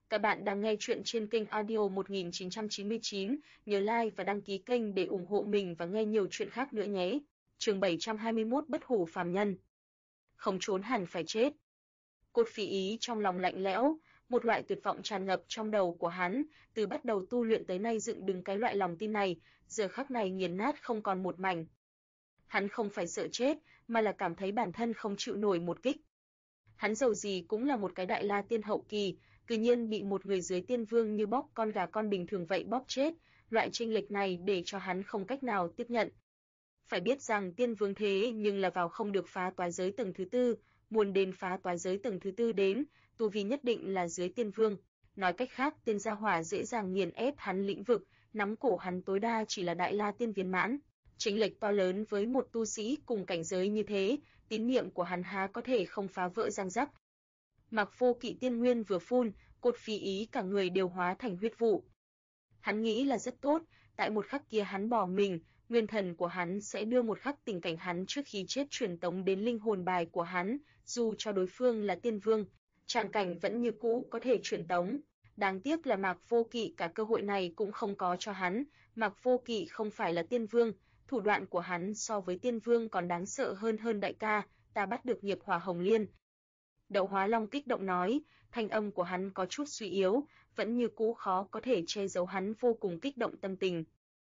Các bạn đang nghe chuyện trên kênh Audio 1999, nhớ like và đăng ký kênh để ủng hộ mình và nghe nhiều chuyện khác nữa nhé. Chương 721 Bất hủ phàm nhân. Không trốn hẳn phải chết. Cốt Phí Ý trong lòng lạnh lẽo, một loại tuyệt vọng tràn ngập trong đầu của hắn, từ bắt đầu tu luyện tới nay dựng đứng cái loại lòng tin này, giờ khắc này nghiền nát không còn một mảnh. Hắn không phải sợ chết, mà là cảm thấy bản thân không chịu nổi một kích. Hắn dầu gì cũng là một cái đại la tiên hậu kỳ, tự nhiên bị một người dưới tiên vương như bóp con gà con bình thường vậy bóp chết, loại chênh lệch này để cho hắn không cách nào tiếp nhận. Phải biết rằng tiên vương thế nhưng là vào không được phá toái giới tầng thứ tư, muốn đến phá toái giới tầng thứ tư đến, tu vi nhất định là dưới tiên vương. Nói cách khác, tên gia hỏa dễ dàng nghiền ép hắn lĩnh vực, nắm cổ hắn tối đa chỉ là đại la tiên viên mãn. Chênh lệch to lớn với một tu sĩ cùng cảnh giới như thế, tín niệm của hắn há có thể không phá vỡ răng rắc. Mặc Vô Kỵ tiên nguyên vừa phun, Cốt Phí Ý cả người đều hóa thành huyết vụ. Hắn nghĩ là rất tốt, tại một khắc kia hắn bỏ mình, nguyên thần của hắn sẽ đưa một khắc tình cảnh hắn trước khi chết truyền tống đến linh hồn bài của hắn, dù cho đối phương là tiên vương, tràng cảnh vẫn như cũ có thể truyền tống. Đáng tiếc là Mạc Vô Kỵ cả cơ hội này cũng không có cho hắn, Mạc Vô Kỵ không phải là tiên vương, thủ đoạn của hắn so với tiên vương còn đáng sợ hơn đại ca, ta bắt được nghiệp hỏa hồng liên. Đậu Hóa Long kích động nói, thanh âm của hắn có chút suy yếu, vẫn như cũ khó có thể che giấu hắn vô cùng kích động tâm tình.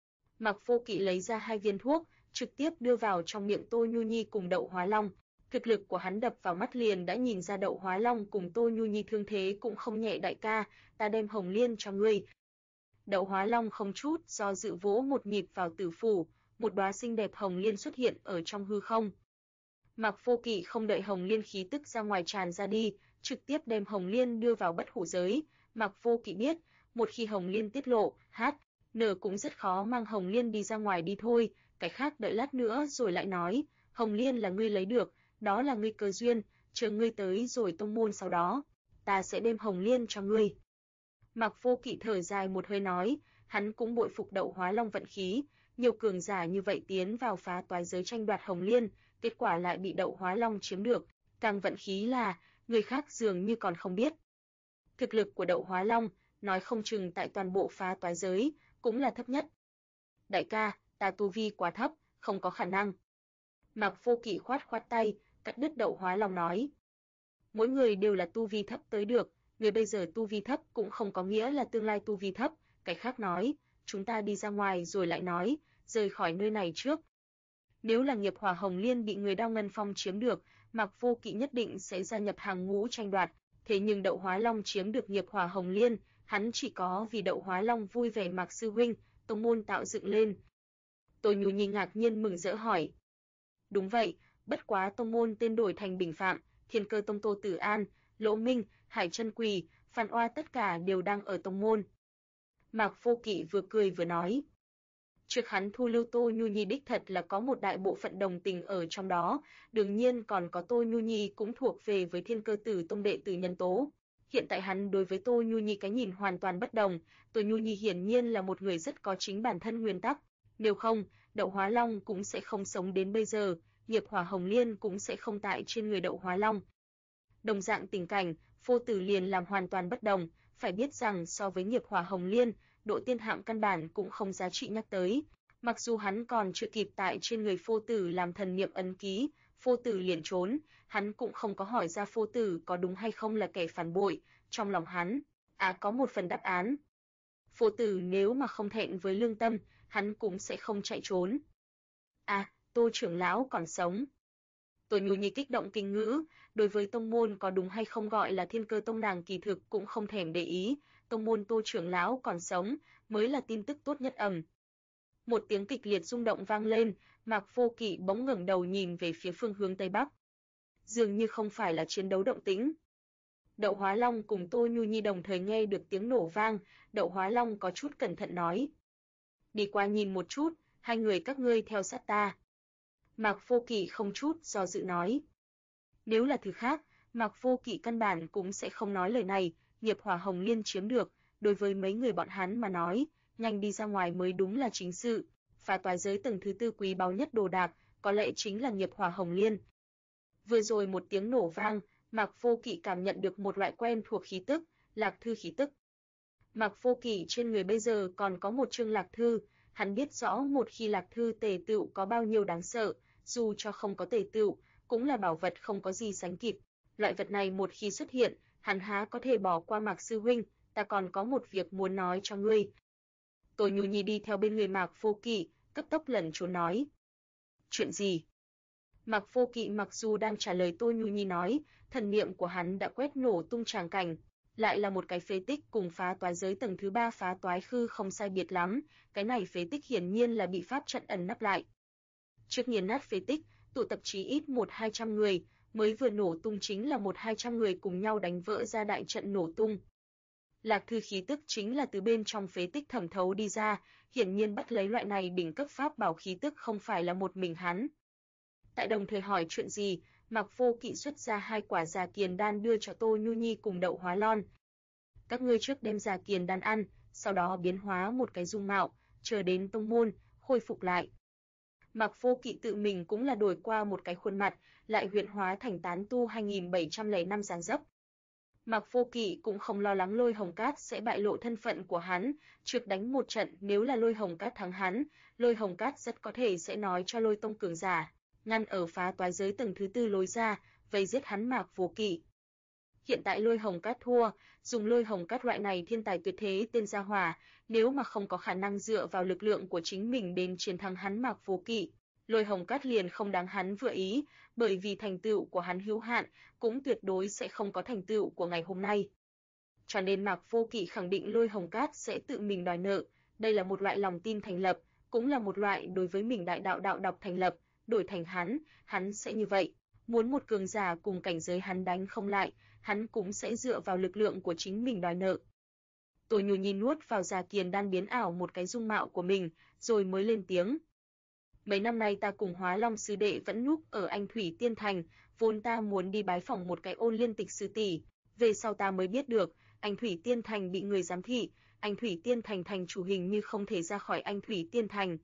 Mạc Vô Kỵ lấy ra 2 viên thuốc, trực tiếp đưa vào trong miệng Tô Nhu Nhi cùng Đậu Hóa Long. Thực lực của hắn đập vào mắt liền đã nhìn ra Đậu Hóa Long cùng Tô Nhu Nhi thương thế cũng không nhẹ đại ca, ta đem hồng liên cho ngươi. Đậu Hóa Long không chút do dự vỗ một nhịp vào tử phủ, một đóa xinh đẹp hồng liên xuất hiện ở trong hư không. Mạc Vô Kỵ không đợi hồng liên khí tức ra ngoài tràn ra đi, trực tiếp đem hồng liên đưa vào bất hủ giới. Mạc Vô Kỵ biết, một khi hồng liên tiết lộ, nở cũng rất khó mang hồng liên đi ra ngoài đi thôi, cái khác đợi lát nữa rồi lại nói, hồng liên là ngươi lấy được, đó là ngươi cơ duyên, chờ ngươi tới rồi tông môn sau đó, ta sẽ đem hồng liên cho ngươi. Mạc Vô Kỵ thở dài một hơi nói, hắn cũng bội phục Đậu Hóa Long vận khí, nhiều cường giả như vậy tiến vào phá toái giới tranh đoạt hồng liên, kết quả lại bị Đậu Hóa Long chiếm được, càng vận khí là người khác dường như còn không biết. Thực lực của Đậu Hóa Long, nói không chừng tại toàn bộ phá toái giới cũng là thấp nhất. Đại ca, ta tu vi quá thấp, không có khả năng. Mạc Vô Kỵ khoát tay, cắt đứt Đậu Hóa Long nói. Mỗi người đều là tu vi thấp tới được, người bây giờ tu vi thấp cũng không có nghĩa là tương lai tu vi thấp, cái khác nói, chúng ta đi ra ngoài rồi lại nói, rời khỏi nơi này trước. Nếu là nghiệp hỏa hồng liên bị người Đao Ngân Phong chiếm được, Mạc Vô Kỵ nhất định sẽ gia nhập hàng ngũ tranh đoạt, thế nhưng Đậu Hóa Long chiếm được nghiệp hỏa hồng liên, hắn chỉ có vì Đậu Hóa Long vui vẻ Mạc sư huynh, tông môn tạo dựng lên. Tô Nhu Nhi ngạc nhiên mừng rỡ hỏi. Đúng vậy, bất quá tông môn tên đổi thành Bình Phạm, Thiên Cơ Tông Tô Tử An, Lỗ Minh, Hải Chân Quỳ, Phan Oa tất cả đều đang ở tông môn. Mạc Vô Kỵ vừa cười vừa nói. Trước hắn thu lưu Tô Nhu Nhi đích thật là có một đại bộ phận đồng tình ở trong đó, đương nhiên còn có Tô Nhu Nhi cũng thuộc về với Thiên Cơ Tử Tông đệ tử nhân tố. Hiện tại hắn đối với Tô Nhu Nhi cái nhìn hoàn toàn bất đồng, Tô Nhu Nhi hiển nhiên là một người rất có chính bản thân nguyên tắc, nếu không, Đậu Hóa Long cũng sẽ không sống đến bây giờ, nghiệp hỏa hồng liên cũng sẽ không tại trên người Đậu Hóa Long. Đồng dạng tình cảnh, Phô Tử liền làm hoàn toàn bất đồng, phải biết rằng so với nghiệp hỏa hồng liên, độ tiên hạm căn bản cũng không giá trị nhắc tới. Mặc dù hắn còn chưa kịp tại trên người Phô Tử làm thần niệm ấn ký, Phô Tử liền trốn, hắn cũng không có hỏi ra Phô Tử có đúng hay không là kẻ phản bội, trong lòng hắn, có một phần đáp án. Phô Tử nếu mà không thẹn với lương tâm, hắn cũng sẽ không chạy trốn. Tô trưởng lão còn sống. Tô Nhu Nhi kích động kinh ngữ, đối với tông môn có đúng hay không gọi là Thiên Cơ Tông nàng kỳ thực cũng không thèm để ý, tông môn Tô trưởng lão còn sống mới là tin tức tốt nhất ầm. Một tiếng kịch liệt rung động vang lên, Mạc Vô Kỵ bỗng ngẩng đầu nhìn về phía phương hướng tây bắc. Dường như không phải là chiến đấu động tĩnh. Đậu Hóa Long cùng Tô Nhu Nhi đồng thời nghe được tiếng nổ vang, Đậu Hóa Long có chút cẩn thận nói: "Đi qua nhìn một chút, hai người các ngươi theo sát ta." Mạc Vô Kỵ không chút do dự nói. Nếu là thứ khác, Mạc Vô Kỵ căn bản cũng sẽ không nói lời này, nghiệp hỏa hồng liên chiếm được, đối với mấy người bọn hắn mà nói, nhanh đi ra ngoài mới đúng là chính sự, phá toái giới tầng thứ tư quý báu nhất đồ đạc, có lẽ chính là nghiệp hỏa hồng liên. Vừa rồi một tiếng nổ vang, Mạc Vô Kỵ cảm nhận được một loại quen thuộc khí tức, Lạc thư khí tức. Mạc Vô Kỵ trên người bây giờ còn có một chương lạc thư, hắn biết rõ một khi lạc thư tề tựu có bao nhiêu đáng sợ, dù cho không có tề tựu, cũng là bảo vật không có gì sánh kịp. Loại vật này một khi xuất hiện, hắn há có thể bỏ qua Mạc sư huynh, ta còn có một việc muốn nói cho ngươi. Tô Nhu Nhi đi theo bên người Mạc Vô Kỵ, cấp tốc lẩn trốn nói. Chuyện gì? Mạc Vô Kỵ mặc dù đang trả lời Tô Nhu Nhi nói, thần niệm của hắn đã quét nổ tung tràng cảnh, lại là một cái phế tích cùng phá toái giới tầng thứ 3 phá toái khư không sai biệt lắm, cái này phế tích hiển nhiên là bị pháp trận ẩn nấp lại. Trước nghiền nát phế tích, tụ tập chí ít 1-200 người, mới vừa nổ tung chính là 1-200 người cùng nhau đánh vỡ ra đại trận nổ tung. Lạc thư khí tức chính là từ bên trong phế tích thẩm thấu đi ra, hiển nhiên bắt lấy loại này đỉnh cấp pháp bảo khí tức không phải là một mình hắn. Tại đồng thời hỏi chuyện gì, Mạc Vô Kỵ xuất ra 2 quả già kiền đan đưa cho Tô Nhu Nhi cùng Đậu Hóa Lon. Các ngươi trước đem già kiền đan ăn, sau đó biến hóa một cái dung mạo, chờ đến tông môn, khôi phục lại. Mạc Vô Kỵ tự mình cũng là đổi qua một cái khuôn mặt, lại huyễn hóa thành tán tu 2705 dáng dấp. Mạc Vô Kỵ cũng không lo lắng Lôi Hồng Cát sẽ bại lộ thân phận của hắn, trước đánh một trận nếu là Lôi Hồng Cát thắng hắn, Lôi Hồng Cát rất có thể sẽ nói cho Lôi Tông cường giả, ngăn ở phá toái giới tầng thứ 4 lối ra, vây giết hắn Mạc Vô Kỵ. Hiện tại Lôi Hồng Cát thua, dùng Lôi Hồng Cát loại này thiên tài tuyệt thế tên gia hỏa, nếu mà không có khả năng dựa vào lực lượng của chính mình đến chiến thắng hắn Mạc Vô Kỵ, Lôi Hồng Cát liền không đáng hắn vừa ý, bởi vì thành tựu của hắn hữu hạn, cũng tuyệt đối sẽ không có thành tựu của ngày hôm nay. Cho nên Mạc Vô Kỵ khẳng định Lôi Hồng Cát sẽ tự mình đòi nợ, đây là một loại lòng tin thành lập, cũng là một loại đối với mình đại đạo đạo độc thành lập, đổi thành hắn sẽ như vậy. Muốn một cường giả cùng cảnh giới hắn đánh không lại, hắn cũng sẽ dựa vào lực lượng của chính mình đòi nợ. Tô Nhu Nhi nuốt vào già kiền đan biến ảo một cái dung mạo của mình, rồi mới lên tiếng. Mấy năm nay ta cùng Hóa Long sư đệ vẫn núp ở Anh Thủy Tiên Thành, vốn ta muốn đi bái phỏng một cái Ôn Liên Tịch sư tỷ, về sau ta mới biết được, Anh Thủy Tiên Thành bị người giám thị, Anh Thủy Tiên Thành thành chủ hình như không thể ra khỏi Anh Thủy Tiên Thành.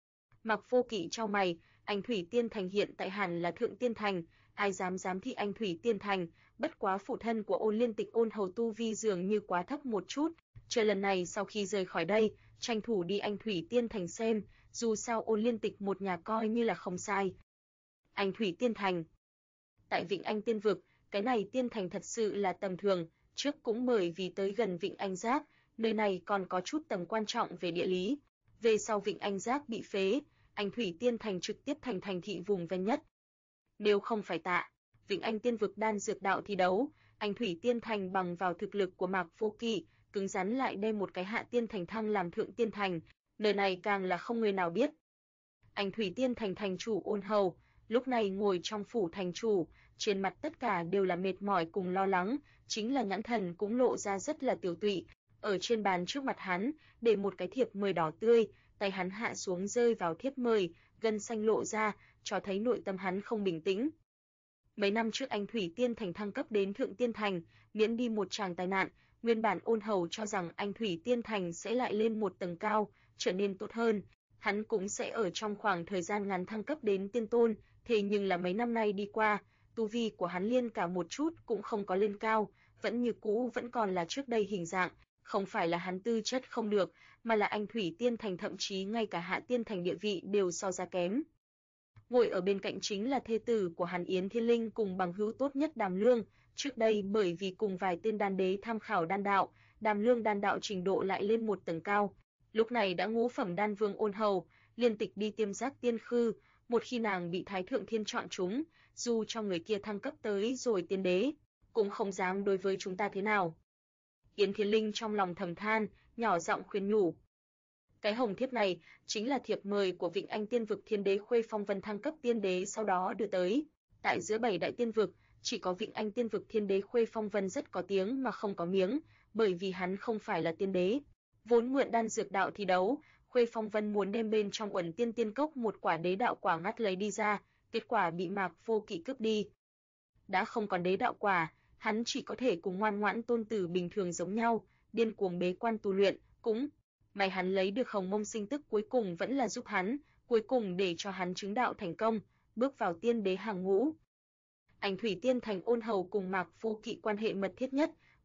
Mạc Vô Kỵ chau mày, Anh Thủy Tiên Thành hiện tại hẳn là Thượng Tiên Thành, ai dám giám thị Anh Thủy Tiên Thành, bất quá phụ thân của Ôn Liên Tịch Ôn hầu tu vi dường như quá thấp một chút, chờ lần này sau khi rời khỏi đây, tranh thủ đi Anh Thủy Tiên Thành xem, dù sao Ôn Liên Tịch một nhà coi như là không sai. Anh Thủy Tiên Thành. Tại Vịnh Anh Tiên vực, cái này tiên thành thật sự là tầm thường, trước cũng bởi vì tới gần Vịnh Anh Giác, nơi này còn có chút tầm quan trọng về địa lý. Về sau Vịnh Anh Giác bị phế, Anh Thủy Tiên Thành trực tiếp thành thành thị vùng ven nhất. Nếu không phải tạ Vịnh Anh Tiên vực đan dược đạo thi đấu, Anh Thủy Tiên Thành bằng vào thực lực của Mạc Vô Kỵ, cứng rắn lại đem một cái hạ tiên thành thăng làm thượng tiên thành, nơi này càng là không người nào biết. Anh Thủy Tiên Thành thành chủ Ôn hầu, lúc này ngồi trong phủ thành chủ, trên mặt tất cả đều là mệt mỏi cùng lo lắng, chính là nhãn thần cũng lộ ra rất là tiểu tụy. Ở trên bàn trước mặt hắn, để một cái thiệp mời đỏ tươi, tay hắn hạ xuống rơi vào thiệp mời, gân xanh lộ ra, cho thấy nội tâm hắn không bình tĩnh. Mấy năm trước Anh Thủy Tiên Thành thăng cấp đến Thượng Tiên Thành, miễn đi một tràng tai nạn, nguyên bản Ôn hầu cho rằng Anh Thủy Tiên Thành sẽ lại lên một tầng cao, trở nên tốt hơn, hắn cũng sẽ ở trong khoảng thời gian ngắn thăng cấp đến tiên tôn, thế nhưng là mấy năm nay đi qua, tu vi của hắn liên cả một chút cũng không có lên cao, vẫn như cũ vẫn còn là trước đây hình dạng, không phải là hắn tư chất không được, mà là Anh Thủy Tiên Thành thậm chí ngay cả Hạ Tiên Thành địa vị đều so ra kém. Ngồi ở bên cạnh chính là thê tử của hắn Yến Thiên Linh cùng bằng hữu tốt nhất Đàm Lương, trước đây bởi vì cùng vài tên đan đế tham khảo đan đạo, Đàm Lương đan đạo trình độ lại lên một tầng cao, lúc này đã ngũ phẩm đan vương Ôn hầu, liên tịch đi tiêm giác tiên khư, một khi nàng bị Thái Thượng Thiên chọn chúng, dù cho người kia thăng cấp tới rồi tiên đế, cũng không dám đối với chúng ta thế nào. Yến Thiên Linh trong lòng thầm than, nhỏ giọng khuyên nhủ. Cái hồng thiếp này chính là thiệp mời của Vịnh Anh Tiên vực Thiên Đế Khuê Phong Vân thăng cấp tiên đế sau đó đưa tới. Tại giữa 7 đại tiên vực, chỉ có Vịnh Anh Tiên vực Thiên Đế Khuê Phong Vân rất có tiếng mà không có miếng, bởi vì hắn không phải là tiên đế. Vốn mượn đan dược đạo thi đấu, Khuê Phong Vân muốn đem bên trong Uẩn Tiên Tiên Cốc một quả đế đạo quả ngắt lấy đi ra, kết quả bị Mạc Vô Kỵ cướp đi. Đã không còn đế đạo quả, hắn chỉ có thể cùng ngoan ngoãn tôn tử bình thường giống nhau, điên cuồng bế quan tu luyện, cũng may hắn lấy được Hồng Mông sinh tức cuối cùng vẫn là giúp hắn, cuối cùng để cho hắn chứng đạo thành công, bước vào tiên đế hàng ngũ. Anh Thủy Tiên Thành Ôn hầu cùng Mạc Vô Kỵ quan hệ mật thiết nhất,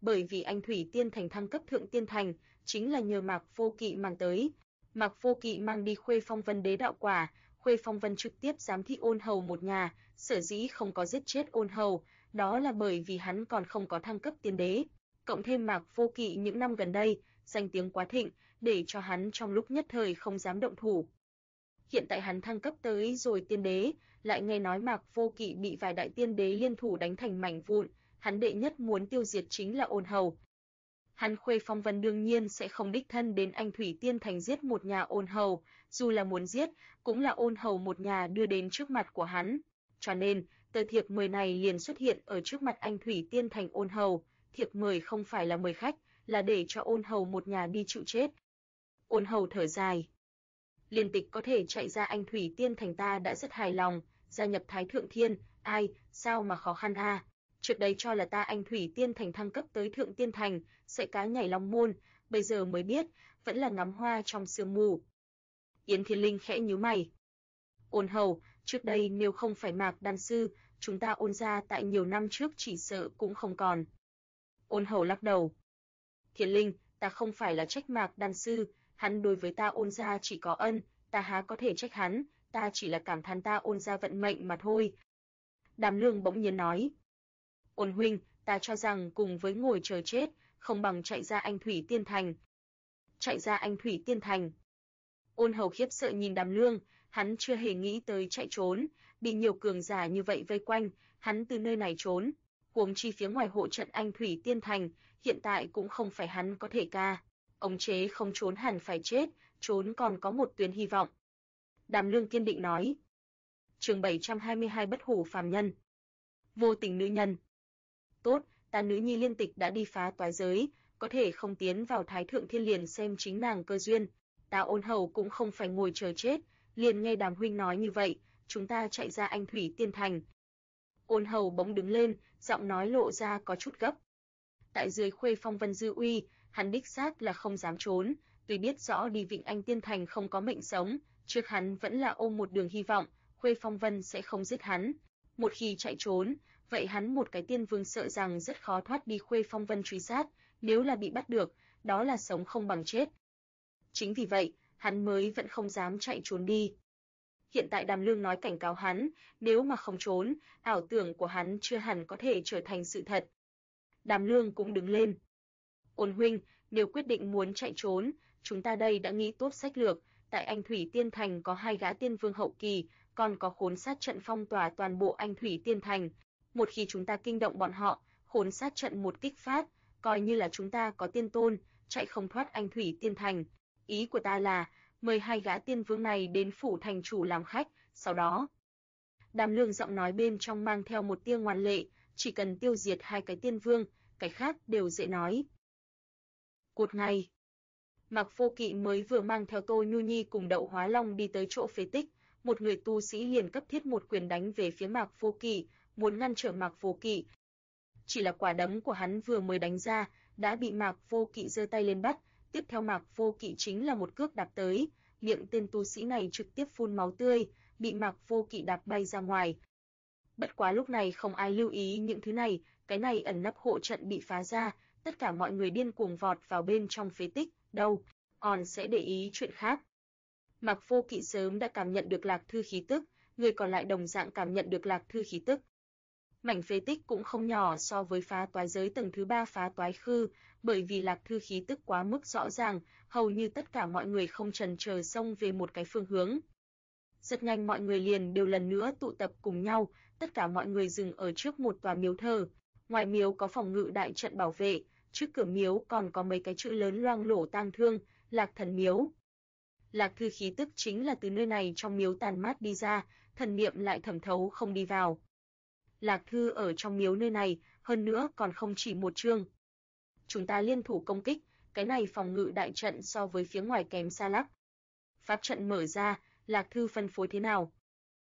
bởi vì anh Thủy Tiên Thành thăng cấp Thượng Tiên Thành chính là nhờ Mạc Vô Kỵ mang tới. Mạc Vô Kỵ mang đi Khuê Phong Vân Đế đạo quả, Khuê Phong Vân trực tiếp giám thị Ôn Hầu một nhà, sở dĩ không có giết chết Ôn Hầu, đó là bởi vì hắn còn không có thăng cấp tiên đế. Cộng thêm Mạc Vô Kỵ những năm gần đây, danh tiếng quá thịnh, để cho hắn trong lúc nhất thời không dám động thủ. Hiện tại hắn thăng cấp tới rồi tiên đế, lại nghe nói Mạc Vô Kỵ bị vài đại tiên đế liên thủ đánh thành mảnh vụn, hắn đệ nhất muốn tiêu diệt chính là Ôn Hầu. Hắn Khuê Phong Vân đương nhiên sẽ không đích thân đến Anh Thủy Tiên Thành giết một nhà Ôn Hầu, dù là muốn giết, cũng là Ôn Hầu một nhà đưa đến trước mặt của hắn. Cho nên, tờ thiệp mời này liền xuất hiện ở trước mặt Anh Thủy Tiên Thành Ôn Hầu, thiệp mời không phải là mời khách, là để cho Ôn Hầu một nhà đi chịu chết. Ôn Hầu thở dài. Liên Tịch có thể chạy ra Anh Thủy Tiên Thành ta đã rất hài lòng, gia nhập Thái Thượng Thiên, ai, sao mà khó khăn a. Trước đây cho là ta Anh Thủy Tiên Thành thăng cấp tới Thượng Tiên Thành, sẽ cá nhảy long môn, bây giờ mới biết, vẫn là ngắm hoa trong sương mù. Yến Thiên Linh khẽ nhíu mày. Ôn Hầu, trước đây nếu không phải Mạc Đan sư, chúng ta Ôn gia tại nhiều năm trước chỉ sợ cũng không còn. Ôn Hầu lắc đầu. Thiên Linh, ta không phải là trách Mạc Đan sư, hắn đối với ta Ôn gia chỉ có ân, ta há có thể trách hắn, ta chỉ là cảm thán ta Ôn gia vận mệnh mà thôi. Đàm Lương bỗng nhiên nói. Ôn huynh, ta cho rằng cùng với ngồi chờ chết, không bằng chạy ra Anh Thủy Tiên Thành. Chạy ra Anh Thủy Tiên Thành. Ôn Hầu khiếp sợ nhìn Đàm Lương, hắn chưa hề nghĩ tới chạy trốn, bị nhiều cường giả như vậy vây quanh, hắn từ nơi này trốn. Huống chi phía ngoài hộ trận Anh Thủy Tiên Thành, hiện tại cũng không phải hắn có thể ca. Ông chế không trốn hẳn phải chết, trốn còn có một tuyến hy vọng. Đàm Lương kiên định nói. Chương 722 Bất hủ phàm nhân. Vô tình nữ nhân. Tốt, ta nữ nhi Liên Tịch đã đi phá toái giới, có thể không tiến vào Thái Thượng Thiên liền xem chính nàng cơ duyên. Ta Ôn Hầu cũng không phải ngồi chờ chết, liền nghe Đàm huynh nói như vậy, chúng ta chạy ra Anh Thủy Tiên Thành. Ôn Hầu bỗng đứng lên, giọng nói lộ ra có chút gấp. Tại dưới Khuê Phong Vân dư uy, hắn đích xác là không dám trốn, tuy biết rõ đi Vịnh Anh Tiên Thành không có mệnh sống, trước hắn vẫn là ôm một đường hy vọng, Khuê Phong Vân sẽ không giết hắn. Một khi chạy trốn, vậy hắn một cái tiên vương sợ rằng rất khó thoát đi Khuê Phong Vân truy sát, nếu là bị bắt được, đó là sống không bằng chết. Chính vì vậy, hắn mới vẫn không dám chạy trốn đi. Hiện tại Đàm Lương nói cảnh cáo hắn, nếu mà không trốn, ảo tưởng của hắn chưa hẳn có thể trở thành sự thật. Đàm Lương cũng đứng lên. Ôn huynh, nếu quyết định muốn chạy trốn, chúng ta đây đã nghĩ tốt sách lược, tại Anh Thủy Tiên Thành có 2 gã tiên vương hậu kỳ, còn có khốn sát trận phong tỏa toàn bộ Anh Thủy Tiên Thành. Một khi chúng ta kinh động bọn họ, khốn sát trận một kích phát, coi như là chúng ta có tiên tôn, chạy không thoát Anh Thủy Tiên Thành. Ý của ta là, mời 2 gã tiên vương này đến phủ thành chủ làm khách, sau đó. Đàm Lương giọng nói bên trong mang theo một tia ngoan lệ, chỉ cần tiêu diệt 2 cái tiên vương, cái khác đều dễ nói. Một ngày, Mạc Vô Kỵ mới vừa mang theo Tô Nhu Nhi cùng Đậu Hóa Long đi tới chỗ phế tích, một người tu sĩ liền cấp thiết một quyền đánh về phía Mạc Vô Kỵ, muốn ngăn trở Mạc Vô Kỵ. Chỉ là quả đấm của hắn vừa mới đánh ra, đã bị Mạc Vô Kỵ giơ tay lên bắt, tiếp theo Mạc Vô Kỵ chính là một cước đạp tới, miệng tên tu sĩ này trực tiếp phun máu tươi, bị Mạc Vô Kỵ đạp bay ra ngoài. Bất quá lúc này không ai lưu ý những thứ này, cái này ẩn nấp hộ trận bị phá ra, tất cả mọi người điên cuồng vọt vào bên trong phế tích, đâu, còn sẽ để ý chuyện khác. Mạc Vô Kỵ sớm đã cảm nhận được Lạc Thư khí tức, người còn lại đồng dạng cảm nhận được Lạc Thư khí tức. Mảnh phế tích cũng không nhỏ so với phá toái giới tầng thứ 3 phá toái khư, bởi vì Lạc Thư khí tức quá mức rõ ràng, hầu như tất cả mọi người không chần chờ xông về một cái phương hướng. Rất nhanh mọi người liền đều lần nữa tụ tập cùng nhau, tất cả mọi người dừng ở trước một tòa miếu thờ. Ngoài miếu có phòng ngự đại trận bảo vệ, trước cửa miếu còn có mấy cái chữ lớn loang lổ tang thương, Lạc Thần Miếu. Lạc Thư khí tức chính là từ nơi này trong miếu tàn mát đi ra, thần niệm lại thẩm thấu không đi vào. Lạc Thư ở trong miếu nơi này, hơn nữa còn không chỉ một chương. Chúng ta liên thủ công kích, cái này phòng ngự đại trận so với phía ngoài kém xa lắc. Pháp trận mở ra, Lạc Thư phân phối thế nào?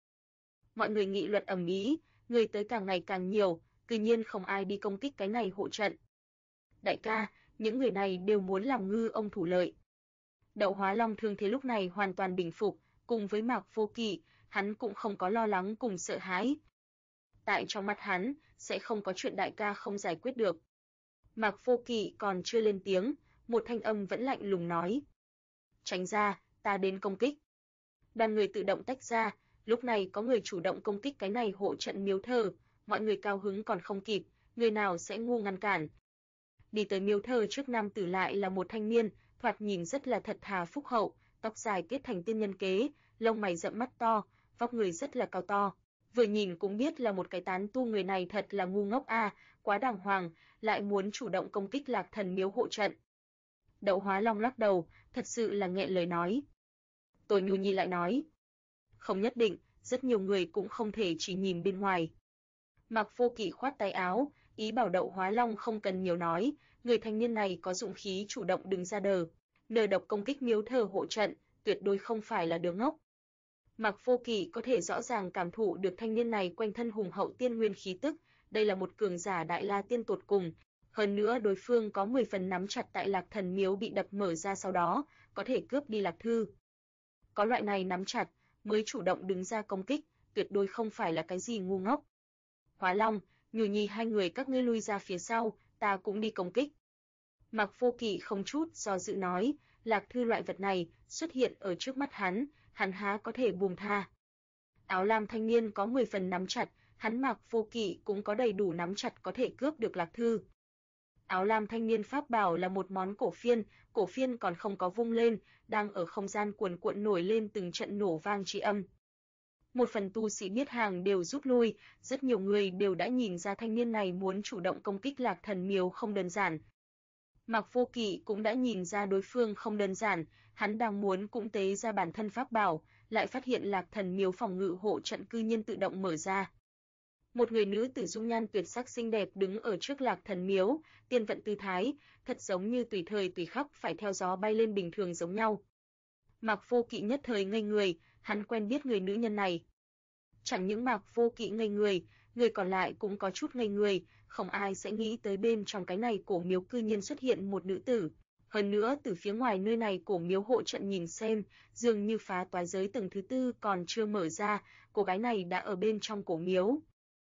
Mọi người nghị luận ầm ĩ, người tới càng ngày càng nhiều, tự nhiên không ai đi công kích cái này hộ trận. Đại ca, những người này đều muốn làm ngư ông thủ lợi. Đậu Hóa Long thương thế lúc này hoàn toàn bình phục, cùng với Mạc Vô Kỵ, hắn cũng không có lo lắng cùng sợ hãi. Tại trong mắt hắn, sẽ không có chuyện đại ca không giải quyết được. Mạc Vô Kỵ còn chưa lên tiếng, một thanh âm vẫn lạnh lùng nói: "Tránh ra, ta đến công kích." Đoàn người tự động tách ra, lúc này có người chủ động công kích cái này hộ trận miếu thờ, mọi người cao hứng còn không kịp, người nào sẽ ngu ngăn cản. Đi tới miếu thờ trước nam tử lại là một thanh niên, thoạt nhìn rất là thật thà phúc hậu, tóc dài kết thành tiên nhân kế, lông mày rậm mắt to, vóc người rất là cao to. Vừa nhìn cũng biết là một cái tán tu, người này thật là ngu ngốc a, quá đàng hoàng, lại muốn chủ động công kích Lạc Thần miếu hộ trận. Đậu Hóa Long lắc đầu, thật sự là nghẹn lời nói. Tô Nhu Nhi lại nói: "Không nhất định, rất nhiều người cũng không thể chỉ nhìn bên ngoài." Mạc Vô Kỵ khoát tay áo, ý bảo Đậu Hóa Long không cần nhiều nói, người thanh niên này có dụng khí chủ động đứng ra nờ độc công kích miếu thờ hộ trận, tuyệt đối không phải là đứa ngốc. Mạc Vô Kỵ có thể rõ ràng cảm thụ được thanh niên này quanh thân hùng hậu tiên nguyên khí tức, đây là một cường giả Đại La Tiên tột cùng, hơn nữa đối phương có 10 phần nắm chặt tại Lạc Thần miếu bị đập mở ra sau đó, có thể cướp đi Lạc Thư. Có loại này nắm chặt, mới chủ động đứng ra công kích, tuyệt đối không phải là cái gì ngu ngốc. Hóa Long, Nhu Nhi hai người các ngươi lui ra phía sau, ta cũng đi công kích. Mạc Vô Kỵ không chút do dự nói, Lạc Thư loại vật này xuất hiện ở trước mắt hắn há có thể buông tha. Áo lam thanh niên có 10 phần nắm chặt, hắn Mạc Vô Kỵ cũng có đầy đủ nắm chặt có thể cướp được Lạc Thư. Áo lam thanh niên pháp bảo là một món cổ phiên còn không có vung lên, đang ở không gian cuồn cuộn nổi lên từng trận nổ vang tri âm. Một phần tu sĩ biết hàng đều rút lui, rất nhiều người đều đã nhìn ra thanh niên này muốn chủ động công kích Lạc Thần miếu không đơn giản. Mạc Vô Kỵ cũng đã nhìn ra đối phương không đơn giản, hắn đang muốn cũng tế ra bản thân pháp bảo, lại phát hiện Lạc Thần miếu phòng ngự hộ trận cư nhiên tự động mở ra. Một người nữ tử dung nhan tuyệt sắc xinh đẹp đứng ở trước Lạc Thần miếu, tiên vận tư thái, thật giống như tùy thời tùy khắc phải theo gió bay lên bình thường giống nhau. Mạc Vô Kỵ nhất thời ngây người, hắn quen biết người nữ nhân này. Chẳng những Mạc Vô Kỵ ngây người còn lại cũng có chút ngây người, không ai sẽ nghĩ tới bên trong cái này cổ miếu cư nhiên xuất hiện một nữ tử. Hơn nữa từ phía ngoài nơi này cổ miếu hộ trận nhìn xem, dường như phá toái giới tầng thứ tư còn chưa mở ra, cô gái này đã ở bên trong cổ miếu.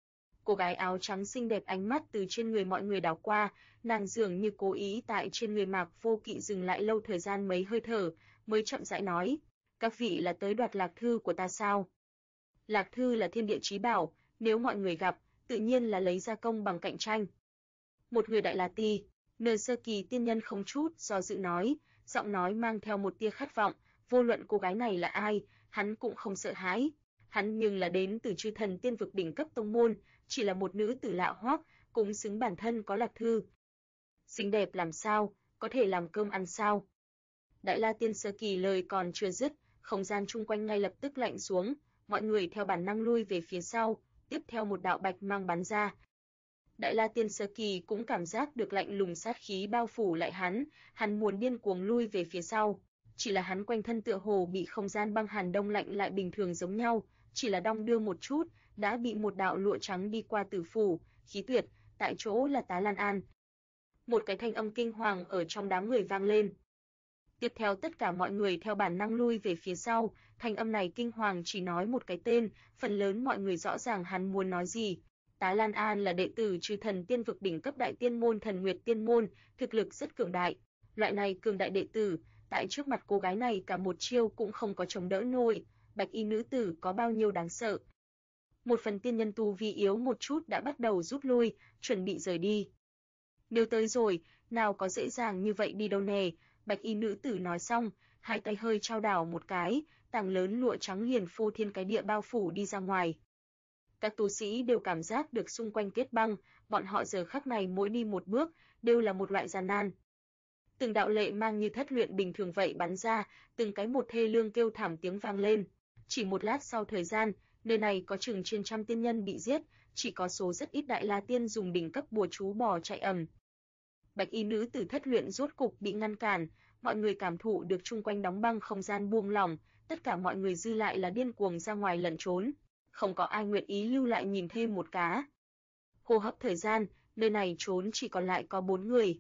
Cô gái áo trắng xinh đẹp ánh mắt từ trên người mọi người đảo qua, nàng dường như cố ý tại trên người Mạc Vô Kỵ dừng lại lâu thời gian mấy hơi thở, mới chậm rãi nói, các vị là tới đoạt Lạc Thư của ta sao? Lạc Thư là thiên địa chí bảo, nếu mọi người gặp, tự nhiên là lấy ra công bằng cạnh tranh. Một người Đại La Ti, nơ sơ kỳ tiên nhân không chút do dự nói, giọng nói mang theo một tia khát vọng, vô luận cô gái này là ai, hắn cũng không sợ hãi. Hắn nhưng là đến từ Chư Thần Tiên vực đỉnh cấp tông môn, chỉ là một nữ tử lạ hoắc, cũng xứng bản thân có Lạc Thư. Xinh đẹp làm sao, có thể làm cơm ăn sao? Đại La Tiên sơ kỳ lời còn chưa dứt, không gian chung quanh ngay lập tức lạnh xuống, mọi người theo bản năng lui về phía sau, tiếp theo một đạo bạch mang bắn ra. Đại La Tiên sơ kỳ cũng cảm giác được lạnh lùng sát khí bao phủ lại hắn muốn điên cuồng lui về phía sau, chỉ là hắn quanh thân tựa hồ bị không gian băng hàn đông lạnh lại bình thường giống nhau, chỉ là đong đưa một chút, đã bị một đạo lụa trắng đi qua tử phủ, khí tuyệt, tại chỗ là Tá Lan An. Một cái thanh âm kinh hoàng ở trong đám người vang lên. Tiếp theo tất cả mọi người theo bản năng lui về phía sau, thanh âm này kinh hoàng chỉ nói một cái tên, phần lớn mọi người rõ ràng hắn muốn nói gì. Tá Lan An là đệ tử Chư Thần Tiên vực đỉnh cấp đại tiên môn Thần Nguyệt Tiên môn, thực lực rất cường đại. Loại này cường đại đệ tử, tại trước mặt cô gái này cả một chiêu cũng không có chống đỡ nổi, bạch y nữ tử có bao nhiêu đáng sợ. Một phần tiên nhân tu vi yếu một chút đã bắt đầu rút lui, chuẩn bị rời đi. Nếu tới rồi, nào có dễ dàng như vậy đi đâu nè, bạch y nữ tử nói xong, hai tay hơi trao đảo một cái, tảng lớn lụa trắng liền phô thiên cái địa bao phủ đi ra ngoài. Các tu sĩ đều cảm giác được xung quanh kết băng, bọn họ giờ khắc này mỗi đi một bước, đều là một loại gian nan. Từng đạo lệ mang như thất luyện bình thường vậy bắn ra, từng cái một thê lương kêu thảm tiếng vang lên. Chỉ một lát sau thời gian, nơi này có chừng trên trăm tiên nhân bị giết, chỉ có số rất ít Đại La Tiên dùng đỉnh cấp bùa chú bỏ chạy ầm. Bạch y nữ tử thất luyện rốt cục bị ngăn cản, mọi người cảm thụ được chung quanh đóng băng không gian buông lỏng, tất cả mọi người dư lại là điên cuồng ra ngoài lẩn trốn, không có ai nguyện ý lưu lại nhìn thêm một cá. Hô hấp thời gian, nơi này trốn chỉ còn lại có 4 người.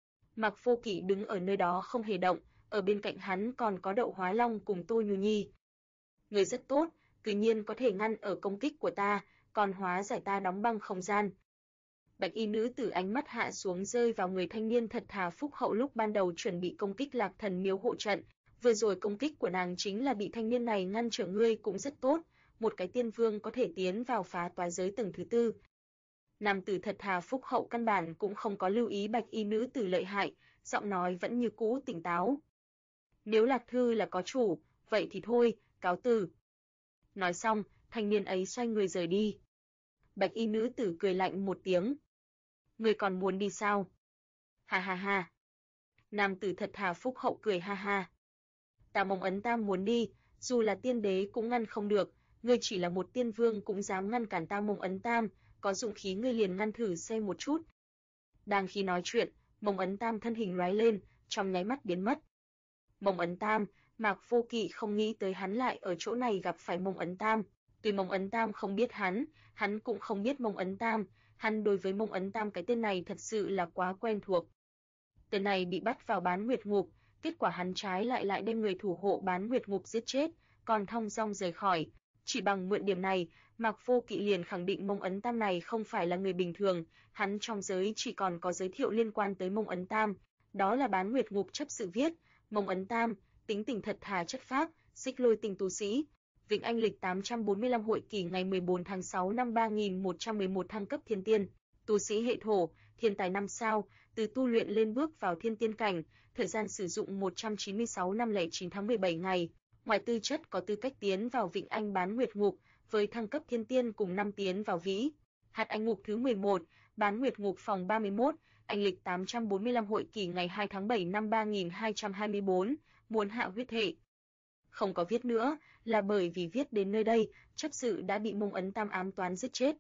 Mạc Vô Kỵ đứng ở nơi đó không hề động, ở bên cạnh hắn còn có Đậu Hóa Long cùng Tô Nhu Nhi. Người rất tốt, tự nhiên có thể ngăn ở công kích của ta, còn hóa giải ta đóng băng không gian. Bạch y nữ tử ánh mắt hạ xuống rơi vào người thanh niên thật thà phúc hậu lúc ban đầu chuẩn bị công kích Lạc Thần miếu hộ trận. Vừa rồi công kích của nàng chính là bị thanh niên này ngăn trở, ngươi cũng rất tốt, một cái tiên vương có thể tiến vào phá toái giới tầng thứ tư. Nam tử thật thà phúc hậu căn bản cũng không có lưu ý bạch y nữ tử lợi hại, giọng nói vẫn như cũ tỉnh táo. Nếu Lạc Thư là có chủ, vậy thì thôi, cáo từ. Nói xong, thanh niên ấy xoay người rời đi. Bạch y nữ tử cười lạnh một tiếng. Ngươi còn muốn đi sao? Ha ha ha. Nam tử thật thà phúc hậu cười ha ha. Ta Mông Ấn Tam muốn đi, dù là tiên đế cũng ngăn không được, ngươi chỉ là một tiên vương cũng dám ngăn cản ta Mông Ấn Tam, có dụng khí ngươi liền ngăn thử xem một chút. Đang khi nói chuyện, Mông Ấn Tam thân hình lóe lên, trong nháy mắt biến mất. Mông Ấn Tam, Mạc Vô Kỵ không nghĩ tới hắn lại ở chỗ này gặp phải Mông Ấn Tam. Tuy Mông Ấn Tam không biết hắn cũng không biết Mông Ấn Tam, hắn đối với Mông Ấn Tam cái tên này thật sự là quá quen thuộc. Tên này bị bắt vào Bán Nguyệt Ngục, kết quả hắn trái lại đem người thủ hộ Bán Nguyệt Ngục giết chết, còn thong dong rời khỏi. Chỉ bằng mượn điểm này, Mạc Vô Kỵ liền khẳng định Mông Ấn Tam này không phải là người bình thường, hắn trong giới chỉ còn có giới thiệu liên quan tới Mông Ấn Tam, đó là Bán Nguyệt Ngục chấp sự viết, Mông Ấn Tam, tính tình thật thà chất phác, Xích Lôi Tình tu sĩ. Vịnh Anh lịch 845 hội kỳ ngày 14 tháng 6 năm 3111 thăng cấp thiên tiên, tu sĩ hệ thổ, thiên tài 5 sao, từ tu luyện lên bước vào thiên tiên cảnh, thời gian sử dụng 196 năm 09 tháng 17 ngày. Ngoài tư chất có tư cách tiến vào Vịnh Anh Bán Nguyệt Ngục, với thăng cấp thiên tiên cùng năm tiến vào Vĩ Hạt Anh Ngục thứ 11, Bán Nguyệt Ngục phòng 31, Anh lịch 845 hội kỳ ngày 2 tháng 7 năm 3224, muốn hạ huyết hệ. Không có viết nữa, là bởi vì viết đến nơi đây, chấp sự đã bị Mông Ấn Tam ám toán giết chết.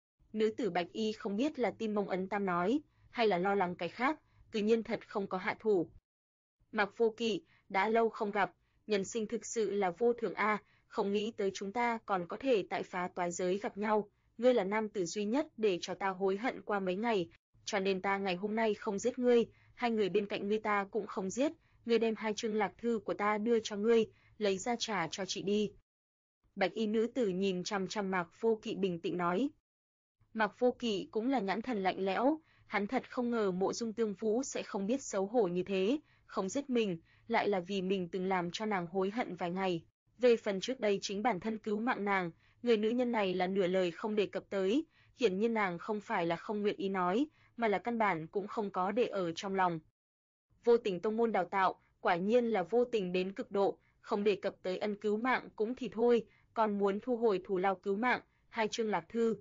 Nữ tử Bạch Y không biết là tin Mông Ấn Tam nói, hay là lo lắng cái khác, tự nhiên thật không có hạ thủ. Mạc Vô Kỵ, đã lâu không gặp, nhân sinh thực sự là vô thường a, không nghĩ tới chúng ta còn có thể tại phá toái giới gặp nhau, ngươi là nam tử duy nhất để cho ta hối hận qua mấy ngày, cho nên ta ngày hôm nay không giết ngươi, hai người bên cạnh ngươi ta cũng không giết, ngươi đem 2 chương lạc thư của ta đưa cho ngươi, lấy ra trả cho chị đi. Bạch y nữ tử nhìn chằm chằm Mạc Vô Kỵ bình tĩnh nói. Mạc Vô Kỵ cũng là nhãn thần lạnh lẽo, hắn thật không ngờ Mộ Dung Tương Vũ sẽ không biết xấu hổ như thế, không giết mình, lại là vì mình từng làm cho nàng hối hận vài ngày. Về phần trước đây chính bản thân cứu mạng nàng, người nữ nhân này là nửa lời không đề cập tới, hiển nhiên nàng không phải là không nguyện ý nói, mà là căn bản cũng không có để ở trong lòng. Vô Tình tông môn đào tạo, quả nhiên là vô tình đến cực độ, không đề cập tới ân cứu mạng cũng thì thôi, còn muốn thu hồi thù lao cứu mạng, 2 chương lạc thư.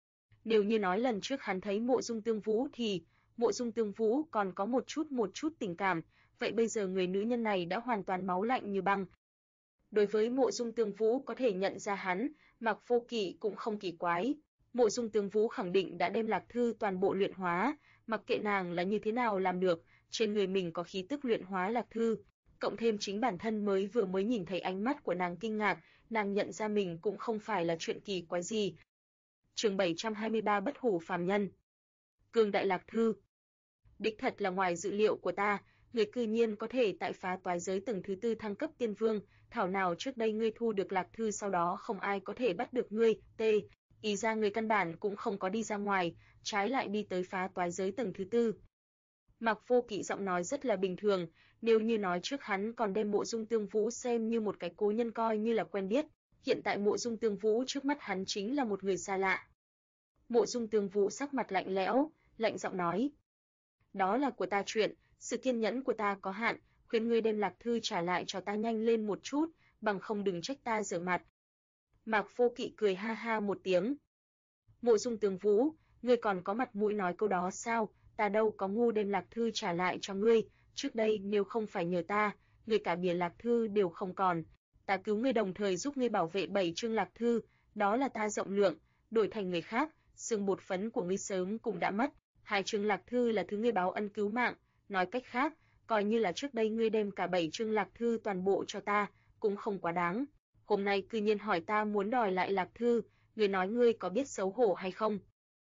Nếu như nói lần trước hắn thấy Mộ Dung Tương Vũ thì Mộ Dung Tương Vũ còn có một chút tình cảm, vậy bây giờ người nữ nhân này đã hoàn toàn máu lạnh như băng. Đối với Mộ Dung Tương Vũ có thể nhận ra hắn, Mạc Vô Kỵ cũng không kỳ quái. Mộ Dung Tương Vũ khẳng định đã đem lạc thư toàn bộ luyện hóa, mặc kệ nàng là như thế nào làm được, trên người mình có khí tức luyện hóa lạc thư, cộng thêm chính bản thân vừa mới nhìn thấy ánh mắt của nàng kinh ngạc, nàng nhận ra mình cũng không phải là chuyện kỳ quái gì. Chương 723 bất hủ phàm nhân. Cương đại lạc thư. Đích thật là ngoài dự liệu của ta, người cư nhiên có thể tại phá toái giới tầng thứ tư thăng cấp tiên vương, thảo nào trước đây ngươi thu được lạc thư sau đó không ai có thể bắt được ngươi, ý ra người căn bản cũng không có đi ra ngoài, trái lại đi tới phá toái giới tầng thứ tư. Mạc Vô Kỵ giọng nói rất là bình thường, nếu như nói trước hắn còn đem Mộ Dung Tương Vũ xem như một cái cố nhân coi như là quen biết, hiện tại Mộ Dung Tương Vũ trước mắt hắn chính là một người xa lạ. Mộ Dung Tương Vũ sắc mặt lạnh lẽo, lạnh giọng nói: "Đó là của ta chuyện, sự kiên nhẫn của ta có hạn, khuyên ngươi đem lạc thư trả lại cho ta nhanh lên một chút, bằng không đừng trách ta rửa mặt." Mạc Vô Kỵ cười ha ha một tiếng. "Mộ Dung Tương Vũ, ngươi còn có mặt mũi nói câu đó sao? Ta đâu có ngu đem lạc thư trả lại cho ngươi, trước đây nếu không phải nhờ ta, ngươi cả bìa lạc thư đều không còn. Ta cứu ngươi đồng thời giúp ngươi bảo vệ 7 chương lạc thư, đó là ta rộng lượng, đổi thành người khác, xương bột phấn của ngươi sớm cũng đã mất. 2 chương lạc thư là thứ ngươi báo ân cứu mạng, nói cách khác, coi như là trước đây ngươi đem cả 7 chương lạc thư toàn bộ cho ta, cũng không quá đáng. Hôm nay cư nhiên hỏi ta muốn đòi lại lạc thư, ngươi nói ngươi có biết xấu hổ hay không?"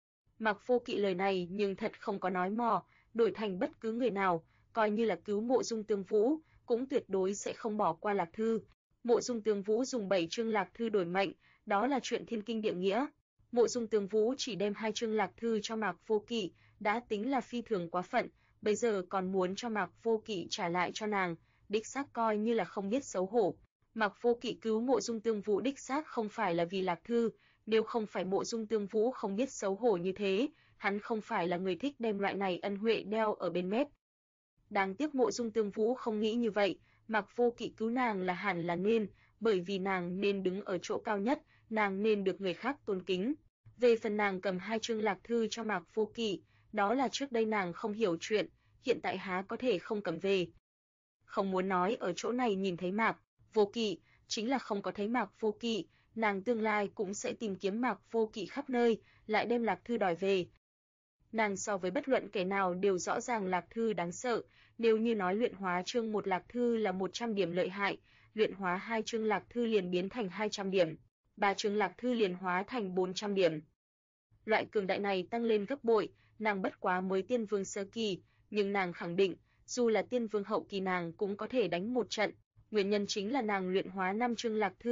Mạc Vô Kỵ lời này nhưng thật không có nói mò, đổi thành bất cứ người nào, coi như là cứu Mộ Dung Tương Vũ, cũng tuyệt đối sẽ không bỏ qua lạc thư. Mộ Dung Tương Vũ dùng 7 chương lạc thư đổi mệnh, đó là chuyện thiên kinh địa nghĩa. Mộ Dung Tương Vũ chỉ đem 2 chương lạc thư cho Mạc Vô Kỵ, đã tính là phi thường quá phận, bây giờ còn muốn cho Mạc Vô Kỵ trả lại cho nàng, đích xác coi như là không biết xấu hổ. Mạc Vô Kỵ cứu Mộ Dung Tương Vũ đích xác không phải là vì lạc thư, nếu không phải Mộ Dung Tương Vũ không biết xấu hổ như thế, hắn không phải là người thích đem loại này ân huệ đeo ở bên mép. Đáng tiếc Mộ Dung Tương Vũ không nghĩ như vậy, Mạc Vô Kỵ cứu nàng là hẳn là nên, bởi vì nàng nên đứng ở chỗ cao nhất, nàng nên được người khác tôn kính. Về phần nàng cầm 2 chương lạc thư cho Mạc Vô Kỵ, đó là trước đây nàng không hiểu chuyện, hiện tại há có thể không cầm về. Không muốn nói ở chỗ này nhìn thấy Mạc Vô Kỵ, chính là không có thấy Mạc Vô Kỵ, nàng tương lai cũng sẽ tìm kiếm Mạc Vô Kỵ khắp nơi, lại đem lạc thư đòi về. Nàng so với bất luận kẻ nào đều rõ ràng lạc thư đáng sợ, nếu như nói luyện hóa chương 1 lạc thư là 100 điểm lợi hại, luyện hóa 2 chương lạc thư liền biến thành 200 điểm, 3 chương lạc thư liền hóa thành 400 điểm. Loại cường đại này tăng lên gấp bội, nàng bất quá mới tiên vương sơ kỳ, nhưng nàng khẳng định, dù là tiên vương hậu kỳ nàng cũng có thể đánh một trận. Nguyên nhân chính là nàng luyện hóa 5 chương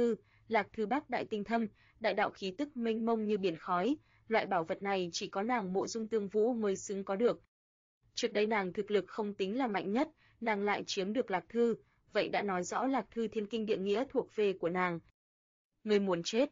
lạc thư Bắc đại tinh thâm, đại đạo khí tức mênh mông như biển khói, loại bảo vật này chỉ có nàng Mộ Dung Tương Vũ mới xứng có được. Trước đây nàng thực lực không tính là mạnh nhất, nàng lại chiếm được lạc thư, vậy đã nói rõ lạc thư thiên kinh địa nghĩa thuộc về của nàng. Người muốn chết.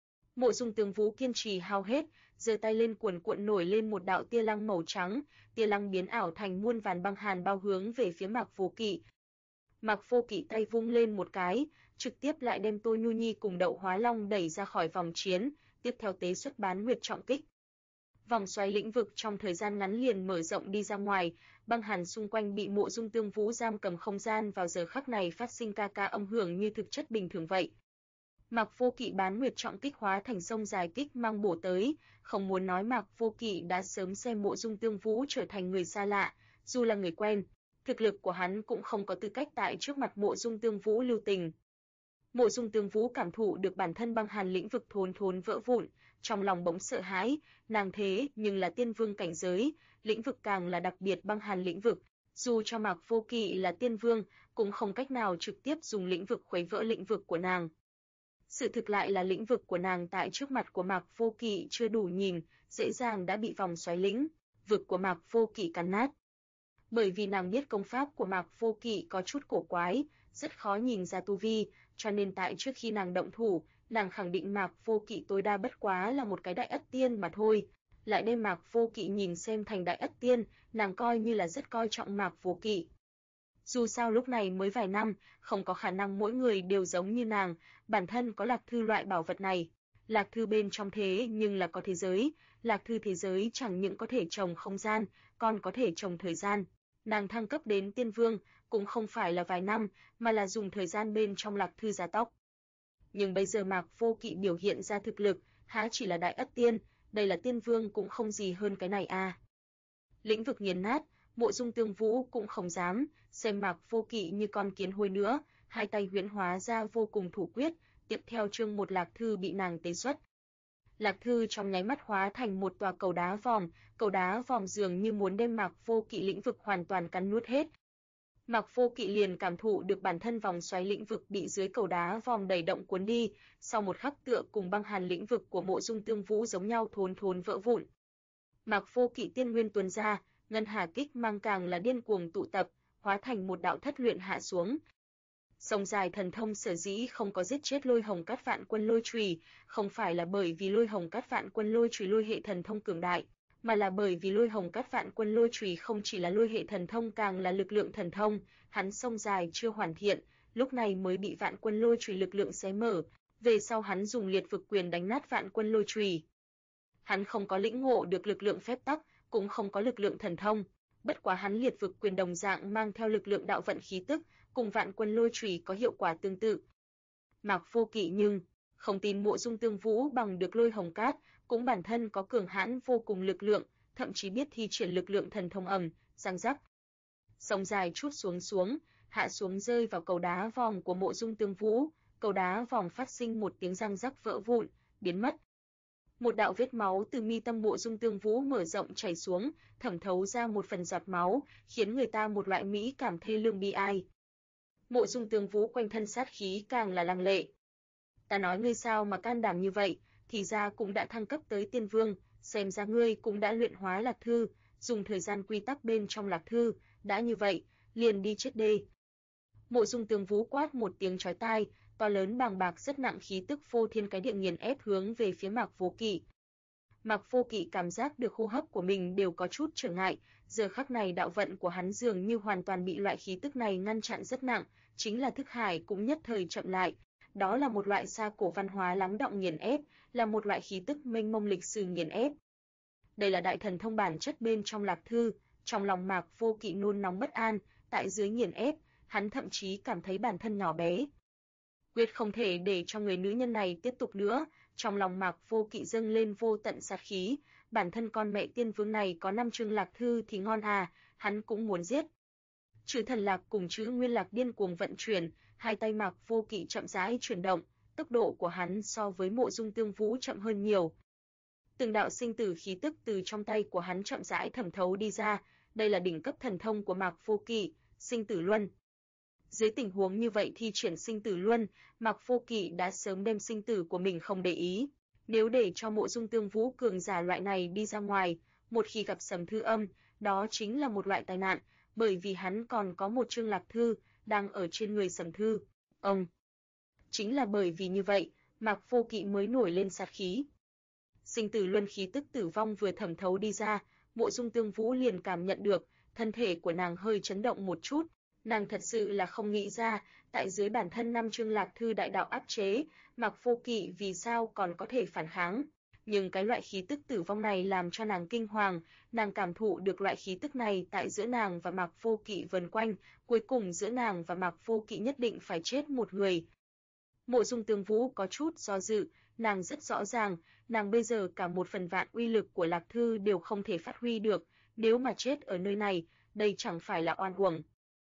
Mộ Dung Tương Vũ kiên trì hao hết, giơ tay lên cuồn cuộn nổi lên một đạo tia lăng màu trắng, tia lăng biến ảo thành muôn vàn băng hàn bao hướng về phía Mạc Vô Kỵ. Mạc Vô Kỵ tay vung lên một cái, trực tiếp lại đem Tô Nhu Nhi cùng Đậu Hóa Long đẩy ra khỏi vòng chiến, tiếp theo tế xuất Bán Nguyệt trọng kích. Vòng xoáy lĩnh vực trong thời gian ngắn liền mở rộng đi ra ngoài, băng hàn xung quanh bị Mộ Dung Tương Vũ giam cầm không gian vào giờ khắc này phát sinh ca ca âm hưởng như thực chất bình thường vậy. Mạc Vô Kỵ Bán Nguyệt trọng kích hóa thành sông dài kích mang bổ tới, không muốn nói Mạc Vô Kỵ đã sớm xem Mộ Dung Tương Vũ trở thành người xa lạ, dù là người quen, thực lực của hắn cũng không có tư cách tại trước mặt Mộ Dung Tương Vũ lưu tình. Mộ Dung Tương Vũ cảm thụ được bản thân băng hàn lĩnh vực thốn thốn vỡ vụn, trong lòng bỗng sợ hãi, nàng thế nhưng là tiên vương cảnh giới, lĩnh vực càng là đặc biệt băng hàn lĩnh vực, dù cho Mạc Vô Kỵ là tiên vương, cũng không cách nào trực tiếp dùng lĩnh vực khuấy vỡ lĩnh vực của nàng. Sự thực lại là lĩnh vực của nàng tại trước mặt của Mạc Vô Kỵ chưa đủ nhìn, dễ dàng đã bị vòng xoáy lĩnh vực của Mạc Vô Kỵ cắn nát. Bởi vì nàng biết công pháp của Mạc Vô Kỵ có chút cổ quái, rất khó nhìn ra tu vi, cho nên tại trước khi nàng động thủ, nàng khẳng định Mạc Vô Kỵ tối đa bất quá là một cái đại ất tiên mà thôi. Lại đem Mạc Vô Kỵ nhìn xem thành đại ất tiên, nàng coi như là rất coi trọng Mạc Vô Kỵ. Dù sao lúc này mới vài năm, không có khả năng mỗi người đều giống như nàng, bản thân có lạc thư loại bảo vật này. Lạc thư bên trong thế nhưng là có thế giới, lạc thư thế giới chẳng những có thể trồng không gian, còn có thể trồng thời gian. Nàng thăng cấp đến tiên vương, cũng không phải là vài năm, mà là dùng thời gian bên trong lạc thư gia tốc. Nhưng bây giờ Mạc Vô Kỵ biểu hiện ra thực lực, há chỉ là đại ất tiên, đây là tiên vương cũng không gì hơn cái này à. Lĩnh vực nghiền nát, Mộ Dung Tương Vũ cũng không dám xem Mạc Vô Kỵ như con kiến hôi nữa, hai tay huyễn hóa ra vô cùng thủ quyết, tiếp theo chương 1 lạc thư bị nàng tế xuất. Lạc thư trong nháy mắt hóa thành một tòa cầu đá vòm dường như muốn đem Mạc Vô Kỵ lĩnh vực hoàn toàn cắn nuốt hết. Mạc Vô Kỵ liền cảm thụ được bản thân vòng xoáy lĩnh vực bị dưới cầu đá vòm đẩy động cuốn đi, sau một khắc tựa cùng băng hàn lĩnh vực của Mộ Dung Tương Vũ giống nhau thốn thốn vỡ vụn. Mạc Vô Kỵ tiên nguyên tuôn ra, ngân hà kích mang càng là điên cuồng tụ tập, hóa thành một đạo thất luyện hạ xuống. Sông dài thần thông sở dĩ không có giết chết Lôi Hồng Cát Vạn Quân Lôi Chùy, không phải là bởi vì Lôi Hồng Cát Vạn Quân Lôi Chùy lôi hệ thần thông cường đại, mà là bởi vì Lôi Hồng Cát Vạn Quân Lôi Chùy không chỉ là lôi hệ thần thông càng là lực lượng thần thông, hắn sông dài chưa hoàn thiện, lúc này mới bị Vạn Quân Lôi Chùy lực lượng xé mở, về sau hắn dùng liệt vực quyền đánh nát Vạn Quân Lôi Chùy. Hắn không có lĩnh ngộ được lực lượng phép tắc, cũng không có lực lượng thần thông, bất quá hắn liệt vực quyền đồng dạng mang theo lực lượng đạo vận khí tức, cùng Vạn Quân Lôi Chùy có hiệu quả tương tự. Mạc Vô Kỵ nhưng không tin Mộ Dung Tương Vũ bằng được Lôi Hồng Cát, cũng bản thân có cường hãn vô cùng lực lượng, thậm chí biết thi triển lực lượng thần thông răng rắc. Sông dài chút xuống, hạ xuống rơi vào cầu đá vòm của Mộ Dung Tương Vũ, cầu đá vòm phát sinh một tiếng răng rắc vỡ vụn, biến mất. Một đạo vết máu từ mi tâm Mộ Dung Tương Vũ mở rộng chảy xuống, thẩm thấu ra một phần giọt máu, khiến người ta một loại mỹ cảm thê lương bi ai. Mộ Dung Tương Vũ quanh thân sát khí càng là lăng lệ. Ta nói ngươi sao mà can đảm như vậy, thì ra cũng đã thăng cấp tới tiên vương, xem ra ngươi cũng đã luyện hóa Lạc Thư, dùng thời gian quy tắc bên trong Lạc Thư, đã như vậy, liền đi chết đi. Mộ Dung Tương Vũ quát một tiếng chói tai, to lớn bàng bạc rất nặng khí tức phô thiên cái địa nghiền ép hướng về phía Mạc Vô Kỵ. Mạc Vô Kỵ cảm giác được hô hấp của mình đều có chút trở ngại, giờ khắc này đạo vận của hắn dường như hoàn toàn bị loại khí tức này ngăn chặn rất nặng, chính là thức hải cũng nhất thời chậm lại. Đó là một loại xa cổ văn hóa lắng đọng nghiền ép, là một loại khí tức mênh mông lịch sử nghiền ép. Đây là đại thần thông bản chất bên trong Lạc Thư, trong lòng Mạc Vô Kỵ nôn nóng bất an, tại dưới nghiền ép, hắn thậm chí cảm thấy bản thân nhỏ bé. Quyết không thể để cho người nữ nhân này tiếp tục nữa, trong lòng Mạc Vô Kỵ dâng lên vô tận sát khí, bản thân con mẹ tiên vương này có 5 chương Lạc Thư thì ngon à, hắn cũng muốn giết. Chữ thần lạc cùng chữ nguyên lạc điên cuồng vận chuyển, hai tay Mạc Vô Kỵ chậm rãi chuyển động, tốc độ của hắn so với Mộ Dung Tương Vũ chậm hơn nhiều. Từng đạo sinh tử khí tức từ trong tay của hắn chậm rãi thẩm thấu đi ra, đây là đỉnh cấp thần thông của Mạc Vô Kỵ, Sinh Tử Luân. Dưới tình huống như vậy thi triển Sinh Tử Luân, Mạc Vô Kỵ đã sớm đem sinh tử của mình không để ý. Nếu để cho Mộ Dung Tương Vũ cường giả loại này đi ra ngoài, một khi gặp Sầm Thư Âm, đó chính là một loại tai nạn, bởi vì hắn còn có một chương Lạc Thư đang ở trên người Sầm Thư. Chính là bởi vì như vậy, Mạc Vô Kỵ mới nổi lên sát khí. Sinh tử luân khí tức tử vong vừa thẩm thấu đi ra, Mộ Dung Tương Vũ liền cảm nhận được, thân thể của nàng hơi chấn động một chút, nàng thật sự là không nghĩ ra, tại dưới bản thân 5 chương Lạc Thư đại đạo áp chế, Mạc Vô Kỵ vì sao còn có thể phản kháng. Nhưng cái loại khí tức tử vong này làm cho nàng kinh hoàng, nàng cảm thụ được loại khí tức này tại giữa nàng và Mạc Vô Kỵ vần quanh, cuối cùng giữa nàng và Mạc Vô Kỵ nhất định phải chết một người. Mộ Dung Tương Vũ có chút do dự, nàng rất rõ ràng, nàng bây giờ cả 1/1000 uy lực của Lạc Thư đều không thể phát huy được, nếu mà chết ở nơi này, đây chẳng phải là oan uổng.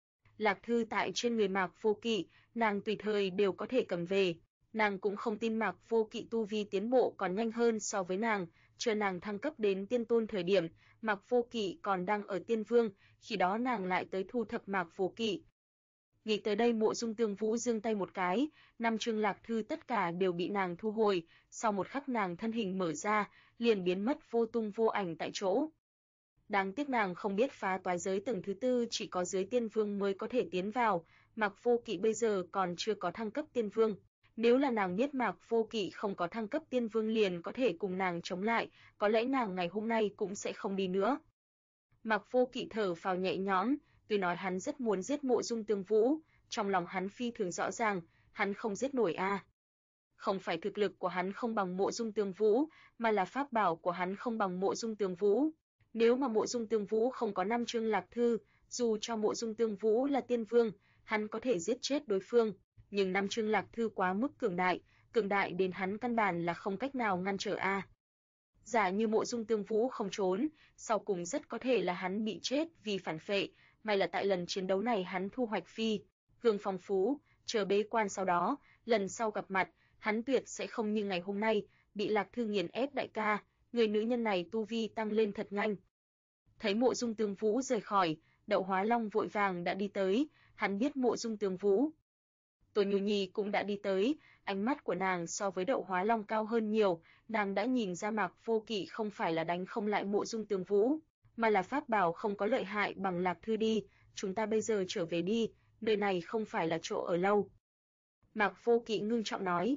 Lạc Thư tại trên người Mạc Vô Kỵ, nàng tùy thời đều có thể cầm về, nàng cũng không tin Mạc Vô Kỵ tu vi tiến bộ còn nhanh hơn so với nàng, chờ nàng thăng cấp đến tiên tôn thời điểm, Mạc Vô Kỵ còn đang ở tiên vương, khi đó nàng lại tới thu thập Mạc Vô Kỵ. Nghĩ tới đây Mộ Dung Tương Vũ giương tay một cái, 5 chương Lạc Thư tất cả đều bị nàng thu hồi, sau một khắc nàng thân hình mở ra, liền biến mất vô tung vô ảnh tại chỗ. Đáng tiếc nàng không biết phá toái giới tầng thứ 4 chỉ có dưới tiên vương mới có thể tiến vào, Mạc Vô Kỵ bây giờ còn chưa có thăng cấp tiên vương. Nếu là nàng biết Mạc Vô Kỵ không có thăng cấp tiên vương liền có thể cùng nàng chống lại, có lẽ nàng ngày hôm nay cũng sẽ không đi nữa. Mạc Vô Kỵ thở phào nhẹ nhõm, tuy nói hắn rất muốn giết Mộ Dung Tương Vũ, trong lòng hắn phi thường rõ ràng, hắn không giết nổi a. Không phải thực lực của hắn không bằng Mộ Dung Tương Vũ, mà là pháp bảo của hắn không bằng Mộ Dung Tương Vũ. Nếu mà Mộ Dung Tương Vũ không có 5 chương Lạc Thư, dù cho Mộ Dung Tương Vũ là tiên vương, hắn có thể giết chết đối phương, nhưng 5 chương Lạc Thư quá mức cường đại đến hắn căn bản là không cách nào ngăn trở a. Giả như Mộ Dung Tương Vũ không trốn, sau cùng rất có thể là hắn bị chết vì phản phệ, may là tại lần chiến đấu này hắn thu hoạch phi hương phong phú, chờ bế quan sau đó, lần sau gặp mặt, hắn tuyệt sẽ không như ngày hôm nay, bị Lạc Thư nghiền ép đại ca, người nữ nhân này tu vi tăng lên thật nhanh. Thấy Mộ Dung Tương Vũ rời khỏi, Đậu Hóa Long vội vàng đã đi tới, hắn biết Mộ Dung Tương Vũ. Tô Nhu Nhi cũng đã đi tới, ánh mắt của nàng so với Đậu Hóa Long cao hơn nhiều, nàng đã nhìn ra Mạc Vô Kỵ không phải là đánh không lại Mộ Dung Tương Vũ, mà là pháp bảo không có lợi hại bằng Lạc Thư đi, chúng ta bây giờ trở về đi, nơi này không phải là chỗ ở lâu. Mạc Vô Kỵ ngưng trọng nói.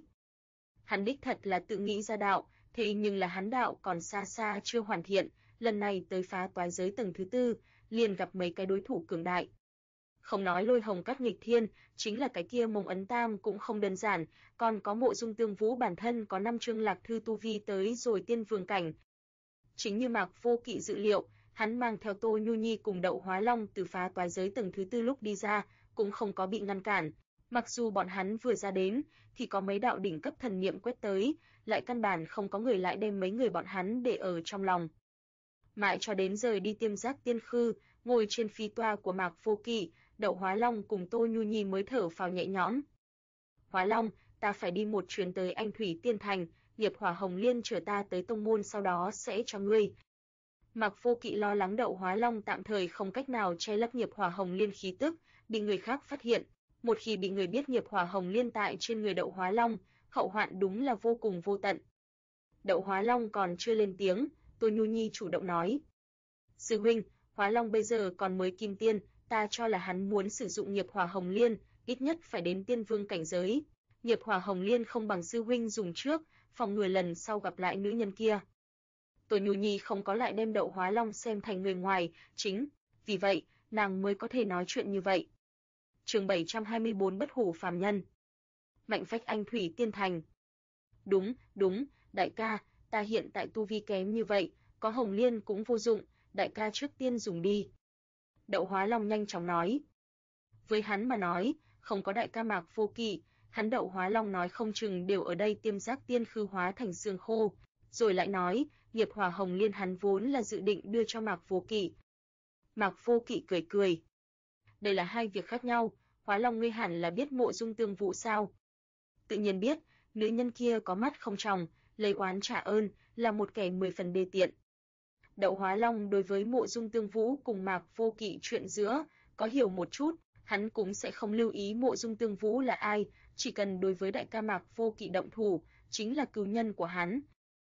Hắn đích thật là tự nghĩ ra đạo, thế nhưng là hắn đạo còn xa xa chưa hoàn thiện, lần này tới phá toái giới tầng thứ 4, liền gặp mấy cái đối thủ cường đại. Không nói Lôi Hồng Cát nghịch thiên, chính là cái kia Mông Ấn Tam cũng không đơn giản, còn có Mộ Dung Tương Vũ bản thân có 5 chương Lạc Thư tu vi tới rồi tiên vương cảnh. Chính như Mạc Vô Kỵ dự liệu, hắn mang theo Tô Nhu Nhi cùng Đậu Hóa Long từ phá toái giới tầng thứ 4 lúc đi ra, cũng không có bị ngăn cản. Mặc dù bọn hắn vừa ra đến, thì có mấy đạo đỉnh cấp thần niệm quét tới, lại căn bản không có người lại đem mấy người bọn hắn để ở trong lòng. Mãi cho đến rời đi Tiêm Giác Tiên Khư, ngồi trên phi toa của Mạc Vô Kỵ, Đậu Hóa Long cùng Tô Nhu Nhi mới thở phào nhẹ nhõm. Hóa Long, ta phải đi một chuyến tới Anh Thủy Tiên Thành, Nghiệp Hỏa Hồng Liên chở ta tới tông môn sau đó sẽ cho ngươi. Mạc Vô Kỵ lo lắng Đậu Hóa Long tạm thời không cách nào che lấp Nghiệp Hỏa Hồng Liên khí tức, bị người khác phát hiện. Một khi bị người biết Nghiệp Hỏa Hồng Liên tại trên người Đậu Hóa Long, hậu hoạn đúng là vô cùng vô tận. Đậu Hóa Long còn chưa lên tiếng, Tô Nhu Nhi chủ động nói. Sư huynh, Hóa Long bây giờ còn mới kim tiên, ta cho là hắn muốn sử dụng nghiệp hỏa hồng liên, ít nhất phải đến tiên vương cảnh giới. Nghiệp hỏa hồng liên không bằng sư huynh dùng trước, phòng ngừa lần sau gặp lại nữ nhân kia. Tô Nhu Nhi không có lại đem Đậu Hóa Long xem thành người ngoài, chính vì vậy, nàng mới có thể nói chuyện như vậy. Chương 724 Bất hủ phàm nhân. Mạnh phách anh thủy tiên thành. Đúng, đại ca, ta hiện tại tu vi kém như vậy, có hồng liên cũng vô dụng, đại ca trước tiên dùng đi. Đậu Hóa Long nhanh chóng nói. Với hắn mà nói, không có đại ca Mạc Vô Kỵ, hắn Đậu Hóa Long nói không chừng đều ở đây tiêm giác tiên khư hóa thành xương khô, rồi lại nói, nghiệp hỏa hồng liên hắn vốn là dự định đưa cho Mạc Vô Kỵ. Mạc Vô Kỵ cười cười. Đây là hai việc khác nhau, Hóa Long ngươi hẳn là biết Mộ Dung Tương Vũ sao? Tự nhiên biết, nữ nhân kia có mắt không tròng, lấy oán trả ơn, là một kẻ 10 phần đê tiện. Đậu Hóa Long đối với Mộ Dung Tương Vũ cùng Mạc Vô Kỵ chuyện giữa, có hiểu một chút, hắn cũng sẽ không lưu ý Mộ Dung Tương Vũ là ai, chỉ cần đối với đại ca Mạc Vô Kỵ động thủ, chính là cứu nhân của hắn.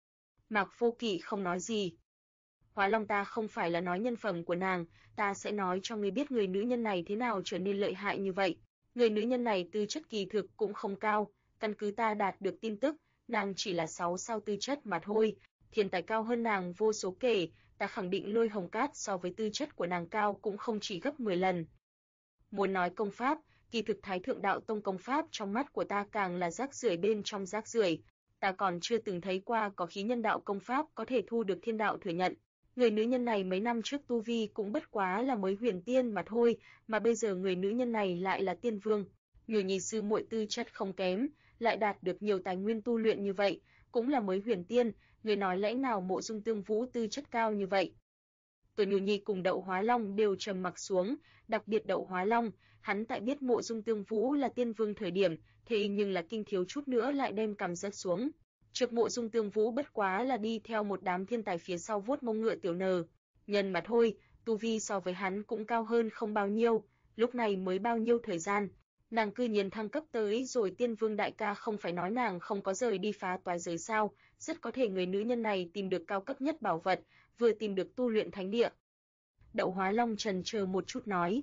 Mạc Vô Kỵ không nói gì. Hóa Long ta không phải là nói nhân phẩm của nàng, ta sẽ nói cho ngươi biết người nữ nhân này thế nào trở nên lợi hại như vậy. Người nữ nhân này tư chất kỳ thực cũng không cao, căn cứ ta đạt được tin tức, nàng chỉ là 6 sao tư chất mà thôi, thiên tài cao hơn nàng vô số kể, ta khẳng định Lôi Hồng Cát so với tư chất của nàng cao cũng không chỉ gấp 10 lần. Muốn nói công pháp, kỳ thực Thái Thượng Đạo Tông công pháp trong mắt của ta càng là rác rưởi bên trong rác rưởi, ta còn chưa từng thấy qua có khí nhân đạo công pháp có thể thu được thiên đạo thừa nhận. Người nữ nhân này mấy năm trước tu vi cũng bất quá là mới huyền tiên mà thôi, mà bây giờ người nữ nhân này lại là tiên vương. Nhiều nhi sư muội tư chất không kém, lại đạt được nhiều tài nguyên tu luyện như vậy, cũng là mới huyền tiên, người nói lẽ nào Mộ Dung Tương Vũ tư chất cao như vậy. Tô Nhu Nhi cùng Đậu Hóa Long đều trầm mặc xuống, đặc biệt Đậu Hóa Long, hắn tại biết Mộ Dung Tương Vũ là tiên vương thời điểm, thế nhưng là kinh thiếu chút nữa lại đem cằm rớt xuống. Trước Mộ Dung Tương Vũ bất quá là đi theo một đám thiên tài phía sau vuốt mông ngựa tiểu nờ, nhân mà thôi, tu vi so với hắn cũng cao hơn không bao nhiêu, lúc này mới bao nhiêu thời gian, nàng cư nhiên thăng cấp tới rồi tiên vương đại ca không phải nói nàng không có rời đi phá toái giới sao, rất có thể người nữ nhân này tìm được cao cấp nhất bảo vật, vừa tìm được tu luyện thánh địa. Đậu Hóa Long chần chờ một chút nói.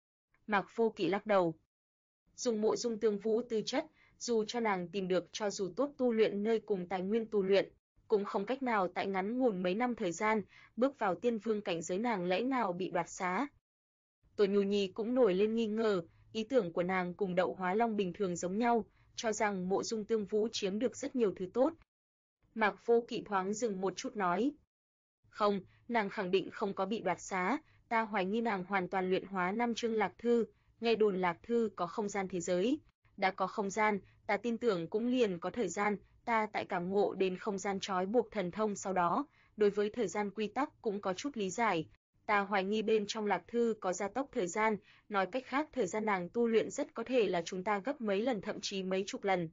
Mạc Vô Kỵ lắc đầu. Dùng Mộ Dung Tương Vũ tư chất, dù cho nàng tìm được cho dù tốt tu luyện nơi cùng tài nguyên tu luyện, cũng không cách nào tại ngắn ngủn mấy năm thời gian, bước vào tiên vương cảnh giới nàng lẽ nào bị đoạt xá. Tô Nhu Nhi cũng nổi lên nghi ngờ, ý tưởng của nàng cùng Đậu Hóa Long bình thường giống nhau, cho rằng Mộ Dung Tương Vũ chiếm được rất nhiều thứ tốt. Mạc Vô Kỵ thoáng dừng một chút nói. Không, nàng khẳng định không có bị đoạt xá, ta hoài nghi nàng hoàn toàn luyện hóa 5 chương Lạc Thư, nghe đồn Lạc Thư có không gian thế giới. Đã có không gian, ta tin tưởng cũng liền có thời gian, ta tại cảm ngộ đến không gian trói buộc thần thông sau đó, đối với thời gian quy tắc cũng có chút lý giải. Ta hoài nghi bên trong Lạc Thư có gia tốc thời gian, nói cách khác thời gian nàng tu luyện rất có thể là chúng ta gấp mấy lần thậm chí mấy chục lần.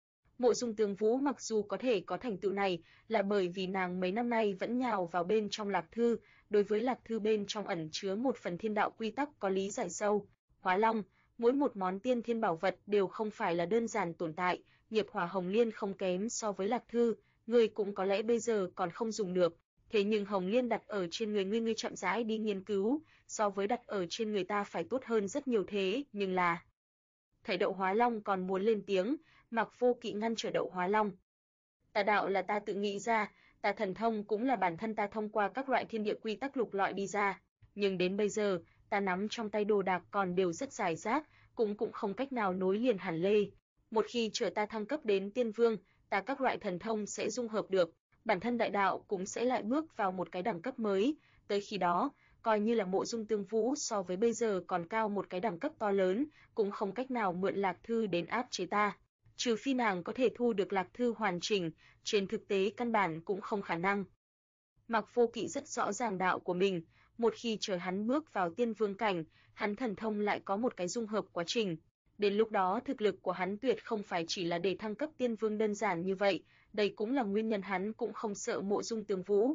Mộ Dung Tương Vũ mặc dù có thể có thành tựu này, là bởi vì nàng mấy năm nay vẫn nhào vào bên trong Lạc Thư, đối với Lạc Thư bên trong ẩn chứa một phần thiên đạo quy tắc có lý giải sâu. Hóa Long, mỗi một món tiên thiên bảo vật đều không phải là đơn giản tồn tại, nghiệp hỏa hồng liên không kém so với Lạc Thư, ngươi cũng có lẽ bây giờ còn không dùng được, thế nhưng hồng liên đặt ở trên người ngươi chậm rãi đi nghiên cứu, so với đặt ở trên người ta phải tốt hơn rất nhiều thế, nhưng là... Thấy Đậu Hóa Long còn muốn lên tiếng, Mạc Vô Kỵ ngăn trở Đậu Hóa Long. Tà đạo là ta tự nghĩ ra, tà thần thông cũng là bản thân ta thông qua các loại thiên địa quy tắc lục lọi đi ra, nhưng đến bây giờ, ta nắm trong tay đồ đạc còn đều rất rải rác, cũng không cách nào nối liền hẳn lê. Một khi chờ ta thăng cấp đến tiên vương, ta các loại thần thông sẽ dung hợp được, bản thân đại đạo cũng sẽ lại bước vào một cái đẳng cấp mới, tới khi đó, coi như là Mộ Dung Tương Vũ so với bây giờ còn cao một cái đẳng cấp to lớn, cũng không cách nào mượn Lạc Thư đến áp chế ta. Trừ phi nàng có thể thu được Lạc Thư hoàn chỉnh, trên thực tế căn bản cũng không khả năng. Mạc Vô Kỵ rất rõ ràng đạo của mình, một khi chờ hắn bước vào tiên vương cảnh, hắn thần thông lại có một cái dung hợp quá trình. Đến lúc đó thực lực của hắn tuyệt không phải chỉ là để thăng cấp tiên vương đơn giản như vậy, đây cũng là nguyên nhân hắn cũng không sợ Mộ Dung Tương Vũ.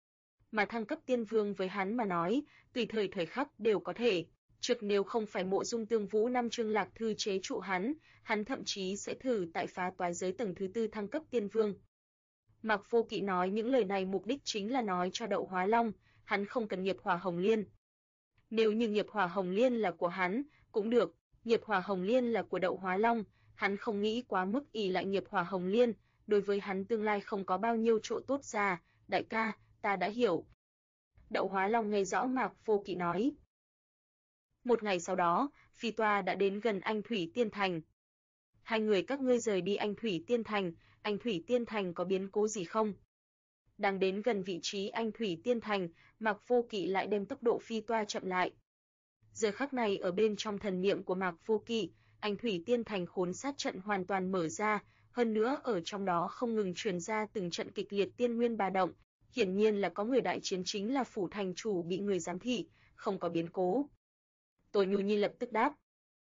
Mà thăng cấp tiên vương với hắn mà nói, tùy thời khắc đều có thể. Trước nếu không phải Mộ Dung Tương Vũ 5 chương Lạc Thư chế trụ hắn thậm chí sẽ thử tại phá toái giới tầng thứ 4 thăng cấp tiên vương. Mạc Vô Kỵ nói những lời này mục đích chính là nói cho Đậu Hóa Long, hắn không cần nghiệp hỏa hồng liên. Nếu như nghiệp hỏa hồng liên là của hắn, cũng được, nghiệp hỏa hồng liên là của Đậu Hóa Long, hắn không nghĩ quá mức ỷ lại nghiệp hỏa hồng liên, đối với hắn tương lai không có bao nhiêu chỗ tốt ra, đại ca, ta đã hiểu. Đậu Hóa Long nghe rõ Mạc Vô Kỵ nói. Một ngày sau đó, phi toa đã đến gần Anh Thủy Tiên Thành. Hai người các ngươi rời đi Anh Thủy Tiên Thành có biến cố gì không? Đang đến gần vị trí Anh Thủy Tiên Thành, Mạc Vô Kỵ lại đem tốc độ phi toa chậm lại. Giờ khắc này ở bên trong thần niệm của Mạc Vô Kỵ, Anh Thủy Tiên Thành khốn sát trận hoàn toàn mở ra, hơn nữa ở trong đó không ngừng truyền ra từng trận kịch liệt tiên nguyên ba động, hiển nhiên là có người đại chiến, chính là phủ thành chủ bị người giám thị, không có biến cố. Tô Nhu Nhi lập tức đáp.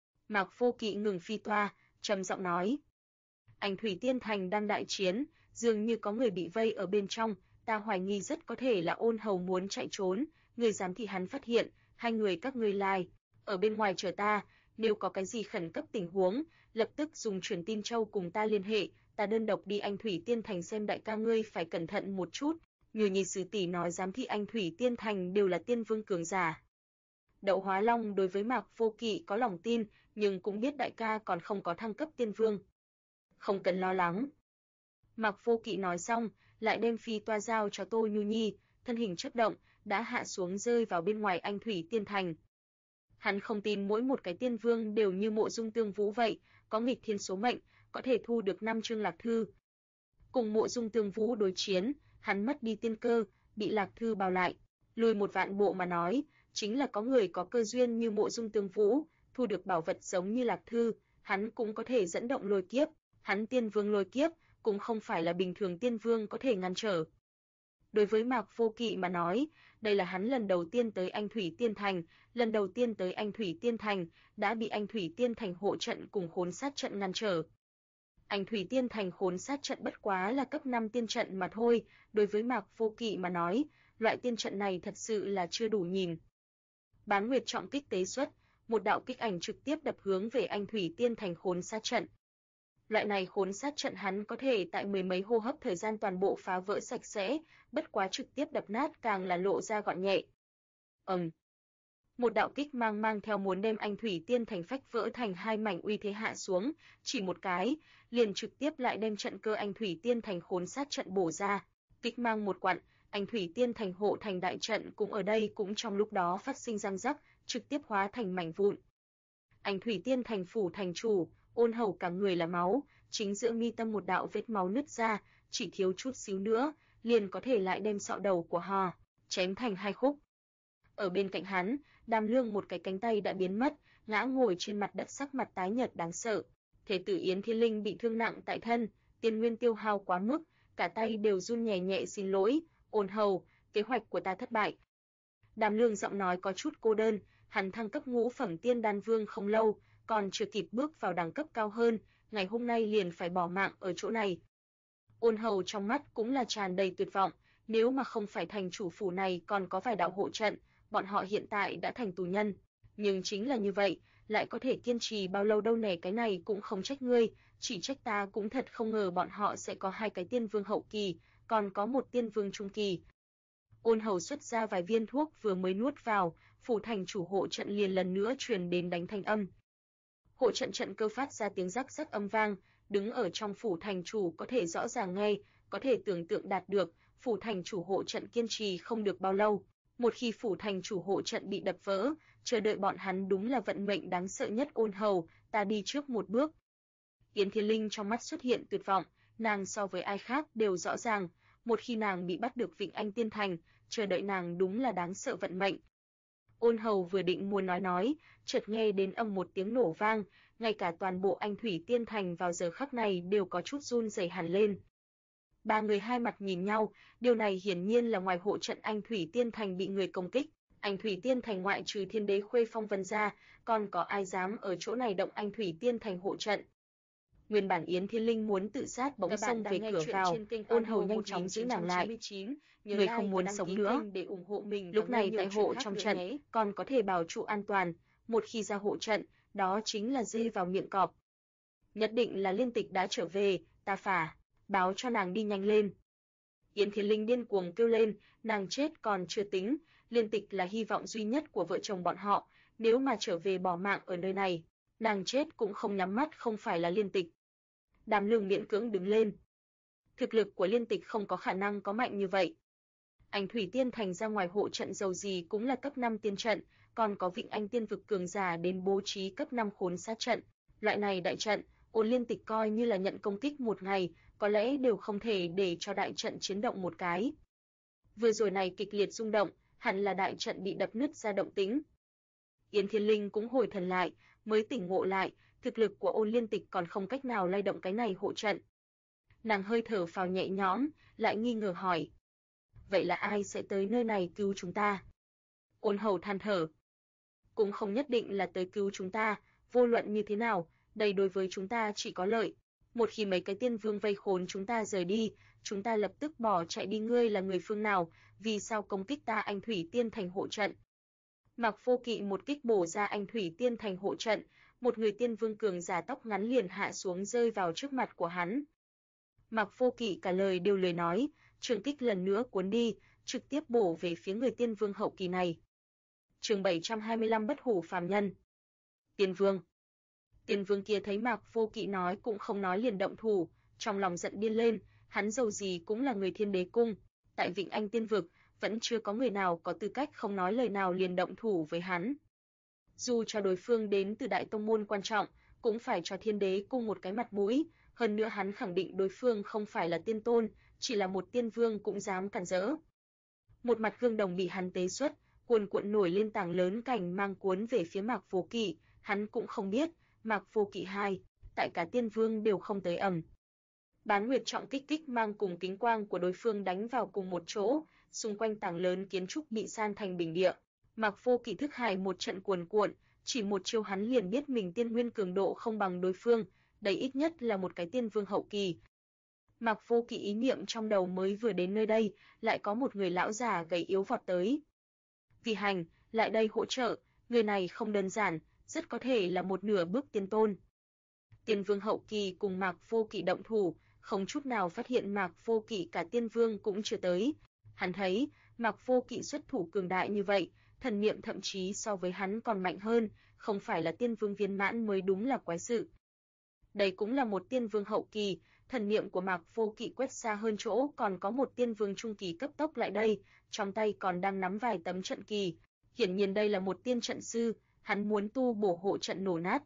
Mạc Vô Kỵ ngừng phi toa, trầm giọng nói: Anh Thủy Tiên Thành đang đại chiến, dường như có người bị vây ở bên trong, ta hoài nghi rất có thể là Ôn Hầu muốn chạy trốn, người giám thị hắn phát hiện, hai người các ngươi lai, ở bên ngoài chờ ta, nếu có cái gì khẩn cấp tình huống, lập tức dùng truyền tin châu cùng ta liên hệ, ta đơn độc đi Anh Thủy Tiên Thành xem, đại ca ngươi phải cẩn thận một chút. Như Nhi sư tỷ nói giám thị Anh Thủy Tiên Thành đều là tiên vương cường giả. Đậu Hóa Long đối với Mạc Vô Kỵ có lòng tin, nhưng cũng biết đại ca còn không có thăng cấp tiên vương. Không cần lo lắng. Mạc Vô Kỵ nói xong, lại đem phi toa giao cho Tô Nhu Nhi, thân hình chớp động, đã hạ xuống rơi vào bên ngoài Anh Thủy Tiên Thành. Hắn không tin mỗi một cái tiên vương đều như Mộ Dung Tương Vũ vậy, có nghịch thiên số mệnh, có thể thu được 5 chương lạc thư. Cùng Mộ Dung Tương Vũ đối chiến, hắn mất đi tiên cơ, bị lạc thư bao lại. Lùi một vạn bộ mà nói, chính là có người có cơ duyên như Mộ Dung Tương Vũ, thu được bảo vật giống như lạc thư, hắn cũng có thể dẫn động lôi kiếp, hắn tiên vương lôi kiếp cũng không phải là bình thường tiên vương có thể ngăn trở. Đối với Mạc Vô Kỵ mà nói, đây là hắn lần đầu tiên tới Anh Thủy Tiên Thành, lần đầu tiên tới Anh Thủy Tiên Thành, đã bị Anh Thủy Tiên Thành hộ trận cùng khốn sát trận ngăn trở. Anh Thủy Tiên Thành khốn sát trận bất quá là cấp 5 tiên trận mà thôi, đối với Mạc Vô Kỵ mà nói, loại tiên trận này thật sự là chưa đủ nhìn. Bán Nguyệt trọng kích tế xuất, một đạo kích ảnh trực tiếp đập hướng về Anh Thủy Tiên Thành khốn sát trận. Loại này khốn sát trận hắn có thể tại mười mấy hô hấp thời gian toàn bộ phá vỡ sạch sẽ, bất quá trực tiếp đập nát càng là lộ ra gọn nhẹ. Một đạo kích mang theo muốn đem Anh Thủy Tiên Thành phách vỡ thành hai mảnh uy thế hạ xuống, chỉ một cái, liền trực tiếp lại đem trận cơ Anh Thủy Tiên Thành khốn sát trận bổ ra. Kích mang một quặn, Anh Thủy Tiên Thành hộ thành đại trận cũng ở đây cũng trong lúc đó phát sinh răng rắc, trực tiếp hóa thành mảnh vụn. Anh Thủy Tiên Thành phủ thành chủ, Ôn Hầu cả người là máu, chính giữa mi tâm một đạo vết máu nứt ra, chỉ thiếu chút xíu nữa, liền có thể lại đem sọ đầu của họ chém thành hai khúc. Ở bên cạnh hắn, Đàm Lương một cái cánh tay đã biến mất, ngã ngồi trên mặt đất, sắc mặt tái nhợt đáng sợ. Thế tử Yến Thiên Linh bị thương nặng tại thân, tiên nguyên tiêu hao quá mức, cả tay đều run nhẹ nhẹ, xin lỗi, Ôn Hầu, kế hoạch của ta thất bại. Đàm Lương giọng nói có chút cô đơn, hắn thăng cấp ngũ phẩm tiên đan vương không lâu, còn chưa kịp bước vào đẳng cấp cao hơn, ngày hôm nay liền phải bỏ mạng ở chỗ này. Ôn Hầu trong mắt cũng là tràn đầy tuyệt vọng, nếu mà không phải thành chủ phủ này còn có vài đạo hộ trận, bọn họ hiện tại đã thành tù nhân. Nhưng chính là như vậy, lại có thể kiên trì bao lâu đâu nè, cái này cũng không trách ngươi, chỉ trách ta cũng thật không ngờ bọn họ sẽ có hai cái tiên vương hậu kỳ, còn có một tiên vương trung kỳ. Ôn Hầu xuất ra vài viên thuốc vừa mới nuốt vào, phủ thành chủ hộ trận liền lần nữa truyền đến đánh thanh âm. Hộ trận trận cơ phát ra tiếng rắc rắc âm vang, đứng ở trong phủ thành chủ có thể rõ ràng nghe, có thể tưởng tượng đạt được, phủ thành chủ hộ trận kiên trì không được bao lâu. Một khi phủ thành chủ hộ trận bị đập vỡ, chờ đợi bọn hắn đúng là vận mệnh đáng sợ nhất. Ôn Hầu, ta đi trước một bước. Yến Thiên Linh trong mắt xuất hiện tuyệt vọng, nàng so với ai khác đều rõ ràng, một khi nàng bị bắt được Vịnh Anh Tiên Thành, chờ đợi nàng đúng là đáng sợ vận mệnh. Ôn Hầu vừa định muốn nói, chợt nghe đến âm một tiếng nổ vang, ngay cả toàn bộ Anh Thủy Tiên Thành vào giờ khắc này đều có chút run rẩy hẳn lên. Ba người hai mặt nhìn nhau, điều này hiển nhiên là ngoài hộ trận Anh Thủy Tiên Thành bị người công kích. Anh Thủy Tiên Thành ngoại trừ Thiên Đế Khuê Phong Vân ra, còn có ai dám ở chỗ này động Anh Thủy Tiên Thành hộ trận? Nguyên bản Yến Thiên Linh muốn tự sát bỗng xông về cửa vào, Ôn Hầu nhanh chóng giữ nàng lại. Người không muốn sống nữa. Lúc này tại hộ trong trận còn có thể bảo trụ an toàn, một khi ra hộ trận, đó chính là dê vào miệng cọp. Nhất định là Liên Tịch đã trở về, ta phả báo cho nàng đi nhanh lên. Yến Thiến Linh điên cuồng kêu lên, nàng chết còn chưa tính, Liên Tịch là hy vọng duy nhất của vợ chồng bọn họ, nếu mà trở về bỏ mạng ở nơi này, nàng chết cũng không nhắm mắt không phải là Liên Tịch. Đàm Lương miễn cưỡng đứng lên. Thực lực của Liên Tịch không có khả năng có mạnh như vậy. Anh Thủy Tiên Thành ra ngoài hộ trận dầu gì cũng là cấp 5 tiên trận, còn có Vịnh Anh Tiên vực cường giả đến bố trí cấp 5 khốn sát trận. Loại này đại trận, Ôn Liên Tịch coi như là nhận công kích một ngày, có lẽ đều không thể để cho đại trận chiến động một cái. Vừa rồi này kịch liệt rung động, hẳn là đại trận bị đập nứt ra động tĩnh. Yến Thiên Linh cũng hồi thần lại, mới tỉnh ngộ lại, thực lực của Ôn Liên Tịch còn không cách nào lay động cái này hộ trận. Nàng hơi thở phào nhẹ nhõm, lại nghi ngờ hỏi: "Vậy là ai sẽ tới nơi này cứu chúng ta?" Ôn Hầu than thở: "Cũng không nhất định là tới cứu chúng ta, vô luận như thế nào, đây đối với chúng ta chỉ có lợi. Một khi mấy cái tiên vương vây khốn chúng ta rời đi, chúng ta lập tức bỏ chạy đi. Ngươi là người phương nào, vì sao công kích ta Anh Thủy Tiên Thành hộ trận?" Mạc Vô Kỵ một kích bổ ra Anh Thủy Tiên Thành hộ trận, một người tiên vương cường giả tóc ngắn liền hạ xuống rơi vào trước mặt của hắn. Mạc Vô Kỵ cả lời đều lười nói, trường kích lần nữa cuốn đi, trực tiếp bổ về phía người tiên vương hậu kỳ này. Chương 725 Bất hủ phàm nhân. Tiên vương. Tiên vương kia thấy Mạc Vô Kỵ nói cũng không nói liền động thủ, trong lòng giận điên lên, hắn dầu gì cũng là người Thiên Đế cung, tại Vịnh Anh Tiên vực vẫn chưa có người nào có tư cách không nói lời nào liền động thủ với hắn. Dù cho đối phương đến từ đại tông môn quan trọng, cũng phải cho Thiên Đế cung một cái mặt mũi, hơn nữa hắn khẳng định đối phương không phải là tiên tôn, chỉ là một tiên vương cũng dám cản rỡ. Một mặt gương đồng bị hắn tế xuất, cuồn cuộn nổi lên tảng lớn cảnh mang cuốn về phía Mạc Vô Kỵ, hắn cũng không biết, Mạc Vô Kỵ hai, tại cả tiên vương đều không tới ầm. Bán Nguyệt trọng kích mang cùng kính quang của đối phương đánh vào cùng một chỗ, xung quanh tảng lớn kiến trúc bị san thành bình địa. Mạc Vô Kỵ thức hải một trận cuồn cuộn, chỉ một chiêu hắn liền biết mình tiên nguyên cường độ không bằng đối phương, đây ít nhất là một cái tiên vương hậu kỳ. Mạc Vô Kỵ ý niệm trong đầu mới vừa đến nơi đây, lại có một người lão già gầy yếu vọt tới. Vì Hành, lại đây hỗ trợ, người này không đơn giản, rất có thể là một nửa bước tiên tôn. Tiên vương hậu kỳ cùng Mạc Vô Kỵ động thủ, không chút nào phát hiện Mạc Vô Kỵ cả tiên vương cũng chưa tới. Hắn thấy, Mạc Vô Kỵ xuất thủ cường đại như vậy, thần niệm thậm chí so với hắn còn mạnh hơn, không phải là tiên vương viên mãn mới đúng là quái sự. Đây cũng là một tiên vương hậu kỳ, thần niệm của Mạc Vô Kỵ quét xa hơn chỗ còn có một tiên vương trung kỳ cấp tốc lại đây, trong tay còn đang nắm vài tấm trận kỳ. Hiển nhiên đây là một tiên trận sư, hắn muốn tu bổ hộ trận nổ nát.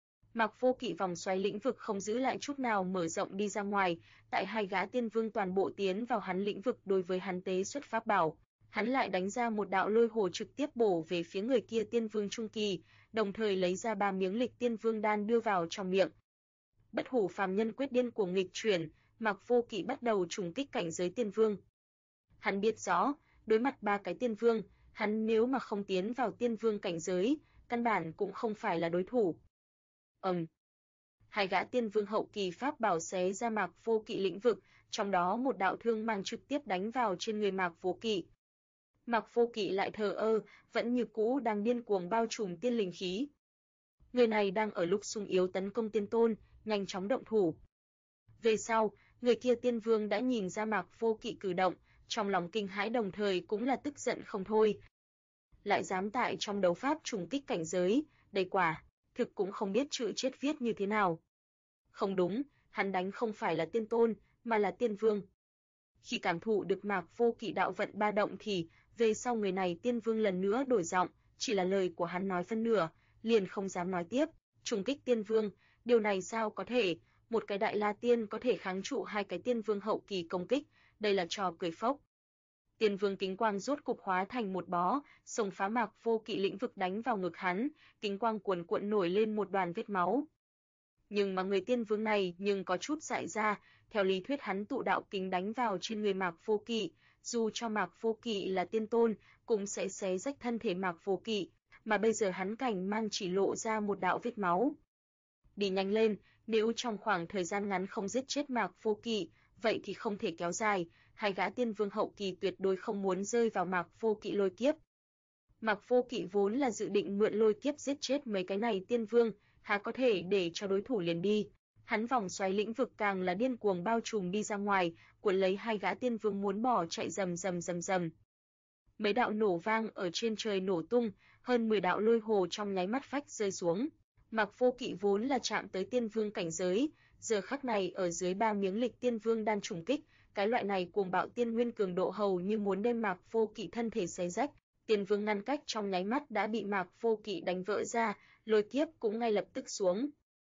Mạc Vô Kỵ vòng xoáy lĩnh vực không giữ lại chút nào mở rộng đi ra ngoài, tại hai gã tiên vương toàn bộ tiến vào hắn lĩnh vực đối với hắn tế xuất pháp bảo. Hắn lại đánh ra một đạo lôi hồ trực tiếp bổ về phía người kia tiên vương trung kỳ, đồng thời lấy ra 3 miếng lịch tiên vương đan đưa vào trong miệng. Bất hủ phàm nhân quyết điên cuồng nghịch chuyển, Mạc Vô Kỵ bắt đầu trùng kích cảnh giới tiên vương. Hắn biết rõ, đối mặt 3 cái tiên vương, hắn nếu mà không tiến vào tiên vương cảnh giới, căn bản cũng không phải là đối thủ. Hai gã tiên vương hậu kỳ pháp bảo xé ra Mạc Vô Kỵ lĩnh vực, trong đó một đạo thương mang trực tiếp đánh vào trên người Mạc Vô Kỵ. Mạc Vô Kỵ lại thờ ơ, vẫn như cũ đang điên cuồng bao trùm tiên linh khí. Người này đang ở lúc sung yếu tấn công tiên tôn, nhanh chóng động thủ. Về sau, người kia tiên vương đã nhìn ra Mạc Vô Kỵ cử động, trong lòng kinh hãi đồng thời cũng là tức giận không thôi. Lại dám tại trong đấu pháp trùng kích cảnh giới, đây quả thực cũng không biết chữ chết viết như thế nào. Không đúng, hắn đánh không phải là tiên tôn, mà là tiên vương. Khi cảm thụ được Mạc Vô Kỵ đạo vận ba động thì, về sau người này tiên vương lần nữa đổi giọng, chỉ là lời của hắn nói phân nửa, liền không dám nói tiếp, trùng kích tiên vương, điều này sao có thể, một cái đại la tiên có thể kháng trụ hai cái tiên vương hậu kỳ công kích, đây là trò cười phốc. Tiên vương kính quang rốt cục hóa thành một bó, xông phá Mạc Vô Kỵ lĩnh vực đánh vào ngực hắn, kính quang cuồn cuộn nổi lên một đoàn vết máu. Nhưng mà người tiên vương này nhưng có chút dại ra, theo lý thuyết hắn tụ đạo kính đánh vào trên người Mạc Vô Kỵ, dù cho Mạc Vô Kỵ là tiên tôn, cũng sẽ xé rách thân thể Mạc Vô Kỵ, mà bây giờ hắn cảnh mang chỉ lộ ra một đạo vết máu. Đi nhanh lên, nếu trong khoảng thời gian ngắn không giết chết Mạc Vô Kỵ, vậy thì không thể kéo dài, hai gã tiên vương hậu kỳ tuyệt đối không muốn rơi vào Mạc Vô Kỵ lôi kiếp. Mạc Vô Kỵ vốn là dự định mượn lôi kiếp giết chết mấy cái này tiên vương, há có thể để cho đối thủ liền đi. Hắn vòng xoáy lĩnh vực càng là điên cuồng bao trùm đi ra ngoài, cuốn lấy hai gã tiên vương muốn bỏ chạy rầm rầm rầm rầm. Mấy đạo nổ vang ở trên trời nổ tung, hơn 10 đạo lôi hồ trong nháy mắt phách rơi xuống. Mạc Vô Kỵ vốn là chạm tới tiên vương cảnh giới, giờ khắc này ở dưới 3 miếng lịch tiên vương đan trùng kích, cái loại này cuồng bạo tiên nguyên cường độ hầu như muốn đem Mạc Vô Kỵ thân thể xé rách. Tiên vương ngăn cách trong nháy mắt đã bị Mạc Vô Kỵ đánh vỡ ra, lôi kiếp cũng ngay lập tức xuống.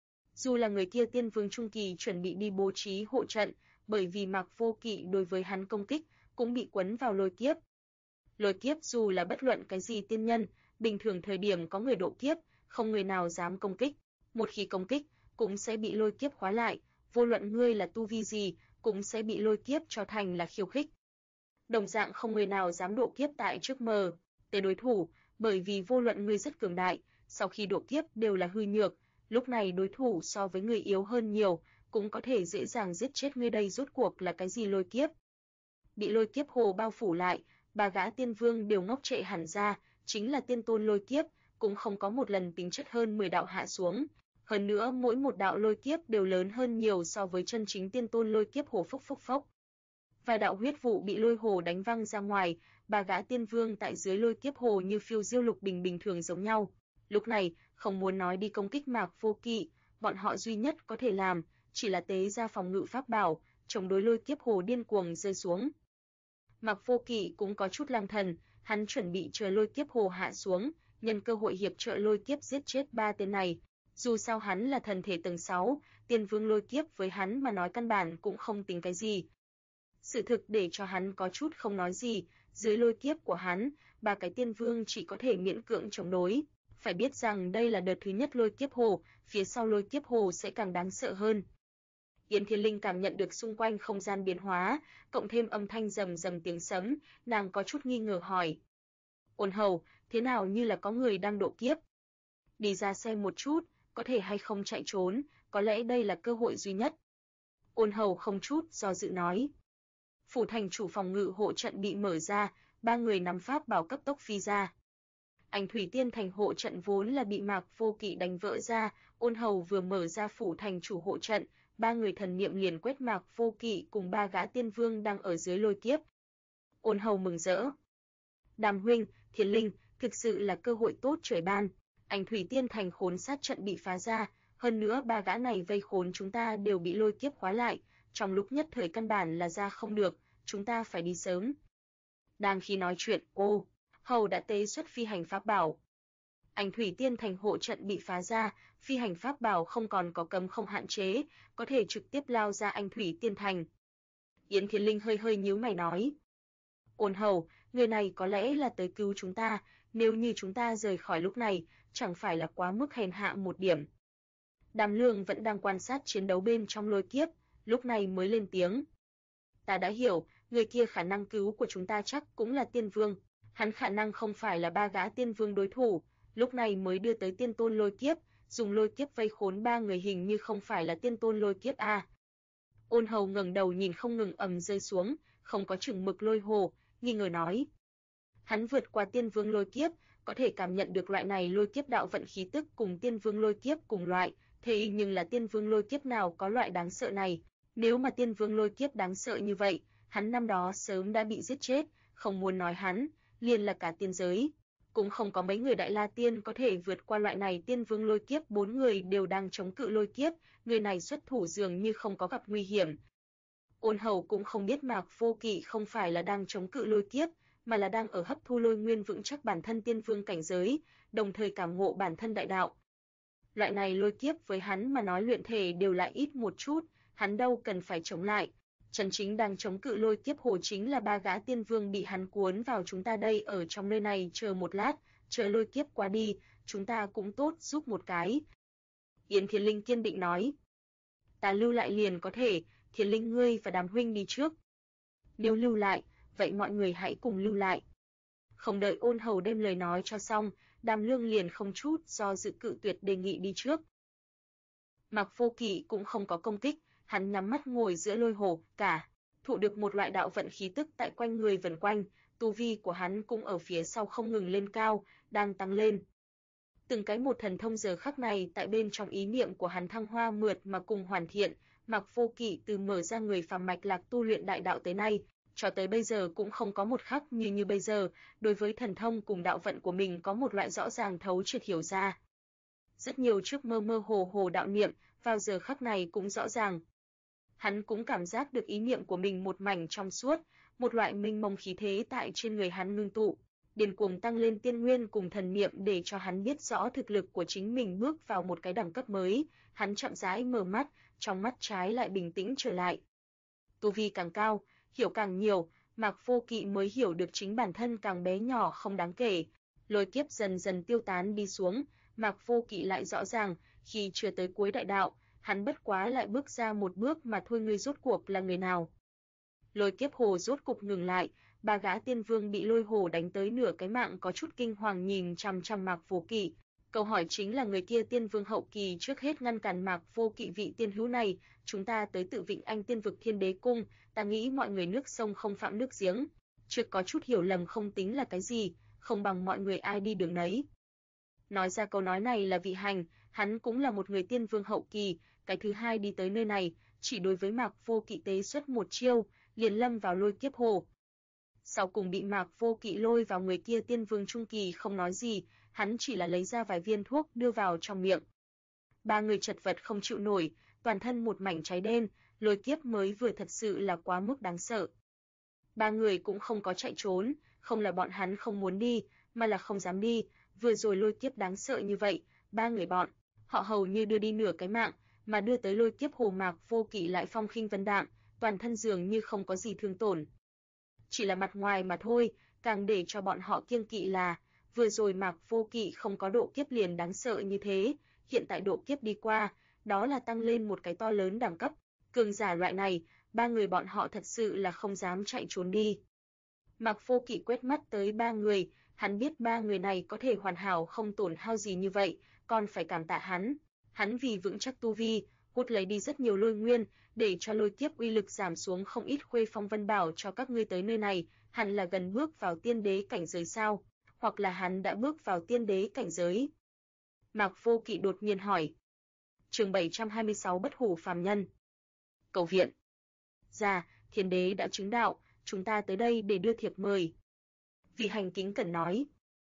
Dù là người kia tiên vương trung kỳ chuẩn bị đi bố trí hộ trận, bởi vì Mạc Vô Kỵ đối với hắn công kích cũng bị quấn vào lôi kiếp. Lôi kiếp dù là bất luận cái gì tiên nhân, bình thường thời điểm có người độ kiếp, không người nào dám công kích. Một khi công kích, cũng sẽ bị lôi kiếp khóa lại, vô luận ngươi là tu vi gì, cũng sẽ bị lôi kiếp cho thành là khiêu khích. Đồng dạng không người nào dám độ kiếp tại trước mờ, tới đối thủ, bởi vì vô luận ngươi rất cường đại, sau khi độ kiếp đều là hư nhược, lúc này đối thủ so với người yếu hơn nhiều, cũng có thể dễ dàng giết chết ngươi. Đây rốt cuộc là cái gì lôi kiếp? Bị lôi kiếp hồ bao phủ lại, ba gã tiên vương đều ngốc trệ hẳn ra, chính là tiên tôn lôi kiếp, cũng không có một lần tính chất hơn 10 đạo hạ xuống. Hơn nữa mỗi một đạo lôi kiếp đều lớn hơn nhiều so với chân chính tiên tôn lôi kiếp hồ phốc phốc phốc. Vài đạo huyết vụ bị lôi hồ đánh văng ra ngoài, ba gã tiên vương tại dưới lôi kiếp hồ như phiêu diêu lục bình bình thường giống nhau. Lúc này, không muốn nói đi công kích Mạc Vô Kỵ, bọn họ duy nhất có thể làm, chỉ là tế ra phòng ngự pháp bảo, chống đối lôi kiếp hồ điên cuồng rơi xuống. Mạc Vô Kỵ cũng có chút lang thần, hắn chuẩn bị chờ lôi kiếp hồ hạ xuống, nhân cơ hội hiệp trợ lôi kiếp giết chết ba tên này. Dù sao hắn là thần thể tầng 6, tiên vương lôi kiếp với hắn mà nói căn bản cũng không tính cái gì. Sự thực để cho hắn có chút không nói gì, dưới lôi kiếp của hắn, ba cái tiên vương chỉ có thể miễn cưỡng chống đối. Phải biết rằng đây là đợt thứ nhất lôi kiếp hồ, phía sau lôi kiếp hồ sẽ càng đáng sợ hơn. Yến Thiên Linh cảm nhận được xung quanh không gian biến hóa, cộng thêm âm thanh rầm rầm tiếng sấm, nàng có chút nghi ngờ hỏi. Ôn Hầu, thế nào như là có người đang độ kiếp? Đi ra xem một chút, có thể hay không chạy trốn, có lẽ đây là cơ hội duy nhất. Ôn Hầu không chút do dự nói. Phủ thành chủ phòng ngự hộ trận bị mở ra, ba người nắm pháp bảo cấp tốc phi ra. Ảnh Thủy Tiên thành hộ trận vốn là bị Mạc Vô Kỵ đánh vỡ ra, Ôn Hầu vừa mở ra phủ thành chủ hộ trận, ba người thần niệm liền quét Mạc Vô Kỵ cùng ba gã tiên vương đang ở dưới lôi kiếp. Ôn Hầu mừng rỡ. Đàm huynh, Thiên Linh, thực sự là cơ hội tốt trời ban. Ảnh Thủy Tiên thành khốn sát trận bị phá ra, hơn nữa ba gã này vây khốn chúng ta đều bị lôi kiếp khóa lại, trong lúc nhất thời căn bản là ra không được, chúng ta phải đi sớm. Đang khi nói chuyện, Hầu đã tế xuất phi hành pháp bảo. Ảnh Thủy Tiên thành hộ trận bị phá ra, phi hành pháp bảo không còn có cấm không hạn chế, có thể trực tiếp lao ra Ảnh Thủy Tiên thành. Yến Thiên Linh hơi hơi nhíu mày nói. Ôn Hầu, người này có lẽ là tới cứu chúng ta, nếu như chúng ta rời khỏi lúc này, chẳng phải là quá mức hèn hạ một điểm. Đàm Lương vẫn đang quan sát chiến đấu bên trong lôi kiếp, lúc này mới lên tiếng. Ta đã hiểu, người kia khả năng cứu của chúng ta chắc cũng là tiên vương, hắn khả năng không phải là ba gã tiên vương đối thủ, lúc này mới đưa tới tiên tôn lôi kiếp, dùng lôi kiếp vây khốn ba người hình như không phải là tiên tôn lôi kiếp a. Ôn Hầu ngẩng đầu nhìn không ngừng ầm rơi xuống, không có chừng mực lôi hồ, nghi ngờ nói. Hắn vượt qua tiên vương lôi kiếp, có thể cảm nhận được loại này lôi kiếp đạo vận khí tức cùng tiên vương lôi kiếp cùng loại, thế nhưng là tiên vương lôi kiếp nào có loại đáng sợ này, nếu mà tiên vương lôi kiếp đáng sợ như vậy, hắn năm đó sớm đã bị giết chết, không muốn nói hắn, liền là cả tiên giới, cũng không có mấy người đại la tiên có thể vượt qua loại này tiên vương lôi kiếp, bốn người đều đang chống cự lôi kiếp, người này xuất thủ dường như không có gặp nguy hiểm. Ôn Hầu cũng không biết Mạc Vô Kỵ không phải là đang chống cự lôi kiếp, mà là đang ở hấp thu lôi nguyên vững chắc bản thân tiên vương cảnh giới, đồng thời cảm ngộ bản thân đại đạo. Loại này lôi kiếp với hắn mà nói luyện thể đều lại ít một chút, hắn đâu cần phải chống lại. Chân chính đang chống cự lôi kiếp hồ chính là ba gã tiên vương bị hắn cuốn vào, chúng ta đây ở trong nơi này chờ một lát, chờ lôi kiếp qua đi, chúng ta cũng tốt giúp một cái. Yến Thiên Linh kiên định nói. Ta lưu lại liền có thể, Thiên Linh ngươi và Đàm huynh đi trước. Nếu lưu lại, vậy mọi người hãy cùng lưu lại. Không đợi Ôn Hầu đem lời nói cho xong, Đàm Lương liền không chút do dự cự tuyệt đề nghị đi trước. Mạc Vô Kỵ cũng không có công kích, hắn nhắm mắt ngồi giữa lôi hồ, thụ được một loại đạo vận khí tức tại quanh người vần quanh, tu vi của hắn cũng ở phía sau không ngừng lên cao, đang tăng lên. Từng cái một thần thông giờ khắc này tại bên trong ý niệm của hắn thăng hoa mượt mà cùng hoàn thiện, Mạc Vô Kỵ từ mở ra người phàm mạch lạc tu luyện đại đạo tới nay, cho tới bây giờ cũng không có một khắc như bây giờ, đối với thần thông cùng đạo vận của mình có một loại rõ ràng thấu triệt hiểu ra. Rất nhiều trước mơ mơ hồ hồ đạo niệm, vào giờ khắc này cũng rõ ràng. Hắn cũng cảm giác được ý niệm của mình một mảnh trong suốt, một loại mênh mông khí thế tại trên người hắn ngưng tụ, điên cuồng tăng lên tiên nguyên cùng thần niệm để cho hắn biết rõ thực lực của chính mình bước vào một cái đẳng cấp mới, hắn chậm rãi mở mắt, trong mắt trái lại bình tĩnh trở lại. Tu vi càng cao, hiểu càng nhiều, Mạc Vô Kỵ mới hiểu được chính bản thân càng bé nhỏ không đáng kể. Lôi kiếp dần dần tiêu tán đi xuống, Mạc Vô Kỵ lại rõ ràng, khi chưa tới cuối đại đạo, hắn bất quá lại bước ra một bước mà thôi, ngươi rốt cuộc là người nào? Lôi kiếp hồ rốt cục ngừng lại, ba gã tiên vương bị lôi hồ đánh tới nửa cái mạng có chút kinh hoàng nhìn chằm chằm Mạc Vô Kỵ. Câu hỏi chính là người kia tiên vương hậu kỳ trước hết ngăn cản Mạc Vô Kỵ vị tiên hữu này, chúng ta tới tự Vịnh Anh tiên vực Thiên Đế cung, ta nghĩ mọi người nước sông không phạm nước giếng, trước có chút hiểu lầm không tính là cái gì, không bằng mọi người ai đi đường nấy. Nói ra câu nói này là Vị Hành, hắn cũng là một người tiên vương hậu kỳ, cái thứ hai đi tới nơi này, chỉ đối với Mạc Vô Kỵ tế xuất một chiêu, liền lâm vào lôi kiếp hồ. Sau cùng bị Mạc Vô Kỵ lôi vào, người kia tiên vương trung kỳ không nói gì, hắn chỉ là lấy ra vài viên thuốc đưa vào trong miệng. Ba người chật vật không chịu nổi, toàn thân một mảnh cháy đen, lôi kiếp mới vừa thật sự là quá mức đáng sợ. Ba người cũng không có chạy trốn, không là bọn hắn không muốn đi, mà là không dám đi, vừa rồi lôi kiếp đáng sợ như vậy, ba người họ hầu như đưa đi nửa cái mạng, mà đưa tới lôi kiếp hồ Mạc Vô Kỵ lại phong khinh vân đạm, toàn thân dường như không có gì thương tổn. Chỉ là mặt ngoài mà thôi, càng để cho bọn họ kiêng kỵ là, vừa rồi Mạc Vô Kỵ không có độ kiếp liền đáng sợ như thế, hiện tại độ kiếp đi qua, đó là tăng lên một cái to lớn đẳng cấp, cường giả loại này, ba người bọn họ thật sự là không dám chạy trốn đi. Mạc Vô Kỵ quét mắt tới ba người, hắn biết ba người này có thể hoàn hảo không tổn hao gì như vậy, còn phải cảm tạ hắn. Hắn vì vững chắc tu vi, hút lấy đi rất nhiều lôi nguyên, để cho lôi kiếp uy lực giảm xuống không ít. Khuê Phong Vân bảo cho các ngươi tới nơi này, hẳn là gần bước vào tiên đế cảnh giới sao, hoặc là hắn đã bước vào tiên đế cảnh giới. Mạc Vô Kỵ đột nhiên hỏi. Chương 726 Bất hủ phàm nhân. Cầu viện. Dạ, Thiên đế đã chứng đạo, chúng ta tới đây để đưa thiệp mời. Vị Hành kính cẩn nói.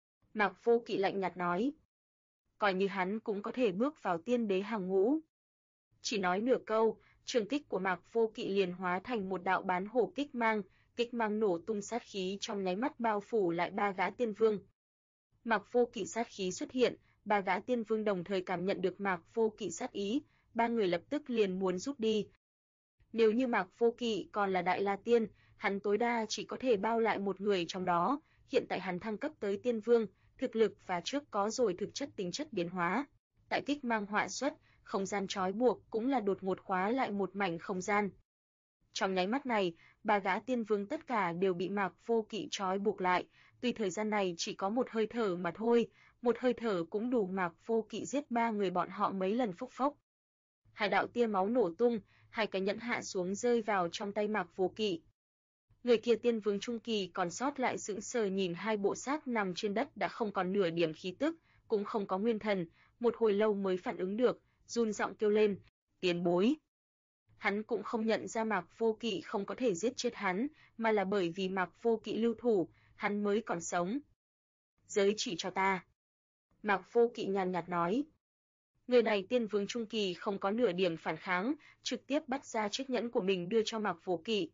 Mạc Vô Kỵ lạnh nhạt nói. Coi như hắn cũng có thể bước vào tiên đế hàng ngũ. Chỉ nói nửa câu, trường kích của Mạc Vô Kỵ liền hóa thành một đạo bán hổ kích mang nổ tung sát khí trong nháy mắt bao phủ lại ba gã tiên vương. Mạc Vô Kỵ sát khí xuất hiện, ba gã tiên vương đồng thời cảm nhận được Mạc Vô Kỵ sát ý, ba người lập tức liền muốn rút đi. Nếu như Mạc Vô Kỵ còn là Đại La Tiên, hắn tối đa chỉ có thể bao lại một người trong đó, hiện tại hắn thăng cấp tới tiên vương, thực lực và trước có rồi thực chất tính chất biến hóa. Tại kích mang họa xuất, không gian trói buộc cũng là đột ngột khóa lại một mảnh không gian. Trong nháy mắt này, ba gã tiên vương tất cả đều bị Mạc Vô Kỵ trói buộc lại, tuy thời gian này chỉ có một hơi thở mà thôi, một hơi thở cũng đủ Mạc Vô Kỵ giết ba người bọn họ mấy lần phốc phốc. Hai đạo tia máu nổ tung, hai cái nhẫn hạ xuống rơi vào trong tay Mạc Vô Kỵ. Người kia tiên vương trung kỳ còn sót lại sững sờ nhìn hai bộ xác nằm trên đất đã không còn nửa điểm khí tức, cũng không có nguyên thần, một hồi lâu mới phản ứng được, run giọng kêu lên, tiền bối. Hắn cũng không nhận ra Mạc Vô Kỵ không có thể giết chết hắn, mà là bởi vì Mạc Vô Kỵ lưu thủ, hắn mới còn sống. Giới chỉ cho ta. Mạc Vô Kỵ nhàn nhạt nói. Người này tiên vương trung kỳ không có nửa điểm phản kháng, trực tiếp bắt ra chiếc nhẫn của mình đưa cho Mạc Vô Kỵ.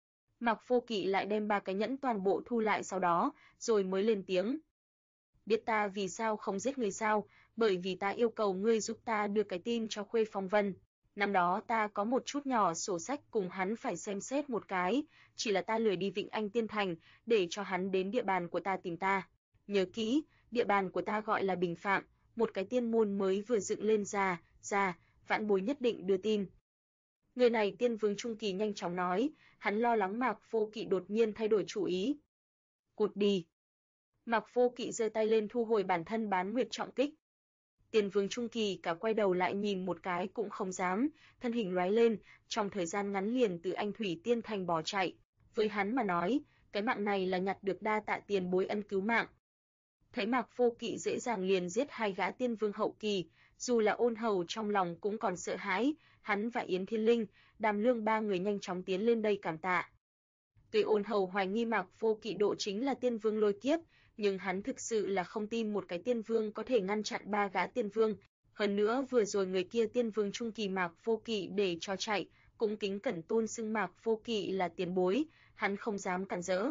Mạc Vô Kỵ lại đem ba cái nhẫn toàn bộ thu lại sau đó, rồi mới lên tiếng. Biết ta vì sao không giết người sao, bởi vì ta yêu cầu ngươi giúp ta đưa cái tin cho Khuê Phong Vân. Năm đó ta có một chút nhỏ sổ sách cùng hắn phải xem xét một cái, chỉ là ta lười đi Vịnh Anh Tiên Thành, để cho hắn đến địa bàn của ta tìm ta. Nhớ kỹ, địa bàn của ta gọi là Bình Phạm, một cái tiên môn mới vừa dựng lên ra, vãn bối nhất định đưa tin. Người này tiên vương trung kỳ nhanh chóng nói, hắn lo lắng Mạc Vô Kỵ đột nhiên thay đổi chủ ý. Cút đi. Mạc Vô Kỵ giơ tay lên thu hồi bản thân bán nguyệt trọng kích. Tiên vương trung kỳ cả quay đầu lại nhìn một cái cũng không dám, thân hình lóe lên, trong thời gian ngắn liền từ Anh Thủy Tiên Thành bỏ chạy. Với hắn mà nói, cái mạng này là nhặt được, đa tạ tiền bối ân cứu mạng. Thấy Mạc Vô Kỵ dễ dàng liền giết hai gã tiên vương hậu kỳ, dù là Ôn Hầu trong lòng cũng còn sợ hãi, hắn và Yến Thiên Linh, Đàm Lương ba người nhanh chóng tiến lên đây cảm tạ. Tuy Ôn Hầu hoài nghi Mạc Vô Kỵ độ chính là tiên vương lôi kiếp, nhưng hắn thực sự là không tin một cái tiên vương có thể ngăn chặn ba gã tiên vương. Hơn nữa vừa rồi người kia tiên vương trung kỳ Mạc Vô Kỵ để cho chạy, cũng kính cẩn tôn xưng Mạc Vô Kỵ là tiền bối, hắn không dám cản rỡ.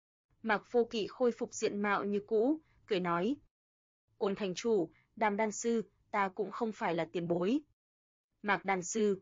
Mạc Vô Kỵ khôi phục diện mạo như cũ, cười nói: Ôn thành chủ, Đàm đan sư, ta cũng không phải là tiền bối. Mạc đan sư.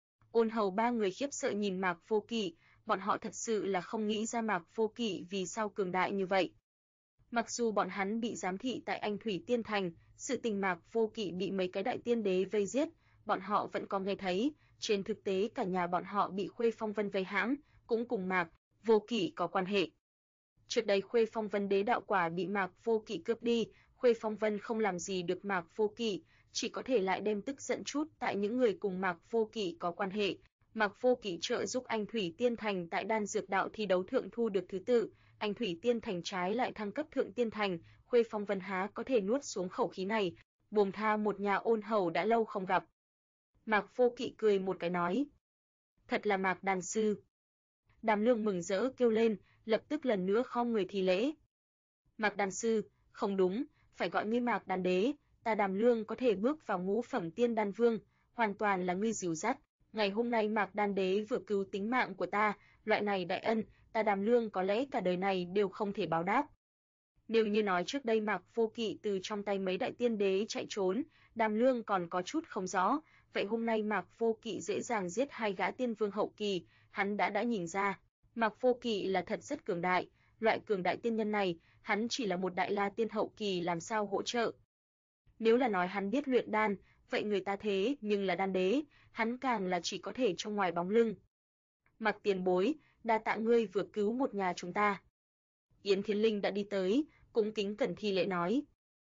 Ôn Hầu ba người khiếp sợ nhìn Mạc Vô Kỵ, bọn họ thật sự là không nghĩ ra Mạc Vô Kỵ vì sao cường đại như vậy. Mặc dù bọn hắn bị giám thị tại Anh Thủy Tiên Thành, sự tình Mạc Vô Kỵ bị mấy cái đại tiên đế vây giết, bọn họ vẫn có nghe thấy, trên thực tế cả nhà bọn họ bị Khuê Phong Vân vây hãm, cũng cùng Mạc Vô Kỵ có quan hệ. Trước đây Khuê Phong Vân đế đạo quả bị Mạc Vô Kỵ cướp đi, Khuê Phong Vân không làm gì được Mạc Vô Kỵ, chỉ có thể lại đem tức giận chút tại những người cùng Mạc Vô Kỵ có quan hệ. Mạc Vô Kỵ trợ giúp Anh Thủy Tiên Thành tại đan dược đạo thi đấu thượng thu được thứ tự, Anh Thủy Tiên Thành trái lại thăng cấp thượng tiên thành, Khuê Phong Vân há có thể nuốt xuống khẩu khí này, buông tha một nhà Ôn Hầu đã lâu không gặp. Mạc Vô Kỵ cười một cái nói: Thật là Mạc đan sư. Đàm Lương mừng rỡ kêu lên, lập tức lần nữa khom người thi lễ. Mạc đan sư, không đúng, phải gọi ngươi Mạc đan đế, ta Đàm Lương có thể bước vào ngũ phẩm tiên đan vương, hoàn toàn là ngươi dìu dắt. Ngày hôm nay Mạc đan đế vừa cứu tính mạng của ta, loại này đại ân, ta Đàm Lương có lẽ cả đời này đều không thể báo đáp. Nếu như nói trước đây Mạc Vô Kỵ từ trong tay mấy đại tiên đế chạy trốn, Đàm Lương còn có chút không rõ, vậy hôm nay Mạc Vô Kỵ dễ dàng giết hai gã tiên vương hậu kỳ, hắn đã nhìn ra, Mạc Vô Kỵ là thật rất cường đại, loại cường đại tiên nhân này, hắn chỉ là một đại la tiên hậu kỳ làm sao hỗ trợ. Nếu là nói hắn biết luyện đan, vậy người ta thế nhưng là đan đế, hắn càng là chỉ có thể trong ngoài bóng lưng. Mạc tiền bối, đa tạ ngươi vừa cứu một nhà chúng ta. Yến Thiên Linh đã đi tới, cũng kính cẩn thi lễ nói.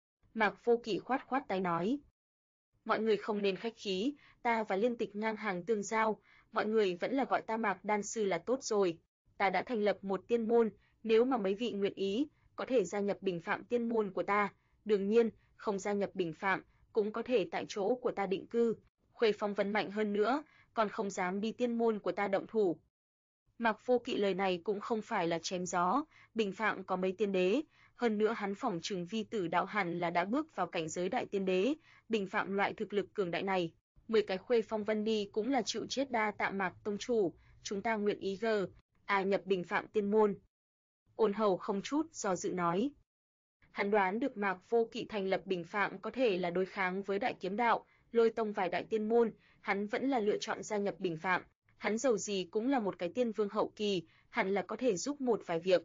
Mạc Vô Kỵ khoát khoát tay nói: Mọi người không nên khách khí, ta và Liên Tịch ngang hàng tương giao, mọi người vẫn là gọi ta Mạc đan sư là tốt rồi. Ta đã thành lập một tiên môn, nếu mà mấy vị nguyện ý, có thể gia nhập bình phạm tiên môn của ta, đương nhiên, không gia nhập bình phạm, cũng có thể tại chỗ của ta định cư. Khuê Phong Vân mạnh hơn nữa, còn không dám đi tiên môn của ta động thủ. Mạc Vô Kỵ lời này cũng không phải là chém gió, bình phạm có mấy tiên đế, hơn nữa hắn phỏng chừng vi tử đạo hẳn là đã bước vào cảnh giới đại tiên đế, bình phạm loại thực lực cường đại này, 10 cái Khuê Phong Vân đi cũng là chịu chết đa tạ Mạc tông chủ, chúng ta nguyện ý nhập bình phạm tiên môn. Ôn Hầu không chút do dự nói. Hắn đoán được Mạc Vô Kỵ thành lập bình phạm có thể là đối kháng với đại kiếm đạo, lôi tông vài đại tiên môn, hắn vẫn là lựa chọn gia nhập bình phạm. Hắn dầu gì cũng là một cái tiên vương hậu kỳ, hẳn là có thể giúp một vài việc.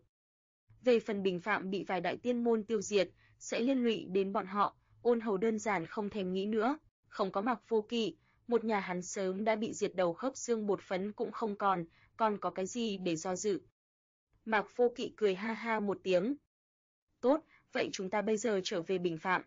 Về phần bình phạm bị vài đại tiên môn tiêu diệt, sẽ liên lụy đến bọn họ, Ôn Hầu đơn giản không thèm nghĩ nữa, không có Mạc Vô Kỵ, một nhà hắn sớm đã bị diệt đầu khớp xương bột phấn cũng không còn có cái gì để do dự. Mạc Vô Kỵ cười ha ha một tiếng. Tốt, vậy chúng ta bây giờ trở về bình phạm.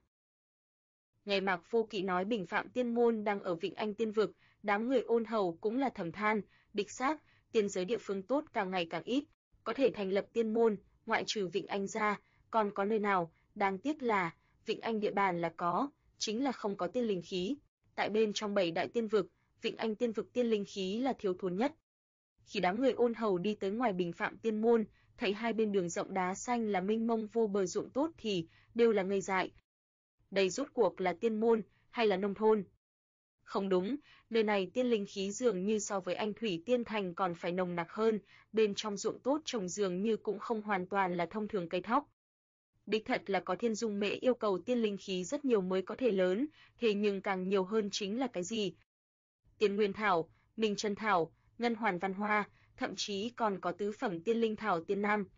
Ngày Mạc Vô Kỵ nói bình phạm tiên môn đang ở Vịnh Anh Tiên Vực, đám người Ôn Hầu cũng là thầm than, đích xác, tiên giới địa phương tốt càng ngày càng ít, có thể thành lập tiên môn, ngoại trừ Vịnh Anh ra, còn có nơi nào, đáng tiếc là, Vịnh Anh địa bàn là có, chính là không có tiên linh khí. Tại bên trong 7 đại tiên vực, Vịnh Anh Tiên Vực tiên linh khí là thiếu thốn nhất. Khi đám người Ôn Hầu đi tới ngoài bình phạm tiên môn, thấy hai bên đường rộng đá xanh là mênh mông vô bờ ruộng tốt thì đều là ngây dại. Đây rốt cuộc là tiên môn hay là nông thôn? Không đúng, nơi này tiên linh khí dường như so với Anh Thủy Tiên Thành còn phải nồng nặc hơn, bên trong ruộng tốt trồng dường như cũng không hoàn toàn là thông thường cây thóc. Đích thật là có Thiên Dung Mễ yêu cầu tiên linh khí rất nhiều mới có thể lớn, thế nhưng càng nhiều hơn chính là cái gì? Tiên Nguyên Thảo, Minh Chân Thảo, Ngân Hoàn Văn Hoa, thậm chí còn có tứ phẩm tiên linh thảo tiên nam.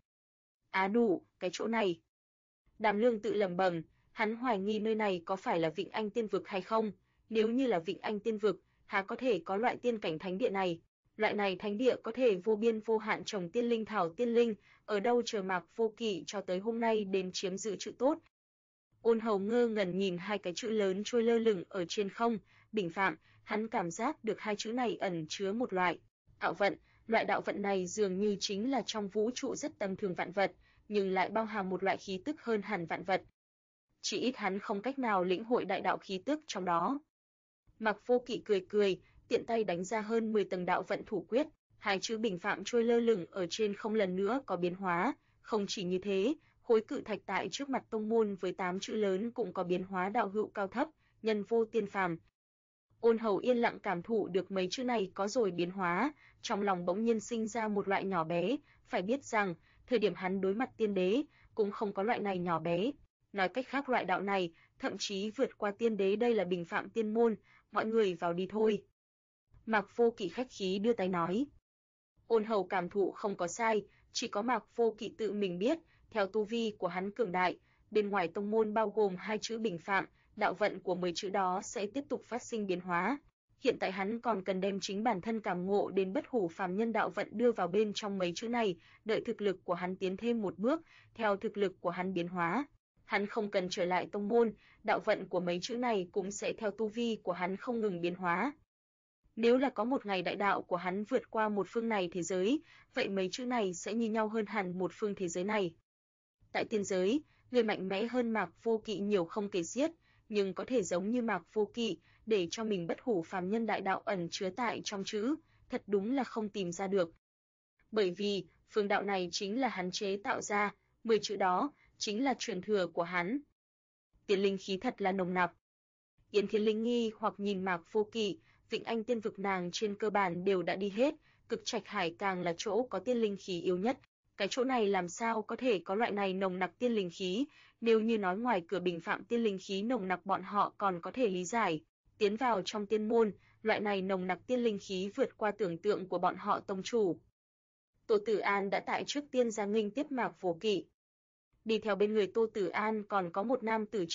Đủ, cái chỗ này. Đàm Lương tự lẩm bẩm, hắn hoài nghi nơi này có phải là Vịnh Anh Tiên Vực hay không, nếu như là Vịnh Anh Tiên Vực, há có thể có loại tiên cảnh thánh địa này. Loại này thánh địa có thể vô biên vô hạn trồng tiên linh thảo tiên linh, ở đâu chờ Mạc Vô Kỵ cho tới hôm nay đến chiếm giữ chữ tốt. Ôn Hầu ngơ ngẩn nhìn hai cái chữ lớn trôi lơ lửng ở trên không, bình phạm, hắn cảm giác được hai chữ này ẩn chứa một loại đạo vận, loại đạo vận này dường như chính là trong vũ trụ rất tầm thường vạn vật, nhưng lại bao hàm một loại khí tức hơn hẳn vạn vật, chỉ ít hắn không cách nào lĩnh hội đại đạo khí tức trong đó. Mạc Vô Kỵ cười cười, tiện tay đánh ra hơn 10 tầng đạo vận thủ quyết, hai chữ Bình Phạm trôi lơ lửng ở trên không lần nữa có biến hóa, không chỉ như thế, khối cự thạch tại trước mặt tông môn với 8 chữ lớn cũng có biến hóa đạo hữu cao thấp, nhân vô tiên phàm. Ôn Hầu yên lặng cảm thụ được mấy chữ này có rồi biến hóa, trong lòng bỗng nhiên sinh ra một loại nhỏ bé, phải biết rằng, thời điểm hắn đối mặt tiên đế, cũng không có loại này nhỏ bé. Nói cách khác loại đạo này, thậm chí vượt qua tiên đế, đây là Bình Phạm tiên môn, mọi người vào đi thôi. Mạc Vô Kỵ khách khí đưa tay nói. Ôn Hầu cảm thụ không có sai, chỉ có Mạc Vô Kỵ tự mình biết, theo tu vi của hắn cường đại, bên ngoài tông môn bao gồm hai chữ Bình Phạm, đạo vận của 10 chữ đó sẽ tiếp tục phát sinh biến hóa. Hiện tại hắn còn cần đem chính bản thân cảm ngộ đến bất hủ phàm nhân đạo vận đưa vào bên trong mấy chữ này, đợi thực lực của hắn tiến thêm một bước, theo thực lực của hắn biến hóa. Hắn không cần trở lại tông môn, đạo vận của mấy chữ này cũng sẽ theo tu vi của hắn không ngừng biến hóa. Nếu là có một ngày đại đạo của hắn vượt qua một phương này thế giới, vậy mấy chữ này sẽ như nhau hơn hẳn một phương thế giới này. Tại tiên giới, người mạnh mẽ hơn Mạc Vô Kỵ nhiều không kể xiết, nhưng có thể giống như Mạc Vô Kỵ, để cho mình bất hủ phàm nhân đại đạo ẩn chứa tại trong chữ, thật đúng là không tìm ra được. Bởi vì, phương đạo này chính là hắn chế tạo ra, 10 chữ đó chính là truyền thừa của hắn. Tiên linh khí thật là nồng nặc. Yến Thiên Linh nghi hoặc nhìn Mạc Vô Kỵ, Vịnh Anh tiên vực nàng trên cơ bản đều đã đi hết, Cực Trạch Hải càng là chỗ có tiên linh khí yếu nhất. Cái chỗ này làm sao có thể có loại này nồng nặc tiên linh khí, nếu như nói ngoài cửa Bình Phạm tiên linh khí nồng nặc bọn họ còn có thể lý giải, tiến vào trong tiên môn, loại này nồng nặc tiên linh khí vượt qua tưởng tượng của bọn họ tông chủ. Tô Tử An đã tại trước tiên ra nghênh tiếp Mạc Vô Kỵ. Đi theo bên người Tô Tử An còn có một nam tử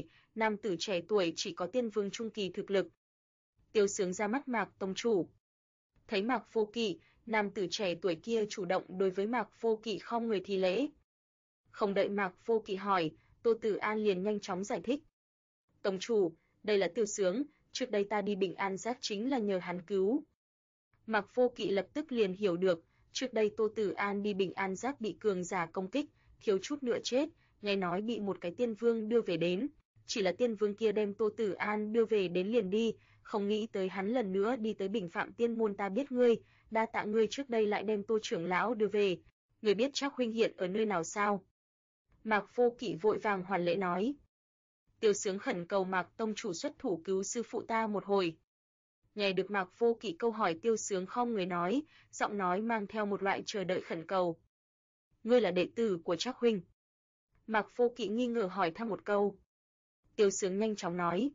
trẻ tuổi chỉ có tiên vương trung kỳ thực lực. Tiêu Sướng ra mắt Mạc tông chủ. Thấy Mạc Vô Kỵ, nam tử trẻ tuổi kia chủ động đối với Mạc Vô Kỵ khom người thi lễ. Không đợi Mạc Vô Kỵ hỏi, Tô Tử An liền nhanh chóng giải thích. Tông chủ, đây là Tiêu Sướng, trước đây ta đi Bình An Giác chính là nhờ hắn cứu. Mạc Vô Kỵ lập tức liền hiểu được, trước đây Tô Tử An đi Bình An Giác bị cường giả công kích, thiếu chút nữa chết, nghe nói bị một cái tiên vương đưa về đến. Chỉ là tiên vương kia đem Tô Tử An đưa về đến liền đi, không nghĩ tới hắn lần nữa đi tới Bình Phạm tiên môn. Ta biết ngươi, đa tạ ngươi trước đây lại đem Tô trưởng lão đưa về. Ngươi biết Trác huynh hiện ở nơi nào sao? Mạc Vô Kỵ vội vàng hoàn lễ nói. Tiêu Sướng khẩn cầu Mạc tông chủ xuất thủ cứu sư phụ ta một hồi. Nghe được Mạc Vô Kỵ câu hỏi, Tiêu Sướng không người nói, giọng nói mang theo một loại chờ đợi khẩn cầu. Ngươi là đệ tử của Trác huynh? Mạc Vô Kỵ nghi ngờ hỏi thăm một câu. Tiêu Sướng nhanh chóng nói.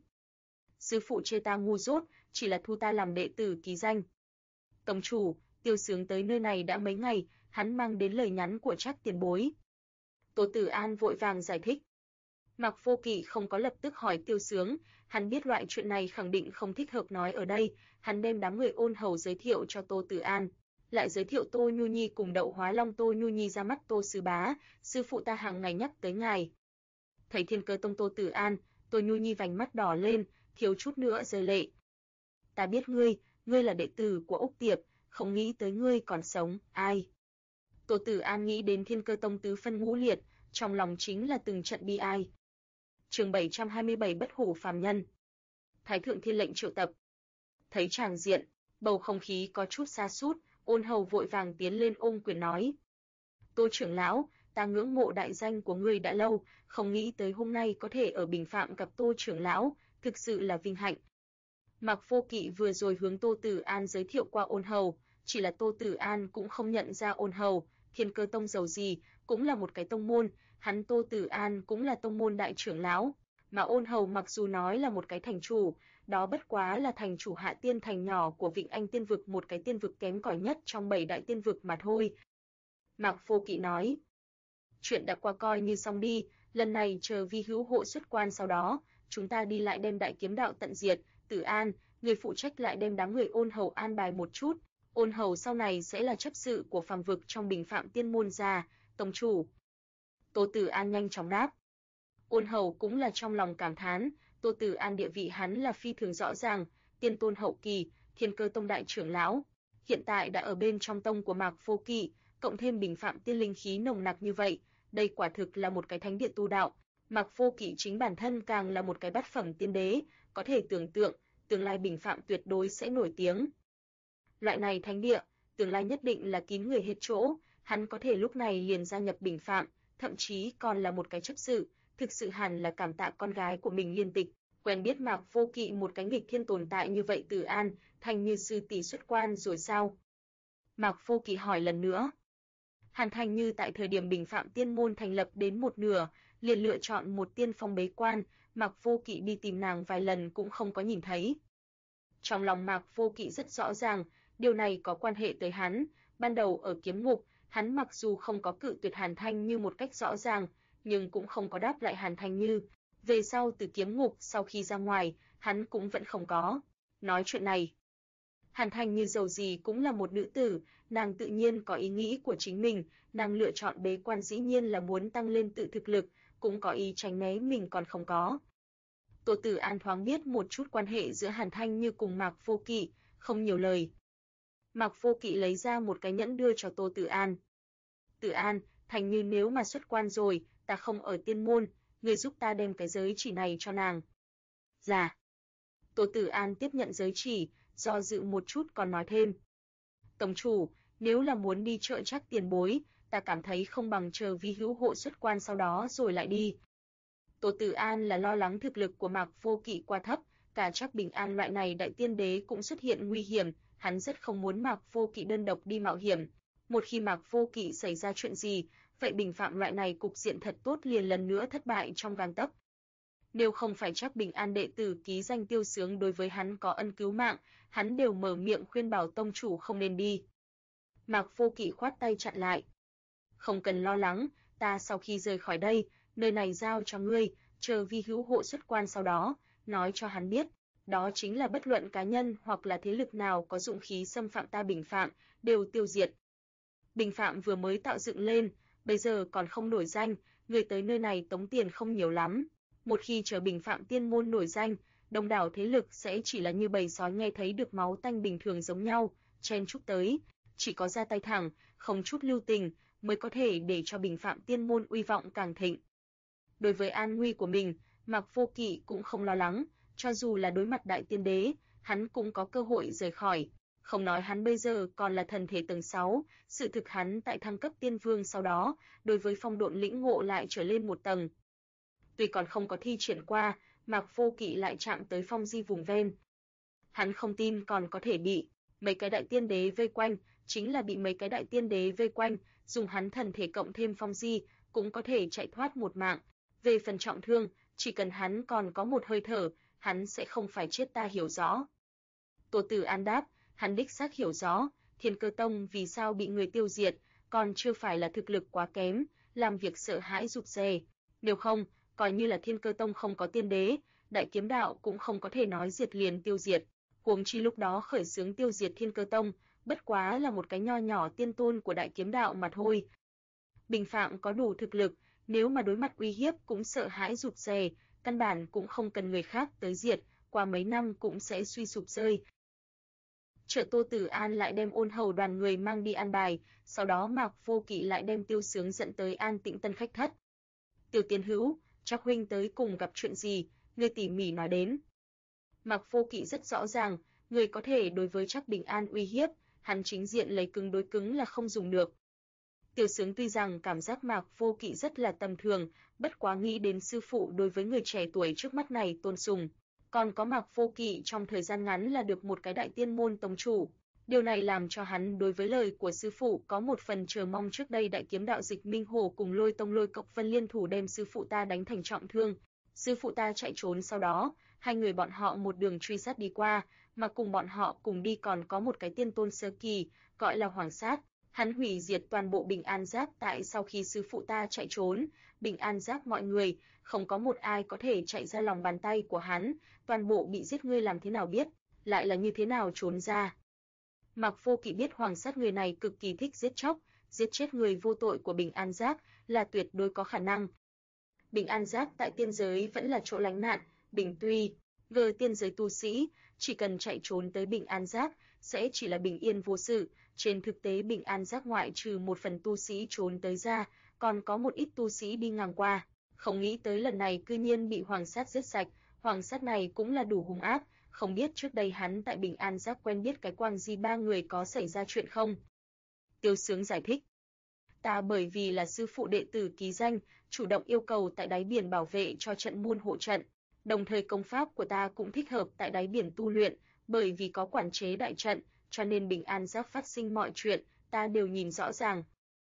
Sư phụ chê ta ngu dốt, chỉ là thu ta làm đệ tử ký danh. Tông chủ, Tiêu Sướng tới nơi này đã mấy ngày, hắn mang đến lời nhắn của Trác tiền bối. Tô Tử An vội vàng giải thích. Mạc Vô Kỵ không có lập tức hỏi Tiêu Sướng, hắn biết loại chuyện này khẳng định không thích hợp nói ở đây, hắn đem đám người Ôn Hầu giới thiệu cho Tô Tử An, lại giới thiệu Tô Nhu Nhi cùng Đậu Hóa Long. Tô Nhu Nhi ra mắt Tô sư bá, sư phụ ta hàng ngày nhắc tới ngài. Thấy Thiên Cơ Tông Tô Tử An, Tô Nhu Nhi vành mắt đỏ lên, thiếu chút nữa rơi lệ. Ta biết ngươi, ngươi là đệ tử của Úc Tiệp, không nghĩ tới ngươi còn sống, ai? Tô Tử An nghĩ đến Thiên Cơ Tông tứ phân ngũ liệt, trong lòng chính là từng trận bi ai. Chương 727 bất hủ phàm nhân. Thái thượng thiên lệnh triệu tập. Thấy tràng diện, bầu không khí có chút sa sút, Ôn Hầu vội vàng tiến lên ôm quyền nói: Tô trưởng lão, ta ngưỡng mộ đại danh của ngươi đã lâu, không nghĩ tới hôm nay có thể ở Bình Phạm gặp Tô trưởng lão, thực sự là vinh hạnh. Mạc Vô Kỵ vừa rồi hướng Tô Tử An giới thiệu qua Ôn Hầu, chỉ là Tô Tử An cũng không nhận ra Ôn Hầu. Thiên Cơ Tông dầu gì cũng là một cái tông môn, hắn Tô Tử An cũng là tông môn đại trưởng lão, mà Ôn Hầu mặc dù nói là một cái thành chủ, đó bất quá là thành chủ Hạ Tiên thành nhỏ của Vịnh Anh tiên vực, một cái tiên vực kém cỏi nhất trong 7 đại tiên vực mà thôi. Mạc Vô Kỵ nói: Chuyện đã qua coi như xong đi, lần này chờ Vi hữu hộ xuất quan, sau đó chúng ta đi lại đem đại kiếm đạo tận diệt. Tử An, người phụ trách lại đem đám người Ôn Hầu an bài một chút. Ôn Hầu sau này sẽ là chấp sự của phàm vực trong Bình Phạm tiên môn gia, tông chủ. Tô Tử An nhanh chóng đáp. Ôn Hầu cũng là trong lòng cảm thán, Tô Tử An địa vị hắn là phi thường rõ ràng, tiên tôn hậu kỳ, Thiên Cơ Tông đại trưởng lão, hiện tại đã ở bên trong tông của Mạc Vô Kỵ, cộng thêm Bình Phạm tiên linh khí nồng nặc như vậy, đây quả thực là một cái thánh địa tu đạo, Mạc Vô Kỵ chính bản thân càng là một cái bát phẩm tiên đế, có thể tưởng tượng, tương lai Bình Phạm tuyệt đối sẽ nổi tiếng. Loại này thánh địa, tương lai nhất định là kín người hết chỗ, hắn có thể lúc này liền gia nhập Bình Phạm, thậm chí còn là một cái chấp sự, thực sự hẳn là cảm tạ con gái của mình Liên Tịch, quen biết Mạc Vô Kỵ một cái nghịch thiên tồn tại như vậy Từ An, thành như sư tỷ xuất quan rồi sao? Mạc Vô Kỵ hỏi lần nữa. Hàn Thành Như tại thời điểm Bình Phạm Tiên môn thành lập đến một nửa, liền lựa chọn một tiên phong bế quan, Mạc Vô Kỵ đi tìm nàng vài lần cũng không có nhìn thấy. Trong lòng Mạc Vô Kỵ rất rõ ràng, điều này có quan hệ tới hắn, ban đầu ở kiếm ngục, hắn mặc dù không có cự tuyệt Hàn Thanh Như một cách rõ ràng, nhưng cũng không có đáp lại Hàn Thanh Như. Về sau từ kiếm ngục sau khi ra ngoài, hắn cũng vẫn không có nói chuyện này. Hàn Thanh Như dầu gì cũng là một nữ tử, nàng tự nhiên có ý nghĩ của chính mình, nàng lựa chọn bế quan dĩ nhiên là muốn tăng lên tự thực lực, cũng có ý tránh né mình còn không có. Tô Tử An thoáng biết một chút quan hệ giữa Hàn Thanh Như cùng Mạc Vô Kỵ, không nhiều lời. Mạc Vô Kỵ lấy ra một cái nhẫn đưa cho Tô Tử An. Tử An, Thành Như nếu mà xuất quan rồi, ta không ở tiên môn, người giúp ta đem cái giới chỉ này cho nàng. Dạ. Tô Tử An tiếp nhận giới chỉ, do dự một chút còn nói thêm. Tổng chủ, nếu là muốn đi chợ chắc tiền bối, ta cảm thấy không bằng chờ Vi Hữu Hộ xuất quan sau đó rồi lại đi. Tô Tử An là lo lắng thực lực của Mạc Vô Kỵ quá thấp, cả chắc Bình An loại này đại tiên đế cũng xuất hiện nguy hiểm, hắn rất không muốn Mạc Vô Kỵ đơn độc đi mạo hiểm. Một khi Mạc Vô Kỵ xảy ra chuyện gì, vậy Bình Phạm loại này cục diện thật tốt liền lần nữa thất bại trong gang tấc. Nếu không phải chắc Bình An đệ tử ký danh Tiêu Sướng đối với hắn có ân cứu mạng, hắn đều mở miệng khuyên bảo tông chủ không nên đi. Mạc Vô Kỵ khoát tay chặn lại. Không cần lo lắng, ta sau khi rời khỏi đây, nơi này giao cho ngươi, chờ Vi Hữu Hộ xuất quan sau đó, nói cho hắn biết, đó chính là bất luận cá nhân hoặc là thế lực nào có dụng khí xâm phạm ta Bình Phạm, đều tiêu diệt. Bình Phạm vừa mới tạo dựng lên, bây giờ còn không nổi danh, người tới nơi này tống tiền không nhiều lắm. Một khi chờ Bình Phạm tiên môn nổi danh, đông đảo thế lực sẽ chỉ là như bầy sói nghe thấy được máu tanh bình thường giống nhau, chen chúc tới, chỉ có ra tay thẳng, không chút lưu tình, mới có thể để cho Bình Phạm tiên môn uy vọng càng thịnh. Đối với an nguy của mình, Mạc Vô Kỵ cũng không lo lắng, cho dù là đối mặt đại tiên đế, hắn cũng có cơ hội rời khỏi. Không nói hắn bây giờ còn là thần thể tầng 6, sự thực hắn tại thăng cấp tiên vương sau đó, đối với phong độn lĩnh ngộ lại trở lên một tầng. Tuy còn không có thi triển qua, Mạc Vô Kỵ lại chạm tới phong di vùng ven. Hắn không tin còn có thể bị mấy cái đại tiên đế vây quanh, chính là bị mấy cái đại tiên đế vây quanh, dùng hắn thần thể cộng thêm phong di, cũng có thể chạy thoát một mạng. Về phần trọng thương, chỉ cần hắn còn có một hơi thở, hắn sẽ không phải chết ta hiểu rõ. Tô Tử An đáp, hắn đích xác hiểu rõ, Thiên Cơ Tông vì sao bị người tiêu diệt, còn chưa phải là thực lực quá kém, làm việc sợ hãi rụt rè. Nếu không, coi như là Thiên Cơ Tông không có tiên đế, Đại Kiếm Đạo cũng không có thể nói diệt liền tiêu diệt. Huống chi lúc đó khởi xướng tiêu diệt Thiên Cơ Tông, bất quá là một cái nho nhỏ tiên tôn của Đại Kiếm Đạo mà thôi. Bình Phạm có đủ thực lực, nếu mà đối mặt uy hiếp cũng sợ hãi rụt rè, căn bản cũng không cần người khác tới diệt, qua mấy năm cũng sẽ suy sụp rơi. Trợ Tô Tử An lại đem Ôn Hầu đoàn người mang đi an bài, sau đó Mạc Vô Kỵ lại đem Tiêu Sướng dẫn tới An Tĩnh Tân khách thất. Tiểu Tiên Hữu, chắc huynh tới cùng gặp chuyện gì, ngươi tỉ mỉ nói đến. Mạc Vô Kỵ rất rõ ràng, người có thể đối với chắc Bình An uy hiếp, hắn chính diện lấy cứng đối cứng là không dùng được. Tiểu Sướng tuy rằng cảm giác Mạc Vô Kỵ rất là tầm thường, bất quá nghĩ đến sư phụ đối với người trẻ tuổi trước mắt này tôn sùng, còn có Mạc Vô Kỵ trong thời gian ngắn là được một cái đại tiên môn tông chủ. Điều này làm cho hắn đối với lời của sư phụ có một phần chờ mong. Trước đây Đại Kiếm Đạo Dịch Minh Hổ cùng Lôi Tông Lôi Cộc Vân liên thủ đem sư phụ ta đánh thành trọng thương. Sư phụ ta chạy trốn sau đó, hai người bọn họ một đường truy sát đi qua, mà cùng bọn họ cùng đi còn có một cái tiên tôn sơ kỳ, gọi là Hoàng Sát. Hắn hủy diệt toàn bộ Bình An Giác tại sau khi sư phụ ta chạy trốn, Bình An Giác mọi người, không có một ai có thể chạy ra lòng bàn tay của hắn, toàn bộ bị giết. Ngươi làm thế nào biết, lại là như thế nào trốn ra? Mạc Vô Kỵ biết Hoàng Sát người này cực kỳ thích giết chóc, giết chết người vô tội của Bình An Giác là tuyệt đối có khả năng. Bình An Giác tại tiên giới vẫn là chỗ lánh nạn, bình tuy gờ tiên giới tu sĩ, chỉ cần chạy trốn tới Bình An Giác, sẽ chỉ là bình yên vô sự. Trên thực tế Bình An Giác ngoại trừ một phần tu sĩ trốn tới ra, còn có một ít tu sĩ đi ngang qua. Không nghĩ tới lần này cư nhiên bị Hoàng Sát giết sạch, Hoàng Sát này cũng là đủ hung ác, không biết trước đây hắn tại Bình An Giác quen biết cái Quang Di ba người có xảy ra chuyện không? Tiêu Sướng giải thích. Ta bởi vì là sư phụ đệ tử ký danh, chủ động yêu cầu tại đáy biển bảo vệ cho trận môn hộ trận, đồng thời công pháp của ta cũng thích hợp tại đáy biển tu luyện, bởi vì có quản chế đại trận, cho nên Bình An Giác phát sinh mọi chuyện, ta đều nhìn rõ ràng.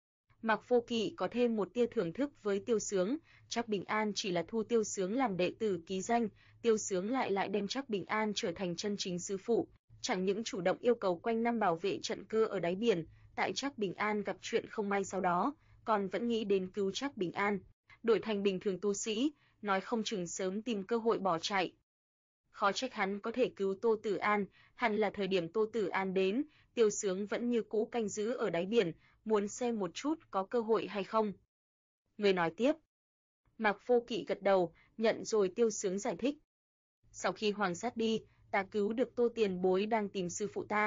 Mạc Vô Kỵ có thêm một tia thưởng thức với Tiêu Sướng, Trác Bình An chỉ là thu Tiêu Sướng làm đệ tử ký danh, Tiêu Sướng lại đem Trác Bình An trở thành chân chính sư phụ, chẳng những chủ động yêu cầu quanh năm bảo vệ trận cơ ở đáy biển, tại Trác Bình An gặp chuyện không may sau đó, còn vẫn nghĩ đến cứu Trác Bình An, đổi thành bình thường tu sĩ, nói không chừng sớm tìm cơ hội bỏ chạy. Khó trách hắn có thể cứu Tô Tử An, hẳn là thời điểm Tô Tử An đến, Tiêu Sướng vẫn như cũ canh giữ ở đáy biển, muốn xem một chút có cơ hội hay không. Người nói tiếp. Mạc Vô Kỵ gật đầu, nhận rồi Tiêu Sướng giải thích. Sau khi Hoàng Sát đi, ta cứu được Tô tiền bối đang tìm sư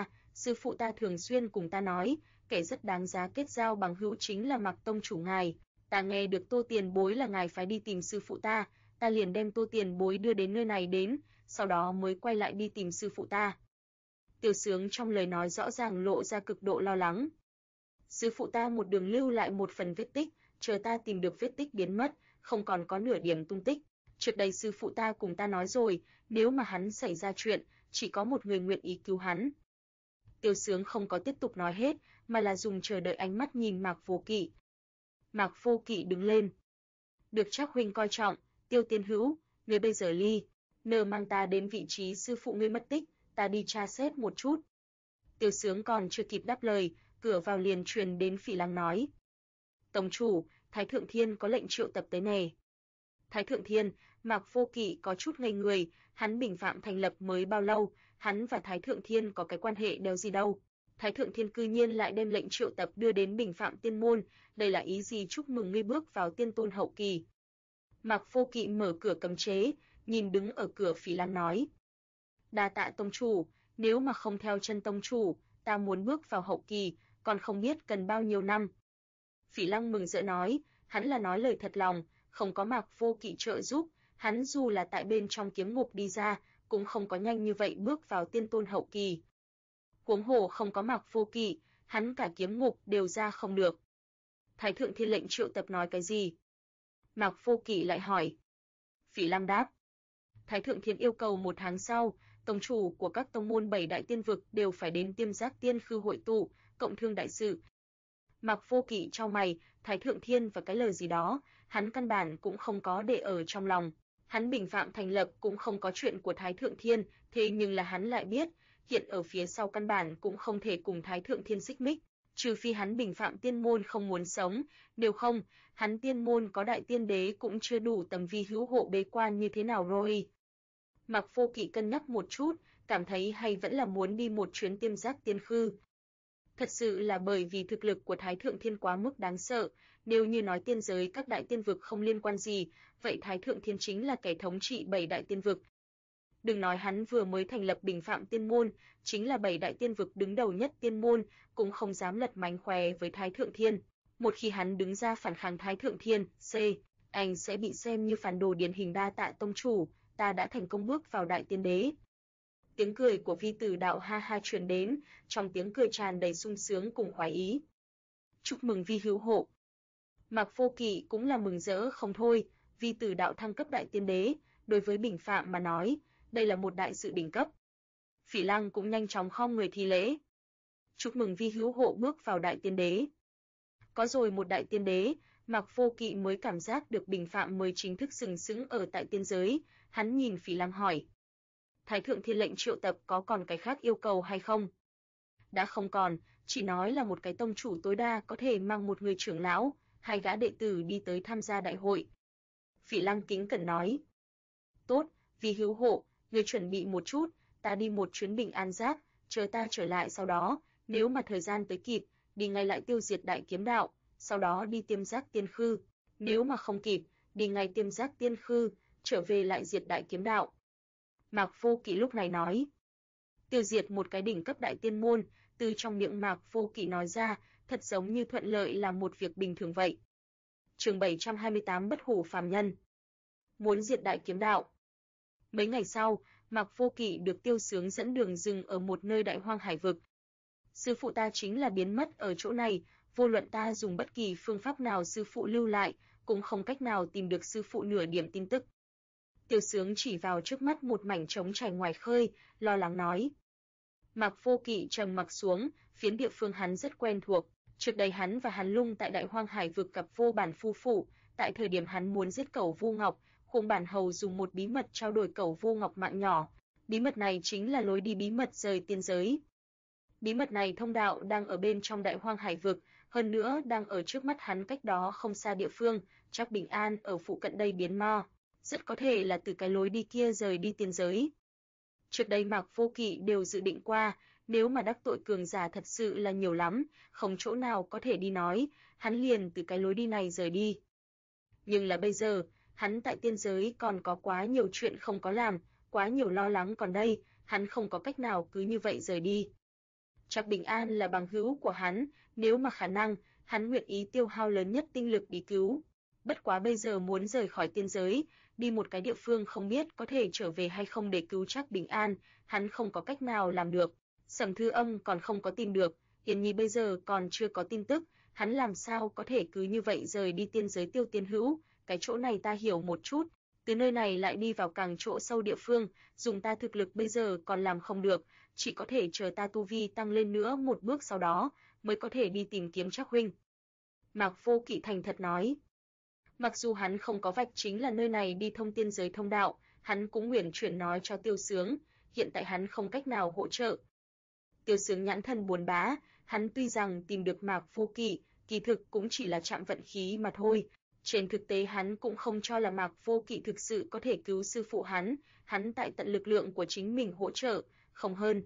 phụ ta thường xuyên cùng ta nói, kẻ rất đáng giá kết giao bằng hữu chính là Mạc tông chủ ngài, ta nghe được Tô tiền bối là ngài phải đi tìm sư phụ ta liền đem Tô tiền bối đưa đến nơi này đến, sau đó mới quay lại đi tìm sư phụ ta. Tiêu Sướng trong lời nói rõ ràng lộ ra cực độ lo lắng. Sư phụ ta một đường lưu lại một phần vết tích, chờ ta tìm được vết tích biến mất, không còn có nửa điểm tung tích. Trước đây sư phụ ta cùng ta nói rồi, nếu mà hắn xảy ra chuyện, chỉ có một người nguyện ý cứu hắn. Tiêu Sướng không có tiếp tục nói hết, mà là dùng chờ đợi ánh mắt nhìn Mạc Vô Kỵ. Mạc Vô Kỵ đứng lên. Được Trác huynh coi trọng, Tiêu tiên hữu, người bây giờ nờ mang ta đến vị trí sư phụ ngươi mất tích, ta đi tra xét một chút. Tiêu Sướng còn chưa kịp đáp lời, cửa vào liền truyền đến Phỉ Lăng nói. Tông chủ, Thái Thượng Thiên có lệnh triệu tập tới nè. Thái Thượng Thiên, Mạc Vô Kỵ có chút ngây người, hắn Bình Phạm thành lập mới bao lâu, hắn và Thái Thượng Thiên có cái quan hệ đeo gì đâu. Thái Thượng Thiên cư nhiên lại đem lệnh triệu tập đưa đến Bình Phạm Tiên môn, đây là ý gì chúc mừng ngươi bước vào tiên tôn hậu kỳ. Mạc Vô Kỵ mở cửa cấm chế, nhìn đứng ở cửa Phỉ Lăng nói. Đa tạ tông chủ, nếu mà không theo chân tông chủ, ta muốn bước vào hậu kỳ, còn không biết cần bao nhiêu năm. Phỉ Lăng mừng rỡ nói, hắn là nói lời thật lòng, không có Mạc Vô Kỵ trợ giúp, hắn dù là tại bên trong kiếm ngục đi ra, cũng không có nhanh như vậy bước vào tiên tôn hậu kỳ. Huống hồ không có Mạc Vô Kỵ, hắn cả kiếm ngục đều ra không được. Thái Thượng Thiên lệnh triệu tập nói cái gì? Mạc Vô Kỵ lại hỏi. Phỉ Lăng đáp. Thái Thượng Thiên yêu cầu 1 tháng sau, tông chủ của các tông môn 7 đại tiên vực đều phải đến Tiêm Giác Tiên Khư hội tụ, cộng thương đại sự. Mạc Vô Kỵ chau mày, Thái Thượng Thiên và cái lời gì đó, hắn căn bản cũng không có để ở trong lòng. Hắn Bình Phạm thành lập cũng không có chuyện của Thái Thượng Thiên, thế nhưng là hắn lại biết, hiện ở phía sau căn bản cũng không thể cùng Thái Thượng Thiên xích mích, trừ phi hắn Bình Phạm tiên môn không muốn sống, nếu không, hắn tiên môn có đại tiên đế cũng chưa đủ tầm vi hữu hộ bế quan như thế nào rồi. Mạc Vô Kỵ cân nhắc một chút, cảm thấy hay vẫn là muốn đi một chuyến Tiêm Giác Tiên Khư. Thật sự là bởi vì thực lực của Thái Thượng Thiên quá mức đáng sợ, nếu như nói tiên giới các đại tiên vực không liên quan gì, vậy Thái Thượng Thiên chính là kẻ thống trị 7 đại tiên vực. Đừng nói hắn vừa mới thành lập Bình Phạm Tiên môn, chính là 7 đại tiên vực đứng đầu nhất tiên môn, cũng không dám lật mánh khóe với Thái Thượng Thiên. Một khi hắn đứng ra phản kháng Thái Thượng Thiên, anh sẽ bị xem như phản đồ điển hình. Đa tạ tông chủ, ta đã thành công bước vào đại tiên đế. Tiếng cười của Vi Tử Đạo ha ha truyền đến, trong tiếng cười tràn đầy sung sướng cùng khoái ý. Chúc mừng Vi hữu hộ. Mạc Vô Kỵ cũng là mừng rỡ không thôi, Vi Tử Đạo thăng cấp đại tiên đế, đối với Bình Phạm mà nói, đây là một đại sự đỉnh cấp. Phỉ Lăng cũng nhanh chóng khom người thi lễ. Chúc mừng Vi hữu hộ bước vào đại tiên đế. Có rồi một đại tiên đế, Mạc Vô Kỵ mới cảm giác được Bình Phạm mới chính thức sừng sững ở tại tiên giới, hắn nhìn Phỉ Lăng hỏi. Thái Thượng Thiên lệnh triệu tập có còn cái khác yêu cầu hay không? Đã không còn, chỉ nói là một cái tông chủ tối đa có thể mang một người trưởng lão, 2 gã đệ tử đi tới tham gia đại hội. Phỉ Lăng kính cẩn nói. Tốt, Vi hữu hộ, người chuẩn bị một chút, ta đi một chuyến Bình An Giác, chờ ta trở lại sau đó, nếu mà thời gian tới kịp, đi ngay lại tiêu diệt đại kiếm đạo, sau đó đi Tiêm Giác Tiên Khư, nếu mà không kịp, đi ngay Tiêm Giác Tiên Khư, trở về lại diệt đại kiếm đạo. Mạc Vô Kỵ lúc này nói. Tiêu diệt một cái đỉnh cấp đại tiên môn, từ trong miệng Mạc Vô Kỵ nói ra, thật giống như thuận lợi là một việc bình thường vậy. Chương 728 Bất hủ phàm nhân. Muốn diệt đại kiếm đạo. Mấy ngày sau, Mạc Vô Kỵ được Tiêu Sướng dẫn đường dừng ở một nơi đại hoang hải vực. Sư phụ ta chính là biến mất ở chỗ này, vô luận ta dùng bất kỳ phương pháp nào sư phụ lưu lại, cũng không cách nào tìm được sư phụ nửa điểm tin tức. Tiêu Sướng chỉ vào trước mắt một mảnh trống trải ngoài khơi, lo lắng nói. Mạc Vô Kỵ trầm mặc xuống, phiến địa phương hắn rất quen thuộc. Trước đây hắn và Hàn Lung tại đại hoang hải vực gặp Vô Bản phu phụ, tại thời điểm hắn muốn giết cẩu Vô Ngọc, Khung Bản Hầu dùng một bí mật trao đổi cẩu Vô Ngọc mạng nhỏ. Bí mật này chính là lối đi bí mật rời tiên giới. Bí mật này thông đạo đang ở bên trong đại hoang hải vực, hơn nữa đang ở trước mắt hắn cách đó không xa địa phương, chắc Bình An ở phụ cận đây biến mo, rất có thể là từ cái lối đi kia rời đi tiên giới. Trước đây Mạc Vô Kỵ đều dự định qua, nếu mà đắc tội cường giả thật sự là nhiều lắm, không chỗ nào có thể đi nói, hắn liền từ cái lối đi này rời đi. Nhưng là bây giờ, hắn tại tiên giới còn có quá nhiều chuyện không có làm, quá nhiều lo lắng còn đây, hắn không có cách nào cứ như vậy rời đi. Trác Bình An là bằng hữu của hắn, nếu mà khả năng, hắn nguyện ý tiêu hao lớn nhất tinh lực đi cứu. Bất quá bây giờ muốn rời khỏi tiên giới, đi một cái địa phương không biết có thể trở về hay không để cứu Trác Bình An, hắn không có cách nào làm được. Sầm Thư Âm còn không có tìm được, Yến Nhi bây giờ còn chưa có tin tức, hắn làm sao có thể cứ như vậy rời đi tiên giới Tiêu Tiên Hữu, cái chỗ này ta hiểu một chút, từ nơi này lại đi vào càng chỗ sâu địa phương, dùng ta thực lực bây giờ còn làm không được, chỉ có thể chờ ta tu vi tăng lên nữa một bước sau đó, mới có thể đi tìm kiếm Trác huynh. Mạc Vô Kỵ thành thật nói. Mặc dù hắn không có vạch chính là nơi này đi thông tiên giới thông đạo, hắn cũng uyển chuyển nói cho Tiêu Sướng, hiện tại hắn không cách nào hỗ trợ. Tiêu Sướng nhãn thần buồn bã, hắn tuy rằng tìm được Mạc Vô Kỵ, kỳ thực cũng chỉ là chạm vận khí mà thôi. Trên thực tế hắn cũng không cho là Mạc Vô Kỵ thực sự có thể cứu sư phụ hắn tại tận lực lượng của chính mình hỗ trợ, không hơn.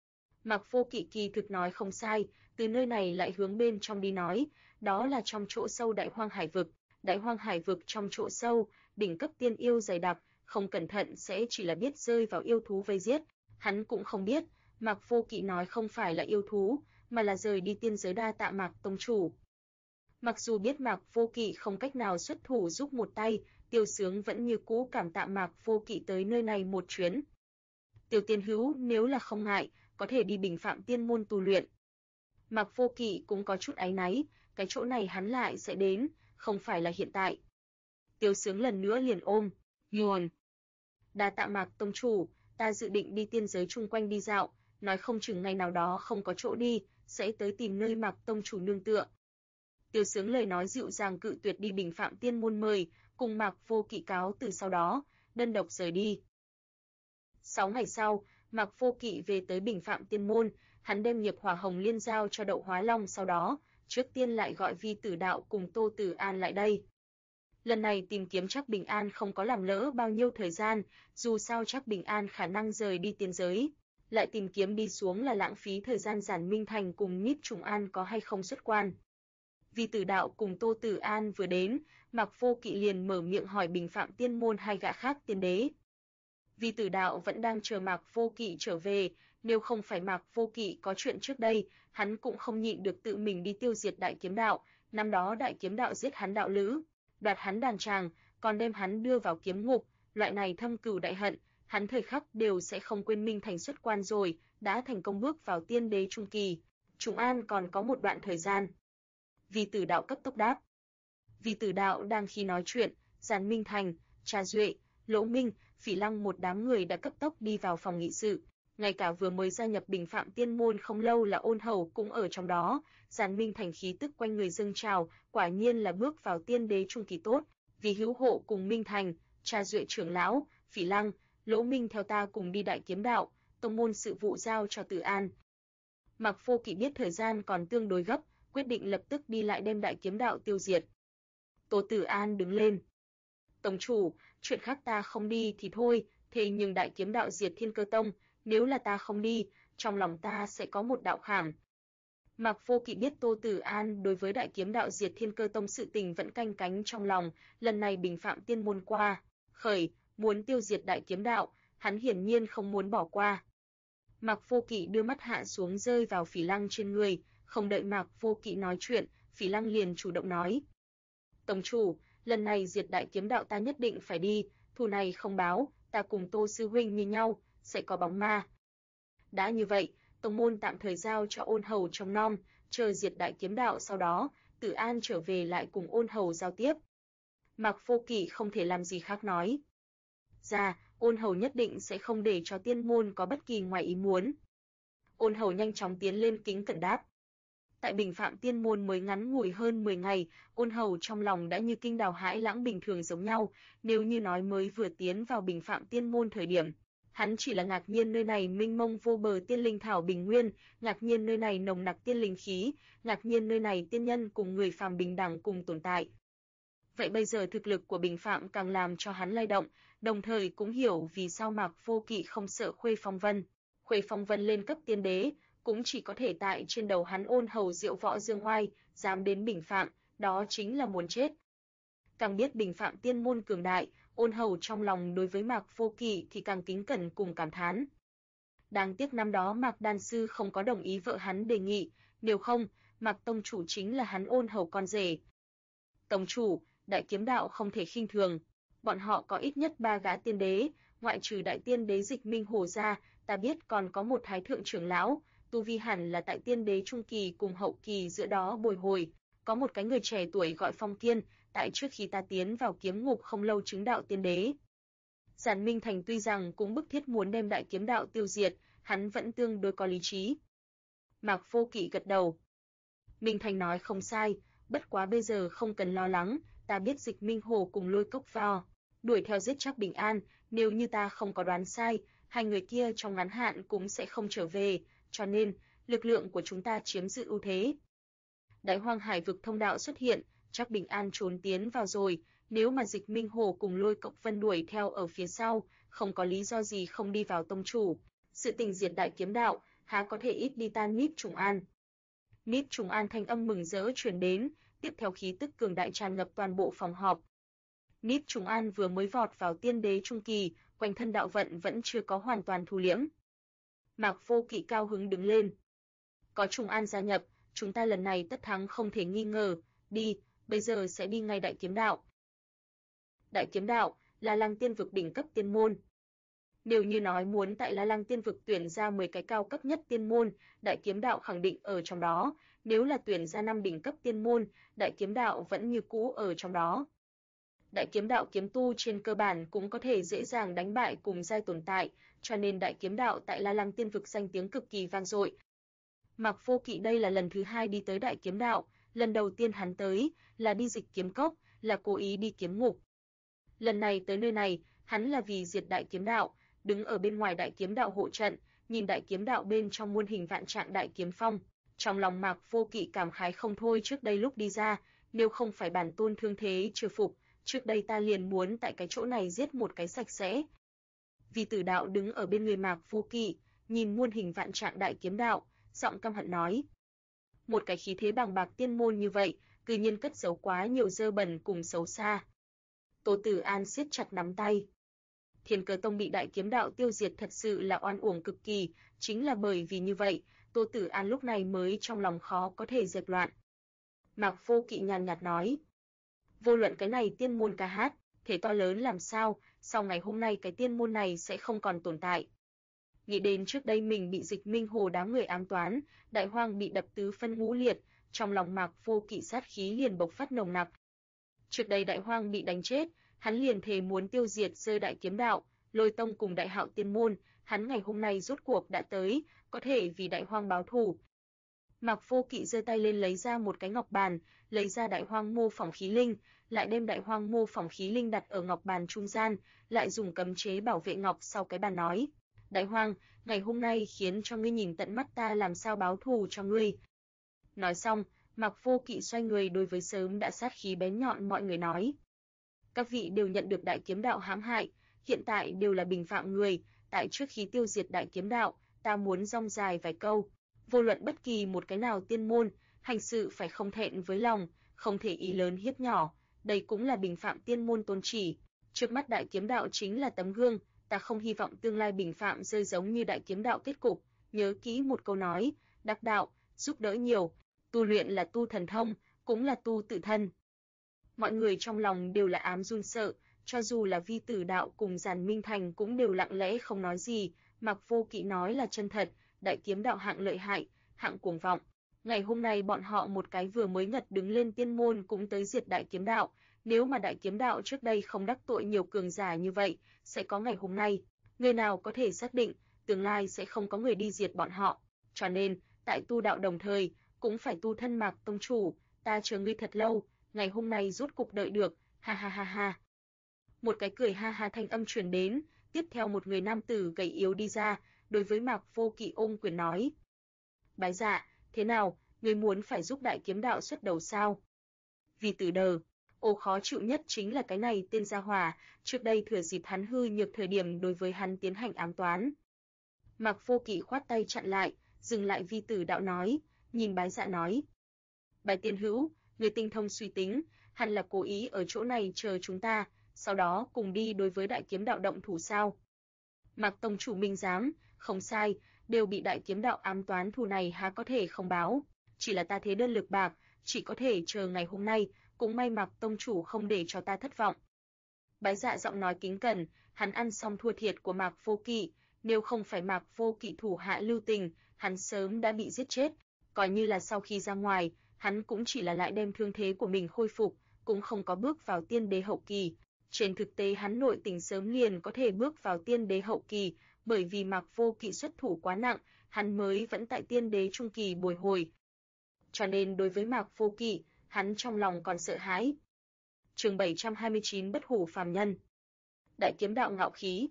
Mạc Vô Kỵ kỳ thực nói không sai, từ nơi này lại hướng bên trong đi nói, đó là trong chỗ sâu đại hoang hải vực. Đại hoang hải vực trong chỗ sâu, đỉnh cấp tiên yêu dày đặc, không cẩn thận sẽ chỉ là biết rơi vào yêu thú vây giết. Hắn cũng không biết, Mạc Vô Kỵ nói không phải là yêu thú, mà là rời đi tiên giới đa tạ Mạc tông chủ. Mặc dù biết Mạc Vô Kỵ không cách nào xuất thủ giúp một tay, Tiêu Sướng vẫn như cũ cảm tạ Mạc Vô Kỵ tới nơi này một chuyến. Tiêu Tiên Hữu nếu là không ngại, có thể đi Bình Phạm Tiên môn tu luyện. Mạc Vô Kỵ cũng có chút áy náy, cái chỗ này hắn lại sẽ đến, không phải là hiện tại. Tiêu Sướng lần nữa liền ôm, nguồn. Đa tạ Mạc tông chủ, ta dự định đi tiên giới chung quanh đi dạo, nói không chừng ngày nào đó không có chỗ đi, sẽ tới tìm nơi Mạc tông chủ nương tựa. Tiêu Sướng lời nói dịu dàng cự tuyệt đi Bình Phạm Tiên môn mời, cùng Mạc Vô Kỵ cáo từ sau đó, đơn độc rời đi. 6 ngày sau, Mạc Vô Kỵ về tới Bình Phạm Tiên môn, hắn đem nghiệp hỏa hồng liên giao cho Đậu Hóa Long sau đó, trước tiên lại gọi Vi Tử Đạo cùng Tô Tử An lại đây. Lần này tìm kiếm Trác Bình An không có làm lỡ bao nhiêu thời gian, dù sao Trác Bình An khả năng rời đi tiên giới, lại tìm kiếm đi xuống là lãng phí thời gian. Giản Minh Thành cùng Nhiếp Trùng An có hay không xuất quan. Vi Tử Đạo cùng Tô Tử An vừa đến, Mạc Vô Kỵ liền mở miệng hỏi Bình Phạm Tiên môn hai gã khác tiên đế. Vi Tử Đạo vẫn đang chờ Mạc Vô Kỵ trở về, nếu không phải Mạc Vô Kỵ có chuyện trước đây, hắn cũng không nhịn được tự mình đi tiêu diệt Đại Kiếm Đạo. Năm đó Đại Kiếm Đạo giết hắn đạo lữ, đoạt hắn đàn tràng, còn đem hắn đưa vào kiếm ngục, loại này thâm cừu đại hận, hắn thời khắc đều sẽ không quên. Minh Thành xuất quan rồi, đã thành công bước vào tiên đế trung kỳ. Trùng An còn có một đoạn thời gian. Vi Tử Đạo cấp tốc đáp. Vi Tử Đạo đang khi nói chuyện, Giản Minh Thành, Trà Duệ, Lỗ Minh, Phỉ Lăng một đám người đã cấp tốc đi vào phòng nghị sự. Ngay cả vừa mới gia nhập Bình Phạm Tiên môn không lâu là Ôn Hầu cũng ở trong đó. Giản Minh Thành khí tức quanh người dâng trào, quả nhiên là bước vào tiên đế trung kỳ tốt. Vì hữu hộ cùng Minh Thành, Trà Duệ trưởng lão, Phỉ Lăng, Lỗ Minh theo ta cùng đi Đại Kiếm Đạo, tông môn sự vụ giao cho Tử An. Mạc Vô Kỵ biết thời gian còn tương đối gấp, quyết định lập tức đi lại đem Đại Kiếm Đạo tiêu diệt. Tô Tử An đứng lên. Tông chủ, chuyện khác ta không đi thì thôi, thế nhưng Đại Kiếm Đạo diệt Thiên Cơ Tông, nếu là ta không đi, trong lòng ta sẽ có một đạo khảm. Mạc Vô Kỵ biết Tô Tử An đối với Đại Kiếm Đạo diệt Thiên Cơ Tông sự tình vẫn canh cánh trong lòng, lần này Bình Phạm Tiên môn qua, khởi, muốn tiêu diệt Đại Kiếm Đạo, hắn hiển nhiên không muốn bỏ qua. Mạc Vô Kỵ đưa mắt hạ xuống rơi vào Phỉ Lăng trên người, không đợi Mạc Vô Kỵ nói chuyện, Phỉ Lăng liền chủ động nói. Tông chủ, lần này diệt đại kiếm đạo ta nhất định phải đi, thù này không báo, ta cùng Tô sư huynh như nhau, sẽ có bóng ma. Đã như vậy, tông môn tạm thời giao cho Ôn Hầu trông nom, chờ diệt đại kiếm đạo sau đó, Tử An trở về lại cùng Ôn Hầu giao tiếp. Mạc Vô Kỵ không thể làm gì khác nói. Dạ, Ôn Hầu nhất định sẽ không để cho tiên môn có bất kỳ ngoài ý muốn. Ôn Hầu nhanh chóng tiến lên kính cẩn đáp. Tại Bình Phạm Tiên môn mới ngắn ngủi hơn 10 ngày, Ôn Hầu trong lòng đã như kinh đào hãi lãng bình thường giống nhau, nếu như nói mới vừa tiến vào Bình Phạm Tiên môn thời điểm, hắn chỉ là ngạc nhiên nơi này mênh mông vô bờ tiên linh thảo bình nguyên, ngạc nhiên nơi này nồng nặc tiên linh khí, ngạc nhiên nơi này tiên nhân cùng người phàm bình đẳng cùng tồn tại. Vậy bây giờ thực lực của Bình Phạm càng làm cho hắn lay động, đồng thời cũng hiểu vì sao Mạc Vô Kỵ không sợ Khuê Phong Vân. Khuê Phong Vân lên cấp tiên đế, cũng chỉ có thể tại trên đầu hắn Ôn Hầu diệu võ dương oai, dám đến Bình Phạm, đó chính là muốn chết. Càng biết Bình Phạm tiên môn cường đại, Ôn Hầu trong lòng đối với Mạc Vô Kỵ thì càng kính cẩn cùng cảm thán. Đáng tiếc năm đó Mạc Đan Sư không có đồng ý vợ hắn đề nghị, nếu không, Mạc Tông chủ chính là hắn Ôn Hầu con rể. Tông chủ, đại kiếm đạo không thể khinh thường, bọn họ có ít nhất 3 gã tiên đế, ngoại trừ đại tiên đế Dịch Minh Hồ ra, ta biết còn có một thái thượng trưởng lão, tu vi hẳn là tại tiên đế trung kỳ cùng hậu kỳ giữa đó bồi hồi, có một cái người trẻ tuổi gọi Phong Kiên, tại trước khi ta tiến vào kiếm ngục không lâu chứng đạo tiên đế. Giản Minh Thành tuy rằng cũng bức thiết muốn đem đại kiếm đạo tiêu diệt, hắn vẫn tương đối có lý trí. Mạc Vô Kỵ gật đầu. Minh Thành nói không sai, bất quá bây giờ không cần lo lắng, ta biết Dịch Minh Hồ cùng Lôi Cốc vào, đuổi theo giết Trác Bình An, nếu như ta không có đoán sai, hai người kia trong ngắn hạn cũng sẽ không trở về, cho nên lực lượng của chúng ta chiếm giữ ưu thế. Đại Hoang Hải vực thông đạo xuất hiện, Trác Bình An trốn tiến vào rồi, nếu mà Dịch Minh Hồ cùng Lôi Cốc Vân đuổi theo ở phía sau, không có lý do gì không đi vào tông chủ. Sự tình diệt đại kiếm đạo, há có thể ít đi tan Níp Trùng An. Níp Trùng An thanh âm mừng rỡ truyền đến, tiếp theo khí tức cường đại tràn ngập toàn bộ phòng họp. Níp Trùng An vừa mới vọt vào tiên đế trung kỳ, quanh thân đạo vận vẫn chưa có hoàn toàn thu liễm. Mạc Vô Kỵ cao hứng đứng lên. Có Trùng An gia nhập, chúng ta lần này tất thắng không thể nghi ngờ, đi, bây giờ sẽ đi ngay đại kiếm đạo. Đại kiếm đạo là Lăng Tiên vực đỉnh cấp tiên môn. Nếu như nói muốn tại La Lăng Tiên vực tuyển ra 10 cái cao cấp nhất tiên môn, đại kiếm đạo khẳng định ở trong đó, nếu là tuyển ra 5 đỉnh cấp tiên môn, đại kiếm đạo vẫn như cũ ở trong đó. Đại kiếm đạo kiếm tu trên cơ bản cũng có thể dễ dàng đánh bại cùng giai tồn tại, cho nên đại kiếm đạo tại La Lăng Tiên vực danh tiếng cực kỳ vang dội. Mạc Vô Kỵ đây là lần thứ 2 đi tới đại kiếm đạo, lần đầu tiên hắn tới là đi Dịch Kiếm Cốc, là cố ý đi kiếm ngục. Lần này tới nơi này, hắn là vì diệt đại kiếm đạo, đứng ở bên ngoài đại kiếm đạo hộ trận, nhìn đại kiếm đạo bên trong muôn hình vạn trạng đại kiếm phong, trong lòng Mạc Vô Kỵ cảm khái không thôi. Trước đây lúc đi ra, nếu không phải bản tôn thương thế chưa phục, trước đây ta liền muốn tại cái chỗ này giết một cái sạch sẽ. Vì Tử Đạo đứng ở bên người Mạc Vô Kỵ, nhìn muôn hình vạn trạng đại kiếm đạo, giọng căm hận nói: một cái khí thế bàng bạc tiên môn như vậy, cư nhiên cất giấu quá nhiều dơ bẩn cùng xấu xa. Tô Tử An siết chặt nắm tay. Thiên Cơ Tông bị đại kiếm đạo tiêu diệt thật sự là oan uổng cực kỳ, chính là bởi vì như vậy, Tô Tử An lúc này mới trong lòng khó có thể dẹp loạn. Mạc Vô Kỵ nhàn nhạt nói: vô luận cái này tiên môn ca hát, thể to lớn làm sao, sau ngày hôm nay cái tiên môn này sẽ không còn tồn tại. Nghĩ đến trước đây mình bị Dịch Minh Hồ đám người ám toán, Đại Hoang bị đập tứ phân ngũ liệt, trong lòng Mạc Vô Kỵ sát khí liền bộc phát nồng nặc. Trước đây Đại Hoang bị đánh chết, hắn liền thề muốn tiêu diệt rơi đại kiếm đạo, Lôi Tông cùng Đại Hạo tiên môn, hắn ngày hôm nay rốt cuộc đã tới, có thể vì Đại Hoang báo thù. Mạc Vô Kỵ giơ tay lên lấy ra một cái ngọc bàn, lấy ra Đại Hoang mô phỏng khí linh, lại đem Đại Hoang mô phỏng khí linh đặt ở ngọc bàn trung gian, lại dùng cấm chế bảo vệ ngọc sau cái bàn nói: Đại Hoang, ngày hôm nay khiến cho ngươi nhìn tận mắt ta làm sao báo thù cho ngươi. Nói xong, Mạc Vô Kỵ xoay người đối với sớm đã sát khí bén nhọn mọi người nói: các vị đều nhận được đại kiếm đạo hãm hại, hiện tại đều là Bình Phạm người, tại trước khi tiêu diệt đại kiếm đạo, ta muốn rong dài vài câu, vô luận bất kỳ một cái nào tiên môn, hành sự phải không thẹn với lòng, không thể ý lớn hiếp nhỏ, đây cũng là Bình Phạm tiên môn tôn chỉ. Trước mắt đại kiếm đạo chính là tấm gương, ta không hy vọng tương lai Bình Phạm rơi giống như đại kiếm đạo kết cục, nhớ kỹ một câu nói, đắc đạo, giúp đỡ nhiều, tu luyện là tu thần thông, cũng là tu tự thân. Mọi người trong lòng đều là ám run sợ, cho dù là Vi Tử Đạo cùng Giản Minh Thành cũng đều lặng lẽ không nói gì. Mạc Vô Kỵ nói là chân thật, Đại Kiếm Đạo hạng lợi hại, hạng cuồng vọng. Ngày hôm nay bọn họ một cái vừa mới ngật đứng lên tiên môn cũng tới diệt Đại Kiếm Đạo, nếu mà Đại Kiếm Đạo trước đây không đắc tội nhiều cường giả như vậy, sẽ có ngày hôm nay. Người nào có thể xác định, tương lai sẽ không có người đi diệt bọn họ. Cho nên, tại tu đạo đồng thời, cũng phải tu thân Mạc tông chủ, ta chờ ngươi thật lâu, ngày hôm nay rốt cục đợi được, ha ha ha ha. Một cái cười ha ha thanh âm truyền đến, tiếp theo một người nam tử gầy yếu đi ra, đối với Mạc Vô Kỵ ôm quyền nói: "Bái dạ, thế nào, ngươi muốn phải giúp Đại Kiếm Đạo xuất đầu sao?" Vì Tử Đờ, khó chịu nhất chính là cái này tên gia hỏa, trước đây thừa dịp hắn hư nhược thời điểm đối với hắn tiến hành ám toán. Mạc Vô Kỵ khoát tay chặn lại, dừng lại Vi Tử Đạo nói, nhìn Bái Dạ nói: "Bái tiên hữu, người tinh thông suy tính, hẳn là cố ý ở chỗ này chờ chúng ta, sau đó cùng đi đối với Đại Kiếm Đạo động thủ sao?" Mạc tông chủ minh giám, không sai, đều bị Đại Kiếm Đạo ám toán, thù này há có thể không báo, chỉ là ta thế đơn lực bạc, chỉ có thể chờ ngày hôm nay, cũng may Mạc tông chủ không để cho ta thất vọng. Bái Dạ giọng nói kính cẩn, hắn ăn xong thua thiệt của Mạc Vô Kỵ, nếu không phải Mạc Vô Kỵ thủ hạ lưu tình, hắn sớm đã bị giết chết, coi như là sau khi ra ngoài, hắn cũng chỉ là lại đem thương thế của mình khôi phục, cũng không có bước vào tiên đế hậu kỳ. Trên thực tế hắn nội tình sớm liền có thể bước vào tiên đế hậu kỳ, bởi vì Mạc Vô Kỵ xuất thủ quá nặng, hắn mới vẫn tại tiên đế trung kỳ bồi hồi. Cho nên đối với Mạc Vô Kỵ, hắn trong lòng còn sợ hãi. Chương 729 Bất hủ phàm nhân. Đại Kiếm Đạo ngạo khí.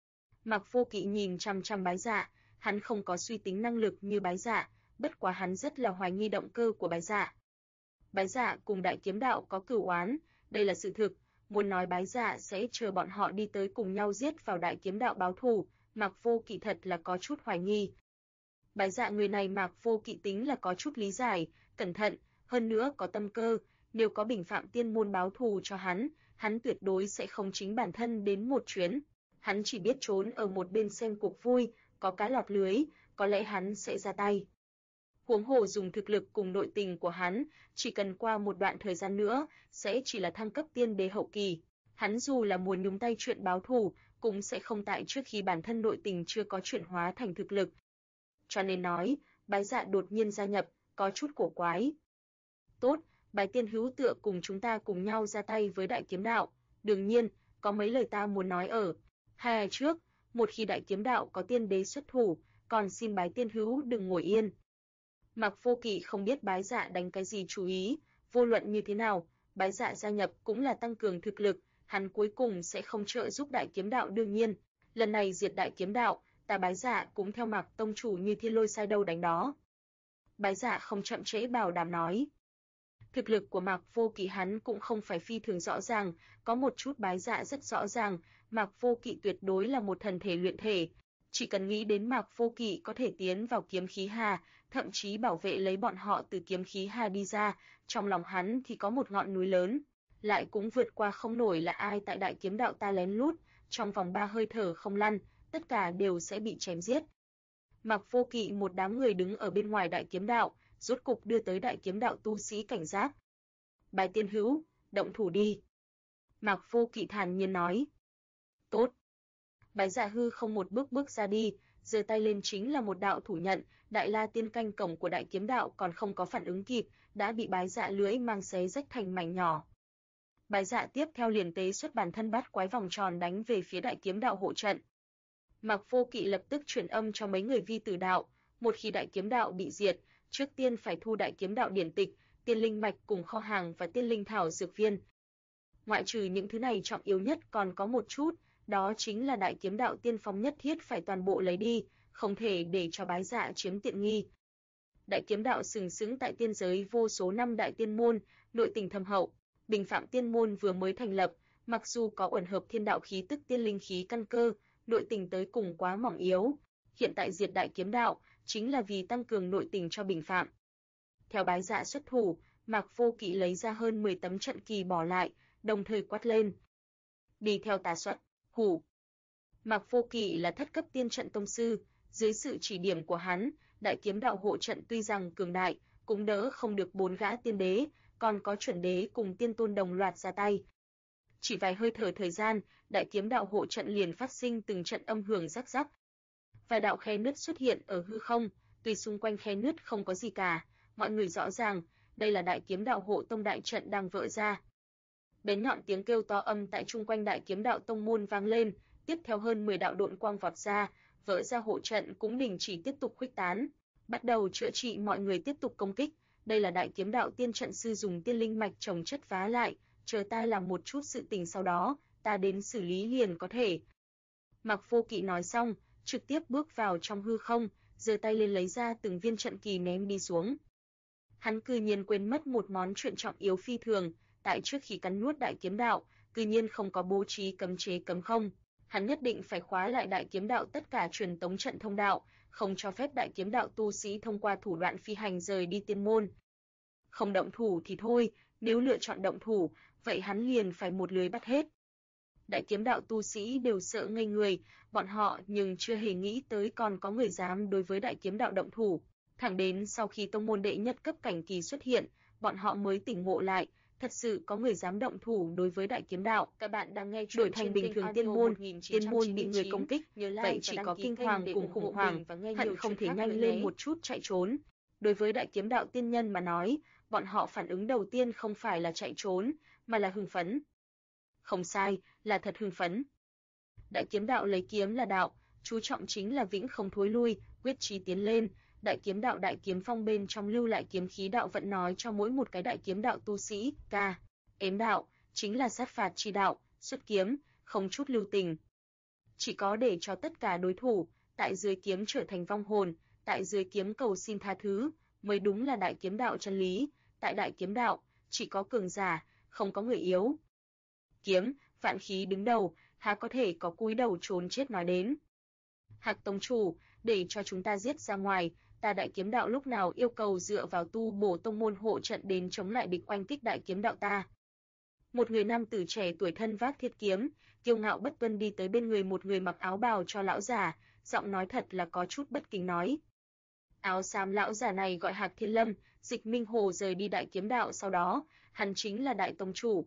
Mạc Vô Kỵ nhìn chăm chăm Bái Dạ, hắn không có suy tính năng lực như Bái Dạ, bất quá hắn rất là hoài nghi động cơ của Bái Dạ. Bái Dạ cùng Đại Kiếm Đạo có cửu oán, đây là sự thực, muốn nói Bái Dạ sẽ chờ bọn họ đi tới cùng nhau giết vào Đại Kiếm Đạo báo thù, Mạc Vô Kỵ thật là có chút hoài nghi. Bái Dạ người này Mạc Vô Kỵ tính là có chút lý giải, cẩn thận, hơn nữa có tâm cơ, nếu có bình phạm tiên môn báo thù cho hắn tuyệt đối sẽ không chính bản thân đến một chuyến. Hắn chỉ biết trốn ở một bên xem cuộc vui, có cá lọt lưới, có lẽ hắn sẽ ra tay. Huống hồ dùng thực lực cùng nội tình của hắn, chỉ cần qua một đoạn thời gian nữa, sẽ chỉ là thăng cấp tiên đế hậu kỳ. Hắn dù là muốn nhúng tay chuyện báo thù, cũng sẽ không tại trước khi bản thân nội tình chưa có chuyển hóa thành thực lực. Cho nên nói, Bái Dạ đột nhiên gia nhập, có chút cổ quái. Tốt, Bái tiên hữu tựa cùng chúng ta cùng nhau ra tay với Đại Kiếm Đạo. Đương nhiên, có mấy lời ta muốn nói ở. 2 ngày trước, một khi Đại Kiếm Đạo có tiên đế xuất thủ, còn xin Bái tiên hữu đừng ngồi yên. Mạc Vô Kỵ không biết Bái Dạ đánh cái gì chú ý, vô luận như thế nào, Bái Dạ gia nhập cũng là tăng cường thực lực, hắn cuối cùng sẽ không trợ giúp Đại Kiếm Đạo đương nhiên. Lần này diệt Đại Kiếm Đạo, ta Bái Dạ cũng theo Mạc tông chủ như thiên lôi sai đâu đánh đó. Bái Dạ không chậm trễ bảo đảm nói. Thực lực của Mạc Vô Kỵ hắn cũng không phải phi thường rõ ràng, có một chút Bái Dạ rất rõ ràng, Mạc Vô Kỵ tuyệt đối là một thần thể luyện thể. Chỉ cần nghĩ đến Mạc Vô Kỵ có thể tiến vào kiếm khí hà, thậm chí bảo vệ lấy bọn họ từ kiếm khí hà đi ra, trong lòng hắn thì có một ngọn núi lớn, lại cũng vượt qua không nổi là ai tại Đại Kiếm Đạo ta lén lút, trong vòng 3 hơi thở không lăn, tất cả đều sẽ bị chém giết. Mạc Vô Kỵ một đám người đứng ở bên ngoài Đại Kiếm Đạo, rốt cục đưa tới Đại Kiếm Đạo tu sĩ cảnh giác. Bái tiên hữu, động thủ đi. Mạc Vô Kỵ thản nhiên nói. Tốt. Bái Dạ hư không một bước bước ra đi, giơ tay lên chính là một đạo thủ nhận, Đại La Tiên Canh cổng của Đại Kiếm Đạo còn không có phản ứng kịp, đã bị Bái Dạ lưỡi mang xé rách thành mảnh nhỏ. Bái Dạ tiếp theo liền tế xuất bản thân bắt quái vòng tròn đánh về phía Đại Kiếm Đạo hộ trận. Mạc Vô Kỵ lập tức truyền âm cho mấy người Vi Tử Đạo, một khi Đại Kiếm Đạo bị diệt, trước tiên phải thu Đại Kiếm Đạo điển tịch, tiên linh mạch cùng kho hàng và tiên linh thảo dược viên. Ngoại trừ những thứ này trọng yếu nhất còn có một chút, đó chính là Đại Kiếm Đạo tiên phong nhất thiết phải toàn bộ lấy đi, không thể để cho Bái Dạ chiếm tiện nghi. Đại Kiếm Đạo sừng sững tại tiên giới vô số năm đại tiên môn, nội tình thâm hậu, Bình Phạm Tiên môn vừa mới thành lập, mặc dù có uẩn hợp thiên đạo khí tức tiên linh khí căn cơ, nội tình tới cùng quá mỏng yếu, hiện tại diệt Đại Kiếm Đạo chính là vì tăng cường nội tình cho Bình Phạm. Theo Bái Dạ xuất thủ, Mạc Vô Kỵ lấy ra hơn 10 tấm trận kỳ bỏ lại, đồng thời quát lên: "Đi theo ta xuất hủ." Mạc Vô Kỵ là thất cấp tiên trận tông sư, dưới sự chỉ điểm của hắn, Đại Kiếm Đạo hộ trận tuy rằng cường đại, cũng đỡ không được 4 gã tiên đế, còn có chuẩn đế cùng tiên tôn đồng loạt ra tay. Chỉ vài hơi thở thời gian, đại kiếm đạo hộ trận liền phát sinh từng trận âm hưởng rắc rắc. Vài đạo khe nứt xuất hiện ở hư không, tuy xung quanh khe nứt không có gì cả, mọi người rõ ràng, đây là đại kiếm đạo hộ tông đại trận đang vỡ ra. Bén nhọn tiếng kêu to âm tại chung quanh đại kiếm đạo tông môn vang lên, tiếp theo hơn 10 đạo độn quang vọt ra, vỡ ra hộ trận cũng đình chỉ tiếp tục khuếch tán, bắt đầu chữa trị. Mọi người tiếp tục công kích. Đây là đại kiếm đạo tiên trận sư dùng tiên linh mạch trồng chất vá lại, chờ ta làm một chút sự tình sau đó, ta đến xử lý liền có thể. Mạc Vô Kỵ nói xong, trực tiếp bước vào trong hư không, giơ tay lên lấy ra từng viên trận kỳ ném đi xuống. Hắn cư nhiên quên mất một món chuyện trọng yếu phi thường, tại trước khi cắn nuốt đại kiếm đạo, cư nhiên không có bố trí cấm chế cấm không. Hắn nhất định phải khóa lại đại kiếm đạo tất cả truyền tống trận thông đạo, không cho phép đại kiếm đạo tu sĩ thông qua thủ đoạn phi hành rời đi tiên môn. Không động thủ thì thôi, nếu lựa chọn động thủ, vậy hắn liền phải một lưới bắt hết. Đại kiếm đạo tu sĩ đều sợ ngây người, bọn họ nhưng chưa hề nghĩ tới còn có người dám đối với đại kiếm đạo động thủ. Thẳng đến sau khi tông môn đệ nhất cấp cảnh kỳ xuất hiện, bọn họ mới tỉnh ngộ lại, thật sự có người dám động thủ đối với đại kiếm đạo. Các bạn đang nghe đổi thành bình thường tiên môn bị người công kích, vậy chỉ có kinh hoàng cùng khủng hoảng, hận không thể nhanh lên một chút chạy trốn. Đối với đại kiếm đạo tiên nhân mà nói, bọn họ phản ứng đầu tiên không phải là chạy trốn, mà là hưng phấn. Không sai, là thật hưng phấn. Đại kiếm đạo lấy kiếm là đạo, chú trọng chính là vĩnh không thối lui, quyết chí tiến lên. Đại kiếm đạo đại kiếm phong bên trong lưu lại kiếm khí đạo vẫn nói cho mỗi một cái đại kiếm đạo tu sĩ, ếm đạo, chính là sát phạt chi đạo, xuất kiếm, không chút lưu tình. Chỉ có để cho tất cả đối thủ, tại dưới kiếm trở thành vong hồn, tại dưới kiếm cầu xin tha thứ, mới đúng là đại kiếm đạo chân lý. Tại đại kiếm đạo, chỉ có cường giả, không có người yếu. Kiếm, vạn khí đứng đầu, há có thể có cúi đầu trốn chết nói đến. Hạc tông chủ, để cho chúng ta giết ra ngoài, ta đại kiếm đạo lúc nào yêu cầu dựa vào tu bổ tông môn hộ trận đến chống lại địch oanh kích đại kiếm đạo ta. Một người nam tử trẻ tuổi thân vác thiết kiếm, kiêu ngạo bất tuân đi tới bên người một người mặc áo bào cho lão già, giọng nói thật là có chút bất kính nói. Áo xám lão già này gọi Hạc Thiên Lâm, Dịch Minh Hồ rời đi đại kiếm đạo sau đó, hắn chính là đại tông chủ.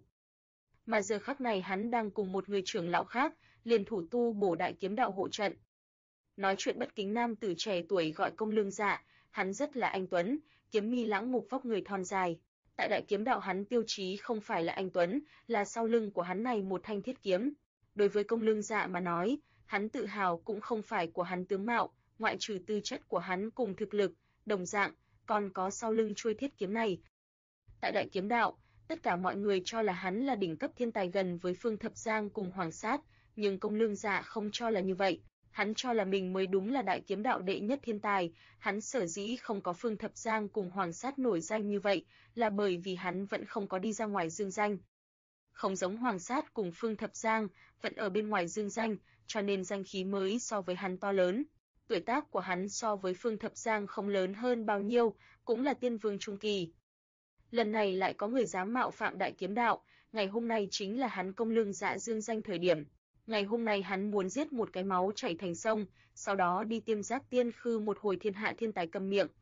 Mà giờ khắc này hắn đang cùng một người trưởng lão khác, liên thủ tu bổ đại kiếm đạo hộ trận. Nói chuyện bất kính nam tử trẻ tuổi gọi Công Lương Dạ, hắn rất là anh tuấn, kiếm mi lãng mục vóc người thon dài. Tại đại kiếm đạo hắn tiêu chí không phải là anh tuấn, là sau lưng của hắn này một thanh thiết kiếm. Đối với Công Lương Dạ mà nói, hắn tự hào cũng không phải của hắn tướng mạo, ngoại trừ tư chất của hắn cùng thực lực, đồng dạng, còn có sau lưng chuôi thiết kiếm này. Tại đại kiếm đạo, tất cả mọi người cho là hắn là đỉnh cấp thiên tài gần với Phương Thập Giang cùng Hoàng Sát, nhưng Công Lương Dạ không cho là như vậy. Hắn cho là mình mới đúng là đại kiếm đạo đệ nhất thiên tài, hắn sở dĩ không có Phương Thập Giang cùng Hoàng Sát nổi danh như vậy, là bởi vì hắn vẫn không có đi ra ngoài dương danh. Không giống Hoàng Sát cùng Phương Thập Giang, vẫn ở bên ngoài dương danh, cho nên danh khí mới so với hắn to lớn. Tuổi tác của hắn so với Phương Thập Giang không lớn hơn bao nhiêu, cũng là tiên vương trung kỳ. Lần này lại có người dám mạo phạm đại kiếm đạo, ngày hôm nay chính là hắn Công Lương Dạ dương danh thời điểm. Ngày hôm nay hắn muốn giết một cái máu chảy thành sông, sau đó đi tiêm giác tiên khư một hồi thiên hạ thiên tài cầm miệng.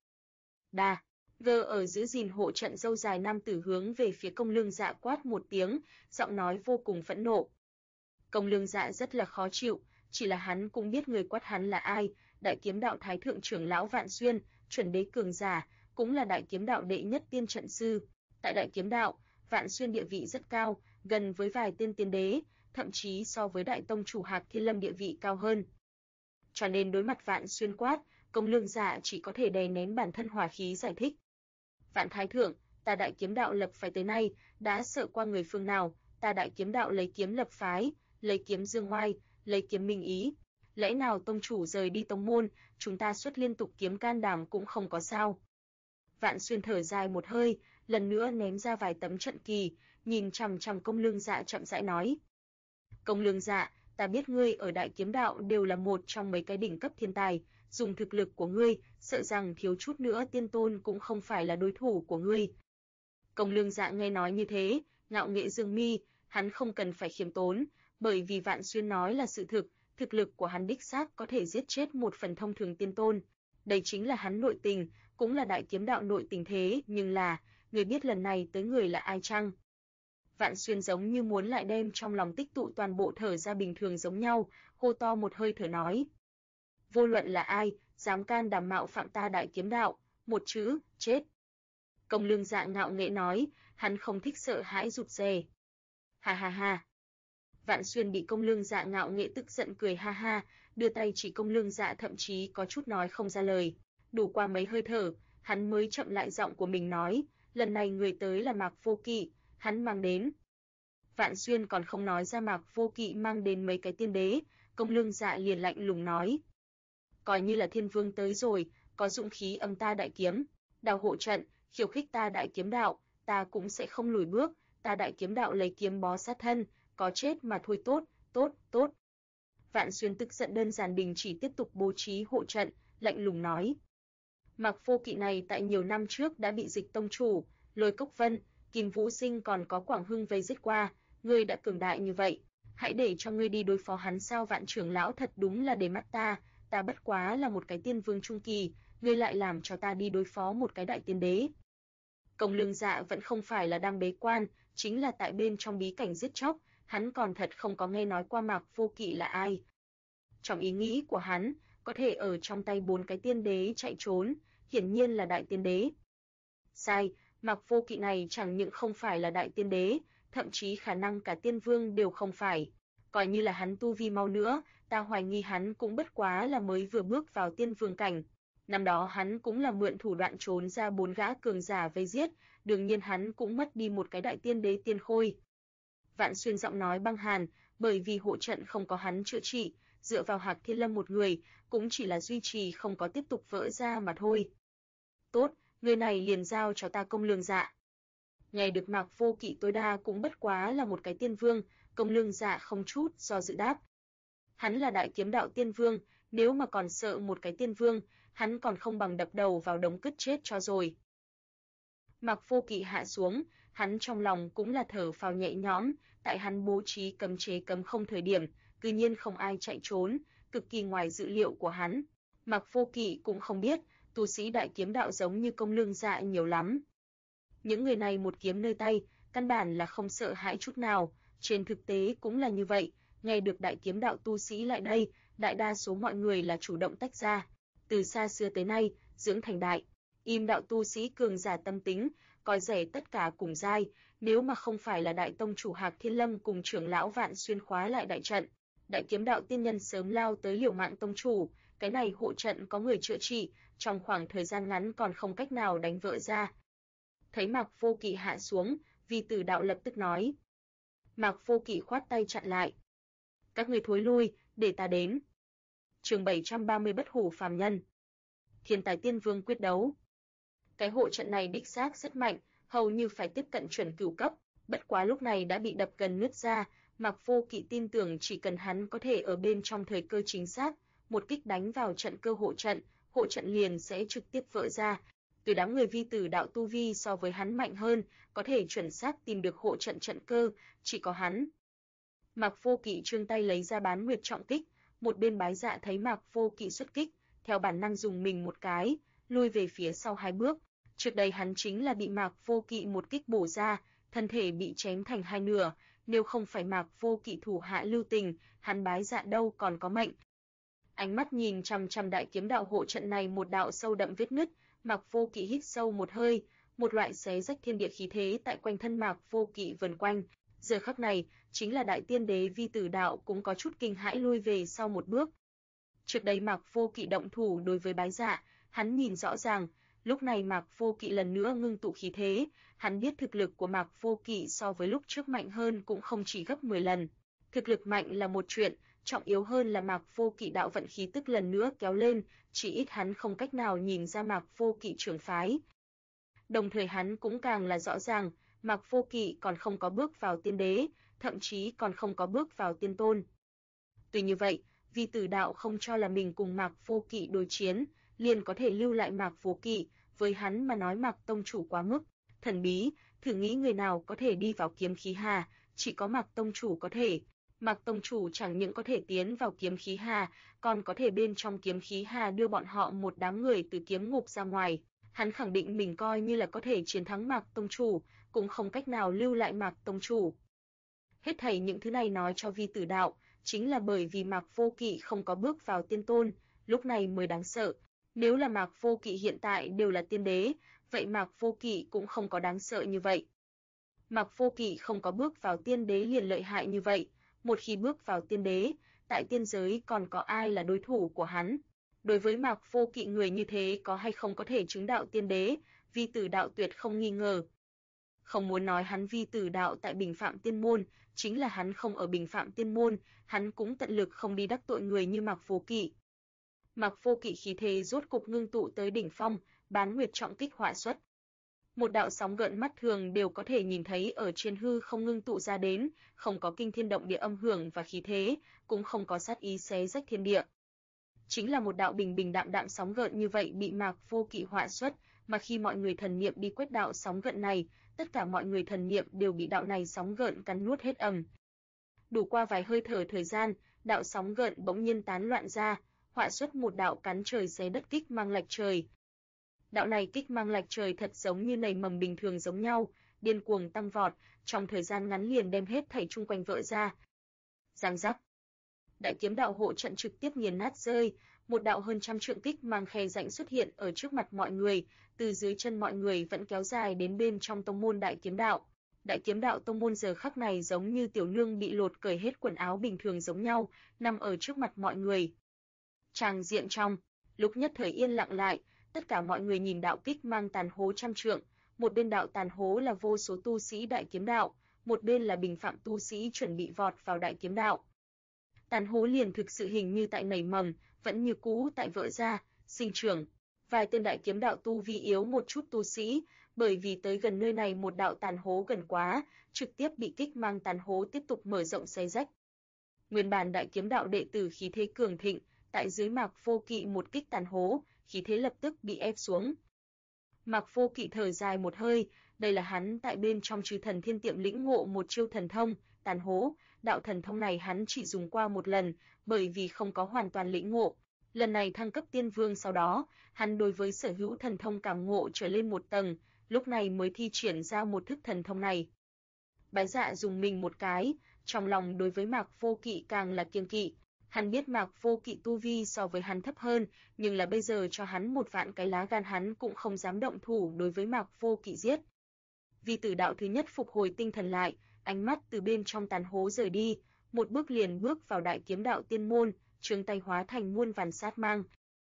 Đa, gơ ở giữ gìn hộ trận dâu dài nam tử hướng về phía Công Lương Dạ quát một tiếng, giọng nói vô cùng phẫn nộ. Công Lương Dạ rất là khó chịu, chỉ là hắn cũng biết người quát hắn là ai, đại kiếm đạo thái thượng trưởng lão Vạn Xuyên, chuẩn đế cường giả, cũng là đại kiếm đạo đệ nhất tiên trận sư. Tại đại kiếm đạo, Vạn Xuyên địa vị rất cao, gần với vài tiên tiên đế, thậm chí so với đại tông chủ Hạc Thiên Lâm địa vị cao hơn. Cho nên đối mặt Vạn Xuyên quát, Công Lương Dạ chỉ có thể đè nén bản thân hỏa khí giải thích. Vạn Thái Thượng, ta đại kiếm đạo lập phái tới nay, đã sợ qua người phương nào, ta đại kiếm đạo lấy kiếm lập phái, lấy kiếm dương oai, lấy kiếm minh ý. Lẽ nào tông chủ rời đi tông môn, chúng ta xuất liên tục kiếm can đảm cũng không có sao. Vạn Xuyên thở dài một hơi, lần nữa ném ra vài tấm trận kỳ, nhìn chằm chằm Công Lương Dạ chậm rãi nói. Công Lương Dạ, ta biết ngươi ở đại kiếm đạo đều là một trong mấy cái đỉnh cấp thiên tài, dùng thực lực của ngươi, sợ rằng thiếu chút nữa tiên tôn cũng không phải là đối thủ của ngươi. Công Lương Dạ nghe nói như thế, ngạo nghễ dương mi, hắn không cần phải khiêm tốn, bởi vì Vạn Xuyên nói là sự thực lực của hắn đích xác có thể giết chết một phần thông thường tiên tôn. Đây chính là hắn nội tình, cũng là đại kiếm đạo nội tình thế, nhưng là, người biết lần này tới người là ai chăng? Vạn Xuyên giống như muốn lại đem trong lòng tích tụ toàn bộ thở ra bình thường giống nhau, hô to một hơi thở nói. Vô luận là ai, dám can đảm mạo phạm ta Đại Kiếm Đạo, một chữ, chết. Công Lương Dạ ngạo nghễ nói, hắn không thích sợ hãi rụt rè. Ha ha ha. Vạn Xuyên bị Công Lương Dạ ngạo nghễ tức giận cười ha ha, đưa tay chỉ Công Lương Dạ thậm chí có chút nói không ra lời. Đủ qua mấy hơi thở, hắn mới chậm lại giọng của mình nói, lần này người tới là Mạc Vô Kỵ, hắn mang đến. Vạn Xuyên còn không nói ra Mạc Vô Kỵ mang đến mấy cái tiên đế, Công Lương Dạ liền lạnh lùng nói. Coi như là Thiên Vương tới rồi, có dụng khí âm ta đại kiếm, đào hộ trận, khiêu khích ta Đại Kiếm Đạo, ta cũng sẽ không lùi bước, ta Đại Kiếm Đạo lấy kiếm bó sát thân, có chết mà thôi tốt, tốt, tốt. Vạn Xuyên tức giận đơn giản đình chỉ tiếp tục bố trí hộ trận, lạnh lùng nói. Mạc Vô Kỵ này tại nhiều năm trước đã bị Dịch tông chủ, Lôi Cốc Vân, Kim Vũ Sinh còn có Quảng Hưng vây giết qua, ngươi đã cường đại như vậy, hãy để cho ngươi đi đối phó hắn sao? Vạn trưởng lão thật đúng là để mắt ta bất quá là một cái tiên vương trung kỳ, ngươi lại làm cho ta đi đối phó một cái đại tiên đế. Công Lương Dạ vẫn không phải là đang bế quan, chính là tại bên trong bí cảnh giết chóc, hắn còn thật không có nghe nói qua Mạc Vô Kỵ là ai. Trong ý nghĩ của hắn, có thể ở trong tay 4 cái tiên đế chạy trốn, hiển nhiên là đại tiên đế. Sai, Mạc Vô Kỵ này chẳng những không phải là đại tiên đế, thậm chí khả năng cả tiên vương đều không phải. Coi như là hắn tu vi mau nữa, ta hoài nghi hắn cũng bất quá là mới vừa bước vào tiên vương cảnh. Năm đó hắn cũng là mượn thủ đoạn trốn ra 4 gã cường giả vây giết, đương nhiên hắn cũng mất đi một cái đại tiên đế tiên khôi. Vạn Xuyên giọng nói băng hàn, bởi vì hộ trận không có hắn chữa trị, dựa vào Hạc Thiên Lâm một người, cũng chỉ là duy trì không có tiếp tục vỡ ra mà thôi. Tốt, người này liền giao cho ta Công Lương Dạ. Nghe được Mạc Vô Kỵ tối đa cũng bất quá là một cái tiên vương, Công Lương Dạ không chút do dự đáp. Hắn là Đại Kiếm Đạo tiên vương, nếu mà còn sợ một cái tiên vương, hắn còn không bằng đập đầu vào đống cứt chết cho rồi. Mạc Vô Kỵ hạ xuống, hắn trong lòng cũng là thở phào nhẹ nhõm, tại hắn bố trí cấm chế cấm không thời điểm, tự nhiên không ai chạy trốn, cực kỳ ngoài dự liệu của hắn. Mạc Vô Kỵ cũng không biết, tu sĩ Đại Kiếm Đạo giống như Công Lương Dạ nhiều lắm. Những người này một kiếm nơi tay, căn bản là không sợ hãi chút nào, trên thực tế cũng là như vậy, nghe được Đại Kiếm Đạo tu sĩ lại đây, đại đa số mọi người là chủ động tách ra. Từ xa xưa tới nay, dưỡng thành đại Im đạo tu sĩ cường giả tâm tính, coi rẻ tất cả cùng giai, nếu mà không phải là đại tông chủ Hạc Thiên Lâm cùng trưởng lão Vạn Xuyên khóa lại đại trận, Đại Kiếm Đạo tiên nhân sớm lao tới liều mạng tông chủ, cái này hộ trận có người chữa trị, trong khoảng thời gian ngắn còn không cách nào đánh vỡ ra. Thấy Mạc Vô Kỵ hạ xuống, Vi Tử Đạo lập tức nói. Mạc Vô Kỵ khoát tay chặn lại. Các người thối lui, để ta đến. Chương 730 Bất Hủ phàm nhân. Thiên tài tiên vương quyết đấu. Cái hộ trận này đích xác rất mạnh, hầu như phải tiếp cận chuẩn cửu cấp, bất quá lúc này đã bị đập gần nứt ra, Mạc Vô Kỵ tin tưởng chỉ cần hắn có thể ở bên trong thời cơ chính xác, một kích đánh vào trận cơ hộ trận liền sẽ trực tiếp vỡ ra. Từ đám người Vi Tử Đạo tu vi so với hắn mạnh hơn, có thể chuẩn xác tìm được hộ trận trận cơ, chỉ có hắn. Mạc Vô Kỵ trương tay lấy ra Bán Nguyệt trọng kích, một bên Bái Dạ thấy Mạc Vô Kỵ xuất kích, theo bản năng dùng mình một cái, lui về phía sau 2 bước. Trước đây hắn chính là bị Mạc Vô Kỵ một kích bổ ra, thân thể bị chém thành 2 nửa, nếu không phải Mạc Vô Kỵ thủ hạ lưu tình, hắn Bái Dạ đâu còn có mệnh. Ánh mắt nhìn chằm chằm Đại Kiếm Đạo hộ trận này một đạo sâu đậm vết nứt, Mạc Vô Kỵ hít sâu một hơi, một loại xé rách thiên địa khí thế tại quanh thân Mạc Vô Kỵ vần quanh. Giờ khắc này, chính là Đại Tiên Đế Vi Tử Đạo cũng có chút kinh hãi lui về sau một bước. Trước đây Mạc Vô Kỵ động thủ đối với Bái Dạ, hắn nhìn rõ ràng, lúc này Mạc Vô Kỵ lần nữa ngưng tụ khí thế, hắn biết thực lực của Mạc Vô Kỵ so với lúc trước mạnh hơn cũng không chỉ gấp 10 lần. Thực lực mạnh là một chuyện, trọng yếu hơn là Mạc Vô Kỵ đạo vận khí tức lần nữa kéo lên, chỉ ít hắn không cách nào nhìn ra Mạc Vô Kỵ trưởng phái. Đồng thời hắn cũng càng là rõ ràng, Mạc Vô Kỵ còn không có bước vào tiên đế, thậm chí còn không có bước vào tiên tôn. Tuy như vậy, Vi Tử Đạo không cho là mình cùng Mạc Vô Kỵ đối chiến, liền có thể lưu lại Mạc Vô Kỵ, với hắn mà nói Mạc tông chủ quá mức thần bí, thử nghĩ người nào có thể đi vào kiếm khí hà, chỉ có Mạc tông chủ có thể. Mạc tông chủ chẳng những có thể tiến vào kiếm khí hà, còn có thể bên trong kiếm khí hà đưa bọn họ một đám người từ kiếm ngục ra ngoài. Hắn khẳng định mình coi như là có thể chiến thắng Mạc tông chủ, cũng không cách nào lưu lại Mạc tông chủ. Hết thảy những thứ này nói cho Vi Tử Đạo, chính là bởi vì Mạc Vô Kỵ không có bước vào tiên tôn, lúc này mới đáng sợ. Nếu là Mạc Vô Kỵ hiện tại đều là tiên đế, vậy Mạc Vô Kỵ cũng không có đáng sợ như vậy. Mạc Vô Kỵ không có bước vào tiên đế liền lợi hại như vậy, một khi bước vào tiên đế, tại tiên giới còn có ai là đối thủ của hắn? Đối với Mạc Vô Kỵ người như thế có hay không có thể chứng đạo tiên đế, Vi Tử Đạo tuyệt không nghi ngờ. Không muốn nói hắn Vi Tử Đạo tại Bình Phạm Tiên môn, chính là hắn không ở Bình Phạm Tiên môn, hắn cũng tận lực không đi đắc tội người như Mạc Vô Kỵ. Mạc Vô Kỵ khí thế rốt cục ngưng tụ tới đỉnh phong, Bán Nguyệt trọng kích họa xuất. Một đạo sóng gợn mắt thường đều có thể nhìn thấy ở trên hư không ngưng tụ ra đến, không có kinh thiên động địa âm hưởng và khí thế, cũng không có sát ý xé rách thiên địa. Chính là một đạo bình bình đạm đạm sóng gợn như vậy bị Mạc Vô Kỵ họa xuất, mà khi mọi người thần niệm đi quét đạo sóng gợn này, tất cả mọi người thần niệm đều bị đạo này sóng gợn cắn nuốt hết ầm. Đủ qua vài hơi thở thời gian, đạo sóng gợn bỗng nhiên tán loạn ra, họa xuất một đạo cắn trời xé đất kích mang lạch trời. Đạo này kích mang lạch trời thật giống như nảy mầm bình thường giống nhau, điên cuồng tăng vọt, trong thời gian ngắn liền đem hết thảy chung quanh vỡ ra. Giang giác. Đại kiếm đạo hộ trận trực tiếp nghiền nát rơi, một đạo hơn trăm trượng kích mang khe rãnh xuất hiện ở trước mặt mọi người, từ dưới chân mọi người vẫn kéo dài đến bên trong tông môn Đại Kiếm Đạo. Đại Kiếm Đạo tông môn giờ khắc này giống như tiểu nương bị lột cởi hết quần áo bình thường giống nhau, nằm ở trước mặt mọi người. Tràng diện trong, lúc nhất thời yên lặng lại, tất cả mọi người nhìn đạo kích mang tàn hố trăm trượng, một bên đạo tàn hố là vô số tu sĩ Đại Kiếm Đạo, một bên là bình phạm tu sĩ chuẩn bị vọt vào Đại Kiếm Đạo. Tàn hố liền thực sự hình như tại nảy mầm, vẫn như cũ tại vỡ ra, sinh trưởng. Vài tên Đại Kiếm Đạo tu vi yếu một chút tu sĩ, bởi vì tới gần nơi này một đạo tàn hố gần quá, trực tiếp bị kích mang tàn hố tiếp tục mở rộng xé rách. Nguyên bản Đại Kiếm Đạo đệ tử khí thế cường thịnh, tại dưới Mạc Vô Kỵ một kích tàn hố, khí thế lập tức bị ép xuống. Mạc Vô Kỵ thở dài một hơi, đây là hắn tại bên trong Chư Thần Thiên Tiệm lĩnh ngộ một chiêu thần thông, tàn hố, đạo thần thông này hắn chỉ dùng qua một lần, bởi vì không có hoàn toàn lĩnh ngộ. Lần này thăng cấp tiên vương sau đó, hắn đối với sở hữu thần thông cảm ngộ trở lên một tầng, lúc này mới thi triển ra một thức thần thông này. Bái Dạ dùng mình một cái, trong lòng đối với Mạc Vô Kỵ càng là kiêng kỵ. Hắn biết Mạc Vô Kỵ tu vi so với hắn thấp hơn, nhưng là bây giờ cho hắn một vạn cái lá gan hắn cũng không dám động thủ đối với Mạc Vô Kỵ giết. Vi Tử Đạo thứ nhất phục hồi tinh thần lại, ánh mắt từ bên trong tàn hố rời đi, một bước liền bước vào Đại Kiếm Đạo tiên môn, trường tay hóa thành muôn vàn sát mang.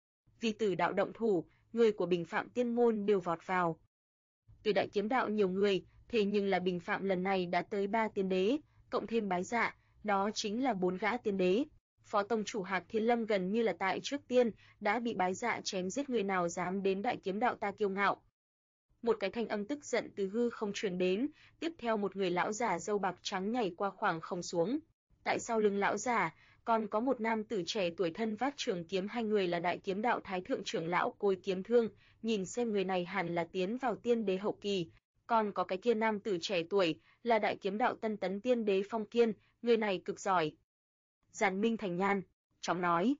Vi Tử Đạo động thủ, người của Bình Phạm tiên môn đều vọt vào. Tuy Đại Kiếm Đạo nhiều người, thế nhưng là Bình Phạm lần này đã tới 3 tiên đế, cộng thêm Bái Dạ, đó chính là 4 gã tiên đế. Phó tông chủ Hạc Thiên Lâm gần như là tại trước tiên đã bị Bái Dạ chém giết, người nào dám đến Đại Kiếm Đạo ta kiêu ngạo. Một cái thanh âm tức giận từ hư không truyền đến, tiếp theo một người lão giả râu bạc trắng nhảy qua khoảng không xuống. Tại sau lưng lão giả, còn có một nam tử trẻ tuổi thân vác trường kiếm, hai người là Đại Kiếm Đạo Thái thượng trưởng lão Côi Kiếm Thương, nhìn xem người này hẳn là tiến vào tiên đế hậu kỳ. Còn có cái kia nam tử trẻ tuổi, là Đại Kiếm Đạo Tân tấn tiên đế Phong Kiên, người này cực giỏi. Giản Minh Thành Nhan, chóng nói.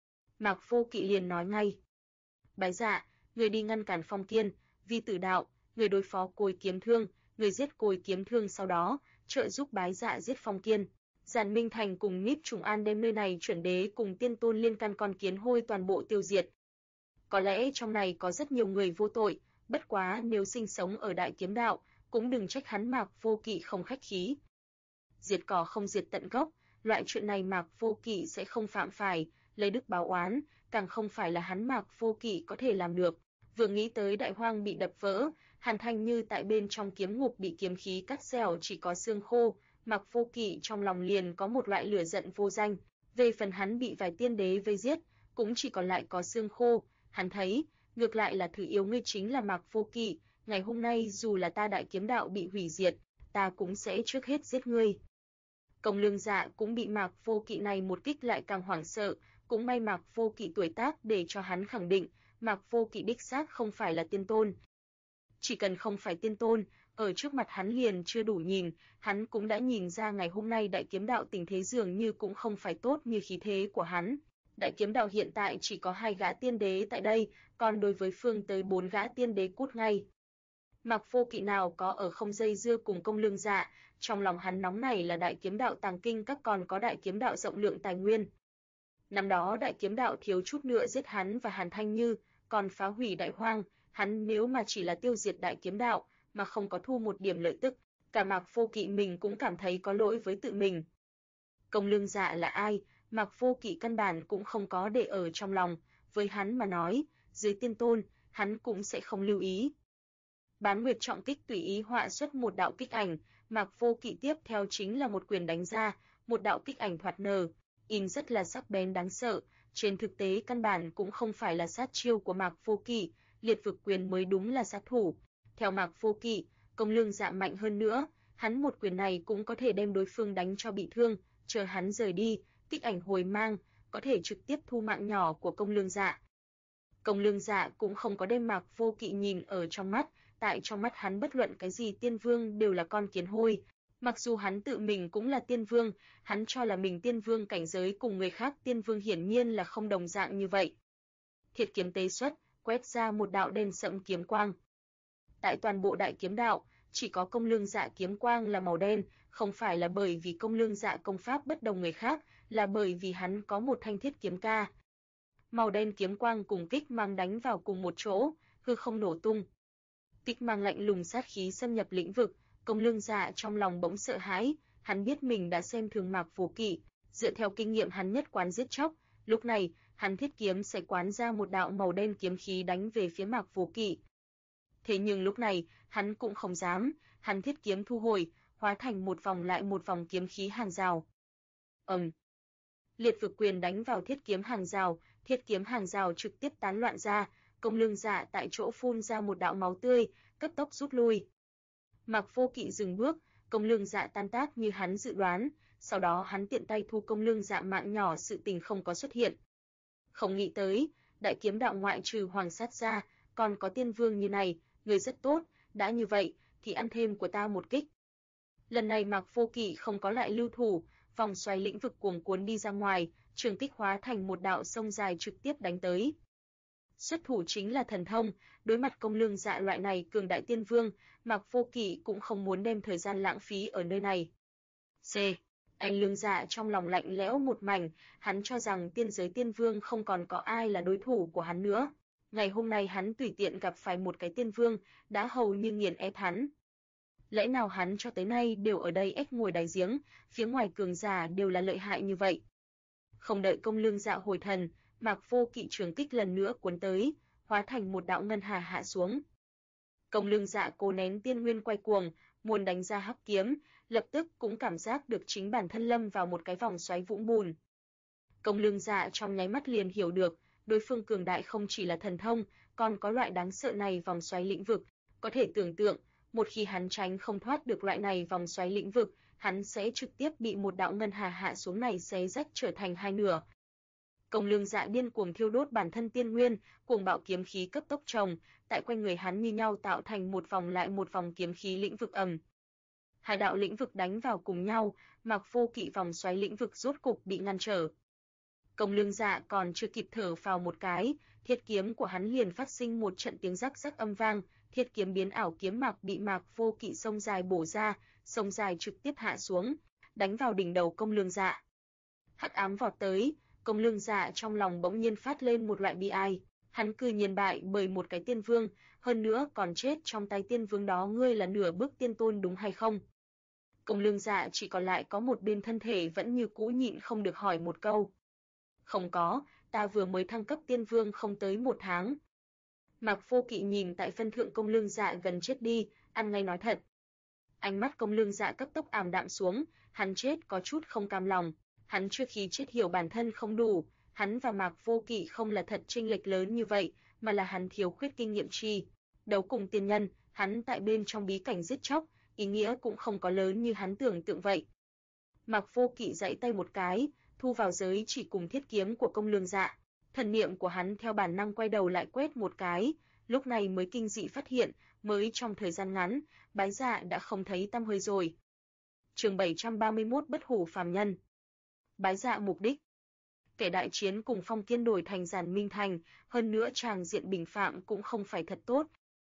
Mạc Vô Kỵ liền nói ngay. Bái Dạ, người đi ngăn cản Phong Kiên. Vi Tử Đạo, người đối phó Côi Kiếm Thương, người giết Côi Kiếm Thương, sau đó trợ giúp Bái Dạ giết Phong Kiên. Giản Minh Thành cùng Niếp Trùng An đem nơi này chuẩn đế cùng tiên tôn liên can con kiến hôi toàn bộ tiêu diệt. Có lẽ trong này có rất nhiều người vô tội, bất quá nếu sinh sống ở Đại Kiếm Đạo, cũng đừng trách hắn Mạc Vô Kỵ không khách khí. Diệt cỏ không diệt tận gốc, loại chuyện này Mạc Vô Kỵ sẽ không phạm phải, lấy đức báo oán, càng không phải là hắn Mạc Vô Kỵ có thể làm được. Vừa nghĩ tới Đại Hoang bị đập vỡ, Hàn Thanh Như tại bên trong kiếm ngục bị kiếm khí cắt xẻo chỉ có xương khô, Mạc Vô Kỵ trong lòng liền có một loại lửa giận vô danh. Về phần hắn bị vài tiên đế vây giết, cũng chỉ còn lại có xương khô. Hắn thấy, ngược lại là thứ yếu ngươi chính là Mạc Vô Kỵ, ngày hôm nay dù là ta Đại Kiếm Đạo bị hủy diệt, ta cũng sẽ trước hết giết ngươi. Công Lương Dạ cũng bị Mạc Vô Kỵ này một kích lại càng hoảng sợ, cũng may Mạc Vô Kỵ tuổi tác để cho hắn khẳng định, Mạc Vô Kỵ đích xác không phải là tiên tôn. Chỉ cần không phải tiên tôn, ở trước mặt hắn liền chưa đủ nhìn, hắn cũng đã nhìn ra ngày hôm nay Đại Kiếm Đạo tình thế dường như cũng không phải tốt như khí thế của hắn. Đại kiếm đạo hiện tại chỉ có 2 gã tiên đế tại đây, còn đối với phương tới 4 gã tiên đế cút ngay. Mạc Vô Kỵ nào có ở không dây dưa cùng Công Lương Dạ, trong lòng hắn nóng này là đại kiếm đạo tàng kinh các còn có đại kiếm đạo rộng lượng tài nguyên. Năm đó đại kiếm đạo thiếu chút nữa giết hắn và Hàn Thanh Như, còn phá hủy đại hoang, hắn nếu mà chỉ là tiêu diệt đại kiếm đạo mà không có thu một điểm lợi tức, cả Mạc Vô Kỵ mình cũng cảm thấy có lỗi với tự mình. Công Lương Dạ là ai, Mạc Vô Kỵ căn bản cũng không có để ở trong lòng, với hắn mà nói, dưới tiên tôn, hắn cũng sẽ không lưu ý. Bán Nguyệt trọng kích tùy ý họa xuất một đạo kích ảnh, Mạc Vô Kỵ tiếp theo chính là một quyền đánh ra, một đạo kích ảnh thoạt nở, in rất là sắc bén đáng sợ, trên thực tế căn bản cũng không phải là sát chiêu của Mạc Vô Kỵ, liệt vực quyền mới đúng là sát thủ. Theo Mạc Vô Kỵ, Công Lương Dạ mạnh hơn nữa, hắn một quyền này cũng có thể đem đối phương đánh cho bị thương, chờ hắn rời đi, kích ảnh hồi mang, có thể trực tiếp thu mạng nhỏ của Công Lương Dạ. Công Lương Dạ cũng không có đem Mạc Vô Kỵ nhìn ở trong mắt, tại trong mắt hắn bất luận cái gì tiên vương đều là con kiến hôi. Mặc dù hắn tự mình cũng là tiên vương, hắn cho là mình tiên vương cảnh giới cùng người khác tiên vương hiển nhiên là không đồng dạng như vậy. Thiệt kiếm tế xuất, quét ra một đạo đen sẫm kiếm quang. Tại toàn bộ đại kiếm đạo, chỉ có Công Lương Dạ kiếm quang là màu đen, không phải là bởi vì Công Lương Dạ công pháp bất đồng người khác, là bởi vì hắn có một thanh thiết kiếm ca. Màu đen kiếm quang cùng kích mang đánh vào cùng một chỗ, hư không nổ tung. Kích mang lạnh lùng sát khí xâm nhập lĩnh vực, Công Lương Dạ trong lòng bỗng sợ hãi, hắn biết mình đã xem thường Mạc Vô Kỵ, dựa theo kinh nghiệm hắn nhất quán giết chóc, lúc này, hắn thiết kiếm sẽ quán ra một đạo màu đen kiếm khí đánh về phía Mạc Vô Kỵ. Thế nhưng lúc này, hắn cũng không dám, hắn thiết kiếm thu hồi, hóa thành một vòng lại một vòng kiếm khí hàng rào. Liệt vực quyền đánh vào thiết kiếm hàng rào trực tiếp tán loạn ra, Công Lương Dạ tại chỗ phun ra một đạo máu tươi, cấp tốc rút lui. Mạc Vô Kỵ dừng bước, Công Lương Dạ tan tác như hắn dự đoán, sau đó hắn tiện tay thu Công Lương Dạ mạng nhỏ, sự tình không có xuất hiện. Không nghĩ tới, đại kiếm đạo ngoại trừ Hoàng Sát ra, còn có tiên vương như này, người rất tốt, đã như vậy thì ăn thêm của ta một kích. Lần này Mạc Vô Kỵ không có lại lưu thủ, vòng xoáy lĩnh vực cuồng cuốn đi ra ngoài, trường kích hóa thành một đạo sông dài trực tiếp đánh tới. Xuất thủ chính là thần thông, đối mặt Công Lương Dạ loại này cường đại tiên vương, Mạc Vô Kỵ cũng không muốn đem thời gian lãng phí ở nơi này. Anh Lương Dạ trong lòng lạnh lẽo một mảnh, hắn cho rằng tiên giới tiên vương không còn có ai là đối thủ của hắn nữa. Ngày hôm nay hắn tùy tiện gặp phải một cái tiên vương, đã hầu như nghiền ép hắn. Lẽ nào hắn cho tới nay đều ở đây ếch ngồi đáy giếng, phía ngoài cường giả đều là lợi hại như vậy. Không đợi Công Lương Dạ hồi thần, Mạc Vô Kỵ trường kích lần nữa cuốn tới, hóa thành một đạo ngân hà hạ xuống. Công Lương Dạ cố nén tiên nguyên quay cuồng, muốn đánh ra hắc kiếm, lập tức cũng cảm giác được chính bản thân lâm vào một cái vòng xoáy vũng bùn. Công Lương Dạ trong nháy mắt liền hiểu được, đối phương cường đại không chỉ là thần thông, còn có loại đáng sợ này vòng xoáy lĩnh vực, có thể tưởng tượng, một khi hắn tránh không thoát được loại này vòng xoáy lĩnh vực, hắn sẽ trực tiếp bị một đạo ngân hà hạ xuống này xé rách trở thành hai nửa. Công Lương Dạ điên cuồng thiêu đốt bản thân tiên nguyên, cuồng bạo kiếm khí cấp tốc chồng, tại quanh người hắn như nhau tạo thành một vòng lại một vòng kiếm khí lĩnh vực ầm. Hai đạo lĩnh vực đánh vào cùng nhau, Mạc Vô Kỵ vòng xoáy lĩnh vực rốt cục bị ngăn trở. Công Lương Dạ còn chưa kịp thở phào một cái, thiết kiếm của hắn liền phát sinh một trận tiếng rắc rắc âm vang, thiết kiếm biến ảo kiếm mạc bị Mạc Vô Kỵ sông dài bổ ra, sông dài trực tiếp hạ xuống, đánh vào đỉnh đầu Công Lương Dạ. Hắc ám vọt tới, Công Lương Dạ trong lòng bỗng nhiên phát lên một loại bi ai, hắn cư nhiên bại bởi một cái tiên vương, hơn nữa còn chết trong tay tiên vương đó, ngươi là nửa bước tiên tôn đúng hay không? Công Lương Dạ chỉ còn lại có một bên thân thể vẫn như cũ nhịn không được hỏi một câu. Không có, ta vừa mới thăng cấp tiên vương không tới 1 tháng. Mạc Vô Kỵ nhìn tại phân thượng Công Lương Dạ gần chết đi, ăn ngay nói thật. Ánh mắt Công Lương Dạ cấp tốc ảm đạm xuống, hắn chết có chút không cam lòng, hắn trước khi chết hiểu bản thân không đủ, hắn và Mạc Vô Kỵ không là thật chênh lệch lớn như vậy, mà là hắn thiếu khuyết kinh nghiệm chi. Đấu cùng tiên nhân, hắn tại bên trong bí cảnh giết chóc, ý nghĩa cũng không có lớn như hắn tưởng tượng vậy. Mạc Vô Kỵ giãy tay một cái, thu vào giới chỉ cùng thiết kiếm của Công Lương Dạ. Thần niệm của hắn theo bản năng quay đầu lại quét một cái, lúc này mới kinh dị phát hiện, mới trong thời gian ngắn, Bái Dạ đã không thấy tăm hơi rồi. Chương 731 Bất hủ phàm nhân. Bái Dạ mục đích. Kẻ đại chiến cùng Phong Kiên đổi thành Giản Minh Thành, hơn nữa tràng diện bình phạm cũng không phải thật tốt.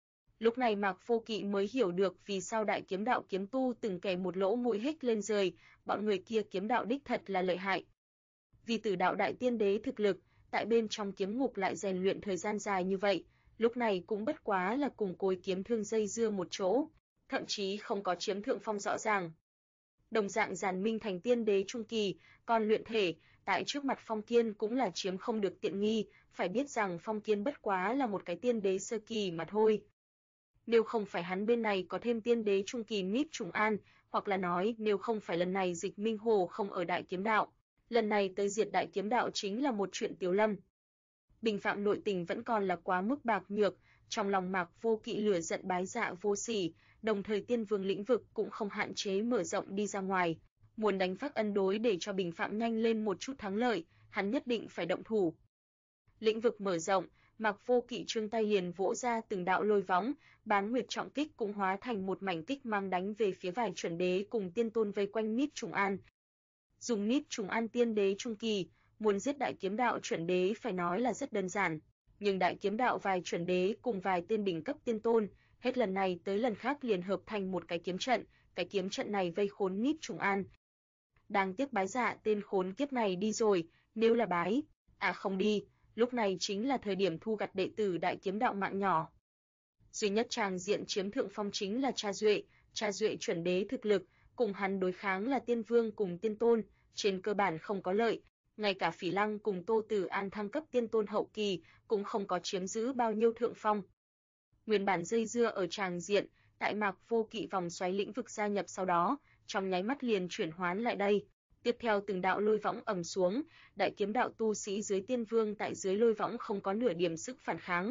Lúc này Mạc Vô Kỵ mới hiểu được vì sao đại kiếm đạo kiếm tu từng kẻ một lỗ mũi hích lên rời, bọn người kia kiếm đạo đích thật là lợi hại. Vì Tử Đạo Đại Tiên Đế thực lực, tại bên trong kiếm ngục lại rèn luyện thời gian dài như vậy, lúc này cũng bất quá là cùng Cối Kiếm Thương dây dưa một chỗ, thậm chí không có chiếm thượng phong rõ ràng. Đồng dạng Giản Minh Thành Tiên Đế trung kỳ, còn luyện thể, tại trước mặt Phong Kiên cũng là chiếm không được tiện nghi, phải biết rằng Phong Kiên bất quá là một cái Tiên Đế sơ kỳ mà thôi. Nếu không phải hắn bên này có thêm Tiên Đế trung kỳ Niếp Trùng An, hoặc là nói nếu không phải lần này Dịch Minh Hồ không ở Đại Kiếm Đạo, lần này tới diệt Đại Kiếm Đạo chính là một chuyện tiếu lâm. Bình phạm nội tình vẫn còn là quá mức bạc nhược, trong lòng Mạc Vô Kỵ lửa giận bái dạ vô sỉ, đồng thời Tiên Vương lĩnh vực cũng không hạn chế mở rộng đi ra ngoài, muốn đánh phác ân đối để cho bình phạm nhanh lên một chút thắng lợi, hắn nhất định phải động thủ. Lĩnh vực mở rộng, Mạc Vô Kỵ trương tay liền vỗ ra từng đạo lôi võng, Bán Nguyệt trọng kích cũng hóa thành một mảnh kích mang đánh về phía vài chuẩn đế cùng tiên tôn vây quanh Niếp Trùng An. Dùng Niếp Trùng An Tiên Đế trung kỳ, muốn giết Đại Kiếm Đạo chuẩn đế phải nói là rất đơn giản, nhưng Đại Kiếm Đạo vài chuẩn đế cùng vài tiên đỉnh cấp tiên tôn, hết lần này tới lần khác liền hợp thành một cái kiếm trận này vây khốn Niếp Trùng An. Đáng tiếc bái dạ tên khốn kiếp này đi rồi, nếu là bái, không đi, lúc này chính là thời điểm thu gặt đệ tử Đại Kiếm Đạo mạng nhỏ. Duy nhất tràng diện chiếm thượng phong chính là Cha Duệ chuẩn đế thực lực, cùng hắn đối kháng là Tiên Vương cùng Tiên Tôn, trên cơ bản không có lợi, ngay cả Phỉ Lăng cùng Tô Tử An thăng cấp Tiên Tôn hậu kỳ cũng không có chiếm giữ bao nhiêu thượng phong. Nguyên bản dây dưa ở tràng diện, tại Mạc Vô Kỵ vòng xoáy lĩnh vực gia nhập sau đó, trong nháy mắt liền chuyển hoán lại đây. Tiếp theo từng đạo lôi võng ầm xuống, Đại Kiếm Đạo tu sĩ dưới Tiên Vương tại dưới lôi võng không có nửa điểm sức phản kháng.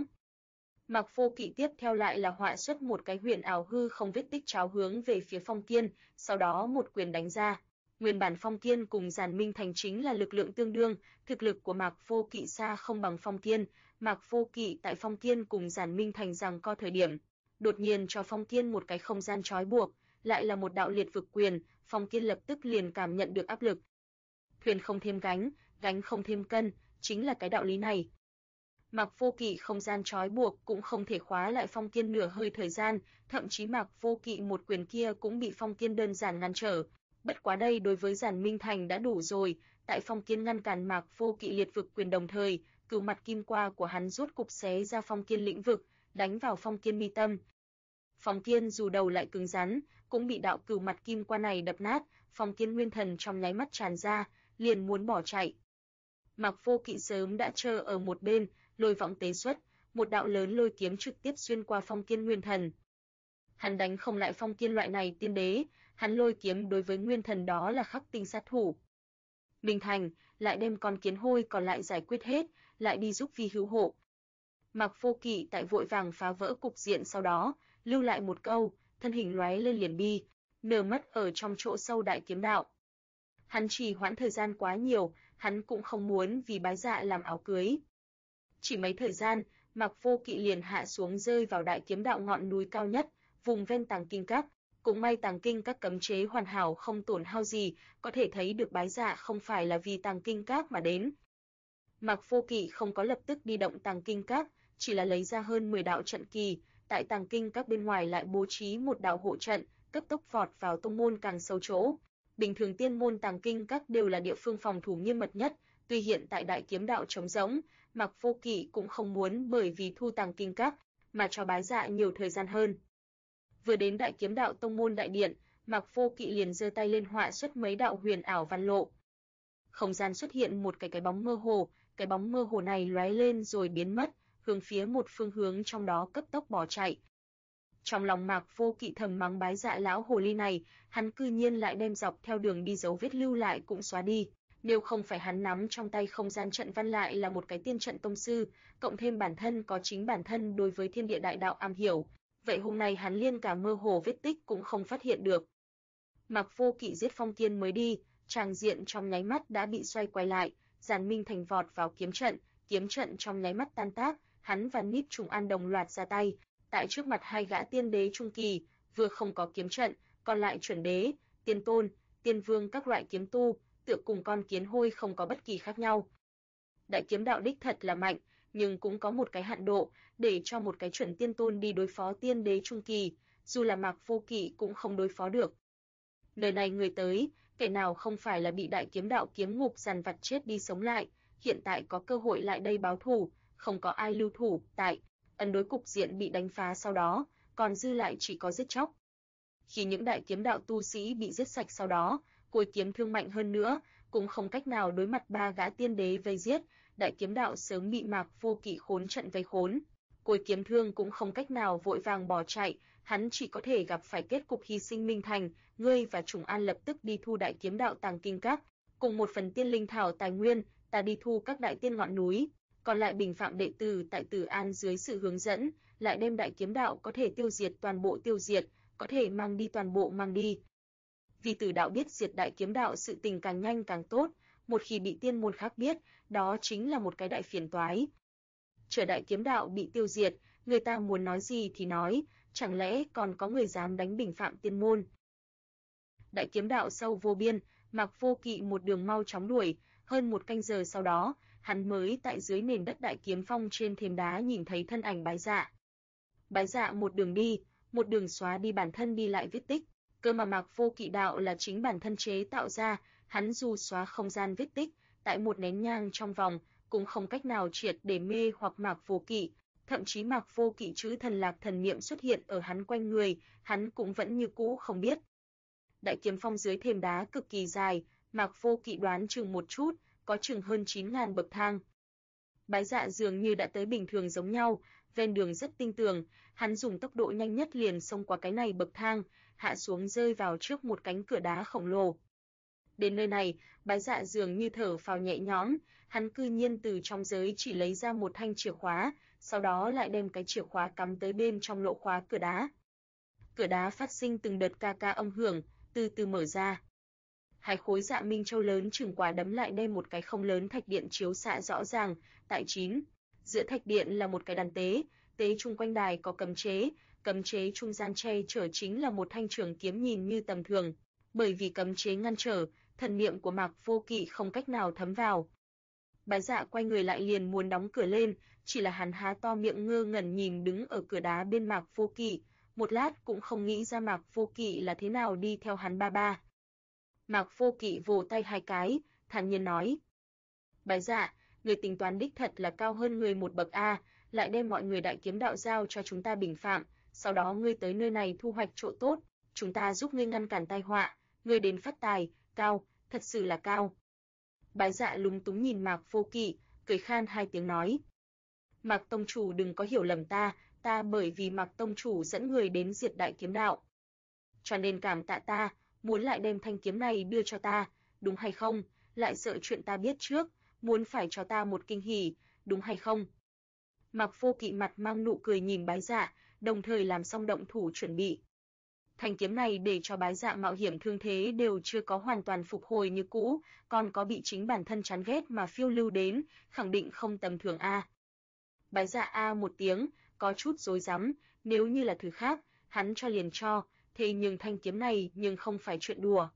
Mạc Vô Kỵ tiếp theo lại là họa xuất một cái huyền ảo hư không vết tích cháo hướng về phía Phong Kiên, sau đó một quyền đánh ra. Nguyên bản Phong Kiên cùng Giản Minh Thành chính là lực lượng tương đương, thực lực của Mạc Vô Kỵ xa không bằng Phong Kiên. Mạc Vô Kỵ tại Phong Kiên cùng Giản Minh Thành giằng co thời điểm, đột nhiên cho Phong Kiên một cái không gian trói buộc, lại là một đạo liệt vực quyền, Phong Kiên lập tức liền cảm nhận được áp lực. Thuyền không thêm gánh, gánh không thêm cân, chính là cái đạo lý này. Mạc Vô Kỵ không gian trói buộc cũng không thể khóa lại Phong Kiên nửa hơi thời gian, thậm chí Mạc Vô Kỵ một quyền kia cũng bị Phong Kiên đơn giản ngăn trở. Bất quá đây đối với Giản Minh Thành đã đủ rồi, tại Phong Kiên ngăn cản Mạc Vô Kỵ liệt vực quyền đồng thời, cửu mặt kim qua của hắn rút cục xé ra Phong Kiên lĩnh vực, đánh vào Phong Kiên mi tâm. Phong Kiên dù đầu lại cứng rắn, cũng bị đạo cửu mặt kim qua này đập nát, Phong Kiên nguyên thần trong nháy mắt tràn ra, liền muốn bỏ chạy. Mạc Vô Kỵ sớm đã chờ ở một bên, lôi võng tế xuất, một đạo lớn lôi kiếm trực tiếp xuyên qua Phong Kiên nguyên thần. Hắn đánh không lại Phong Kiên loại này tiên đế, hắn lôi kiếm đối với nguyên thần đó là khắc tinh sát thủ. Minh Thành lại đem con kiến hôi còn lại giải quyết hết, lại đi giúp Vi hữu hộ. Mạc Vô Kỵ tại vội vàng phá vỡ cục diện sau đó, lưu lại một câu, thân hình lóe lên liền đi, nở mất ở trong chỗ sâu Đại Kiếm Đạo. Hắn trì hoãn thời gian quá nhiều, hắn cũng không muốn vì bái dạ làm áo cưới. Chỉ mấy thời gian, Mạc Vô Kỵ liền hạ xuống rơi vào Đại Kiếm Đạo ngọn núi cao nhất, vùng ven Tàng Kinh Các. Cũng may Tàng Kinh Các cấm chế hoàn hảo không tổn hao gì, có thể thấy được bái dạ không phải là vì Tàng Kinh Các mà đến. Mạc Vô Kỵ không có lập tức đi động Tàng Kinh Các, chỉ là lấy ra hơn 10 đạo trận kỳ, tại Tàng Kinh Các bên ngoài lại bố trí một đạo hộ trận, cấp tốc vọt vào tông môn càng sâu chỗ. Bình thường tiên môn Tàng Kinh Các đều là địa phương phòng thủ nghiêm mật nhất, tuy hiện tại Đại Kiếm Đạo trống rỗng, Mạc Vô Kỵ cũng không muốn bởi vì thu Tàng Kinh Các mà cho bái dạ nhiều thời gian hơn. Vừa đến Đại Kiếm Đạo tông môn đại điện, Mạc Vô Kỵ liền giơ tay lên họa xuất mấy đạo huyền ảo văn lộ. Không gian xuất hiện một cái bóng mơ hồ, cái bóng mơ hồ này lóe lên rồi biến mất, hướng phía một phương hướng trong đó cấp tốc bỏ chạy. Trong lòng Mạc Vô Kỵ thầm mắng bái dạ lão hồ ly này, hắn cư nhiên lại đem dọc theo đường đi dấu vết lưu lại cũng xóa đi. Nếu không phải hắn nắm trong tay không gian trận văn lại là một cái tiên trận tông sư, cộng thêm bản thân có chính bản thân đối với thiên địa đại đạo am hiểu, vậy hôm nay hắn liên cả mơ hồ vết tích cũng không phát hiện được. Mạc Vô Kỵ giết Phong Kiên mới đi, tràng diện trong nháy mắt đã bị xoay quay lại, Giản Minh Thành vọt vào kiếm trận trong nháy mắt tan tác, hắn và Niếp Trùng An đồng loạt ra tay, tại trước mặt hai gã tiên đế trung kỳ, vừa không có kiếm trận, còn lại chuẩn đế, tiên tôn, tiên vương các loại kiếm tu, tựa cùng con kiến hôi không có bất kỳ khác nhau. Đại kiếm đạo đích thật là mạnh, nhưng cũng có một cái hạn độ, để cho một cái chuẩn tiên tôn đi đối phó tiên đế trung kỳ, dù là Mạc Vô Kỵ cũng không đối phó được. Nơi này người tới, kẻ nào không phải là bị đại kiếm đạo kiếm ngục dằn vặt chết đi sống lại, hiện tại có cơ hội lại đây báo thù, không có ai lưu thủ, tại ấn đối cục diện bị đánh phá sau đó, còn dư lại chỉ có giết chóc. Khi những đại kiếm đạo tu sĩ bị giết sạch sau đó, Côi kiếm thương mạnh hơn nữa, cũng không cách nào đối mặt ba gã tiên đế vây giết, đại kiếm đạo sớm bị Mạc Vô Kỵ khốn trận vây khốn. Côi kiếm thương cũng không cách nào vội vàng bỏ chạy, hắn chỉ có thể gặp phải kết cục hy sinh Minh Thành, ngươi và Trùng An lập tức đi thu đại kiếm đạo tàng kinh các, cùng một phần tiên linh thảo tài nguyên, ta đi thu các đại tiên ngọn núi, còn lại bình phạm đệ tử tại Tử An dưới sự hướng dẫn, lại đem đại kiếm đạo có thể tiêu diệt toàn bộ tiêu diệt, có thể mang đi toàn bộ mang đi. Vì Tử đạo biết diệt đại kiếm đạo sự tình càng nhanh càng tốt, một khi bị tiên môn khác biết, đó chính là một cái đại phiền toái. Chờ đại kiếm đạo bị tiêu diệt, người ta muốn nói gì thì nói, chẳng lẽ còn có người dám đánh bình phạm tiên môn. Đại kiếm đạo sâu vô biên, Mạc Vô Kỵ một đường mau chóng đuổi, hơn một canh giờ sau đó, hắn mới tại dưới nền đất đại kiếm phong trên thềm đá nhìn thấy thân ảnh Bái Dạ. Bái Dạ một đường đi, một đường xóa đi bản thân đi lại vết tích, cơ mà Mạc Vô Kỵ đạo là chính bản thân chế tạo ra, hắn dù xóa không gian vết tích, tại một nén nhang trong vòng, cũng không cách nào triệt để mê hoặc Mạc Vô Kỵ, thậm chí Mạc Vô Kỵ chữ thần lạc thần niệm xuất hiện ở hắn quanh người, hắn cũng vẫn như cũ không biết. Đại kiếm phong dưới thềm đá cực kỳ dài, Mạc Vô Kỵ đoán chừng một chút, có chừng hơn 9.000 bậc thang. Bái Dạ dường như đã tới bình thường giống nhau, ven đường rất tinh tường, hắn dùng tốc độ nhanh nhất liền xông qua cái này bậc thang, hạ xuống rơi vào trước một cánh cửa đá khổng lồ. Đến nơi này, Bái Dạ dường như thở phào nhẹ nhõm, hắn cư nhiên từ trong giới chỉ lấy ra một thanh chìa khóa, sau đó lại đem cái chìa khóa cắm tới bên trong lỗ khóa cửa đá. Cửa đá phát sinh từng đợt ca ca âm hưởng, từ từ mở ra. Hai khối dạ minh châu lớn chừng quả đấm lại đem một cái không lớn thạch điện chiếu xạ rõ ràng, tại giữa thạch điện là một cái đàn tế, tế chung quanh đài có cấm chế trung gian che chở chính là một thanh trường kiếm nhìn như tầm thường, bởi vì cấm chế ngăn trở, thần niệm của Mạc Vô Kỵ không cách nào thấm vào. Bái Dạ quay người lại liền muốn đóng cửa lên, chỉ là hắn há to miệng ngơ ngẩn nhìn đứng ở cửa đá bên Mạc Vô Kỵ, một lát cũng không nghĩ ra Mạc Vô Kỵ là thế nào đi theo hắn ba. Mạc Vô Kỵ vồ tay hai cái, thản nhiên nói: Bái Dạ, người tính toán đích thật là cao hơn người một bậc a, lại đem mọi người đại kiếm đạo giao cho chúng ta bình phạm, sau đó ngươi tới nơi này thu hoạch chỗ tốt, chúng ta giúp ngươi ngăn cản tai họa, ngươi đến phát tài, cao, thật sự là cao. Bái Dạ lúng túng nhìn Mạc Vô Kỵ, cười khan hai tiếng nói: Mạc tông chủ đừng có hiểu lầm ta bởi vì Mạc tông chủ dẫn người đến diệt đại kiếm đạo, cho nên cảm tạ ta, muốn lại đem thanh kiếm này đưa cho ta, đúng hay không? Lại sợ chuyện ta biết trước, muốn phải cho ta một kinh hỉ, đúng hay không? Mạc Vô Kỵ mặt mang nụ cười nhìn Bái Dạ, đồng thời làm xong động thủ chuẩn bị. Thanh kiếm này để cho Bái Dạ mạo hiểm thương thế đều chưa có hoàn toàn phục hồi như cũ, còn có bị chính bản thân chán ghét mà phiêu lưu đến, khẳng định không tầm thường a. Bái Dạ a một tiếng, có chút rối rắm, nếu như là thứ khác, hắn cho liền cho, thế nhưng thanh kiếm này nhưng không phải chuyện đùa.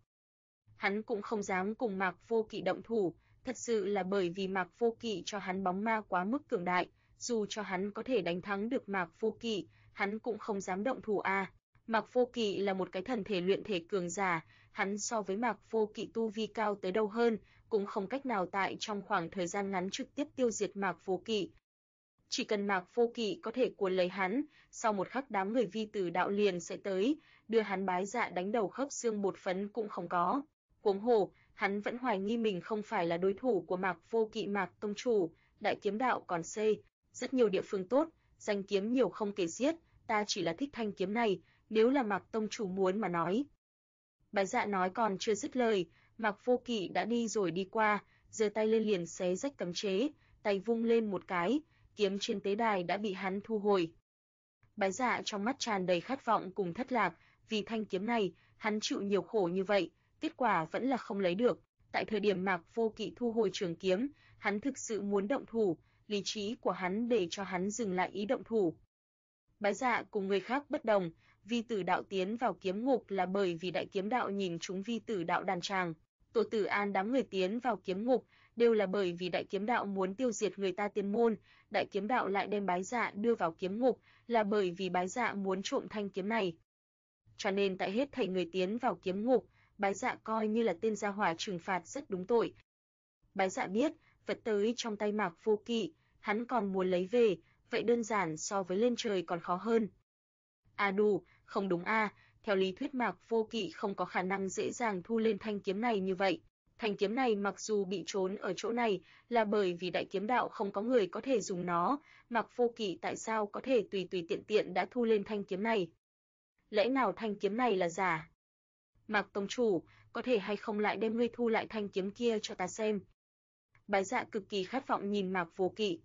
Hắn cũng không dám cùng Mạc Vô Kỵ động thủ, thật sự là bởi vì Mạc Vô Kỵ cho hắn bóng ma quá mức cường đại, dù cho hắn có thể đánh thắng được Mạc Vô Kỵ, hắn cũng không dám động thủ a. Mạc Vô Kỵ là một cái thần thể luyện thể cường giả, hắn so với Mạc Vô Kỵ tu vi cao tới đâu hơn, cũng không cách nào tại trong khoảng thời gian ngắn trực tiếp tiêu diệt Mạc Vô Kỵ. Chỉ cần Mạc Vô Kỵ có thể cuốn lấy hắn, sau một khắc đám người Vi Tử đạo liền sẽ tới, đưa hắn Bái Dạ đánh đầu khớp xương một phấn cũng không có. Huống hồ, hắn vẫn hoài nghi mình không phải là đối thủ của Mạc Vô Kỵ. Mạc tông chủ, đại kiếm đạo còn xây rất nhiều địa phương tốt, danh kiếm nhiều không kể xiết, ta chỉ là thích thanh kiếm này, nếu là Mạc tông chủ muốn mà nói. Bái Dạ nói còn chưa dứt lời, Mạc Vô Kỵ đã đi rồi đi qua, giơ tay lên liền xé rách cấm chế, tay vung lên một cái, kiếm trên tế đài đã bị hắn thu hồi. Bái Dạ trong mắt tràn đầy khát vọng cùng thất lạc, vì thanh kiếm này, hắn chịu nhiều khổ như vậy, kết quả vẫn là không lấy được. Tại thời điểm Mạc Vô Kỵ thu hồi trường kiếm, hắn thực sự muốn động thủ, lý trí của hắn để cho hắn dừng lại ý động thủ. Bái Dạ cùng người khác bất đồng, Vi Tử đạo tiến vào kiếm ngục là bởi vì đại kiếm đạo nhìn chúng Vi Tử đạo đàn tràng. Tổ Tử An đám người tiến vào kiếm ngục, đều là bởi vì Đại Kiếm Đạo muốn tiêu diệt người ta Tiên môn, Đại Kiếm Đạo lại đem Bái Dạ đưa vào kiếm ngục, là bởi vì Bái Dạ muốn trộm thanh kiếm này. Cho nên tại hết thảy người tiến vào kiếm ngục, Bái Dạ coi như là tên gia hỏa trừng phạt rất đúng tội. Bái Dạ biết, vật tới trong tay Mạc Vô Kỵ, hắn còn muốn lấy về, vậy đơn giản so với lên trời còn khó hơn. Đủ, không đúng theo lý thuyết Mạc Vô Kỵ không có khả năng dễ dàng thu lên thanh kiếm này như vậy. Thanh kiếm này mặc dù bị trốn ở chỗ này, là bởi vì Đại Kiếm Đạo không có người có thể dùng nó, Mạc Vô Kỵ tại sao có thể tùy tùy tiện tiện đã thu lên thanh kiếm này? Lẽ nào thanh kiếm này là giả? Mạc tông chủ, có thể hay không lại đem ngươi thu lại thanh kiếm kia cho ta xem? Bái Dạ cực kỳ khát vọng nhìn Mạc Vô Kỵ.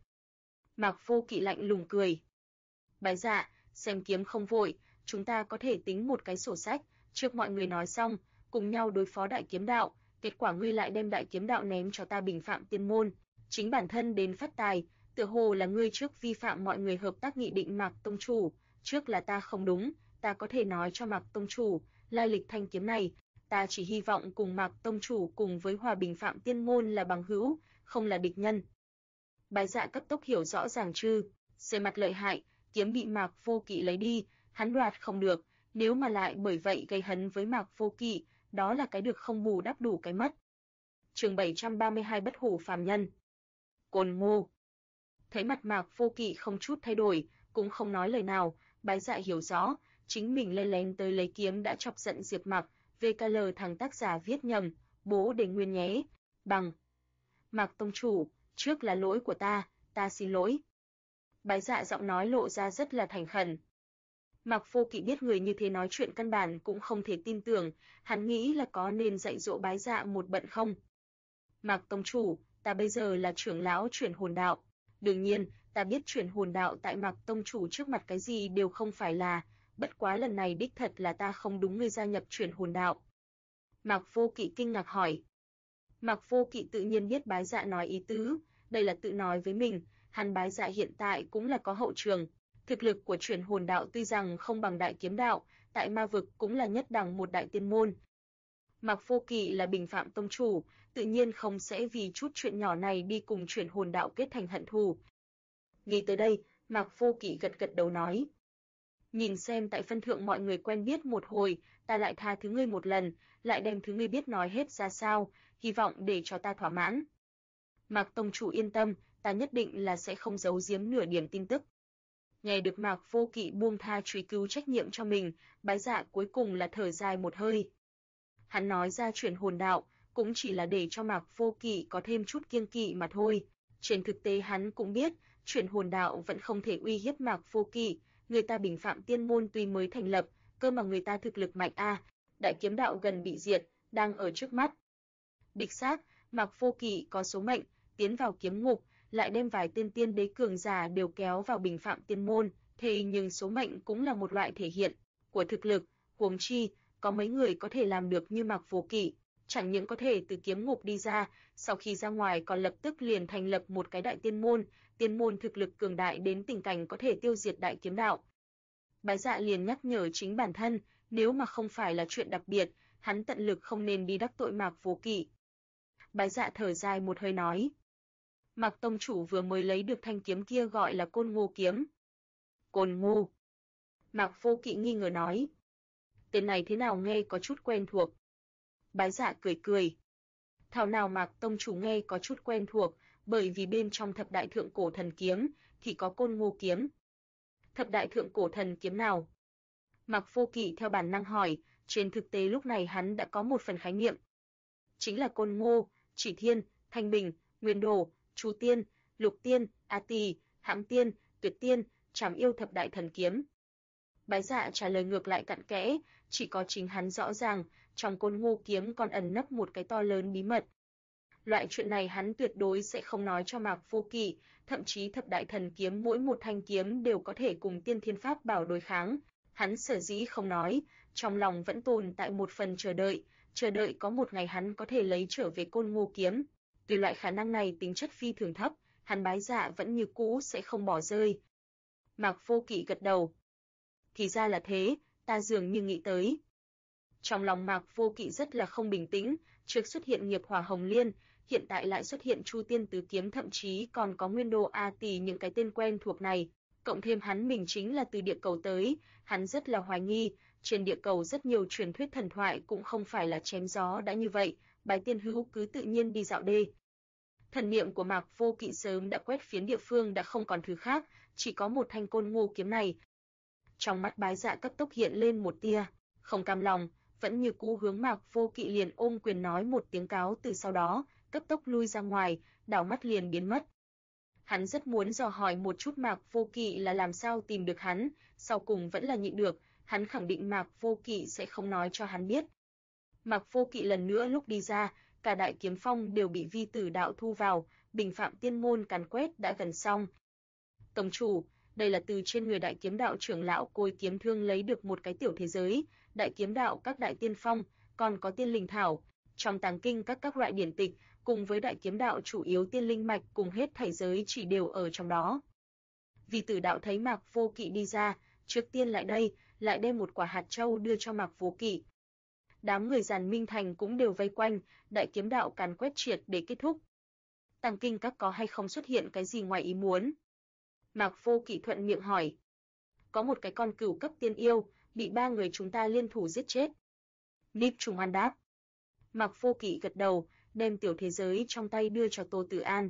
Mạc Vô Kỵ lạnh lùng cười. Bái Dạ, xem kiếm không vội, chúng ta có thể tính một cái sổ sách, trước mọi người nói xong, cùng nhau đối phó Đại Kiếm Đạo, kết quả ngươi lại đem Đại Kiếm Đạo ném cho ta Bình Phạm Tiên môn, chính bản thân đến phát tài, tựa hồ là ngươi trước vi phạm mọi người hợp tác nghị định. Mạc tông chủ, trước là ta không đúng, ta có thể nói cho Mạc tông chủ, lai lịch thanh kiếm này, ta chỉ hy vọng cùng Mạc tông chủ cùng với Hòa Bình Phạm Tiên môn là bằng hữu, không là địch nhân. Bái Dạ cấp tốc hiểu rõ ràng về mặt lợi hại, kiếm bị Mạc Vô Kỵ lấy đi, hắn đoạt không được, nếu mà lại bởi vậy gây hấn với Mạc Vô Kỵ, đó là cái được không bù đắp đủ cái mất. Chương 732 Bất hủ phàm nhân. Côn Ngô. Thấy mặt Mạc Vô Kỵ không chút thay đổi, cũng không nói lời nào, Bái Dạ hiểu rõ, chính mình lén lén tới lấy kiếm đã chọc giận Diệp Mặc, VKL thằng tác giả viết nhầm, bố để nguyên nhé. Bằng. Mạc tông chủ, trước là lỗi của ta xin lỗi. Bái Dạ giọng nói lộ ra rất là thành khẩn. Mạc Vô Kỵ biết người như thế nói chuyện căn bản cũng không thể tin tưởng, hắn nghĩ là có nên dạy dỗ Bái Dạ một bận không. Mạc tông chủ, ta bây giờ là trưởng lão chuyển hồn đạo. Đương nhiên, ta biết chuyển hồn đạo tại Mạc tông chủ trước mặt cái gì đều không phải là, bất quá lần này đích thật là ta không đúng ngươi gia nhập chuyển hồn đạo. Mạc Vô Kỵ kinh ngạc hỏi. Mạc Vô Kỵ tự nhiên biết Bái Dạ nói ý tứ, đây là tự nói với mình, hắn Bái Dạ hiện tại cũng là có hậu trường. Thực lực của chuyển hồn đạo tuy rằng không bằng Đại Kiếm Đạo, tại ma vực cũng là nhất đẳng một đại tiên môn. Mạc Vô Kỵ là Bình Phạm tông chủ, tự nhiên không sẽ vì chút chuyện nhỏ này đi cùng chuyển hồn đạo kết thành hận thù. Nghĩ tới đây, Mạc Vô Kỵ gật gật đầu nói. Nhìn xem tại phân thượng mọi người quen biết một hồi, ta lại tha thứ ngươi một lần, lại đem thứ ngươi biết nói hết ra sao, hy vọng để cho ta thỏa mãn. Mạc tông chủ yên tâm, ta nhất định là sẽ không giấu giếm nửa điểm tin tức. Nghe được Mạc Vô Kỵ buông tha truy cứu trách nhiệm cho mình, Bái Dạ cuối cùng là thở dài một hơi. Hắn nói ra chuyển hồn đạo, cũng chỉ là để cho Mạc Vô Kỵ có thêm chút kiêng kỵ mà thôi. Trên thực tế hắn cũng biết, chuyển hồn đạo vẫn không thể uy hiếp Mạc Vô Kỵ, người ta Bình Phạm Tiên môn tuy mới thành lập, cơ mà người ta thực lực mạnh Đại Kiếm Đạo gần bị diệt, đang ở trước mắt. Đích xác, Mạc Vô Kỵ có số mệnh, tiến vào kiếm ngục, lại đem vài tên tiên đế cường giả đều kéo vào Bình Phạm Tiên môn, thế nhưng số mệnh cũng là một loại thể hiện của thực lực, huống chi có mấy người có thể làm được như Mạc Vô Kỵ, chẳng những có thể từ kiếm ngục đi ra, sau khi ra ngoài còn lập tức liền thành lập một cái đại tiên môn thực lực cường đại đến tình cảnh có thể tiêu diệt Đại Kiếm Đạo. Bái Dạ liền nhắc nhở chính bản thân, nếu mà không phải là chuyện đặc biệt, hắn tận lực không nên đi đắc tội Mạc Vô Kỵ. Bái Dạ thở dài một hơi nói. Mạc tông chủ vừa mới lấy được thanh kiếm kia gọi là Côn Ngô kiếm. Côn Ngô. Mạc Vô Kỵ nghi ngờ nói. Tên này thế nào nghe có chút quen thuộc. Bái Dạ cười cười. Thảo nào Mạc tông chủ nghe có chút quen thuộc, bởi vì bên trong thập đại thượng cổ thần kiếm thì có Côn Ngô kiếm. Thập đại thượng cổ thần kiếm nào? Mạc Vô Kỵ theo bản năng hỏi, trên thực tế lúc này hắn đã có một phần khái niệm. Chính là Côn Ngô, Chỉ Thiên, Thanh Bình, Nguyên Đồ, Chu Tiên, Lục Tiên, A Tỳ, Hãm Tiên, Tuyệt Tiên, Trảm Yêu thập đại thần kiếm. Bái Dạ trả lời ngược lại cặn kẽ, chỉ có chính hắn rõ ràng, trong Côn Ngô kiếm còn ẩn nấp một cái to lớn bí mật. Loại chuyện này hắn tuyệt đối sẽ không nói cho Mạc Vô Kỵ, thậm chí thập đại thần kiếm mỗi một thanh kiếm đều có thể cùng tiên thiên pháp bảo đối kháng. Hắn sở dĩ không nói, trong lòng vẫn tồn tại một phần chờ đợi có một ngày hắn có thể lấy trở về Côn Ngô kiếm. Tuy loại khả năng này tính chất phi thường thấp, hắn Bái Dạ vẫn như cũ sẽ không bỏ rơi. Mạc Vô Kỵ gật đầu. Thì ra là thế, ta dường như nghĩ tới. Trong lòng Mạc Vô Kỵ rất là không bình tĩnh, trước xuất hiện nghiệp hỏa hồng liên, hiện tại lại xuất hiện Chu Tiên Tứ Kiếm, thậm chí còn có Nguyên Đô A Tỳ, những cái tên quen thuộc này, cộng thêm hắn mình chính là từ địa cầu tới, hắn rất là hoài nghi, trên địa cầu rất nhiều truyền thuyết thần thoại cũng không phải là chém gió đã như vậy, Bái Tiên Hữu cứ tự nhiên đi dạo đê. Thần niệm của Mạc Vô Kỵ sớm đã quét phiến địa phương đã không còn thứ khác, chỉ có một thanh Côn Ngô kiếm này. Trong mắt Bái Dạ cấp tốc hiện lên một tia không cam lòng, vẫn như cũ hướng Mạc Vô Kỵ liền ôm quyền nói một tiếng cáo từ, sau đó cấp tốc lui ra ngoài, đảo mắt liền biến mất. Hắn rất muốn dò hỏi một chút Mạc Vô Kỵ là làm sao tìm được hắn, sau cùng vẫn là nhịn được, hắn khẳng định Mạc Vô Kỵ sẽ không nói cho hắn biết. Mạc Vô Kỵ lần nữa lúc đi ra, cả Đại Kiếm Phong đều bị Vi Tử Đạo thu vào, bình phạm tiên môn càn quét đã gần xong. Tông chủ, đây là từ trên người Đại Kiếm Đạo trưởng lão Côi Kiếm Thương lấy được một cái tiểu thế giới, Đại Kiếm Đạo các đại tiên phong, còn có tiên linh thảo, trong tàng kinh các loại điển tịch, cùng với Đại Kiếm Đạo chủ yếu tiên linh mạch cùng hết thảy giới chỉ đều ở trong đó. Vi Tử Đạo thấy Mạc Vô Kỵ đi ra, trước tiên lại đây, lại đem một quả hạt châu đưa cho Mạc Vô Kỵ. Đám người Giàn Minh Thành cũng đều vây quanh, Đại Kiếm Đạo càn quét triệt để kết thúc. Tàng kinh các có hay không xuất hiện cái gì ngoài ý muốn? Mạc Vô Kỵ thuận miệng hỏi. Có một cái con cửu cấp tiên yêu, bị 3 người chúng ta liên thủ giết chết. Nip Trùng An đáp. Mạc Vô Kỵ gật đầu, đem tiểu thế giới trong tay đưa cho Tô Tử An.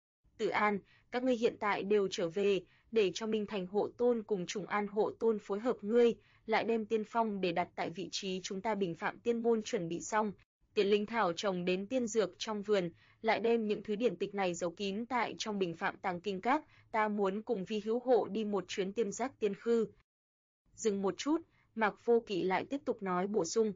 Tử An, các ngươi hiện tại đều trở về, để cho Minh Thành hộ tôn cùng Trùng An hộ tôn phối hợp ngươi, lại đem tiên phong để đặt tại vị trí chúng ta bình phạm tiên môn chuẩn bị xong, tiên linh thảo trồng đến tiên dược trong vườn, lại đem những thứ điển tịch này giấu kín tại trong bình phạm tàng kinh các, ta muốn cùng Vi hữu hộ đi một chuyến Tiêm Giác Tiên Khư. Dừng một chút, Mạc Vô Kỵ lại tiếp tục nói bổ sung.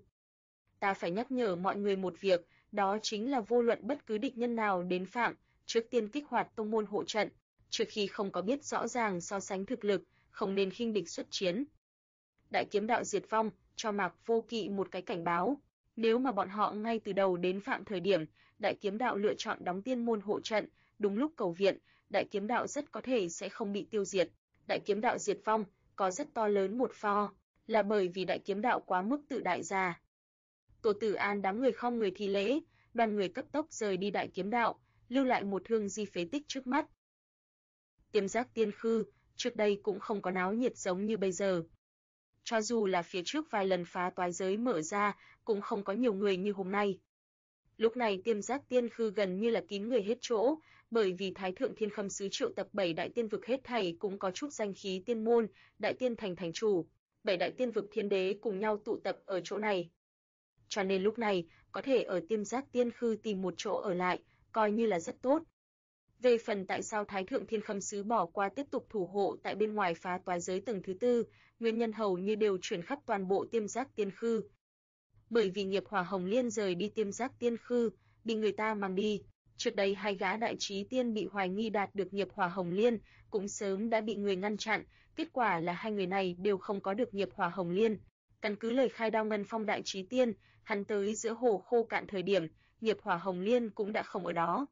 Ta phải nhắc nhở mọi người một việc, đó chính là vô luận bất cứ địch nhân nào đến phạm, trước tiên kích hoạt tông môn hộ trận, trước khi không có biết rõ ràng so sánh thực lực, không nên khinh địch xuất chiến. Đại Kiếm Đạo diệt vong, cho Mạc Vô Kỵ một cái cảnh báo. Nếu mà bọn họ ngay từ đầu đến phạm thời điểm, Đại Kiếm Đạo lựa chọn đóng tiên môn hộ trận, đúng lúc cầu viện, Đại Kiếm Đạo rất có thể sẽ không bị tiêu diệt. Đại Kiếm Đạo diệt vong, có rất to lớn một pho, là bởi vì Đại Kiếm Đạo quá mức tự đại ra. Tô Tử An đám người không người thi lễ, đoàn người cấp tốc rời đi Đại Kiếm Đạo, lưu lại một thương di phế tích trước mắt. Tiêm Giác Tiên Khư, trước đây cũng không có náo nhiệt giống như bây giờ. Cho dù là phía trước vài lần phá toái giới mở ra, cũng không có nhiều người như hôm nay. Lúc này Tiêm Giác Tiên Khư gần như là kín người hết chỗ, bởi vì Thái Thượng Thiên Khâm Sứ triệu tập 7 đại tiên vực hết thảy cũng có chút danh khí tiên môn, đại tiên thành thành chủ, 7 đại tiên vực thiên đế cùng nhau tụ tập ở chỗ này. Cho nên lúc này, có thể ở Tiêm Giác Tiên Khư tìm một chỗ ở lại, coi như là rất tốt. Về phần tại sao Thái Thượng Thiên Khâm Sứ bỏ qua tiếp tục thủ hộ tại bên ngoài phá toái giới tầng thứ 4, nguyên nhân hầu như đều chuyển khắp toàn bộ Tiêm Giác Tiên Khư. Bởi vì nghiệp hỏa hồng liên rời đi Tiêm Giác Tiên Khư, bị người ta mang đi. Trước đây 2 gã đại trí tiên bị hoài nghi đạt được nghiệp hỏa hồng liên, cũng sớm đã bị người ngăn chặn, kết quả là 2 người này đều không có được nghiệp hỏa hồng liên. Căn cứ lời khai Đao Ngân Phong đại trí tiên, hắn tới giữa hồ khô cạn thời điểm, nghiệp hỏa hồng liên cũng đã không ở đó.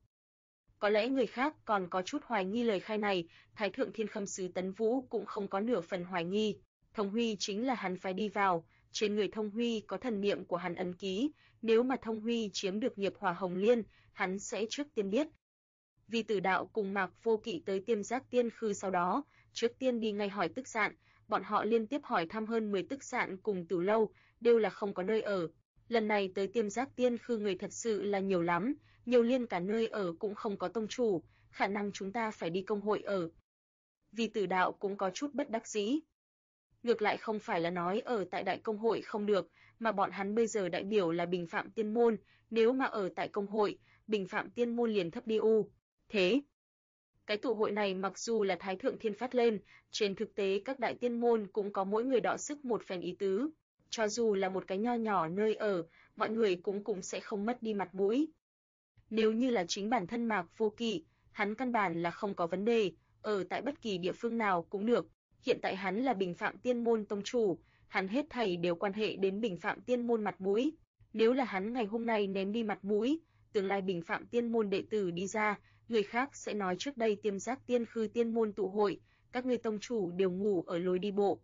Có lẽ người khác còn có chút hoài nghi lời khai này, Thái Thượng Thiên Khâm Sứ Tấn Vũ cũng không có nửa phần hoài nghi. Thông Huy chính là hắn phải đi vào, trên người Thông Huy có thần niệm của hắn ấn ký, nếu mà Thông Huy chiếm được nghiệp hỏa hồng liên, hắn sẽ trước tiên biết. Vi Tử Đạo cùng Mạc Vô Kỵ tới Tiêm Giác Tiên Khư sau đó, trước tiên đi ngay hỏi Tức Sạn, bọn họ liên tiếp hỏi thăm hơn 10 Tức Sạn cùng Tử Lâu, đều là không có nơi ở. Lần này tới Tiêm Giác Tiên Khư người thật sự là nhiều lắm, nhiều liên cả nơi ở cũng không có tông chủ, khả năng chúng ta phải đi công hội ở. Vi Tử Đạo cũng có chút bất đắc dĩ. Ngược lại không phải là nói ở tại đại công hội không được, mà bọn hắn bây giờ đại biểu là bình phạm tiên môn, nếu mà ở tại công hội, bình phạm tiên môn liền thấp đi u. Thế, cái tụ hội này mặc dù là Thái Thượng Thiên phát lên, trên thực tế các đại tiên môn cũng có mỗi người đọ sức một phen ý tứ. Cho dù là một cái nho nhỏ nơi ở, mọi người cũng sẽ không mất đi mặt mũi. Nếu như là chính bản thân Mạc Vô Kỵ, hắn căn bản là không có vấn đề, ở tại bất kỳ địa phương nào cũng được. Hiện tại hắn là bình phạm tiên môn tông chủ, hắn hết thảy đều quan hệ đến bình phạm tiên môn mặt mũi. Nếu là hắn ngày hôm nay ném đi mặt mũi, tương lai bình phạm tiên môn đệ tử đi ra, người khác sẽ nói trước đây Tiêm Giác Tiên Khư tiên môn tụ hội, các ngươi tông chủ đều ngủ ở lối đi bộ.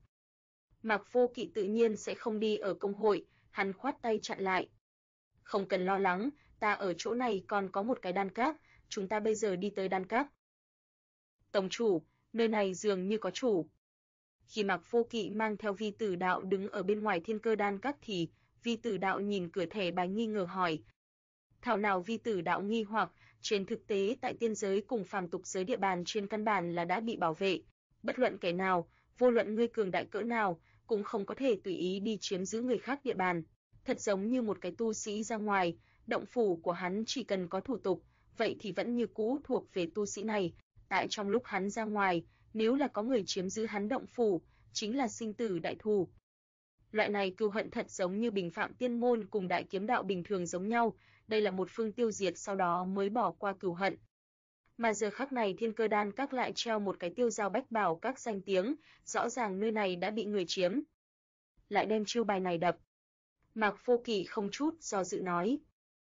Mạc Vô Kỵ tự nhiên sẽ không đi ở công hội, hắn khoát tay chặn lại. Không cần lo lắng, ta ở chỗ này còn có một cái đan các, chúng ta bây giờ đi tới đan các. Tông chủ, nơi này dường như có chủ. Khi Mạc Vô Kỵ mang theo Vi Tử Đạo đứng ở bên ngoài Thiên Cơ Đan Các thì Vi Tử Đạo nhìn cửa thẻ bài nghi ngờ hỏi. Thảo nào Vi Tử Đạo nghi hoặc, trên thực tế tại tiên giới cùng phàm tục giới địa bàn trên căn bản là đã bị bảo vệ, bất luận kẻ nào, vô luận ngươi cường đại cỡ nào, cũng không có thể tùy ý đi chiếm giữ người khác địa bàn. Thật giống như một cái tu sĩ ra ngoài, động phủ của hắn chỉ cần có thủ tục, vậy thì vẫn như cũ thuộc về tu sĩ này. Tại trong lúc hắn ra ngoài, nếu là có người chiếm giữ hắn động phủ, chính là sinh tử đại thù. Loại này cừu hận thật giống như bình phạm tiên môn cùng đại kiếm đạo bình thường giống nhau, đây là một phương tiêu diệt sau đó mới bỏ qua cừu hận. Mà giờ khắc này Thiên Cơ Đan Các lại treo một cái Tiêu Giao Bách Bảo Các danh tiếng, rõ ràng nơi này đã bị người chiếm. Lại đem chiêu bài này đập. Mạc Vô Kỵ không chút do dự nói.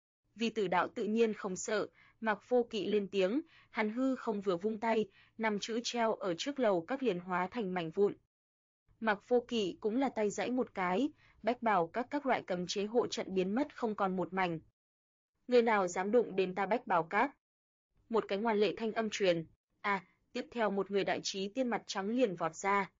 Vi Tử Đạo tự nhiên không sợ, Mạc Vô Kỵ lên tiếng, hắn hư không vừa vung tay, 5 chữ treo ở trước lầu các liền hóa thành mảnh vụn. Mạc Vô Kỵ cũng là tay giãy một cái, Bách Bảo các loại cấm chế hộ trận biến mất không còn một mảnh. Người nào dám đụng đến ta Bách Bảo Các? Một cái ngoan lệ thanh âm truyền. Tiếp theo một người đại trí tiên mặt trắng liền vọt ra.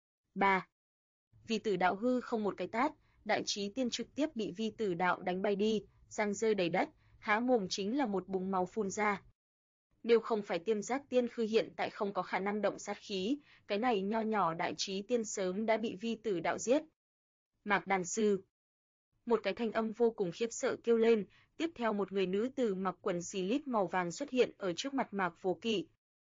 3. Vi Tử Đạo hư không một cái tát, đại trí tiên trực tiếp bị Vi Tử Đạo đánh bay đi, răng rơi đầy đất, há mồm chính là một búng máu phun ra. Nếu không phải Tiêm Giác Tiên Khư hiện tại không có khả năng động sát khí, cái này nho nhỏ đại trí tiên sớm đã bị Vi Tử Đạo giết. Mạc Đan Sư. Một cái thanh âm vô cùng khiếp sợ kêu lên, tiếp theo một người nữ tử mặc quần slip màu vàng xuất hiện ở trước mặt Mạc Vô Kỵ.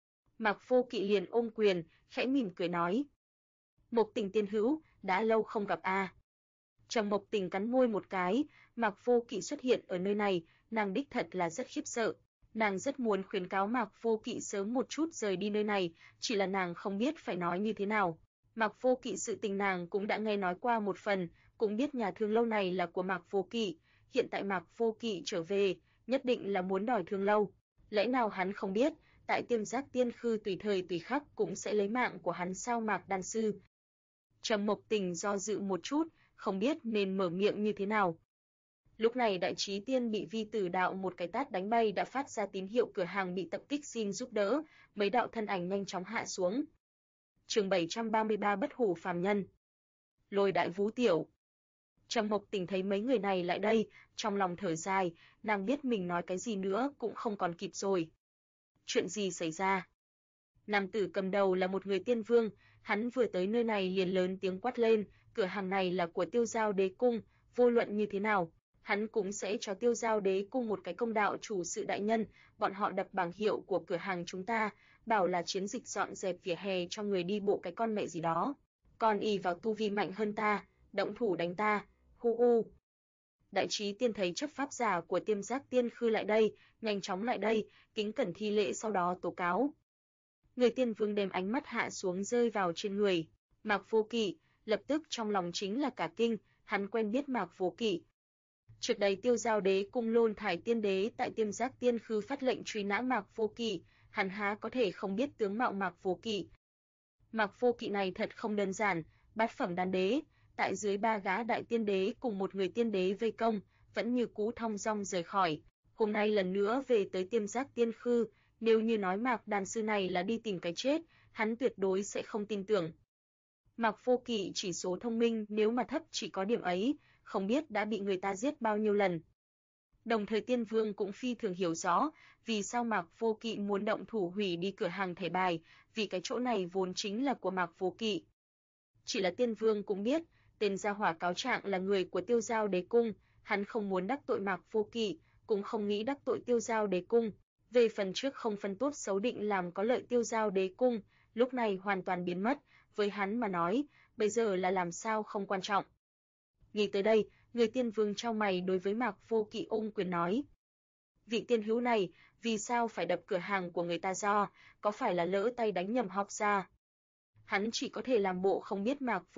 Mạc Vô Kỵ liền ôm quyền, khẽ mỉm cười nói. Mộc Tình tiên hữu, đã lâu không gặp a. Trầm Mộc Tình cắn môi một cái, Mạc Vô Kỵ xuất hiện ở nơi này, nàng đích thật là rất khiếp sợ. Nàng rất muốn khuyến cáo Mạc Vô Kỵ sớm một chút rời đi nơi này, chỉ là nàng không biết phải nói như thế nào. Mạc Vô Kỵ sự tình nàng cũng đã nghe nói qua một phần, cũng biết nhà thương lâu này là của Mạc Vô Kỵ, hiện tại Mạc Vô Kỵ trở về, nhất định là muốn đòi thương lâu. Lẽ nào hắn không biết, tại Tiêm Giác Tiên Khư tùy thời tùy khắc cũng sẽ lấy mạng của hắn sao Mạc Đan Sư? Trầm Mộc Tình do dự một chút, không biết nên mở miệng như thế nào. Lúc này đại trí tiên bị Vi Tử Đạo một cái tát đánh bay đã phát ra tín hiệu cửa hàng bị tập kích xin giúp đỡ, mấy đạo thân ảnh nhanh chóng hạ xuống. Chương 733 Bất hủ phàm nhân. Lôi Đại Vũ Tiểu. Trầm Mộc Tình thấy mấy người này lại đây, trong lòng thở dài, nàng biết mình nói cái gì nữa cũng không còn kịp rồi. Chuyện gì xảy ra? Nam tử cầm đầu là một người tiên vương, hắn vừa tới nơi này liền lớn tiếng quát lên, cửa hàng này là của Tiêu Giao Đế Cung, vô luận như thế nào, hắn cũng sẽ cho Tiêu Giao Đế Cung một cái công đạo chủ sự đại nhân, bọn họ đập bảng hiệu của cửa hàng chúng ta, bảo là chiến dịch dọn dẹp vỉa hè cho người đi bộ cái con mẹ gì đó. Còn ỷ vào tu vi mạnh hơn ta, động thủ đánh ta, hu hu. Đại trí tiên thấy chấp pháp giả của Tiêm Giác Tiên Khư lại đây, nhanh chóng lại đây, kính cẩn thi lễ sau đó tố cáo. Người tiên vương đem ánh mắt hạ xuống rơi vào trên người Mạc Vô Kỵ, lập tức trong lòng chính là cả kinh, hắn quen biết Mạc Vô Kỵ. Trước đây Tiêu Giao Đế Cung Lôn Thải Tiên Đế tại Tiêm Giác Tiên Khư phát lệnh truy nã Mạc Vô Kỵ, hắn há có thể không biết tướng mạo Mạc Vô Kỵ. Mạc Vô Kỵ này thật không đơn giản, bát phẩm đan đế, tại dưới 3 gã đại tiên đế cùng một người tiên đế vây công, vẫn như cũ thong dong rời khỏi. Hôm nay lần nữa về tới Tiêm Giác Tiên Khư, nếu như nói Mạc Đan Sư này là đi tìm cái chết, hắn tuyệt đối sẽ không tin tưởng. Mạc Vô Kỵ chỉ số thông minh nếu mà thấp chỉ có điểm ấy, không biết đã bị người ta giết bao nhiêu lần. Đồng thời Tiên Vương cũng phi thường hiểu rõ, vì sao Mạc Vô Kỵ muốn động thủ hủy đi cửa hàng thẻ bài, vì cái chỗ này vốn chính là của Mạc Vô Kỵ. Chỉ là Tiên Vương cũng biết, tên gia hỏa cáo trạng là người của Tiêu Giao Đế Cung, hắn không muốn đắc tội Mạc Vô Kỵ, cũng không nghĩ đắc tội Tiêu Giao Đế Cung. Về phần trước không phân tốt xấu định làm có lợi Tiêu Giao Đế Cung, lúc này hoàn toàn biến mất, với hắn mà nói, bây giờ là làm sao không quan trọng. Nghĩ tới đây, người tiên vương trao mày đối với Mạc Vô Kỵ ôm quyền nói. Vị tiên hữu này, vì sao phải đập cửa hàng của người ta do, có phải là lỡ tay đánh nhầm học ra? Hắn chỉ có thể làm bộ không biết Mạc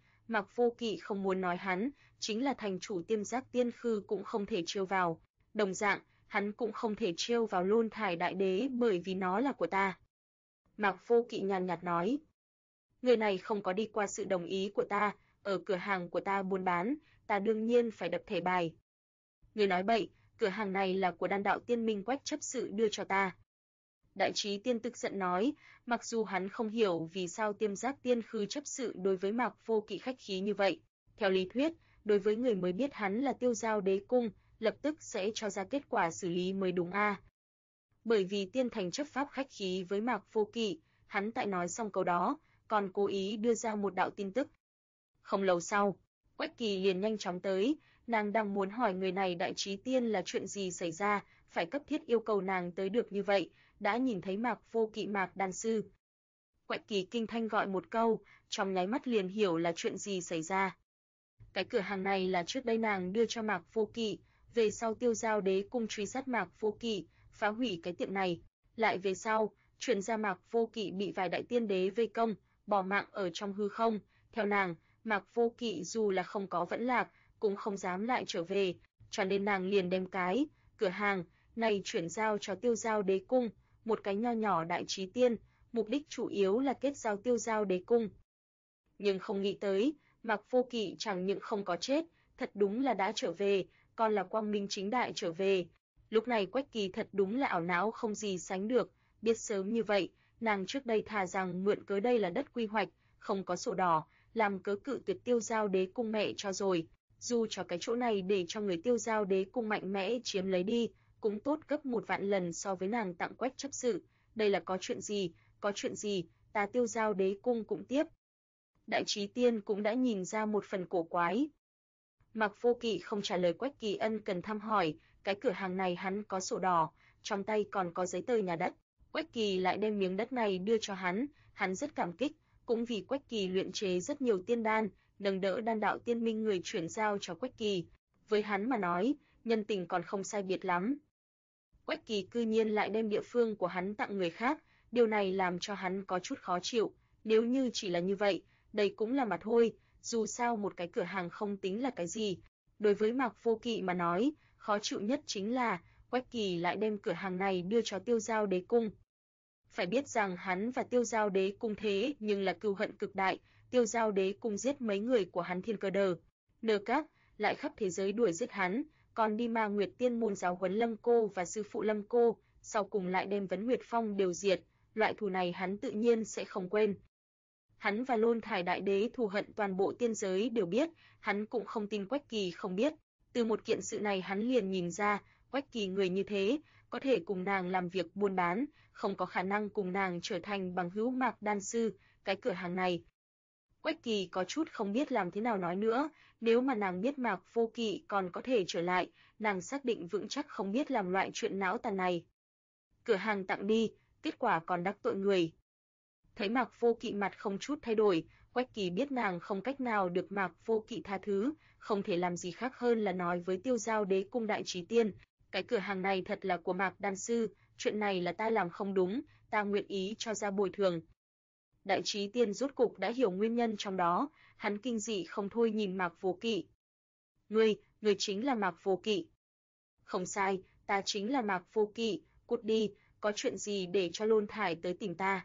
Vô Kỵ không muốn nói hắn, chính là thành chủ Tiêm Giác Tiên Khư cũng không thể trêu vào. Đồng dạng, hắn cũng không thể trêu vào Lôn Thải Đại Đế bởi vì nó là của ta. Mạc Vô Kỵ nhàn nhạt nói. Người này không có đi qua sự đồng ý của ta, ở cửa hàng của ta buôn bán, ta đương nhiên phải đập thẻ bài. Người nói bậy, cửa hàng này là của Đan đạo tiên Minh Quách chấp sự đưa cho ta. Đại Trí Tiên tức giận nói, mặc dù hắn không hiểu vì sao Tiêm Giác Tiên Khư chấp sự đối với Mạc Vô Kỵ khách khí như vậy. Theo lý thuyết, đối với người mới biết hắn là Tiêu Giao Đế Cung, lập tức sẽ cho ra kết quả xử lý mới đúng a. Bởi vì Tiên Thành chấp pháp khách khí với Mạc Vô Kỵ, hắn tại nói xong câu đó, còn cố ý đưa ra một đạo tin tức. Không lâu sau, Quách Kỳ liền nhanh chóng tới, nàng đang muốn hỏi người này Đại Trí Tiên là chuyện gì xảy ra, phải cấp thiết yêu cầu nàng tới được như vậy, đã nhìn thấy Mạc Vô Kỵ Mạc đan sư. Quách Kỳ kinh thanh gọi một câu, trong nháy mắt liền hiểu là chuyện gì xảy ra. Cái cửa hàng này là trước đây nàng đưa cho Mạc Vô Kỵ, về sau Tiêu Giao Đế Cung truy sát Mạc Vô Kỵ, phá hủy cái tiệm này, lại về sau, truyền ra Mạc Vô Kỵ bị vài đại tiên đế vây công, bỏ mạng ở trong hư không, theo nàng, Mạc Vô Kỵ dù là không có vẫn lạc, cũng không dám lại trở về, cho nên nàng liền đem cái cửa hàng này chuyển giao cho Tiêu Giao Đế Cung, một cái nho nhỏ Đại Trí Tiên, mục đích chủ yếu là kết giao Tiêu Giao Đế Cung. Nhưng không nghĩ tới, Mạc Vô Kỵ chẳng những không có chết, thật đúng là đã trở về, còn là quang minh chính đại trở về. Lúc này Quách Kỳ thật đúng là ảo não không gì sánh được, biết sớm như vậy, nàng trước đây thà rằng mượn cớ đây là đất quy hoạch, không có sổ đỏ, làm cớ cự tuyệt Tiêu Giao Đế Cung mẹ cho rồi, dù cho cái chỗ này để cho người Tiêu Giao Đế Cung mạnh mẽ chiếm lấy đi, cũng tốt gấp 1.000.000 lần so với nàng tặng Quách chấp sự. Đây là có chuyện gì, ta Tiêu Giao Đế Cung cũng tiếp. Đại Trí Tiên cũng đã nhìn ra một phần cổ quái. Mạc Vô Kỵ không trả lời Quách Kỳ ân cần thăm hỏi, cái cửa hàng này hắn có sổ đỏ, trong tay còn có giấy tờ nhà đất. Quách Kỳ lại đem miếng đất này đưa cho hắn rất cảm kích, cũng vì Quách Kỳ luyện chế rất nhiều tiên đan, nâng đỡ Đan đạo tiên minh người chuyển giao cho Quách Kỳ. Với hắn mà nói, nhân tình còn không sai biệt lắm. Quách Kỳ cư nhiên lại đem địa phương của hắn tặng người khác, điều này làm cho hắn có chút khó chịu, nếu như chỉ là như vậy, đây cũng là mà thôi, dù sao một cái cửa hàng không tính là cái gì. Đối với Mạc Vô Kỵ mà nói, khó chịu nhất chính là Quách Kỳ lại đem cửa hàng này đưa cho Tiêu Giao Đế Cung. Phải biết rằng hắn và Tiêu Giao Đế Cung thế nhưng là cừu hận cực đại, Tiêu Giao Đế Cung giết mấy người của hắn Thiên Cơ Đờ, Nơ Các, lại khắp thế giới đuổi giết hắn, còn đi Ma Nguyệt Tiên môn giáo huấn Lâm Cô và sư phụ Lâm Cô, sau cùng lại đem Vấn Nguyệt Phong đều diệt, loại thù này hắn tự nhiên sẽ không quên. Hắn và Lôn Thải Đại Đế thù hận toàn bộ tiên giới đều biết, hắn cũng không tin Quách Kỳ không biết. Từ một kiện sự này hắn liền nhìn ra, Quách Kỳ người như thế, có thể cùng nàng làm việc buôn bán, không có khả năng cùng nàng trở thành bằng hữu Mạc đan sư, cái cửa hàng này. Quách Kỳ có chút không biết làm thế nào nói nữa, nếu mà nàng biết Mạc Vô Kỵ còn có thể trở lại, nàng xác định vững chắc không biết làm loại chuyện não tàn này. Cửa hàng tặng đi, kết quả còn đắc tội người. Thấy Mạc Vô Kỵ mặt không chút thay đổi, Quách Kỳ biết nàng không cách nào được Mạc Vô Kỵ tha thứ, không thể làm gì khác hơn là nói với Tiêu Giao Đế Cung Đại Trí Tiên, cái cửa hàng này thật là của Mạc đan sư, chuyện này là ta làm không đúng, ta nguyện ý cho ra bồi thường. Đại Trí Tiên rốt cục đã hiểu nguyên nhân trong đó, hắn kinh dị không thôi nhìn Mạc Vô Kỵ. Ngươi chính là Mạc Vô Kỵ. Không sai, ta chính là Mạc Vô Kỵ, cút đi, có chuyện gì để cho Lôn Thải tới tìm ta.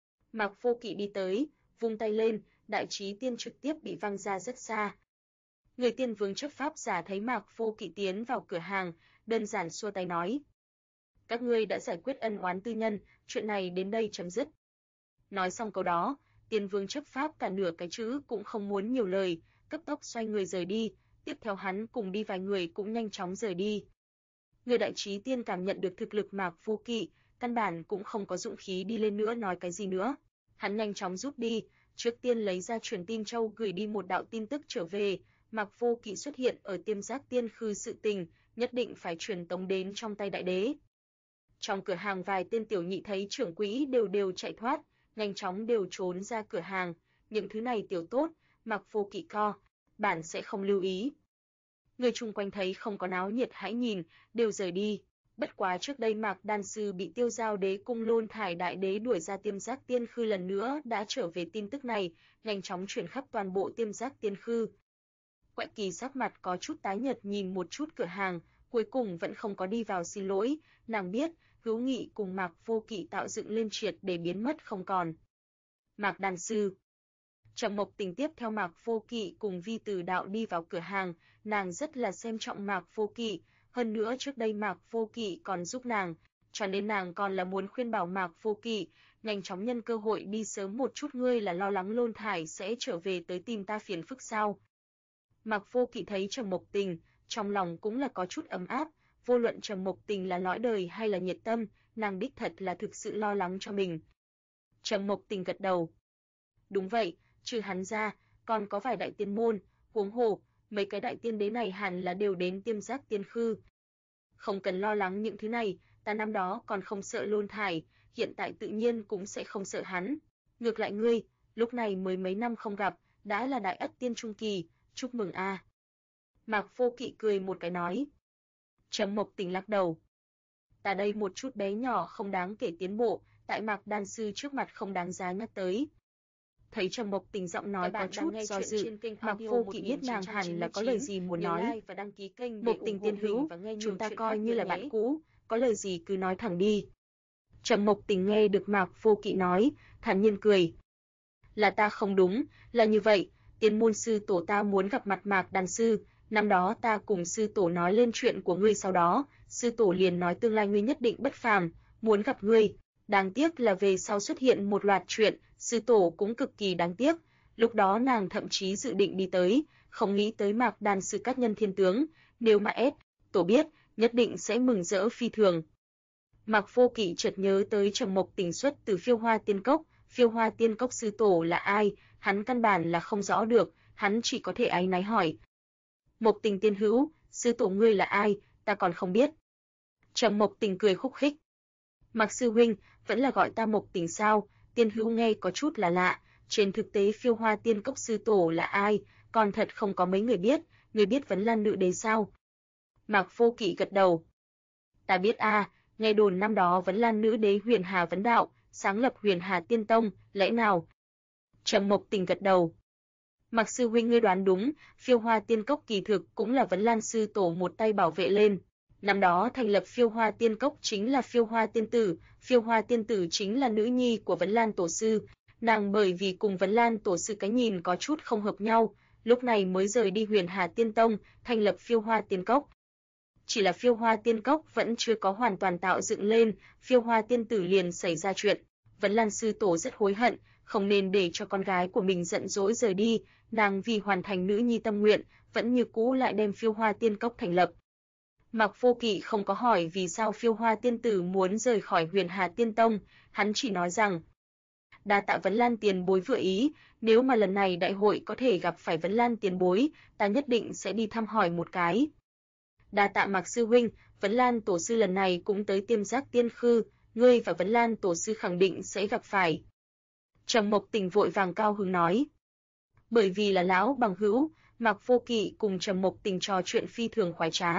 Mạc Vô Kỵ đi tới, vung tay lên, Đại Trí Tiên trực tiếp bị văng ra rất xa. Người Tiên Vương chấp pháp giả thấy Mạc Vô Kỵ tiến vào cửa hàng, đơn giản xua tay nói: các ngươi đã giải quyết ân oán tư nhân, chuyện này đến đây chấm dứt. Nói xong câu đó, Tiên Vương chấp pháp cả nửa cái chữ cũng không muốn nhiều lời, cấp tốc xoay người rời đi, tiếp theo hắn cùng đi vài người cũng nhanh chóng rời đi. Người Đại Trí Tiên cảm nhận được thực lực Mạc Vô Kỵ, căn bản cũng không có dũng khí đi lên nữa nói cái gì nữa. Hắn nhanh chóng rút đi, trước tiên lấy ra truyền tin châu gửi đi một đạo tin tức trở về, Mạc Vô Kỵ xuất hiện ở Tiêm Giác Tiên Khư sự tình, nhất định phải truyền tống đến trong tay đại đế. Trong cửa hàng vài tên tiểu nhị thấy trưởng quỹ đều chạy thoát, nhanh chóng đều trốn ra cửa hàng, những thứ này tiểu tốt, Mạc Vô Kỵ bản sẽ không lưu ý. Người chung quanh thấy không có náo nhiệt hãy nhìn, đều rời đi. Bất quá trước đây Mạc đan sư bị Tiêu Giao Đế Cung Lôn Thải Đại Đế đuổi ra Tiêm Giác Tiên Khư lần nữa đã trở về tin tức này, nhanh chóng truyền khắp toàn bộ Tiêm Giác Tiên Khư. Quách Kỳ sắc mặt có chút tái nhợt nhìn một chút cửa hàng, cuối cùng vẫn không có đi vào xin lỗi, nàng biết, hữu nghị cùng Mạc Vô Kỵ tạo dựng lên triệt để biến mất không còn. Mạc đan sư. Trầm Mộc Tình tiếp theo Mạc Vô Kỵ cùng Vi Từ Đạo đi vào cửa hàng, nàng rất là xem trọng Mạc Vô Kỵ, hơn nữa trước đây Mạc Vô Kỵ còn giúp nàng, cho nên nàng còn là muốn khuyên bảo Mạc Vô Kỵ, nhanh chóng nhân cơ hội đi sớm một chút. Ngươi là lo lắng Lôn Thải sẽ trở về tới tìm ta phiền phức sao? Mạc Vô Kỵ thấy Trầm Mộc Tình, trong lòng cũng là có chút ấm áp, vô luận Trầm Mộc Tình là lõi đời hay là nhiệt tâm, nàng đích thật là thực sự lo lắng cho mình. Trầm Mộc Tình gật đầu. Đúng vậy, trừ hắn ra, còn có vài đại tiên môn, huống hồ, mấy cái đại tiên đế này hẳn là đều đến Tiêm Giác Tiên Khư. Không cần lo lắng những thứ này, ta năm đó còn không sợ Lôn Thải, hiện tại tự nhiên cũng sẽ không sợ hắn. Ngược lại ngươi, lúc này mới mấy năm không gặp, đã là đại ất tiên trung kỳ, chúc mừng a. Mạc Vô Kỵ cười một cái nói. Trầm Mộc Tình lắc đầu. Ta đây một chút bé nhỏ không đáng kể tiến bộ, tại Mạc đan sư trước mặt không đáng giá nhắc tới. Thấy Trầm Mộc Tình giọng nói có chút do dự, Mạc Vô Kỵ biết nàng hẳn là có lời gì muốn nói. Mộc Tình tiên hữu, chúng ta coi như là bạn cũ, có lời gì cứ nói thẳng đi. Trầm Mộc Tình nghe được Mạc Vô Kỵ nói, thản nhiên cười. Là ta không đúng, là như vậy, tiên môn sư tổ ta muốn gặp mặt Mạc đan sư, năm đó ta cùng sư tổ nói lên chuyện của ngươi, sau đó, sư tổ liền nói tương lai ngươi nhất định bất phàm, muốn gặp ngươi. Đáng tiếc là về sau xuất hiện một loạt chuyện, sư tổ cũng cực kỳ đáng tiếc, lúc đó nàng thậm chí dự định đi tới, không nghĩ tới Mạc đan sư các nhân thiên tướng, nếu mà tổ biết, nhất định sẽ mừng rỡ phi thường. Mạc Vô Kỵ chợt nhớ tới Trầm Mộc Tình xuất từ Phiêu Hoa Tiên Cốc, Phiêu Hoa Tiên Cốc sư tổ là ai, hắn căn bản là không rõ được, hắn chỉ có thể áy náy hỏi. Mộc Tình tiên hữu, sư tổ ngươi là ai, ta còn không biết. Trầm Mộc Tình cười khúc khích. Mạc sư huynh, vẫn là gọi ta Mộc Tình sao? Tiên hữu nghe có chút là lạ, trên thực tế Phiêu Hoa Tiên Cốc sư tổ là ai, còn thật không có mấy người biết, người biết Vấn Lan nữ đế sao? Mạc Vô Kỵ gật đầu. Ta biết a, nghe đồn năm đó Vấn Lan nữ đế Huyền Hà vấn đạo, sáng lập Huyền Hà Tiên Tông, lẽ nào? Trầm Mộc Tình gật đầu. Mạc sư huynh ngươi đoán đúng, Phiêu Hoa Tiên Cốc kỳ thực cũng là Vấn Lan sư tổ một tay bảo vệ lên. Năm đó thành lập Phiêu Hoa Tiên Cốc chính là Phiêu Hoa Tiên Tử, Phiêu Hoa Tiên Tử chính là nữ nhi của Vấn Lan tổ sư, nàng bởi vì cùng Vấn Lan tổ sư cái nhìn có chút không hợp nhau, lúc này mới rời đi Huyền Hà Tiên Tông, thành lập Phiêu Hoa Tiên Cốc. Chỉ là Phiêu Hoa Tiên Cốc vẫn chưa có hoàn toàn tạo dựng lên, Phiêu Hoa Tiên Tử liền xảy ra chuyện, Vấn Lan sư tổ rất hối hận, không nên để cho con gái của mình giận dỗi rời đi, nàng vì hoàn thành nữ nhi tâm nguyện, vẫn như cũ lại đem Phiêu Hoa Tiên Cốc thành lập. Mạc Vô Kỵ không có hỏi vì sao Phiêu Hoa Tiên Tử muốn rời khỏi Huyền Hà Tiên Tông, hắn chỉ nói rằng: đa tạ Vấn Lan tiền bối vừa ý, nếu mà lần này đại hội có thể gặp phải Vấn Lan tiền bối, ta nhất định sẽ đi thăm hỏi một cái. Đa tạ Mạc sư huynh, Vấn Lan tổ sư lần này cũng tới Tiêm Giác Tiên Khư, ngươi và Vấn Lan tổ sư khẳng định sẽ gặp phải. Trầm Mộc Tình vội vàng cao hứng nói. Bởi vì là lão bằng hữu, Mạc Vô Kỵ cùng Trầm Mộc Tình trò chuyện phi thường khoái trá.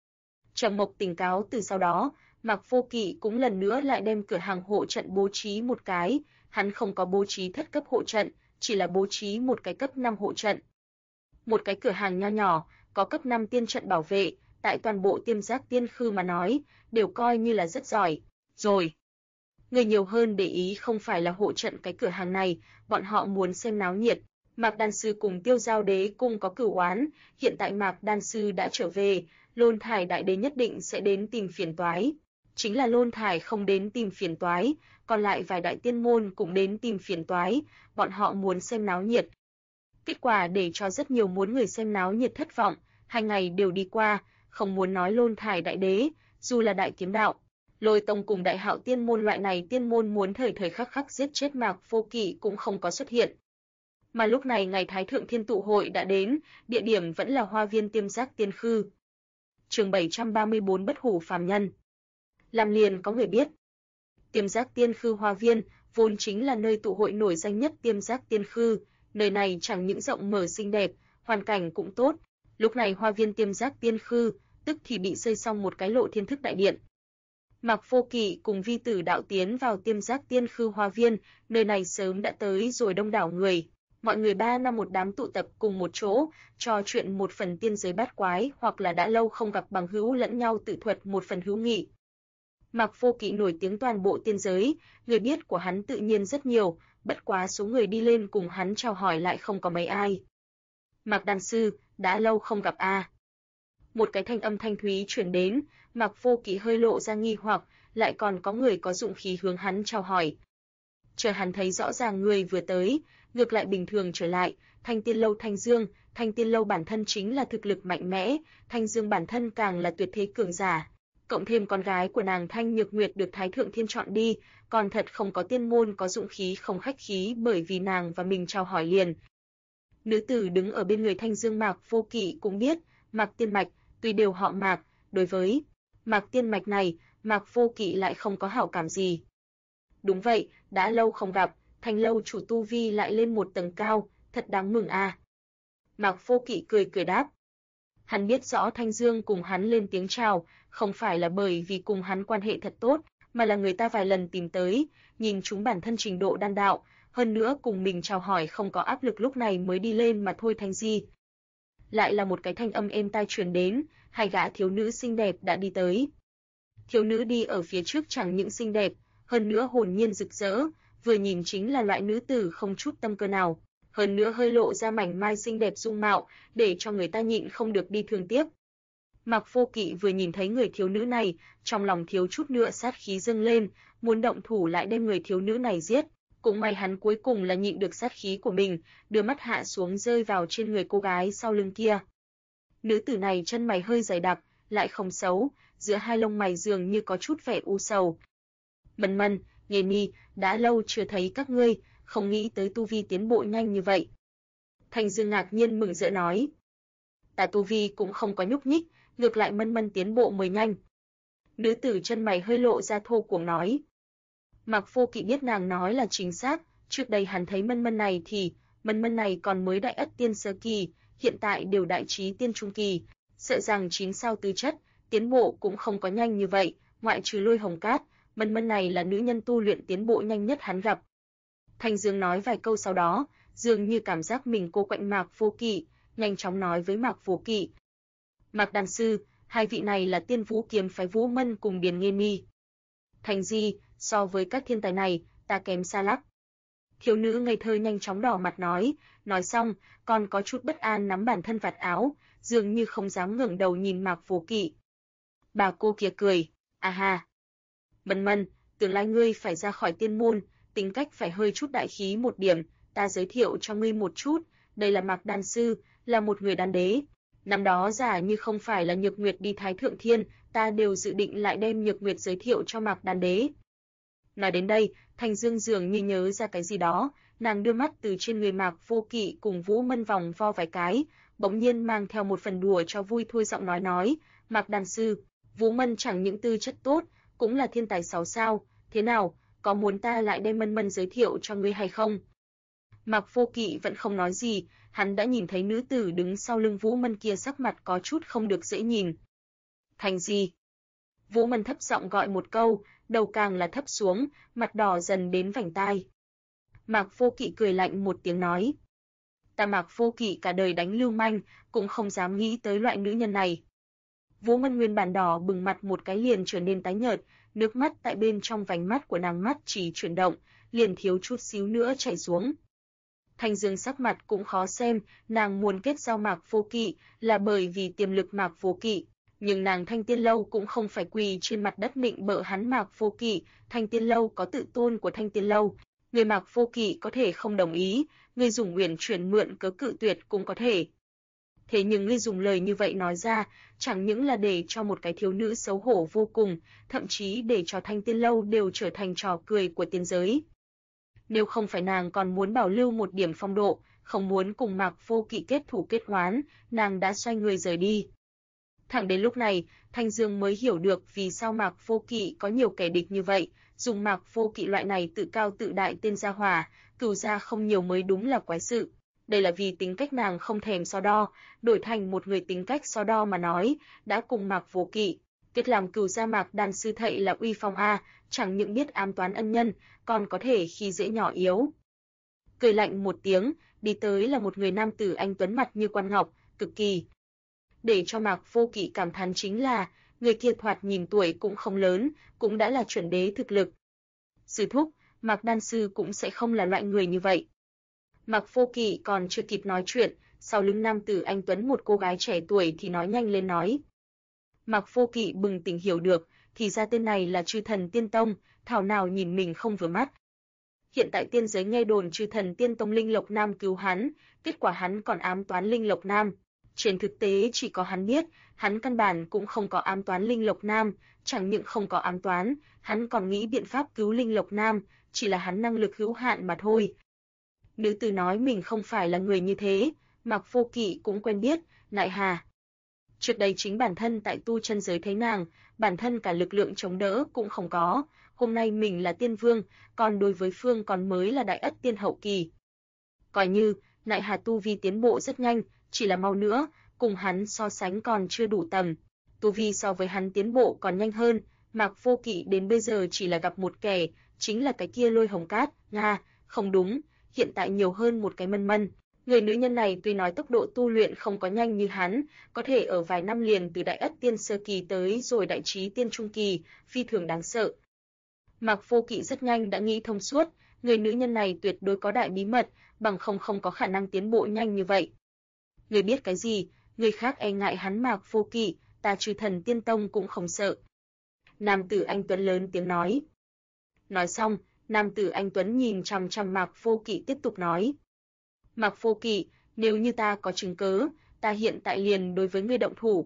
Trầm Mộc Tình cáo từ sau đó, Mạc Vô Kỵ cũng lần nữa lại đem cửa hàng hộ trận bố trí một cái, hắn không có bố trí thất cấp hộ trận, chỉ là bố trí một cái cấp 5 hộ trận. Một cái cửa hàng nho nhỏ, có cấp 5 tiên trận bảo vệ, tại toàn bộ Tiêm Giác Tiên Khư mà nói, đều coi như là rất giỏi. Rồi, người nhiều hơn để ý không phải là hộ trận cái cửa hàng này, bọn họ muốn xem náo nhiệt. Mạc đan sư cùng Tiêu Giao đế cung có cửu oán, hiện tại Mạc đan sư đã trở về, Lôn Thải đại đế nhất định sẽ đến tìm phiền toái. Chính là Lôn Thải không đến tìm phiền toái, còn lại vài đại tiên môn cũng đến tìm phiền toái, bọn họ muốn xem náo nhiệt. Kết quả để cho rất nhiều muốn người xem náo nhiệt thất vọng, 2 ngày đều đi qua, không muốn nói Lôn Thải đại đế, dù là đại kiếm đạo, Lôi Tông cùng Đại Hạo tiên môn loại này tiên môn muốn thời thời khắc khắc giết chết Mạc Vô Kỵ cũng không có xuất hiện. Mà lúc này ngày Thái Thượng Thiên tụ hội đã đến, địa điểm vẫn là Hoa viên Tiêm Giác Tiên Khư. Chương 734 Bất hủ phàm nhân. Làm liền có người biết, Tiêm Giác Tiên Khư Hoa viên vốn chính là nơi tụ hội nổi danh nhất Tiêm Giác Tiên Khư, nơi này chẳng những rộng mở xinh đẹp, hoàn cảnh cũng tốt. Lúc này Hoa viên Tiêm Giác Tiên Khư tức thì bị xây xong một cái Lộ Thiên Thức đại điện. Mạc Vô Kỵ cùng vi tử đạo tiến vào Tiêm Giác Tiên Khư Hoa viên, nơi này sớm đã tới rồi đông đảo người. Mọi người 3 năm một đám tụ tập cùng một chỗ, trò chuyện một phần tiên giới bát quái, hoặc là đã lâu không gặp bằng hữu lẫn nhau tự thuật một phần hữu nghị. Mạc Vô Kỵ nổi tiếng toàn bộ tiên giới, người biết của hắn tự nhiên rất nhiều, bất quá số người đi lên cùng hắn chào hỏi lại không có mấy ai. Mạc đan sư, đã lâu không gặp a. Một cái thanh âm thanh thúy truyền đến, Mạc Vô Kỵ hơi lộ ra nghi hoặc, lại còn có người có dụng khí hướng hắn chào hỏi. Chờ hắn thấy rõ ràng người vừa tới, ngược lại bình thường trở lại, Thanh Tiên Lâu Thanh Tiên Lâu bản thân chính là thực lực mạnh mẽ, Thanh Dương bản thân càng là tuyệt thế cường giả. Cộng thêm con gái của nàng Thanh Nhược Nguyệt được Thái Thượng Thiên chọn đi, còn thật không có tiên môn có dụng khí không khách khí bởi vì nàng và mình chào hỏi liền. Nữ tử đứng ở bên người Thanh Dương Mạc Vô Kỵ cũng biết, Mạc Tiên Mạch, tuy đều họ Mạc, đối với Mạc Tiên Mạch này, Mạc Vô Kỵ lại không có hảo cảm gì. Đúng vậy, đã lâu không gặp, Thanh lâu chủ tu vi lại lên một tầng cao, thật đáng mừng a. Mạc Vô Kỵ cười cười đáp. Hắn biết rõ Thanh Dương cùng hắn lên tiếng chào, không phải là bởi vì cùng hắn quan hệ thật tốt, mà là người ta vài lần tìm tới, nhìn chúng bản thân trình độ đan đạo, hơn nữa cùng mình chào hỏi không có áp lực lúc này mới đi lên mà thôi. Thanh Di. Lại là một cái thanh âm êm tai truyền đến, hai gã thiếu nữ xinh đẹp đã đi tới. Thiếu nữ đi ở phía trước chẳng những xinh đẹp, hơn nữa hồn nhiên rực rỡ, vừa nhìn chính là loại nữ tử không chút tâm cơ nào, hơn nữa hơi lộ ra mảnh mai xinh đẹp dung mạo, để cho người ta nhịn không được đi thương tiếc. Mạc Vô Kỵ vừa nhìn thấy người thiếu nữ này, trong lòng thiếu chút nữa sát khí dâng lên, muốn động thủ lại đem người thiếu nữ này giết. Cũng may hắn cuối cùng là nhịn được sát khí của mình, đưa mắt hạ xuống rơi vào trên người cô gái sau lưng kia. Nữ tử này chân mày hơi dày đặc, lại không xấu, giữa hai lông mày dường như có chút vẻ u sầu. Mân Mân, Nghê Mi, đã lâu chưa thấy các ngươi, không nghĩ tới tu vi tiến bộ nhanh như vậy. Thanh Dương ngạc nhiên mừng rỡ nói. Ta tu vi cũng không có nhúc nhích, ngược lại Mân Mân tiến bộ mới nhanh. Nữ tử chân mày hơi lộ ra thô cuồng nói. Mạc Vô Kỵ biết nàng nói là chính xác, trước đây hắn thấy Mân Mân này còn mới đại ất tiên sơ kỳ, hiện tại đều đại trí tiên trung kỳ, sợ rằng 9 sao tư chất, tiến bộ cũng không có nhanh như vậy, ngoại trừ Lôi Hồng Cát, Mân Mân này là nữ nhân tu luyện tiến bộ nhanh nhất hắn gặp. Thanh Dương nói vài câu sau đó, dường như cảm giác mình cô quạnh Mạc Vô Kỵ, nhanh chóng nói với Mạc Vô Kỵ. Mạc đan sư, hai vị này là Tiên Vũ kiếm phái Vũ Mân cùng Điền Nghê Mi. Thành Di, so với các thiên tài này, ta kém xa lắm. Thiếu nữ ngây thơ nhanh chóng đỏ mặt nói xong, còn có chút bất an nắm bản thân vạt áo, dường như không dám ngẩng đầu nhìn Mạc Vô Kỵ. Bà cô kia cười, à ha. Mân Mân, tương lai ngươi phải ra khỏi tiên môn, tính cách phải hơi chút đại khí một điểm, ta giới thiệu cho ngươi một chút, đây là Mạc đan sư, là một người đan đế. Năm đó giả như không phải là Nhược Nguyệt đi Thái Thượng Thiên, ta đều dự định lại đem Nhược Nguyệt giới thiệu cho Mạc đan đế. Nói đến đây, Thanh Dương dường như nhớ ra cái gì đó, nàng đưa mắt từ trên người Mạc Vô Kỵ cùng Vũ Mân vòng vo vài cái, bỗng nhiên mang theo một phần đùa cho vui thôi giọng nói, Mạc đan sư, Vũ Mân chẳng những tư chất tốt, cũng là thiên tài 6 sao, thế nào, có muốn ta lại đem Mân Mân giới thiệu cho ngươi hay không? Mạc Vô Kỵ vẫn không nói gì, hắn đã nhìn thấy nữ tử đứng sau lưng Vũ Mân kia sắc mặt có chút không được dễ nhìn. Thành gì? Vũ Mân thấp giọng gọi một câu, đầu càng là thấp xuống, mặt đỏ dần đến vành tai. Mạc Vô Kỵ cười lạnh một tiếng nói. Ta Mạc Vô Kỵ cả đời đánh lưu manh, cũng không dám nghĩ tới loại nữ nhân này. Vũ Mân nguyên bản đỏ bừng mặt một cái liền trở nên tái nhợt, nước mắt tại bên trong vành mắt của nàng mắt chỉ chuyển động, liền thiếu chút xíu nữa chảy xuống. Thanh Dương sắc mặt cũng khó xem, nàng muốn kết giao Mạc Vô Kỵ là bởi vì tiềm lực Mạc Vô Kỵ, nhưng nàng Thanh Tiên Lâu cũng không phải quỳ trên mặt đất nịnh bợ hắn Mạc Vô Kỵ, Thanh Tiên Lâu có tự tôn của Thanh Tiên Lâu, người Mạc Vô Kỵ có thể không đồng ý, người dùng uyển chuyển mượn cớ cự tuyệt cũng có thể. Thế nhưng ngươi dùng lời như vậy nói ra, chẳng những là để cho một cái thiếu nữ xấu hổ vô cùng, thậm chí để cho Thanh Tiên Lâu đều trở thành trò cười của tiên giới. Nếu không phải nàng còn muốn bảo lưu một điểm phong độ, không muốn cùng Mạc Vô Kỵ kết thù kết oán, nàng đã xoay người rời đi. Thẳng đến lúc này, Thanh Dương mới hiểu được vì sao Mạc Vô Kỵ có nhiều kẻ địch như vậy, dùng Mạc Vô Kỵ loại này tự cao tự đại tên gia hỏa, cừu gia không nhiều mới đúng là quái sự. Đây là vì tính cách nàng không thèm so đo, đổi thành một người tính cách so đo mà nói, đã cùng Mạc Vô Kỵ kết làm cừu gia Mạc đan sư thậy là uy phong a, chẳng những biết ám toán ân nhân, còn có thể khi dễ nhỏ yếu. Cười lạnh một tiếng, đi tới là một người nam tử anh tuấn mặt như quan ngọc, cực kỳ. Để cho Mạc Vô Kỵ cảm thán chính là, người kia thoạt nhìn tuổi cũng không lớn, cũng đã là chuẩn đế thực lực. Sư thúc, Mạc đan sư cũng sẽ không là loại người như vậy. Mạc Vô Kỵ còn chưa kịp nói chuyện, Sau lưng nam tử anh tuấn một cô gái trẻ tuổi thì nói nhanh lên nói. Mạc Vô Kỵ bừng tỉnh hiểu được, thì ra tên này là Chư Thần Tiên Tông, thảo nào nhìn mình không vừa mắt. Hiện tại tiên giới nghe đồn Chư Thần Tiên Tông Linh Lộc Nam cứu hắn, kết quả hắn còn ám toán Linh Lộc Nam. Trên thực tế chỉ có hắn biết, hắn căn bản cũng không có ám toán Linh Lộc Nam, chẳng những không có ám toán, hắn còn nghĩ biện pháp cứu Linh Lộc Nam, chỉ là hắn năng lực hữu hạn mà thôi. Nữ tử nói mình không phải là người như thế, Mạc Vô Kỵ cũng quen biết, Nại Hà. Trước đây chính bản thân tại tu chân giới thấy nàng, bản thân cả lực lượng chống đỡ cũng không có, hôm nay mình là tiên vương, còn đối với phương còn mới là đại ất tiên hậu kỳ. Coi như, Nại Hà tu vi tiến bộ rất nhanh, chỉ là mau nữa, cùng hắn so sánh còn chưa đủ tầm. Tu vi so với hắn tiến bộ còn nhanh hơn, Mạc Vô Kỵ đến bây giờ chỉ là gặp một kẻ, chính là cái kia Lôi Hồng Cát, không đúng, hiện tại nhiều hơn một cái Mân Mân. Người nữ nhân này tuy nói tốc độ tu luyện không có nhanh như hắn, có thể ở vài năm liền từ đại ất tiên sơ kỳ tới rồi đại trí tiên trung kỳ, phi thường đáng sợ. Mạc Vô Kỵ rất nhanh đã nghĩ thông suốt, người nữ nhân này tuyệt đối có đại bí mật, bằng không có khả năng tiến bộ nhanh như vậy. Người biết cái gì, người khác e ngại hắn Mạc Vô Kỵ, ta Chư Thần Tiên Tông cũng không sợ. Nam tử anh tuấn lớn tiếng nói. Nói xong, nam tử anh tuấn nhìn chằm chằm Mạc Vô Kỵ tiếp tục nói. Mạc Vô Kỵ, nếu như ta có chứng cớ, ta hiện tại liền đối với ngươi động thủ.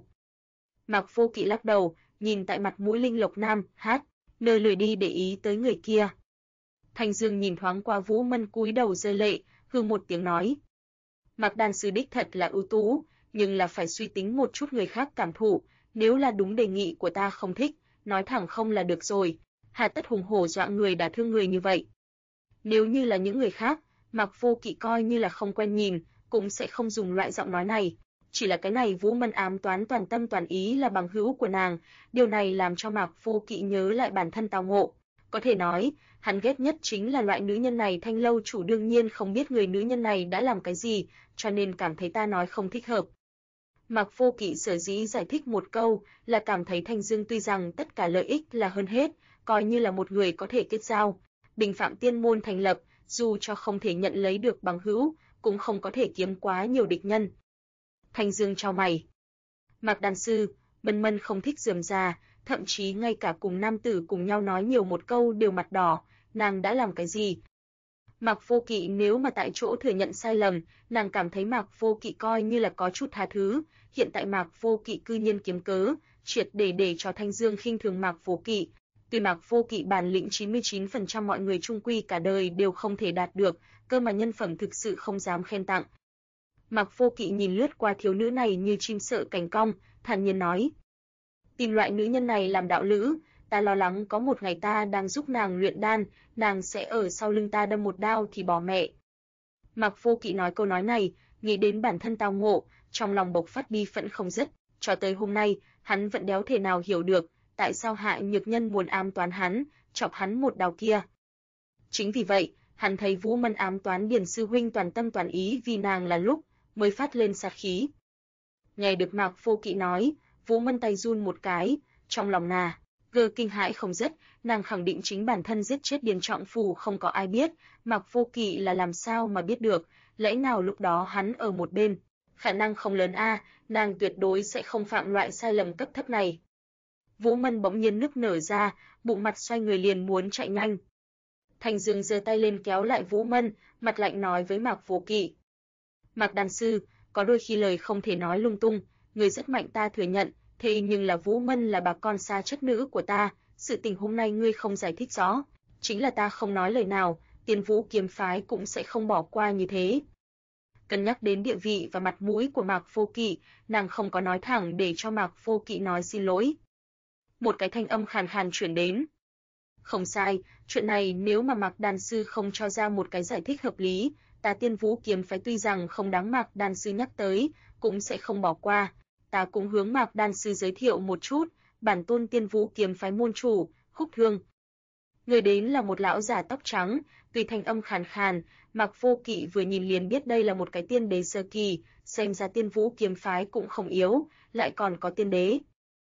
Mạc Vô Kỵ lắc đầu, nhìn tại mặt mũi Linh Lộc Nam, nơi lười đi để ý tới người kia. Thanh Dương nhìn thoáng qua Vũ Mân cúi đầu rơi lệ, hừ một tiếng nói. Mạc đan sư đích thật là ưu tú, nhưng là phải suy tính một chút người khác cảm thụ, nếu là đúng đề nghị của ta không thích, nói thẳng không là được rồi, hà tất hùng hổ dọa người đả thương người như vậy. Nếu như là những người khác, Mạc Vô Kỵ coi như là không quen nhìn, cũng sẽ không dùng loại giọng nói này. Chỉ là cái này Vũ Mân ám toán toàn tâm toàn ý là bằng hữu của nàng, điều này làm cho Mạc Vô Kỵ nhớ lại bản thân tao ngộ. Có thể nói, hắn ghét nhất chính là loại nữ nhân này. Thanh lâu chủ đương nhiên không biết người nữ nhân này đã làm cái gì, cho nên cảm thấy ta nói không thích hợp. Mạc Vô Kỵ sở dĩ giải thích một câu là cảm thấy Thanh Dương tuy rằng tất cả lợi ích là hơn hết, coi như là một người có thể kết giao. Bình Phạm Tiên môn thành lập, dù cho không thể nhận lấy được bằng hữu, cũng không có thể kiếm quá nhiều địch nhân. Thanh Dương chau mày. Mạc đan sư, Mân Mân không thích rườm rà, thậm chí ngay cả cùng nam tử cùng nhau nói nhiều một câu đều mặt đỏ, nàng đã làm cái gì? Mạc Vô Kỵ nếu mà tại chỗ thừa nhận sai lầm, nàng cảm thấy Mạc Vô Kỵ coi như là có chút tha thứ, hiện tại Mạc Vô Kỵ cư nhiên kiếm cớ, triệt để cho Thanh Dương khinh thường Mạc Vô Kỵ. Tuy Mạc Vô Kỵ bản lĩnh 99% mọi người chung quy cả đời đều không thể đạt được, cơ mà nhân phẩm thực sự không dám khen tặng. Mạc Vô Kỵ nhìn lướt qua thiếu nữ này như chim sợ cành cong, thản nhiên nói: "Tìm loại nữ nhân này làm đạo lữ, ta lo lắng có một ngày ta đang giúp nàng luyện đan, nàng sẽ ở sau lưng ta đâm một đao thì bỏ mẹ." Mạc Vô Kỵ nói câu nói này, nghĩ đến bản thân tao ngộ, trong lòng bộc phát bi phẫn không dứt, cho tới hôm nay, hắn vẫn đéo thể nào hiểu được tại sao Hạ Nhược Nhân muốn ám toán hắn, chọc hắn một đao kia. Chính vì vậy, hắn thấy Vũ Mân ám toán Điền sư huynh toàn tâm toàn ý vì nàng là lúc mới phát lên sát khí. Nghe được Mạc Vô Kỵ nói, Vũ Mân tay run một cái, trong lòng kinh hãi không dứt, nàng khẳng định chính bản thân giết chết Điền Trọng Phủ không có ai biết, Mạc Vô Kỵ là làm sao mà biết được, lẽ nào lúc đó hắn ở một bên, khả năng không lớn a, nàng tuyệt đối sẽ không phạm loại sai lầm cấp thấp này. Vũ Mân bỗng nhiên nức nở ra, bụng mặt xoay người liền muốn chạy nhanh. Thanh Dương giơ tay lên kéo lại Vũ Mân, mặt lạnh nói với Mạc Vô Kỵ: "Mạc đan sư, có đôi khi lời không thể nói lung tung, người rất mạnh ta thừa nhận, thế nhưng là Vũ Mân là bà con xa chất nữ của ta, sự tình hôm nay ngươi không giải thích rõ, chính là ta không nói lời nào, Tiên Vũ kiếm phái cũng sẽ không bỏ qua như thế." Cân nhắc đến địa vị và mặt mũi của Mạc Vô Kỵ, nàng không có nói thẳng để cho Mạc Vô Kỵ nói xin lỗi. Một cái thanh âm khàn khàn truyền đến: "Không sai, chuyện này nếu mà Mạc đan sư không cho ra một cái giải thích hợp lý, ta Tiên Vũ kiếm phái tuy rằng không đáng Mạc đan sư nhắc tới, cũng sẽ không bỏ qua. Ta cũng hướng Mạc đan sư giới thiệu một chút, bản tôn Tiên Vũ kiếm phái môn chủ, Khúc Thương." Người đến là một lão già tóc trắng, tuy thanh âm khàn khàn, Mạc Vô Kỵ vừa nhìn liền biết đây là một cái tiên đế sơ kỳ, xem ra Tiên Vũ kiếm phái cũng không yếu, lại còn có tiên đế.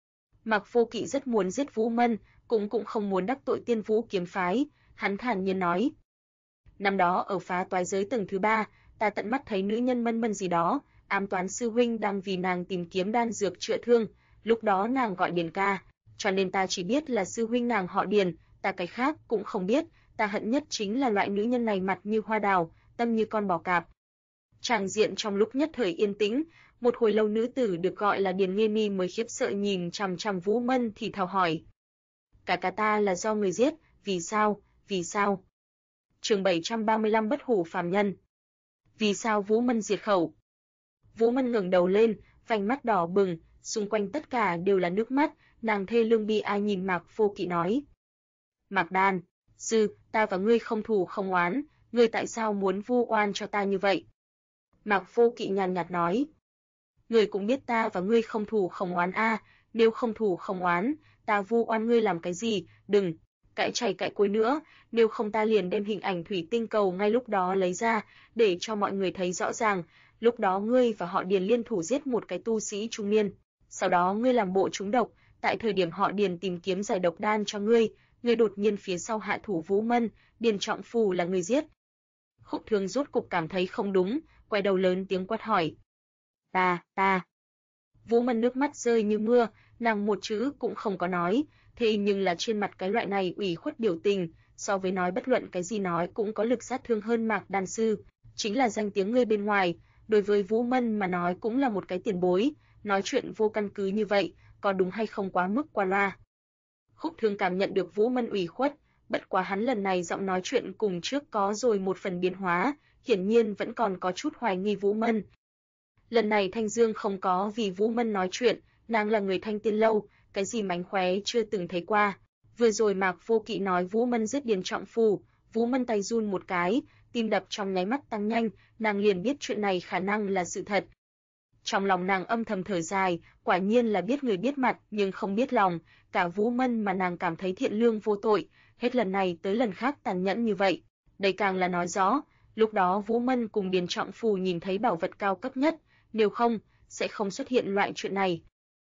Mạc Vô Kỵ rất muốn giết Vũ Mân, cũng không muốn đắc tội Tiên Vũ kiếm phái, hắn thản nhiên nói: "Năm đó ở phá toái giới tầng thứ 3, ta tận mắt thấy nữ nhân Mân Mân gì đó, ám toán sư huynh đang vì nàng tìm kiếm đan dược chữa thương, lúc đó nàng gọi Điền ca, cho nên ta chỉ biết là sư huynh nàng họ Điền, ta cái khác cũng không biết, ta hận nhất chính là loại nữ nhân này mặt như hoa đào, tâm như con bò cạp. Tràng diện trong lúc nhất thời yên tĩnh, một hồi lâu nữ tử được gọi là Điền Nghê Mi mới khiếp sợ nhìn chằm chằm Vũ Mân thì thào hỏi. Cả ta là do người giết, vì sao, vì sao? Chương 735 bất hủ phàm nhân. Vì sao Vũ Mân diệt khẩu? Vũ Mân ngẩng đầu lên, vành mắt đỏ bừng, xung quanh tất cả đều là nước mắt, nàng thê lương bi ai nhìn Mạc Vô Kỵ nói. Mạc Đan, sư, ta và ngươi không thù không oán, ngươi tại sao muốn vu oan cho ta như vậy? Mạc Vô Kỵ nhàn nhạt nói. Ngươi cũng biết ta và ngươi không thù không oán a, nếu không thù không oán, ta vu oan ngươi làm cái gì, đừng cãi chảy cãi cối nữa, nếu không ta liền đem hình ảnh thủy tinh cầu ngay lúc đó lấy ra, để cho mọi người thấy rõ ràng, lúc đó ngươi và họ Điền liên thủ giết một cái tu sĩ trung niên, sau đó ngươi làm bộ trúng độc, tại thời điểm họ Điền tìm kiếm giải độc đan cho ngươi đột nhiên phía sau hạ thủ Vũ Mân, Điền Trọng Phù là người giết. Khúc Thương rốt cục cảm thấy không đúng, quay đầu lớn tiếng quát hỏi. Ta. Vũ Mân nước mắt rơi như mưa, nàng một chữ cũng không có nói, thế nhưng là trên mặt cái loại này ủy khuất biểu tình, so với nói bất luận cái gì nói cũng có lực sát thương hơn Mạc Đan sư, chính là danh tiếng ngươi bên ngoài, đối với Vũ Mân mà nói cũng là một cái tiền bối, nói chuyện vô căn cứ như vậy, có đúng hay không quá mức qua loa. Khúc Thương cảm nhận được Vũ Mân ủy khuất, bất quá hắn lần này giọng nói chuyện cùng trước có rồi một phần biến hóa, hiển nhiên vẫn còn có chút hoài nghi Vũ Mân. Lần này Thanh Dương không có vì Vũ Mân nói chuyện, nàng là người Thanh Tiên lâu, cái gì mánh khóe chưa từng thấy qua. Vừa rồi Mạc Vô Kỵ nói Vũ Mân giết Điền Trọng Phù, Vũ Mân tay run một cái, tim đập trong nháy mắt tăng nhanh, nàng liền biết chuyện này khả năng là sự thật. Trong lòng nàng âm thầm thở dài, quả nhiên là biết người biết mặt nhưng không biết lòng, cả Vũ Mân mà nàng cảm thấy thiện lương vô tội, hết lần này tới lần khác tàn nhẫn như vậy. Đây càng là nói rõ, lúc đó Vũ Mân cùng Điền Trọng Phù nhìn thấy bảo vật cao cấp nhất, nếu không, sẽ không xuất hiện loại chuyện này.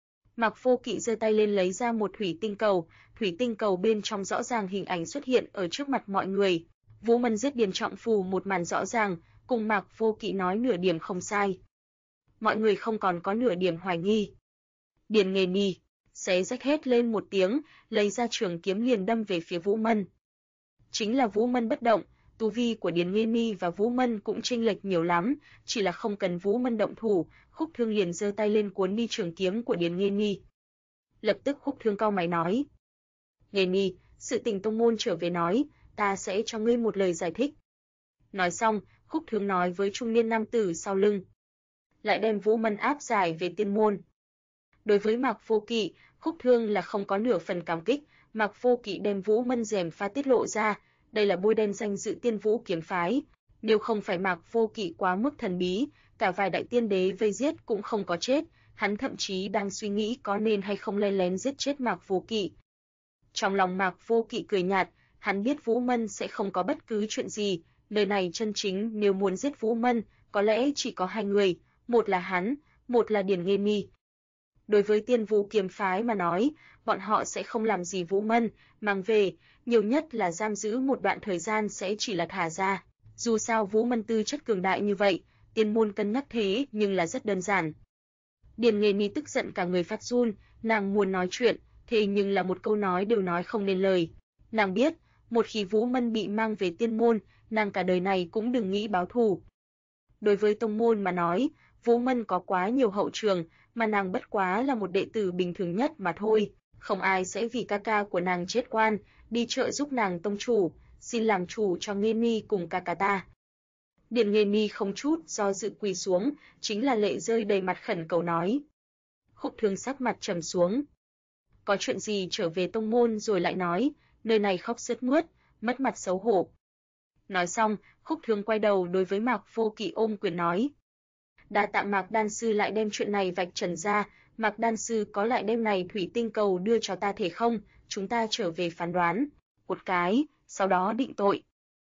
Mạc Vô Kỵ giơ tay lên lấy ra một thủy tinh cầu bên trong rõ ràng hình ảnh xuất hiện ở trước mặt mọi người. Vũ Mân giết Điền Trọng Phù một màn rõ ràng, cùng Mạc Vô Kỵ nói nửa điểm không sai. Mọi người không còn có nửa điểm hoài nghi. Điền Nghê Mi xé rách hết lên một tiếng, lấy ra trường kiếm liền đâm về phía Vũ Mân. Chính là Vũ Mân bất động, tu vi của Điền Nghê Mi và Vũ Mân cũng chênh lệch nhiều lắm, chỉ là không cần Vũ Mân động thủ, Khúc Thương liền giơ tay lên cuốn đi trường kiếm của Điền Nghê Mi. Lập tức Khúc Thương cau mày nói: "Nghê Mi, sự tình tông môn trở về nói, ta sẽ cho ngươi một lời giải thích." Nói xong, Khúc Thương nói với trung niên nam tử sau lưng: "Lại đem Vũ Mân áp giải về tiên môn." Đối với Mạc Vô Kỵ, Khúc Thương là không có nửa phần cảm kích, Mạc Vô Kỵ đem Vũ Mân gièm pha tiết lộ ra, đây là bôi đen danh dự Tiên Vũ kiếm phái, nếu không phải Mạc Vô Kỵ quá mức thần bí, cả vài đại tiên đế vây giết cũng không có chết, hắn thậm chí đang suy nghĩ có nên hay không len lén giết chết Mạc Vô Kỵ. Trong lòng Mạc Vô Kỵ cười nhạt, hắn biết Vũ Mân sẽ không có bất cứ chuyện gì, nơi này chân chính nếu muốn giết Vũ Mân, có lẽ chỉ có hai người, một là hắn, một là Điền Nghê Mi. Đối với Tiên Vũ kiếm phái mà nói, bọn họ sẽ không làm gì Vũ Mân, mang về, nhiều nhất là giam giữ một đoạn thời gian sẽ chỉ là thả ra. Dù sao Vũ Mân tư chất cường đại như vậy, tiên môn cân nhắc thế nhưng là rất đơn giản. Điền Nghê Mi tức giận cả người phát run, nàng muốn nói chuyện, thế nhưng là một câu nói đều nói không nên lời. Nàng biết, một khi Vũ Mân bị mang về tiên môn, nàng cả đời này cũng đừng nghĩ báo thù. Đối với tông môn mà nói, Vũ Mân có quá nhiều hậu trường, mà nàng bất quá là một đệ tử bình thường nhất mà thôi, không ai sẽ vì ca ca của nàng chết oan, đi trợ giúp nàng tông chủ, xin làm chủ cho Nghê Mi cùng ca ca ta. Điền Nghê Mi không chút do dự quỳ xuống, chính là lệ rơi đầy mặt khẩn cầu nói. Khúc Thương sắc mặt trầm xuống. Có chuyện gì trở về tông môn rồi lại nói, nơi này khóc sướt mướt, mất mặt xấu hổ. Nói xong, Khúc Thương quay đầu đối với Mạc Vô Kỵ ôm quyền nói. Đa tạ Mạc Đan sư lại đem chuyện này vạch trần ra, Mạc Đan sư có lại đem này thủy tinh cầu đưa cho ta thể không, chúng ta trở về phán đoán, một cái, sau đó định tội.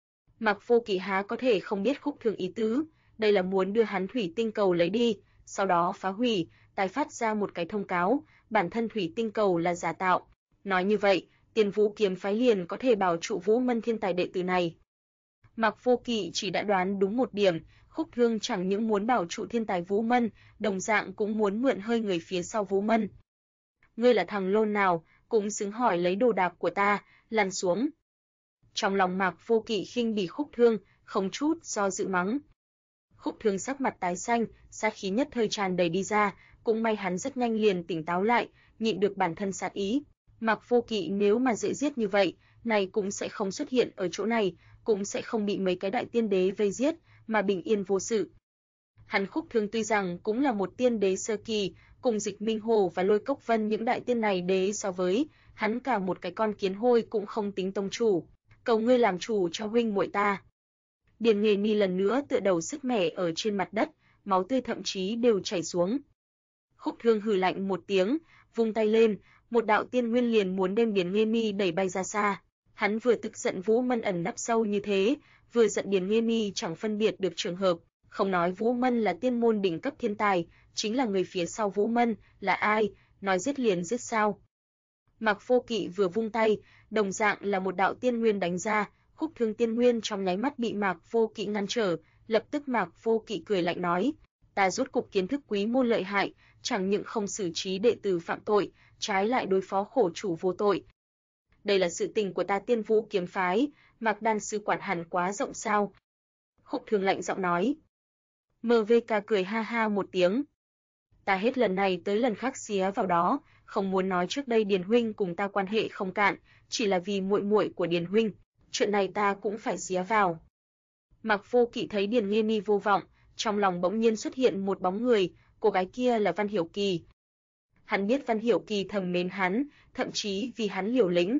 Mạc Vô Kỵ há có thể không biết Khúc Thương ý tứ, đây là muốn đưa hắn thủy tinh cầu lấy đi, sau đó phá hủy, tái phát ra một cái thông cáo, bản thân thủy tinh cầu là giả tạo. Nói như vậy, Tiên Vũ kiếm phái liền có thể bảo trụ Vũ Mân thiên tài đệ tử này. Mạc Vô Kỵ chỉ đã đoán đúng một điểm, Khúc Thương chẳng những muốn bảo trụ thiên tài Vũ Mân, đồng dạng cũng muốn mượn hơi người phía sau Vũ Mân. Ngươi là thằng lôn nào, cũng xứng hỏi lấy đồ đạc của ta, lăn xuống. Trong lòng Mạc Vô Kỵ khinh bỉ Khúc Thương, không chút do dự mắng. Khúc Thương sắc mặt tái xanh, sát khí nhất thời tràn đầy đi ra, cũng may hắn rất nhanh liền tỉnh táo lại, nhịn được bản thân sát ý. Mạc Vô Kỵ nếu mà dễ giết như vậy, này cũng sẽ không xuất hiện ở chỗ này, cũng sẽ không bị mấy cái đại tiên đế vây giết, mà bình yên vô sự. Hắn Khúc Thương tuy rằng cũng là một tiên đế sơ kỳ, cùng Dịch Minh Hồ và Lôi Cốc Vân những đại tiên này đế so với, hắn cả một cái con kiến hôi cũng không tính tông chủ. Cầu ngươi làm chủ cho huynh muội ta. Điền Nghề Ni lần nữa tựa đầu sứt mẻ ở trên mặt đất, máu tươi thậm chí đều chảy xuống. Khúc Thương hừ lạnh một tiếng, vung tay lên, một đạo tiên nguyên liền muốn đem Điền Nghê Mi đẩy bay ra xa. Hắn vừa tức giận Vũ Mân ẩn nấp sâu như thế, vừa giận Điền Nghê Mi chẳng phân biệt được trường hợp, không nói Vũ Mân là tiên môn đỉnh cấp thiên tài, chính là người phía sau Vũ Mân là ai, nói giết liền giết sao? Mạc Vô Kỵ vừa vung tay, đồng dạng là một đạo tiên nguyên đánh ra, Khúc Thương tiên nguyên trong nháy mắt bị Mạc Vô Kỵ ngăn trở, lập tức Mạc Vô Kỵ cười lạnh nói: "Ta rốt cục kiến thức quý môn lợi hại, chẳng những không xử trí đệ tử phạm tội, trái lại đối phó khổ chủ vô tội. Đây là sự tình của ta Tiên Vũ kiếm phái, Mạc Đan sư quản hẳn quá rộng sao?" Khúc Thương lạnh giọng nói. MVK cười ha ha một tiếng. Ta hết lần này tới lần khác xía vào đó, không muốn nói trước đây Điền huynh cùng ta quan hệ không cạn, chỉ là vì muội muội của Điền huynh, chuyện này ta cũng phải xía vào. Mạc Vô Kỵ thấy Điền Nghê Mi vô vọng, trong lòng bỗng nhiên xuất hiện một bóng người, cô gái kia là Văn Hiểu Kỳ. Hắn biết Văn Hiểu Kỳ thầm mến hắn, thậm chí vì hắn liều lĩnh.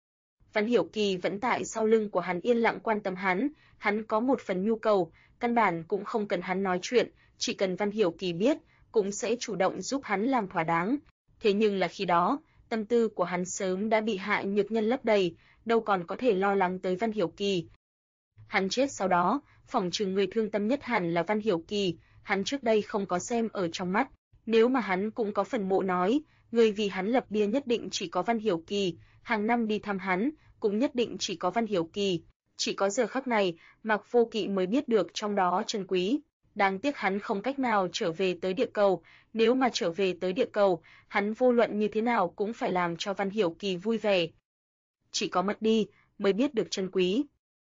Văn Hiểu Kỳ vẫn tại sau lưng của hắn yên lặng quan tâm hắn có một phần nhu cầu, căn bản cũng không cần hắn nói chuyện, chỉ cần Văn Hiểu Kỳ biết, cũng sẽ chủ động giúp hắn làm thỏa đáng. Thế nhưng là khi đó, tâm tư của hắn sớm đã bị Hạ Nhược Nhân lấp đầy, đâu còn có thể lo lắng tới Văn Hiểu Kỳ. Hắn chết sau đó, phỏng chừng người thương tâm nhất hẳn là Văn Hiểu Kỳ, hắn trước đây không có xem ở trong mắt, nếu mà hắn cũng có phần mộ nói, người vì hắn lập bia nhất định chỉ có Văn Hiểu Kỳ, hàng năm đi thăm hắn, cũng nhất định chỉ có Văn Hiểu Kỳ. Chỉ có giờ khắc này, Mạc Vô Kỵ mới biết được trong đó chân quý. Đáng tiếc hắn không cách nào trở về tới địa cầu, nếu mà trở về tới địa cầu, hắn vô luận như thế nào cũng phải làm cho Văn Hiểu Kỳ vui vẻ. Chỉ có mất đi, mới biết được chân quý.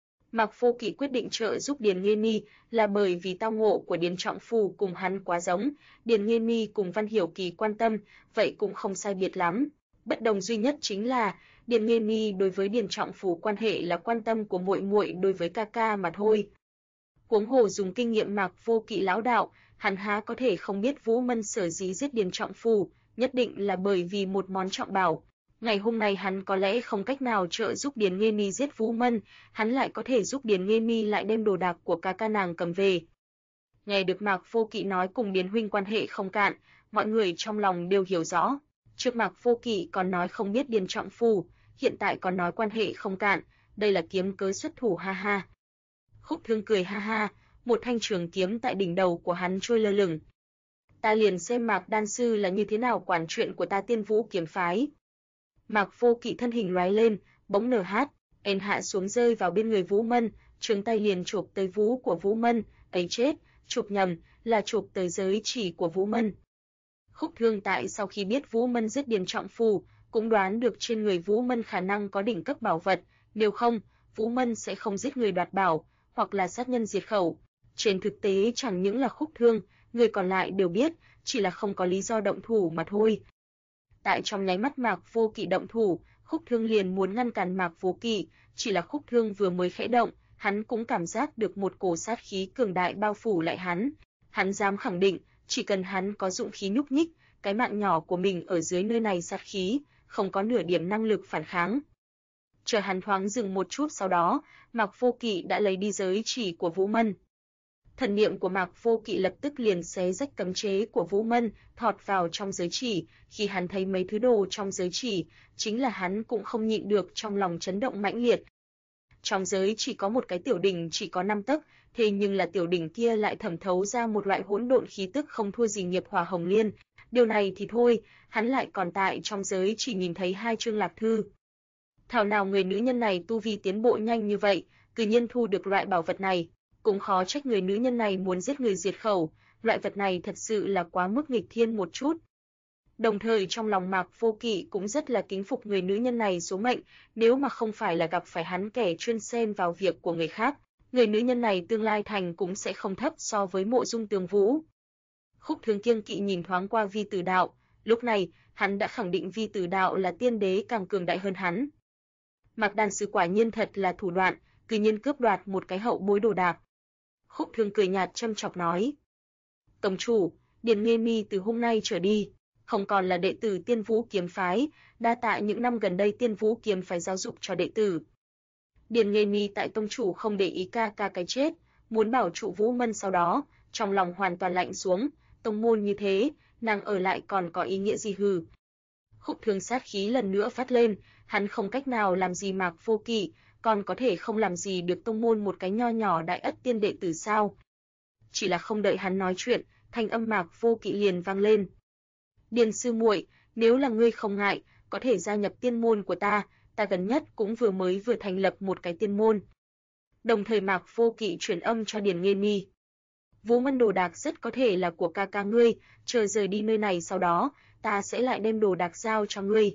Mạc Vô Kỵ quyết định trợ giúp Điền Nghê Mi là bởi vì tao ngộ của Điền Trọng Phù cùng hắn quá giống, Điền Nghê Mi cùng Văn Hiểu Kỳ quan tâm, vậy cũng không sai biệt lắm. Bất đồng duy nhất chính là Điền Nghê Mi đối với Điền Trọng Phù quan hệ là quan tâm của muội muội đối với ca ca mà thôi. Huống hồ dùng kinh nghiệm Mạc Vô Kỵ lão đạo, hắn há có thể không biết Vũ Mân sở dĩ giết Điền Trọng Phù, nhất định là bởi vì một món trọng bảo. Ngày hôm nay hắn có lẽ không cách nào trợ giúp Điền Nghê Mi giết Vũ Mân, hắn lại có thể giúp Điền Nghê Mi lại đem đồ đạc của ca ca nàng cầm về. Nghe được Mạc Vô Kỵ nói cùng Điền huynh quan hệ không cạn, mọi người trong lòng đều hiểu rõ. Trước Mạc Vô Kỵ còn nói không biết Điền Trọng Phù, hiện tại còn nói quan hệ không cạn, đây là kiếm cớ xuất thủ ha ha. Khúc Thương cười ha ha, một thanh trường kiếm tại đỉnh đầu của hắn trôi lơ lửng. Ta liền xem Mạc Đan sư là như thế nào quản chuyện của ta Tiên Vũ kiếm phái. Mạc Vô Kỵ thân hình lóe lên, bỗng nở hát, ên hạ xuống rơi vào bên người Vũ Mân, trường tay liền chụp tới vú của Vũ Mân, ấy chết, chụp nhầm, là chụp tới giới chỉ của Vũ Mân. Khúc Thương tại sau khi biết Vũ Mân giết Điền Trọng Phù, cũng đoán được trên người Vũ Mân khả năng có đỉnh cấp bảo vật, nếu không, Vũ Mân sẽ không giết người đoạt bảo, hoặc là sát nhân diệt khẩu. Trên thực tế chẳng những là Khúc Thương, người còn lại đều biết, chỉ là không có lý do động thủ mà thôi. Tại trong nháy mắt Mạc Vô Kỵ động thủ, Khúc Thương liền muốn ngăn cản Mạc Vô Kỵ, chỉ là Khúc Thương vừa mới khẽ động, hắn cũng cảm giác được một cổ sát khí cường đại bao phủ lại hắn. Hắn dám khẳng định, chỉ cần hắn có dũng khí nhúc nhích, cái mạng nhỏ của mình ở dưới nơi này sát khí, không có nửa điểm năng lực phản kháng. Chờ hắn thoáng dừng một chút sau đó, Mạc Vô Kỵ đã lấy đi giới chỉ của Vũ Mân. Thần niệm của Mạc Vô Kỵ lập tức liền xé rách cấm chế của Vũ Mân, thọt vào trong giới chỉ, khi hắn thấy mấy thứ đồ trong giới chỉ, chính là hắn cũng không nhịn được trong lòng chấn động mãnh liệt. Trong giới chỉ có một cái tiểu đỉnh chỉ có 5 tấc, thế nhưng là tiểu đỉnh kia lại thẩm thấu ra một loại hỗn độn khí tức không thua gì nghiệp hỏa hồng liên. Điều này thì thôi, hắn lại còn tại trong giới chỉ nhìn thấy 2 chương lạc thư. Thảo nào người nữ nhân này tu vi tiến bộ nhanh như vậy, cư nhiên thu được loại bảo vật này. cũng khó trách người nữ nhân này muốn giết người diệt khẩu, loại vật này thật sự là quá mức nghịch thiên một chút. Đồng thời trong lòng Mạc Vô Kỵ cũng rất là kính phục người nữ nhân này số mệnh, nếu mà không phải là gặp phải hắn kẻ chuyên xen vào việc của người khác, người nữ nhân này tương lai thành cũng sẽ không thấp so với Mộ Dung Tường Vũ. Khúc Thương kiêng kỵ nhìn thoáng qua Vi Tử Đạo, lúc này, hắn đã khẳng định Vi Tử Đạo là tiên đế càng cường đại hơn hắn. Mạc Đan Sư quả nhiên thật là thủ đoạn, cư nhiên cướp đoạt một cái hậu bối đồ đạc. Khúc Thương cười nhạt châm chọc nói: "Tông chủ, Điền Nghê Mi từ hôm nay trở đi, không còn là đệ tử Tiên Vũ kiếm phái, đa tạ những năm gần đây Tiên Vũ kiếm phái giáo dục cho đệ tử." Điền Nghê Mi tại tông chủ không để ý ca ca cái chết, muốn bảo trụ Vũ Mân, sau đó, trong lòng hoàn toàn lạnh xuống, tông môn như thế, nàng ở lại còn có ý nghĩa gì hừ. Khúc Thương sát khí lần nữa phát lên, hắn không cách nào làm gì Mạc Vô Kỵ, còn có thể không làm gì được tông môn một cái nho nhỏ Đại Ất Tiên đệ tử sao? Chỉ là không đợi hắn nói chuyện, thanh âm Mạc Vô Kỵ liền vang lên. "Điền sư muội, nếu là ngươi không ngại, có thể gia nhập tiên môn của ta gần nhất cũng vừa thành lập một cái tiên môn." Đồng thời Mạc Vô Kỵ truyền âm cho Điền Nghê Mi. "Vũ Mân đồ đạc rất có thể là của ca ca ngươi, chờ rời đi nơi này sau đó, ta sẽ lại đem đồ đạc giao cho ngươi."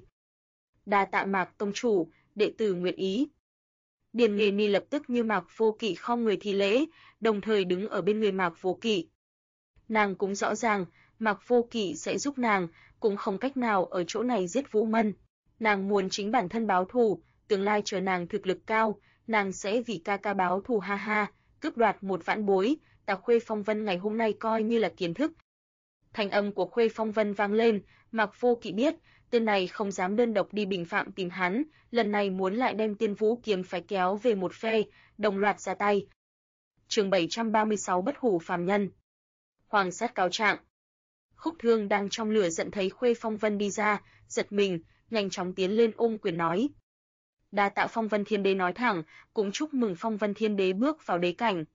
"Đa tạ Mạc tông chủ, đệ tử nguyện ý." Điền Nghê Mi lập tức như Mạc Vô Kỵ khom người thi lễ, đồng thời đứng ở bên người Mạc Vô Kỵ. Nàng cũng rõ ràng, Mạc Vô Kỵ sẽ giúp nàng, cũng không cách nào ở chỗ này giết Vũ Mân. Nàng muốn chính bản thân báo thù, tương lai chờ nàng thực lực cao, nàng sẽ vì ca ca báo thù ha ha, cướp đoạt một vãn bối, ta Khuê Phong Vân ngày hôm nay coi như là kiến thức. Thanh âm của Khuê Phong Vân vang lên, Mạc Vô Kỵ biết, tên này không dám đơn độc đi Bình Phạm tìm hắn, lần này muốn lại đem Tiên Vũ kiếm phái kéo về một phe, đồng loạt ra tay. Chương 736 Bất hủ phàm nhân. Hoàng sát cáo trạng. Khúc Thương đang trong lửa giận thấy Khuê Phong Vân đi ra, giật mình, nhanh chóng tiến lên ôm quyền nói: "Đa tạ Phong Vân Thiên Đế nói thẳng, cũng chúc mừng Phong Vân Thiên Đế bước vào đế cảnh.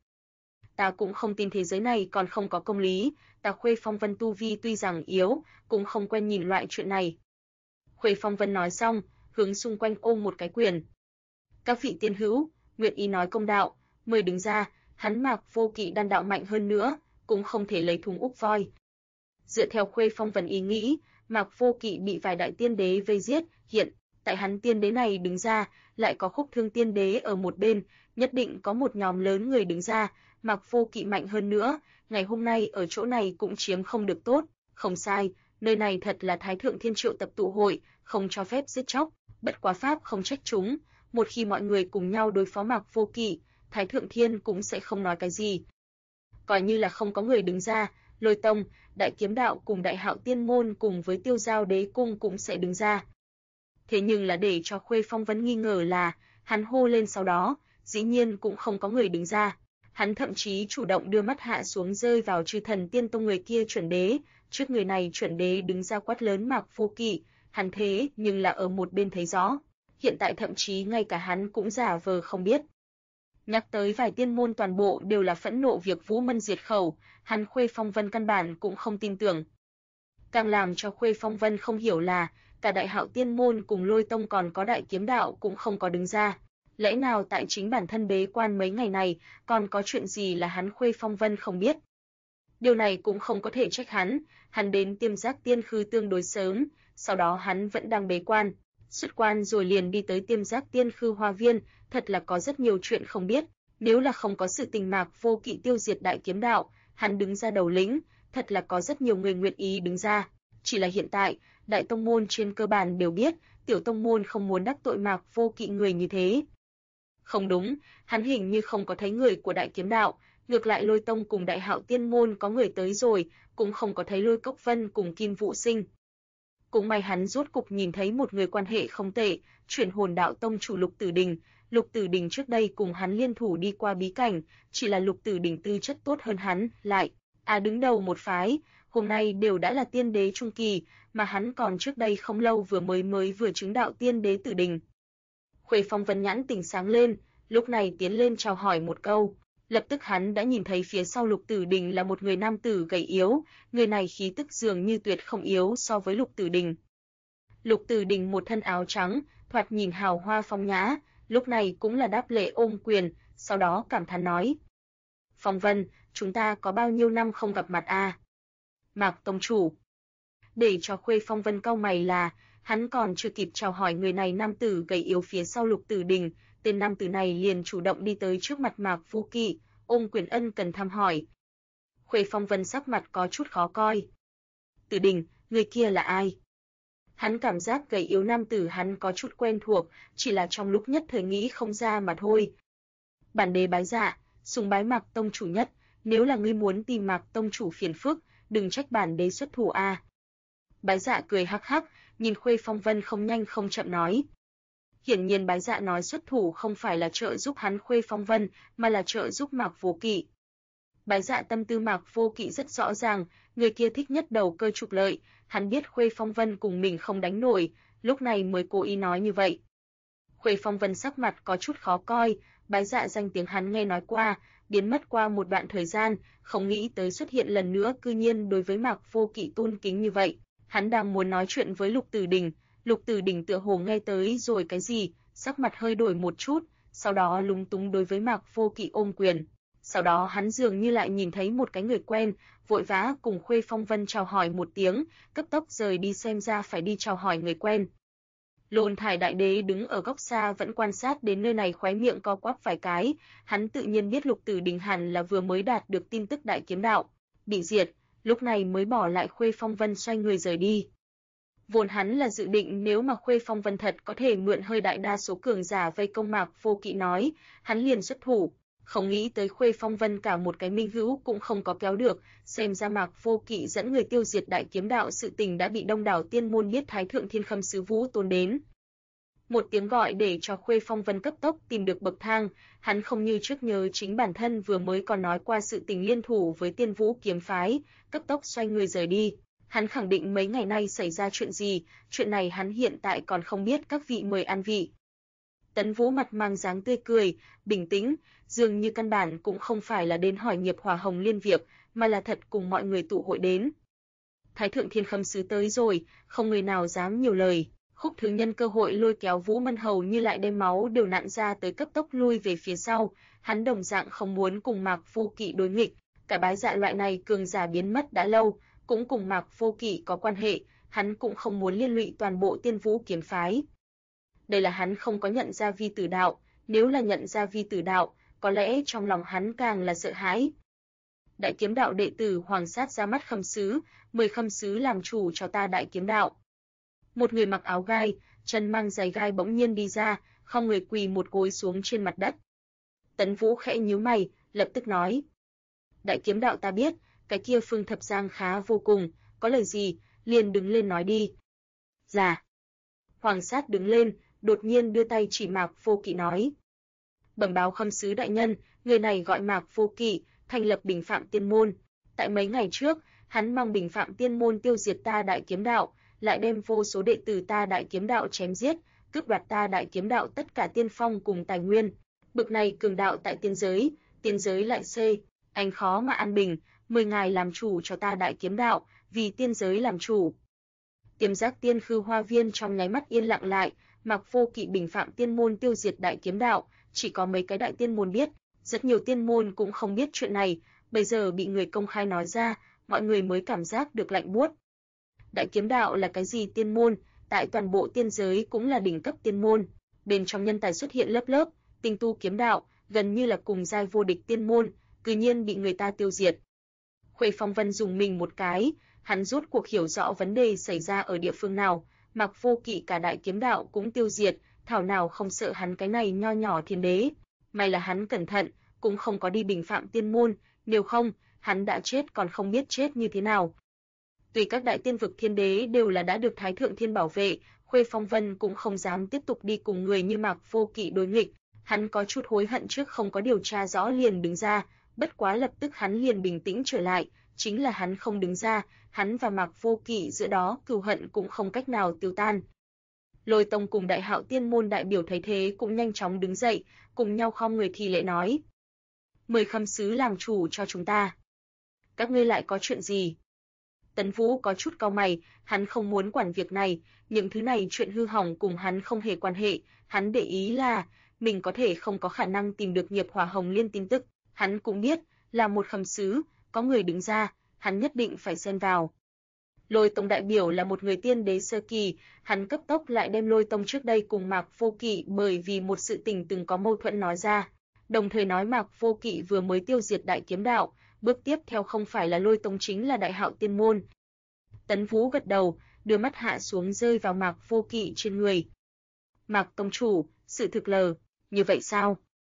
Ta cũng không tin thế giới này còn không có công lý, ta Khuê Phong Vân tu vi tuy rằng yếu, cũng không quen nhìn loại chuyện này." Khuê Phong Vân nói xong, hướng xung quanh ôm một cái quyền. "Các vị tiên hữu, nguyện ý nói công đạo, mời đứng ra, hắn Mạc Vô Kỵ đan đạo mạnh hơn nữa, cũng không thể lấy thùng úp voi." Dựa theo Khuê Phong Vân ý nghĩ, Mạc Vô Kỵ bị vài đại tiên đế vây giết, hiện tại hắn tiên đế này đứng ra, lại có Khúc Thương tiên đế ở một bên, nhất định có một nhóm lớn người đứng ra, Mạc Vô Kỵ mạnh hơn nữa, ngày hôm nay ở chỗ này cũng chiếm không được tốt, không sai, nơi này thật là Thái Thượng Thiên Triệu tập tụ hội, không cho phép giết chóc, bất quá pháp không trách chúng, một khi mọi người cùng nhau đối phó Mạc Vô Kỵ, Thái Thượng Thiên cũng sẽ không nói cái gì. Coi như là không có người đứng ra, Lôi Tông, Đại Kiếm Đạo cùng Đại Hạo Tiên môn cùng với Tiêu Giao Đế cung cũng sẽ đứng ra. Thế nhưng là để cho Khuê Phong Vân nghi ngờ là, hắn hô lên sau đó, dĩ nhiên cũng không có người đứng ra. Hắn thậm chí chủ động đưa mắt hạ xuống rơi vào Chư Thần Tiên Tông người kia chuẩn đế, trước người này chuẩn đế đứng ra quát lớn Mạc Vô Kỵ, hắn thế nhưng là ở một bên thấy rõ, hiện tại thậm chí ngay cả hắn cũng giả vờ không biết. Nhắc tới vài tiên môn toàn bộ đều là phẫn nộ việc Vũ Mân diệt khẩu, hắn Khuê Phong Vân căn bản cũng không tin tưởng. Càng làm cho Khuê Phong Vân không hiểu là, cả Đại Hạo Tiên môn cùng Lôi Tông còn có Đại Kiếm Đạo cũng không có đứng ra. Lẽ nào tại chính bản thân bế quan mấy ngày này, còn có chuyện gì là hắn Khuê Phong Vân không biết? Điều này cũng không có thể trách hắn đến Tiêm Giác Tiên Khư tương đối sớm, sau đó hắn vẫn đang bế quan, xuất quan rồi liền đi tới Tiêm Giác Tiên Khư Hoa Viên, thật là có rất nhiều chuyện không biết, nếu là không có sự tình Mạc Vô Kỵ tiêu diệt Đại Kiếm Đạo, hắn đứng ra đầu lĩnh, thật là có rất nhiều người nguyện ý đứng ra, chỉ là hiện tại, đại tông môn trên cơ bản đều biết, tiểu tông môn không muốn đắc tội Mạc Vô Kỵ người như thế. Không đúng, hắn hình như không có thấy người của Đại Kiếm Đạo, ngược lại Lôi Tông cùng Đại Hạo Tiên môn có người tới rồi, cũng không có thấy Lôi Cốc Vân cùng Kim Vũ Sinh. Cũng may hắn rốt cục nhìn thấy một người quan hệ không tệ, Chuyển Hồn Đạo tông chủ Lục Tử Đình. Lục Tử Đình trước đây cùng hắn liên thủ đi qua bí cảnh, chỉ là Lục Tử Đình tư chất tốt hơn hắn, lại đứng đầu một phái, hôm nay đều đã là tiên đế trung kỳ, mà hắn còn trước đây không lâu vừa chứng đạo tiên đế Tử Đình. Khuê Phong Vân nhãn tỉnh sáng lên, lúc này tiến lên chào hỏi một câu, lập tức hắn đã nhìn thấy phía sau Lục Tử Đình là một người nam tử gầy yếu, người này khí tức dường như tuyệt không yếu so với Lục Tử Đình. Lục Tử Đình một thân áo trắng, thoạt nhìn hào hoa phong nhã, lúc này cũng là đáp lễ ôm quyền, sau đó cảm thán nói: Phong Vân, chúng ta có bao nhiêu năm không gặp mặt à? Mạc tông chủ. Để cho Khuê Phong Vân cau mày là, hắn còn chưa kịp chào hỏi người này, nam tử gầy yếu phía sau Lục Tử Đình, tên nam tử này liền chủ động đi tới trước mặt Mạc Vô Kỵ, ôm quyền ân cần thăm hỏi. Khuê Phong Vân sắc mặt có chút khó coi. Tử Đình, người kia là ai? Hắn cảm giác gầy yếu nam tử hắn có chút quen thuộc, chỉ là trong lúc nhất thời nghĩ không ra mà thôi. Bản đế bái dạ, sùng bái Mạc tông chủ nhất, nếu là ngươi muốn tìm Mạc tông chủ phiền phức, đừng trách bản đế xuất thủ a. Bái dạ cười hắc hắc, nhìn Khuê Phong Vân không nhanh không chậm nói. Hiển nhiên bái dạ nói xuất thủ không phải là trợ giúp hắn Khuê Phong Vân, mà là trợ giúp Mạc Vô Kỵ. Bái dạ tâm tư Mạc Vô Kỵ rất rõ ràng, người kia thích nhất đầu cơ trục lợi, hắn biết Khuê Phong Vân cùng mình không đánh nổi, lúc này mới cố ý nói như vậy. Khuê Phong Vân sắc mặt có chút khó coi, bái dạ danh tiếng hắn nghe nói qua, biến mất qua một đoạn thời gian, không nghĩ tới xuất hiện lần nữa, cư nhiên đối với Mạc Vô Kỵ tôn kính như vậy. Hắn đang muốn nói chuyện với Lục Tử Đình tựa hồ nghe tới rồi cái gì, sắc mặt hơi đổi một chút, sau đó lúng túng đối với Mạc Vô Kỵ ôm quyền. Sau đó hắn dường như lại nhìn thấy một cái người quen, vội vã cùng Khuê Phong Vân chào hỏi một tiếng, cấp tốc rời đi, xem ra phải đi chào hỏi người quen. Lôn Thải Đại Đế đứng ở góc xa vẫn quan sát đến nơi này, khóe miệng co quắp vài cái, hắn tự nhiên biết Lục Tử Đình hẳn là vừa mới đạt được tin tức Đại Kiếm Đạo bị diệt, lúc này mới bỏ lại Khuê Phong Vân xoay người rời đi. Vốn hắn là dự định nếu mà Khuê Phong Vân thật có thể mượn hơi đại đa số cường giả vây công Mạc Vô Kỵ nói, hắn liền xuất thủ, không nghĩ tới Khuê Phong Vân cả một cái minh hữu cũng không có kéo được, xem ra Mạc Vô Kỵ dẫn người tiêu diệt Đại Kiếm Đạo sự tình đã bị đông đảo tiên môn biết, Thái Thượng Thiên Khâm Sứ Vũ Tôn đến. Một tiếng gọi để cho Khuê Phong Vân cấp tốc tìm được bậc thang, hắn không như trước nhớ chính bản thân vừa mới còn nói qua sự tình liên thủ với Tiên Vũ kiếm phái, cấp tốc xoay người rời đi. Hắn khẳng định mấy ngày nay xảy ra chuyện gì, chuyện này hắn hiện tại còn không biết, các vị mời ăn vị. Tấn Vũ mặt mang dáng tươi cười, bình tĩnh, dường như căn bản cũng không phải là đến hỏi nghiệp Hỏa Hồng Liên việc, mà là thật cùng mọi người tụ hội đến. Thái Thượng Thiên Khâm Sứ tới rồi, không người nào dám nhiều lời. Khúc Thứ nhân cơ hội lôi kéo Vũ Mân hầu như lại đem máu đều nặn ra tới, cấp tốc lui về phía sau, hắn đồng dạng không muốn cùng Mạc Vô Kỵ đối nghịch, cả bái dạ loại này cường giả biến mất đã lâu, cũng cùng Mạc Vô Kỵ có quan hệ, hắn cũng không muốn liên lụy toàn bộ Tiên Vũ kiếm phái. Đây là hắn không có nhận ra vi tử đạo, nếu là nhận ra vi tử đạo, có lẽ trong lòng hắn càng là sợ hãi. Đại Kiếm Đạo đệ tử Hoàng Sát ra mắt Khâm Sứ, mời Khâm Sứ làm chủ cho ta Đại Kiếm Đạo. Một người mặc áo gai, chân mang giày gai bỗng nhiên đi ra, không người quỳ một gối xuống trên mặt đất. Tấn Vũ khẽ nhíu mày, lập tức nói: Đại Kiếm Đạo ta biết, cái kia Phương Thập Giang khá vô cùng, có lời gì, liền đứng lên nói đi. Dạ. Hoàng Sát đứng lên, đột nhiên đưa tay chỉ Mạc Vô Kỵ nói: Bẩm báo Khâm Sứ đại nhân, người này gọi Mạc Vô Kỵ, thành lập Bình Phạm Tiên môn. Tại mấy ngày trước, hắn mang Bình Phạm Tiên môn tiêu diệt ta Đại Kiếm Đạo, lại đem vô số đệ tử ta Đại Kiếm Đạo chém giết, cướp đoạt ta Đại Kiếm Đạo tất cả tiên phong cùng tài nguyên. Bực này cường đạo tại tiên giới lại xê, anh khó mà an bình, mời ngài làm chủ cho ta Đại Kiếm Đạo, vì tiên giới làm chủ. Tiềm Giác Tiên Khư Hoa Viên trong nháy mắt yên lặng lại, Mạc Vô Kỵ Bình Phạm Tiên môn tiêu diệt Đại Kiếm Đạo, chỉ có mấy cái đại tiên môn biết, rất nhiều tiên môn cũng không biết chuyện này, bây giờ bị người công khai nói ra, mọi người mới cảm giác được lạnh buốt. Đại Kiếm Đạo là cái gì tiên môn, tại toàn bộ tiên giới cũng là đỉnh cấp tiên môn, bên trong nhân tài xuất hiện lớp lớp, tinh tu kiếm đạo, gần như là cùng giai vô địch tiên môn, cư nhiên bị người ta tiêu diệt. Khuê Phong Vân dùng mình một cái, hắn rốt cuộc hiểu rõ vấn đề xảy ra ở địa phương nào, Mạc Vô Kỵ cả Đại Kiếm Đạo cũng tiêu diệt, thảo nào không sợ hắn cái này nho nhỏ thiên đế. May là hắn cẩn thận, cũng không có đi Bình Phạm Tiên môn, nếu không, hắn đã chết còn không biết chết như thế nào. Tuy các đại tiên vực thiên đế đều là đã được Thái Thượng Thiên bảo vệ, Khuê Phong Vân cũng không dám tiếp tục đi cùng người như Mạc Vô Kỵ đối nghịch, hắn có chút hối hận trước không có điều tra rõ liền đứng ra, bất quá lập tức hắn liền bình tĩnh trở lại, chính là hắn không đứng ra, hắn và Mạc Vô Kỵ giữa đó cừu hận cũng không cách nào tiêu tan. Lôi Tông cùng Đại Hạo Tiên môn đại biểu thấy thế cũng nhanh chóng đứng dậy, cùng nhau khom người thi lễ nói: Mời Khâm Sứ làm chủ cho chúng ta. Các ngươi lại có chuyện gì? Tấn Vũ có chút cau mày, hắn không muốn quản việc này, những thứ này chuyện hư hỏng cùng hắn không hề quan hệ, hắn để ý là mình có thể không có khả năng tìm được nghiệp Hỏa Hồng Liên tin tức, hắn cũng biết, là một khâm sứ, có người đứng ra, hắn nhất định phải xen vào. Lôi Tông đại biểu là một người tiên đế sơ kỳ, hắn cấp tốc lại đem Lôi Tông trước đây cùng Mạc Vô Kỵ bởi vì một sự tình từng có mâu thuẫn nói ra, đồng thời nói Mạc Vô Kỵ vừa mới tiêu diệt Đại Kiếm Đạo, bước tiếp theo không phải là Lôi Tông chính là Đại Hạo Tiên môn. Tấn Vũ gật đầu, đưa mắt hạ xuống rơi vào Mạc Vô Kỵ trên người. Mạc tông chủ, sự thực lờ, như vậy sao?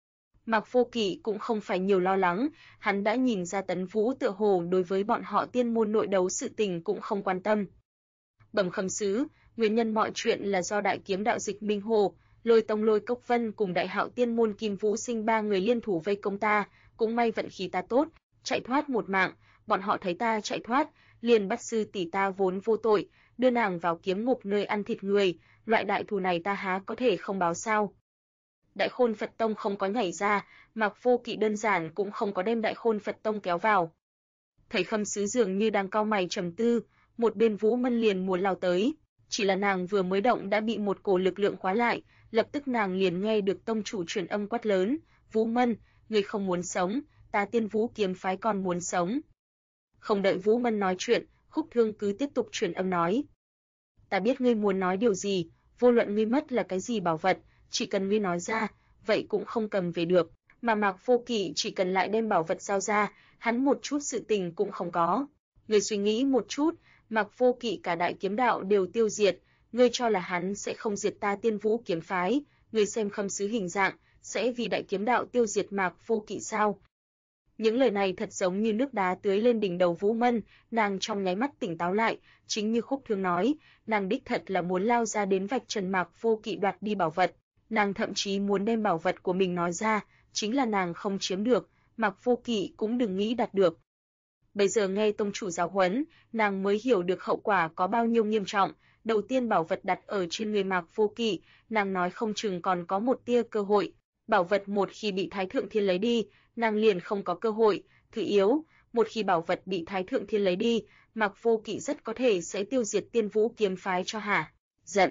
Mạc Vô Kỵ cũng không phải nhiều lo lắng, hắn đã nhìn ra Tấn Vũ tựa hồ đối với bọn họ tiên môn nội đấu sự tình cũng không quan tâm. Bẩm khâm sứ, nguyên nhân mọi chuyện là do Đại Kiếm Đạo dịch Minh Hồ, Lôi Tông Lôi Cốc Vân cùng Đại Hạo Tiên môn Kim Vũ Sinh ba người liên thủ vây công ta, cũng may vận khí ta tốt, chạy thoát một mạng, bọn họ thấy ta chạy thoát, liền bắt sư tỷ ta vốn vô tội, đưa nàng vào kiếm ngục nơi ăn thịt người, loại đại thù này ta há có thể không báo sao? Đại Khôn Phật Tông không có nhảy ra, Mạc Vô Kỵ đơn giản cũng không có đem Đại Khôn Phật Tông kéo vào. Thấy khâm sứ dường như đang cau mày trầm tư, một bên Vũ Mân liền muốn lao tới, chỉ là nàng vừa mới động đã bị một cổ lực lượng khóa lại, lập tức nàng liền nghe được tông chủ truyền âm quát lớn, "Vũ Mân, ngươi không muốn sống, ta Tiên Vũ kiếm phái còn muốn sống." Không đợi Vũ Mân nói chuyện, Khúc Thương cứ tiếp tục truyền âm nói, "Ta biết ngươi muốn nói điều gì, vô luận ngươi mất là cái gì bảo vật, chỉ cần ngươi nói ra, vậy cũng không cầm về được, mà Mạc Vô Kỵ chỉ cần lại đem bảo vật giao ra, hắn một chút sự tình cũng không có. Ngươi suy nghĩ một chút, Mạc Vô Kỵ cả Đại Kiếm Đạo đều tiêu diệt, ngươi cho là hắn sẽ không diệt ta Tiên Vũ kiếm phái, ngươi xem khâm sứ hình dạng, sẽ vì Đại Kiếm Đạo tiêu diệt Mạc Vô Kỵ sao?" Những lời này thật giống như nước đá tưới lên đỉnh đầu Vũ Mân, nàng trong nháy mắt tỉnh táo lại, chính như Khúc Thương nói, nàng đích thật là muốn lao ra đến vạch trần Mạc Vô Kỵ đoạt đi bảo vật, nàng thậm chí muốn đem bảo vật của mình nói ra, chính là nàng không chiếm được, Mạc Vô Kỵ cũng đừng nghĩ đạt được. Bây giờ nghe tông chủ giáo huấn, nàng mới hiểu được hậu quả có bao nhiêu nghiêm trọng, đầu tiên bảo vật đặt ở trên người Mạc Vô Kỵ, nàng nói không chừng còn có một tia cơ hội, bảo vật một khi bị Thái Thượng Thiên lấy đi, nàng liền không có cơ hội, thứ yếu, một khi bảo vật bị Thái Thượng Thiên lấy đi, Mạc Vô Kỵ rất có thể sẽ tiêu diệt Tiên Vũ kiếm phái cho hả giận.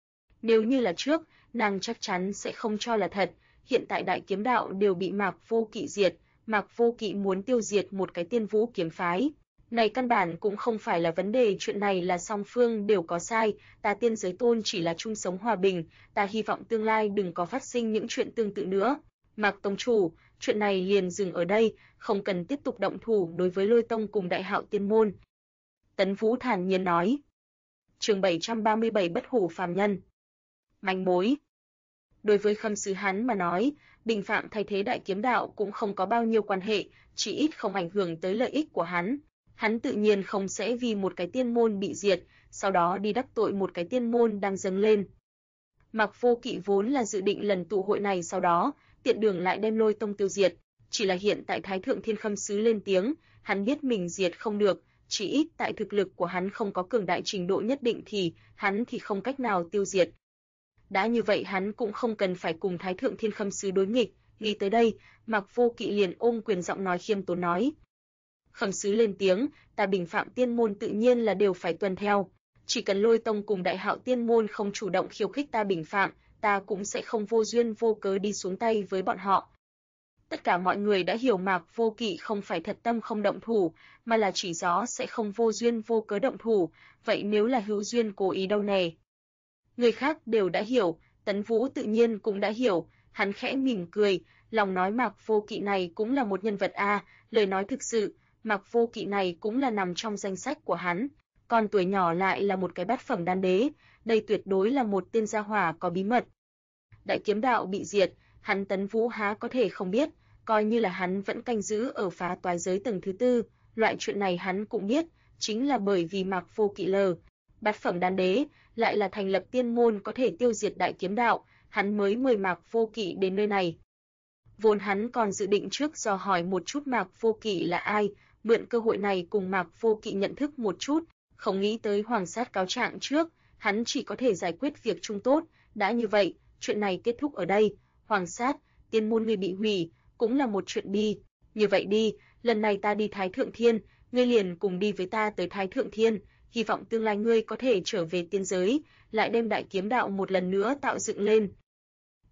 Nếu như là trước, nàng chắc chắn sẽ không cho là thật, hiện tại Đại Kiếm Đạo đều bị Mạc Vô Kỵ diệt, Mạc Vô Kỵ muốn tiêu diệt một cái Tiên Vũ kiếm phái. Này căn bản cũng không phải là vấn đề, chuyện này là song phương đều có sai, ta Tiên Giới Tôn chỉ là chung sống hòa bình, ta hy vọng tương lai đừng có phát sinh những chuyện tương tự nữa. Mạc tông chủ, chuyện này liền dừng ở đây, không cần tiếp tục động thủ đối với Lôi Tông cùng Đại Hạo Tiên môn. Tấn Vũ thản nhiên nói. Chương 737 Bất hủ phàm nhân. Manh mối. Đối với khâm sứ hắn mà nói, bình phạm thay thế Đại Kiếm Đạo cũng không có bao nhiêu quan hệ, chỉ ít không ảnh hưởng tới lợi ích của hắn. Hắn tự nhiên không sẽ vì một cái tiên môn bị diệt, sau đó đi đắc tội một cái tiên môn đang dâng lên. Mạc Vô Kỵ vốn là dự định lần tụ hội này sau đó, tiện đường lại đem Lôi Tông tiêu diệt, chỉ là hiện tại Thái Thượng Thiên khâm sứ lên tiếng, hắn biết mình diệt không được, chỉ ít tại thực lực của hắn không có cường đại trình độ nhất định thì hắn thì không cách nào tiêu diệt. Đã như vậy hắn cũng không cần phải cùng Thái Thượng Thiên khâm sứ đối nghịch, nghĩ tới đây, Mạc Vô Kỵ liền ôm quyền giọng nói khiêm tốn nói. Khâm sứ lên tiếng, ta bình phạm tiên môn tự nhiên là đều phải tuân theo, chỉ cần Lôi Tông cùng Đại Hạo Tiên môn không chủ động khiêu khích ta bình phạm, ta cũng sẽ không vô duyên vô cớ đi xuống tay với bọn họ. Tất cả mọi người đã hiểu Mạc Vô Kỵ không phải thật tâm không động thủ, mà là chỉ rõ sẽ không vô duyên vô cớ động thủ, vậy nếu là hữu duyên cố ý đâu nè. Người khác đều đã hiểu, Tấn Vũ tự nhiên cũng đã hiểu, hắn khẽ mỉm cười, lòng nói Mạc Vô Kỵ này cũng là một nhân vật a, lời nói thực sự, Mạc Vô Kỵ này cũng là nằm trong danh sách của hắn, còn tuổi nhỏ lại là một cái bát phẩm đan đế, đây tuyệt đối là một tên gia hỏa có bí mật. Đại Kiếm Đạo bị diệt, hắn Tấn Vũ há có thể không biết, coi như là hắn vẫn canh giữ ở phá toái giới tầng thứ tư, loại chuyện này hắn cũng biết, chính là bởi vì Mạc Vô Kỵ bát phẩm đan đế, lại là thành lập tiên môn có thể tiêu diệt Đại Kiếm Đạo, hắn mới mời Mạc Vô Kỵ đến nơi này. Vốn hắn còn dự định trước dò hỏi một chút Mạc Vô Kỵ là ai, mượn cơ hội này cùng Mạc Vô Kỵ nhận thức một chút, không nghĩ tới Hoàng Sát cáo trạng trước, hắn chỉ có thể giải quyết việc chung tốt, đã như vậy, chuyện này kết thúc ở đây, Hoàng Sát, tiên môn ngươi bị hủy, cũng là một chuyện đi, như vậy đi, lần này ta đi Thái Thượng Thiên, ngươi liền cùng đi với ta tới Thái Thượng Thiên, hy vọng tương lai ngươi có thể trở về tiên giới, lại đem Đại Kiếm Đạo một lần nữa tạo dựng lên.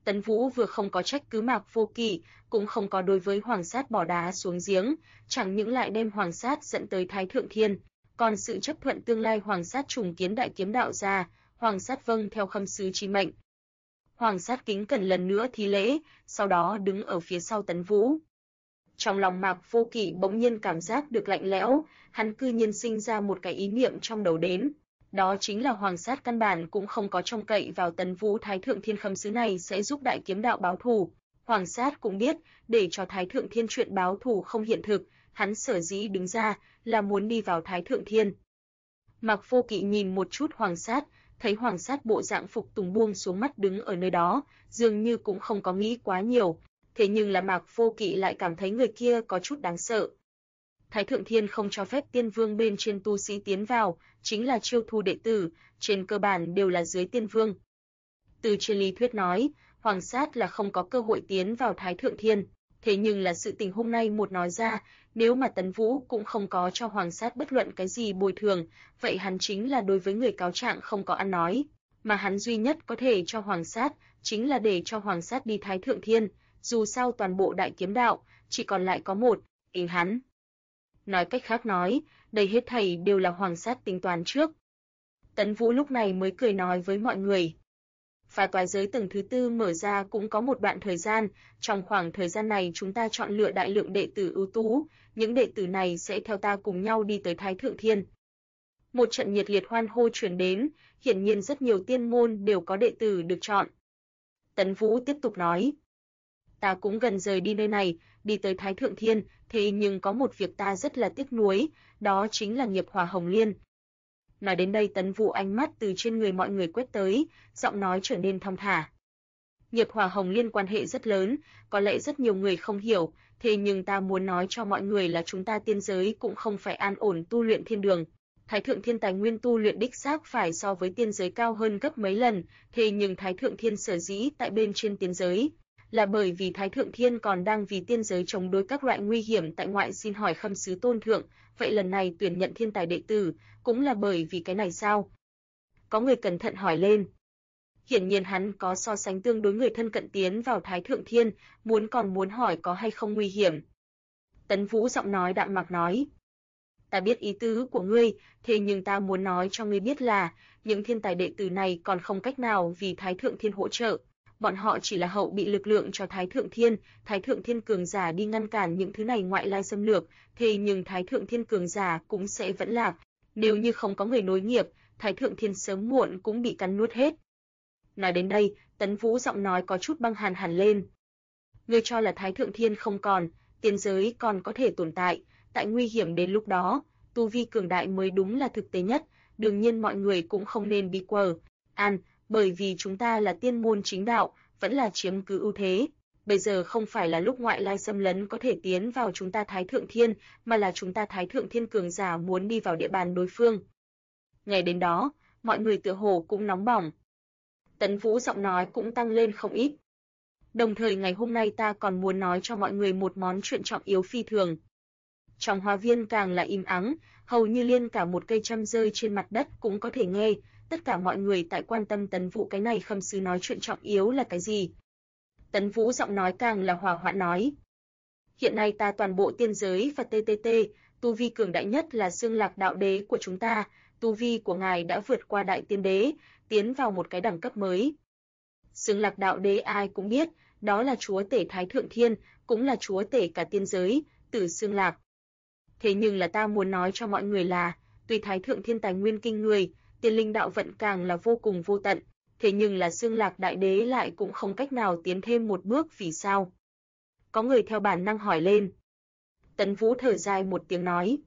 Tấn Vũ vừa không có trách cứ Mạc Vô Kỵ, cũng không có đối với Hoàng Sát bỏ đá xuống giếng, chẳng những lại đem Hoàng Sát dẫn tới Thái Thượng Thiên, còn sự chấp thuận tương lai Hoàng Sát trùng kiến Đại Kiếm Đạo ra, Hoàng Sát vâng theo khâm sứ chi mệnh. Hoàng Sát kính cẩn lần nữa thi lễ, sau đó đứng ở phía sau Tấn Vũ. Trong lòng Mạc Vô Kỵ bỗng nhiên cảm giác được lạnh lẽo, hắn cư nhiên sinh ra một cái ý niệm trong đầu đến. Đó chính là Hoàng Sát căn bản cũng không có trông cậy vào Tấn Vũ Thái Thượng Thiên khâm sứ này sẽ giúp Đại Kiếm Đạo báo thù. Hoàng Sát cũng biết, để cho Thái Thượng Thiên chuyện báo thù không hiện thực, hắn sở dĩ đứng ra là muốn đi vào Thái Thượng Thiên. Mạc Vô Kỵ nhìn một chút Hoàng Sát, thấy Hoàng Sát bộ dạng phục tùng buông xuống mắt đứng ở nơi đó, dường như cũng không có nghĩ quá nhiều, thế nhưng là Mạc Vô Kỵ lại cảm thấy người kia có chút đáng sợ. Thái Thượng Thiên không cho phép Tiên Vương bên trên tu sĩ tiến vào, chính là chiêu thu đệ tử, trên cơ bản đều là dưới Tiên Vương. Từ trên lý thuyết nói, Hoàng Sát là không có cơ hội tiến vào Thái Thượng Thiên, thế nhưng là sự tình hôm nay một nói ra, nếu mà Tấn Vũ cũng không có cho Hoàng Sát bất luận cái gì bồi thường, vậy hắn chính là đối với người cáo trạng không có ăn nói, mà hắn duy nhất có thể cho Hoàng Sát, chính là để cho Hoàng Sát đi Thái Thượng Thiên, dù sao toàn bộ Đại Kiếm Đạo, chỉ còn lại có một, chính hắn. Nói cách khác nói, đây hết thảy đều là Hoàng Sát tính toán trước. Tấn Vũ lúc này mới cười nói với mọi người. Phá toái giới tầng thứ tư mở ra cũng có một đoạn thời gian, trong khoảng thời gian này chúng ta chọn lựa đại lượng đệ tử ưu tú, những đệ tử này sẽ theo ta cùng nhau đi tới Thái Thượng Thiên. Một trận nhiệt liệt hoan hô truyền đến, hiển nhiên rất nhiều tiên môn đều có đệ tử được chọn. Tấn Vũ tiếp tục nói. Ta cũng gần rời đi nơi này, đi tới Thái Thượng Thiên, thế nhưng có một việc ta rất là tiếc nuối, đó chính là nghiệp hỏa Hồng Liên. Nói đến đây Tấn Vũ ánh mắt từ trên người mọi người quét tới, giọng nói trở nên thong thả. Nghiệp hỏa Hồng Liên quan hệ rất lớn, có lẽ rất nhiều người không hiểu, thế nhưng ta muốn nói cho mọi người là chúng ta tiên giới cũng không phải an ổn tu luyện thiên đường. Thái Thượng Thiên tài nguyên tu luyện đích xác phải so với tiên giới cao hơn gấp mấy lần, thế nhưng Thái Thượng Thiên sở dĩ tại bên trên tiên giới, là bởi vì Thái Thượng Thiên còn đang vì tiên giới chống đối các loại nguy hiểm tại ngoại. Xin hỏi khâm sứ tôn thượng, vậy lần này tuyển nhận thiên tài đệ tử, cũng là bởi vì cái này sao? Có người cẩn thận hỏi lên. Hiển nhiên hắn có so sánh tương đối người thân cận tiến vào Thái Thượng Thiên, muốn hỏi có hay không nguy hiểm. Tấn Vũ giọng nói đạm mạc nói. Ta biết ý tứ của ngươi, thế nhưng ta muốn nói cho ngươi biết là, những thiên tài đệ tử này còn không cách nào vì Thái Thượng Thiên hỗ trợ. Bọn họ chỉ là hậu bị lực lượng cho Thái Thượng Thiên cường giả đi ngăn cản những thứ này ngoại lai xâm lược, thế nhưng Thái Thượng Thiên cường giả cũng sẽ vẫn lạc. Nếu như không có người nối nghiệp, Thái Thượng Thiên sớm muộn cũng bị cắn nuốt hết. Nói đến đây, Tấn Vũ giọng nói có chút băng hàn hẳn lên. Ngươi cho là Thái Thượng Thiên không còn, tiên giới còn có thể tồn tại, tại nguy hiểm đến lúc đó, tu vi cường đại mới đúng là thực tế nhất, đương nhiên mọi người cũng không nên bị quờ. Bởi vì chúng ta là tiên môn chính đạo, vẫn là chiếm cứ ưu thế. Bây giờ không phải là lúc ngoại lai xâm lấn có thể tiến vào chúng ta Thái Thượng Thiên, mà là chúng ta Thái Thượng Thiên cường giả muốn đi vào địa bàn đối phương. Ngày đến đó, mọi người tựa hồ cũng nóng bỏng. Tấn Vũ giọng nói cũng tăng lên không ít. Đồng thời ngày hôm nay ta còn muốn nói cho mọi người một món chuyện trọng yếu phi thường. Trong hoa viên càng là im ắng, hầu như liên cả một cây châm rơi trên mặt đất cũng có thể nghe. Tất cả mọi người tại quan tâm Tấn Vũ cái này khâm sứ nói chuyện trọng yếu là cái gì. Tấn Vũ giọng nói càng là hỏa hoãn nói. Hiện nay ta toàn bộ tiên giới và TTT, tu vi cường đại nhất là Xương Lạc Đạo Đế của chúng ta, tu vi của ngài đã vượt qua Đại Tiên Đế, tiến vào một cái đẳng cấp mới. Xương Lạc Đạo Đế ai cũng biết, đó là chúa tể Thái Thượng Thiên, cũng là chúa tể cả tiên giới, Tử Xương Lạc. Thế nhưng là ta muốn nói cho mọi người là, tuy Thái Thượng Thiên tài nguyên kinh người, tiên linh đạo vận càng là vô cùng vô tận, thế nhưng là Xương Lạc Đại Đế lại cũng không cách nào tiến thêm một bước, vì sao? Có người theo bản năng hỏi lên. Tấn Vũ thở dài một tiếng nói.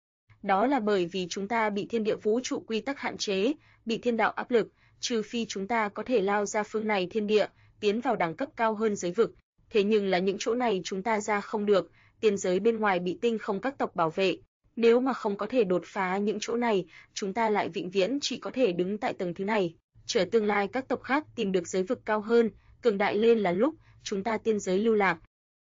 Đó là bởi vì chúng ta bị thiên địa vũ trụ quy tắc hạn chế, bị thiên đạo áp lực, trừ phi chúng ta có thể lao ra phương này thiên địa, tiến vào đẳng cấp cao hơn giới vực. Thế nhưng là những chỗ này chúng ta ra không được, tiên giới bên ngoài bị tinh không các tộc bảo vệ. Nếu mà không có thể đột phá những chỗ này, chúng ta lại vĩnh viễn chỉ có thể đứng tại tầng thứ này. Chờ tương lai các tộc khác tìm được giới vực cao hơn, cường đại lên là lúc chúng ta tiên giới lưu lạc.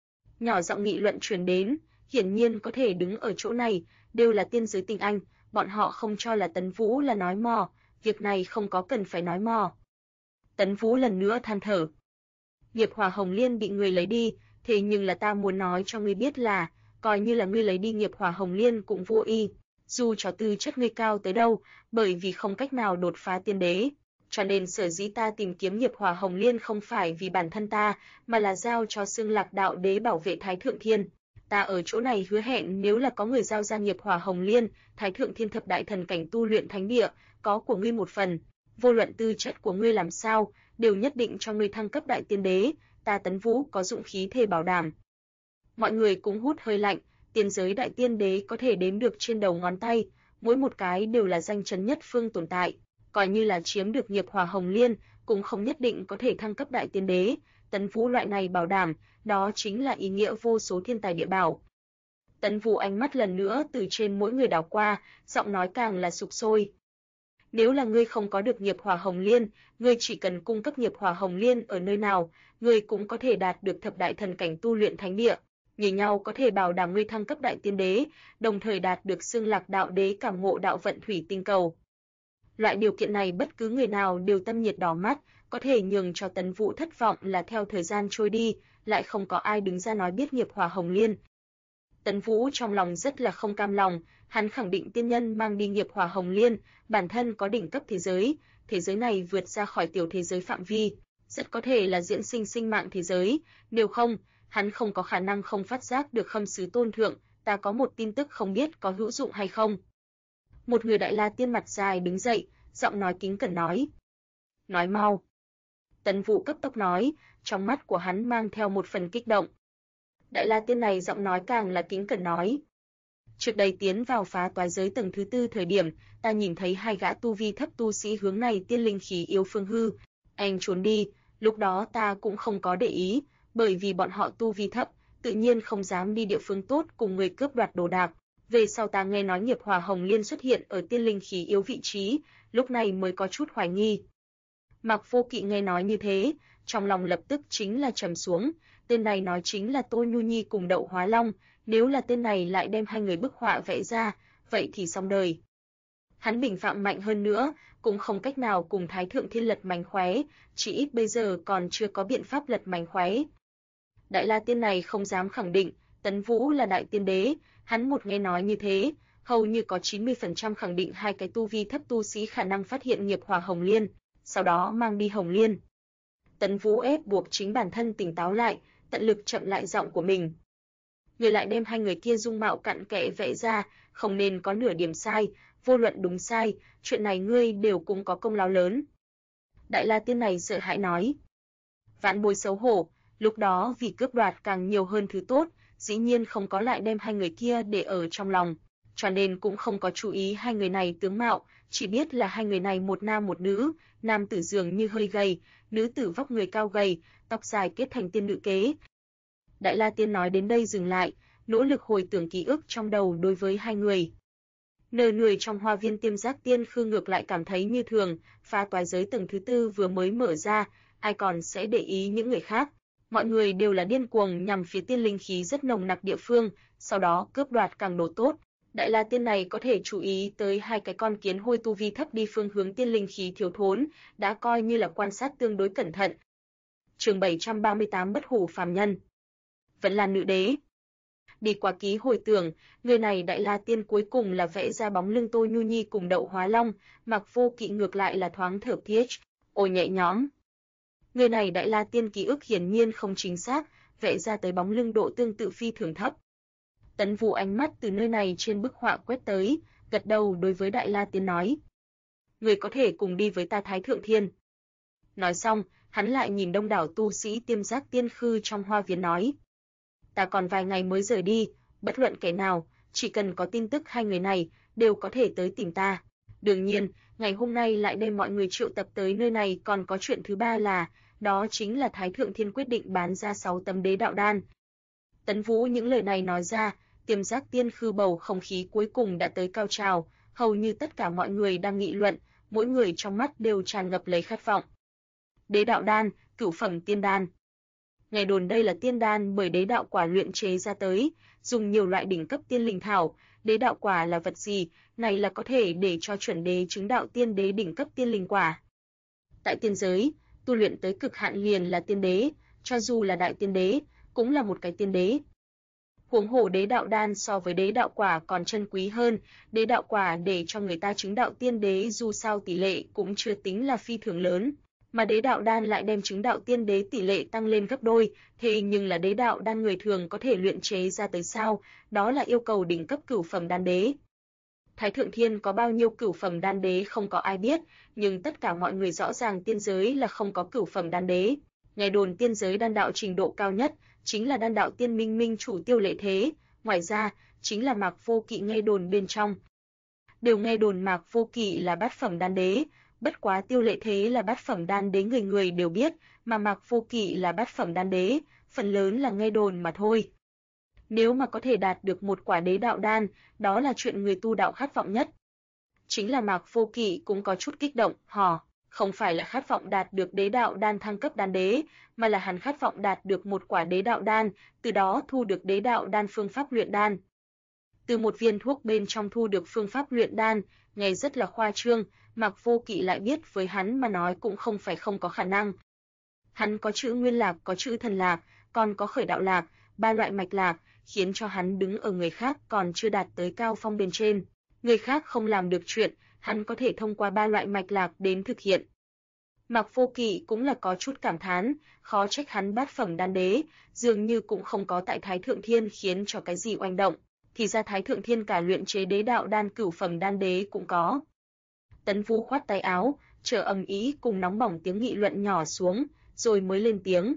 Nhỏ giọng nghị luận truyền đến, hiển nhiên có thể đứng ở chỗ này, đều là tiên giới tinh anh, bọn họ không cho là Tấn Vũ là nói mò, việc này không có cần phải nói mò. Tấn Vũ lần nữa than thở. Nghiệp hỏa hồng liên bị ngươi lấy đi, thế nhưng là ta muốn nói cho ngươi biết là, coi như là ngươi lấy đi nghiệp hỏa hồng liên cũng vô ích. Dù cho tư chất ngươi cao tới đâu, bởi vì không cách nào đột phá tiên đế, cho nên sở dĩ ta tìm kiếm nghiệp hỏa hồng liên không phải vì bản thân ta, mà là giao cho Xương Lạc đạo đế bảo vệ Thái Thượng Thiên. Ta ở chỗ này hứa hẹn nếu là có người giao ra nghiệp hỏa hồng liên, Thái Thượng Thiên thập đại thần cảnh tu luyện thánh địa, có của ngươi một phần, vô luận tư chất của ngươi làm sao, đều nhất định cho ngươi thăng cấp đại tiên đế, ta Tấn Vũ có dụng khí thề bảo đảm. Mọi người cũng hút hơi lạnh, tiên giới đại tiên đế có thể đếm được trên đầu ngón tay, mỗi một cái đều là danh chấn nhất phương tồn tại, coi như là chiếm được nghiệp hỏa hồng liên, cũng không nhất định có thể thăng cấp đại tiên đế, Tấn Vũ loại này bảo đảm, đó chính là ý nghĩa vô số thiên tài địa bảo. Tấn Vũ ánh mắt lần nữa từ trên mỗi người đảo qua, giọng nói càng là sục sôi. Nếu là ngươi không có được nghiệp hỏa hồng liên, ngươi chỉ cần cung cấp nghiệp hỏa hồng liên ở nơi nào, ngươi cũng có thể đạt được thập đại thần cảnh tu luyện thánh địa, như nhau có thể bảo đảm ngươi thăng cấp đại tiên đế, đồng thời đạt được Xương Lạc đạo đế cảm ngộ đạo vận thủy tinh cầu. Loại điều kiện này bất cứ người nào đều tâm nhiệt đỏ mắt, có thể nhường cho Tấn Vũ thất vọng là theo thời gian trôi đi, lại không có ai đứng ra nói biết nghiệp hỏa hồng liên. Tấn Vũ trong lòng rất là không cam lòng, hắn khẳng định tiên nhân mang đi nghiệp hỏa hồng liên, bản thân có đỉnh cấp thế giới này vượt ra khỏi tiểu thế giới phạm vi, rất có thể là diễn sinh sinh mạng thế giới, nếu không, hắn không có khả năng không phát giác được Khâm Sứ Tôn thượng, ta có một tin tức không biết có hữu dụng hay không. Một người Đại La Tiên mặt dài đứng dậy, giọng nói kính cẩn nói. Nói mau. Tấn Vũ cấp tốc nói, trong mắt của hắn mang theo một phần kích động. Đại La Tiên này giọng nói càng là kính cẩn nói. Trước đây tiến vào phá toái giới tầng thứ 4 thời điểm, ta nhìn thấy hai gã tu vi thấp tu sĩ hướng này tiên linh khí yếu phương hư. Anh trốn đi, lúc đó ta cũng không có để ý, bởi vì bọn họ tu vi thấp, tự nhiên không dám đi địa phương tốt cùng người cướp đoạt đồ đạc. Về sau ta nghe nói nghiệp hỏa hồng liên xuất hiện ở tiên linh khí yếu vị trí, lúc này mới có chút hoài nghi. Mạc Vô Kỵ nghe nói như thế, trong lòng lập tức chính là trầm xuống, tên này nói chính là Tô Nhu Nhi cùng Đậu Hóa Long, nếu là tên này lại đem hai người bức họa vẽ ra, vậy thì xong đời. Hắn bình phạm mạnh hơn nữa, cũng không cách nào cùng Thái Thượng Thiên lật mánh khóe, chỉ ít bây giờ còn chưa có biện pháp lật mánh khóe. Đại La Tiên này không dám khẳng định, Tấn Vũ là đại tiên đế, hắn một nghe nói như thế, hầu như có 90% khẳng định hai cái tu vi thấp tu sĩ khả năng phát hiện nghiệp hỏa hồng liên, sau đó mang đi hồng liên. Tấn Vũ ép buộc chính bản thân tỉnh táo lại, tận lực chậm lại giọng của mình. Người lại đem hai người kia dung mạo cặn kẽ vẽ ra, không nên có nửa điểm sai, vô luận đúng sai, chuyện này ngươi đều cũng có công lao lớn. Đại La Tiên này sợ hãi nói. Vãn bối xấu hổ, lúc đó vì cướp đoạt càng nhiều hơn thứ tốt, dĩ nhiên không có lại đem hai người kia để ở trong lòng, cho nên cũng không có chú ý hai người này tướng mạo, chỉ biết là hai người này một nam một nữ, nam tử dường như hơi gầy, nữ tử vóc người cao gầy, tóc dài kết thành tiên nữ kế. Đại La Tiên nói đến đây dừng lại, nỗ lực hồi tưởng ký ức trong đầu đối với hai người. Người trong hoa viên Tiêm Giác Tiên Khư ngược lại cảm thấy như thường, phá toái giới tầng thứ 4 vừa mới mở ra, ai còn sẽ để ý những người khác. Mọi người đều là điên cuồng nhằm phía tiên linh khí rất nồng nặc địa phương, sau đó cướp đoạt càng đồ tốt. Đại La Tiên này có thể chú ý tới hai cái con kiến hôi tu vi thấp đi phương hướng tiên linh khí thiếu thốn, đã coi như là quan sát tương đối cẩn thận. Chương 738 Bất hủ phàm nhân. Vẫn là nữ đế. Đi qua ký hồi tưởng, người này Đại La Tiên cuối cùng là vẽ ra bóng lưng Tô Nhu Nhi cùng Đậu Hóa Long, Mạc Vô Kỵ ngược lại là thoáng thở thiết, ôi nhẹ nhõm. Người này Đại La Tiên ký ức hiển nhiên không chính xác, vẽ ra tới bóng lưng độ tương tự phi thường thấp. Tấn Vũ ánh mắt từ nơi này trên bức họa quét tới, gật đầu đối với Đại La Tiên nói. Người có thể cùng đi với ta Thái Thượng Thiên. Nói xong, hắn lại nhìn đông đảo tu sĩ Tiêm Giác Tiên Khư trong hoa viên nói. Ta còn vài ngày mới rời đi, bất luận kẻ nào, chỉ cần có tin tức hai người này, đều có thể tới tìm ta. Đương nhiên, ngày hôm nay lại đem mọi người triệu tập tới nơi này còn có chuyện thứ ba là, đó chính là Thái Thượng Thiên quyết định bán ra 6 tấm đế đạo đan. Tấn Vũ những lời này nói ra, Tiêm Giác Tiên Khư bầu không khí cuối cùng đã tới cao trào, hầu như tất cả mọi người đang nghị luận, mỗi người trong mắt đều tràn ngập lấy khát vọng. Đế đạo đan, cửu phẩm tiên đan. Nghe đồn đây là tiên đan bởi đế đạo quả luyện chế ra tới, dùng nhiều loại đỉnh cấp tiên linh thảo, đế đạo quả là vật gì, này là có thể để cho chuẩn đế chứng đạo tiên đế đỉnh cấp tiên linh quả. Tại tiên giới, tu luyện tới cực hạn liền là tiên đế, cho dù là đại tiên đế, cũng là một cái tiên đế. Huống hồ đế đạo đan so với đế đạo quả còn chân quý hơn, đế đạo quả để cho người ta chứng đạo tiên đế dù sao tỷ lệ cũng chưa tính là phi thường lớn, mà đế đạo đan lại đem chứng đạo tiên đế tỷ lệ tăng lên gấp đôi, thế nhưng là đế đạo đan người thường có thể luyện chế ra tới sao, đó là yêu cầu đỉnh cấp cửu phẩm đan đế. Thái Thượng Thiên có bao nhiêu cửu phẩm đan đế không có ai biết, nhưng tất cả mọi người rõ ràng tiên giới là không có cửu phẩm đan đế. Nghe đồn tiên giới đan đạo trình độ cao nhất chính là đan đạo tiên minh minh chủ Tiêu Lệ Thế, ngoài ra chính là Mạc Vô Kỵ nghe đồn bên trong. Đều nghe đồn Mạc Vô Kỵ là bát phẩm đan đế, bất quá Tiêu Lệ Thế là bát phẩm đan đế người người đều biết, mà Mạc Vô Kỵ là bát phẩm đan đế, phần lớn là nghe đồn mà thôi. Nếu mà có thể đạt được một quả đế đạo đan, đó là chuyện người tu đạo khát vọng nhất. Chính là Mạc Vô Kỵ cũng có chút kích động, không phải là khát vọng đạt được đế đạo đan thăng cấp đan đế, mà là hắn khát vọng đạt được một quả đế đạo đan, từ đó thu được đế đạo đan phương pháp luyện đan. Từ một viên thuốc bên trong thu được phương pháp luyện đan, nghe rất là khoa trương, Mạc Vô Kỵ lại biết với hắn mà nói cũng không phải không có khả năng. Hắn có chữ nguyên lạc, có chữ thần lạc, còn có khởi đạo lạc, ba loại mạch lạc, khiến cho hắn đứng ở người khác còn chưa đạt tới cao phong bên trên. Người khác không làm được chuyện, hắn có thể thông qua ba loại mạch lạc đến thực hiện. Mạc Vô Kỵ cũng là có chút cảm thán, khó trách hắn bát phẩm đan đế, dường như cũng không có tại Thái Thượng Thiên khiến cho cái gì oanh động, thì ra Thái Thượng Thiên cả luyện chế đế đạo đan cửu phẩm đan đế cũng có. Tấn Vũ khoát tay áo, chờ ầm ĩ cùng nóng bỏng tiếng nghị luận nhỏ xuống, rồi mới lên tiếng.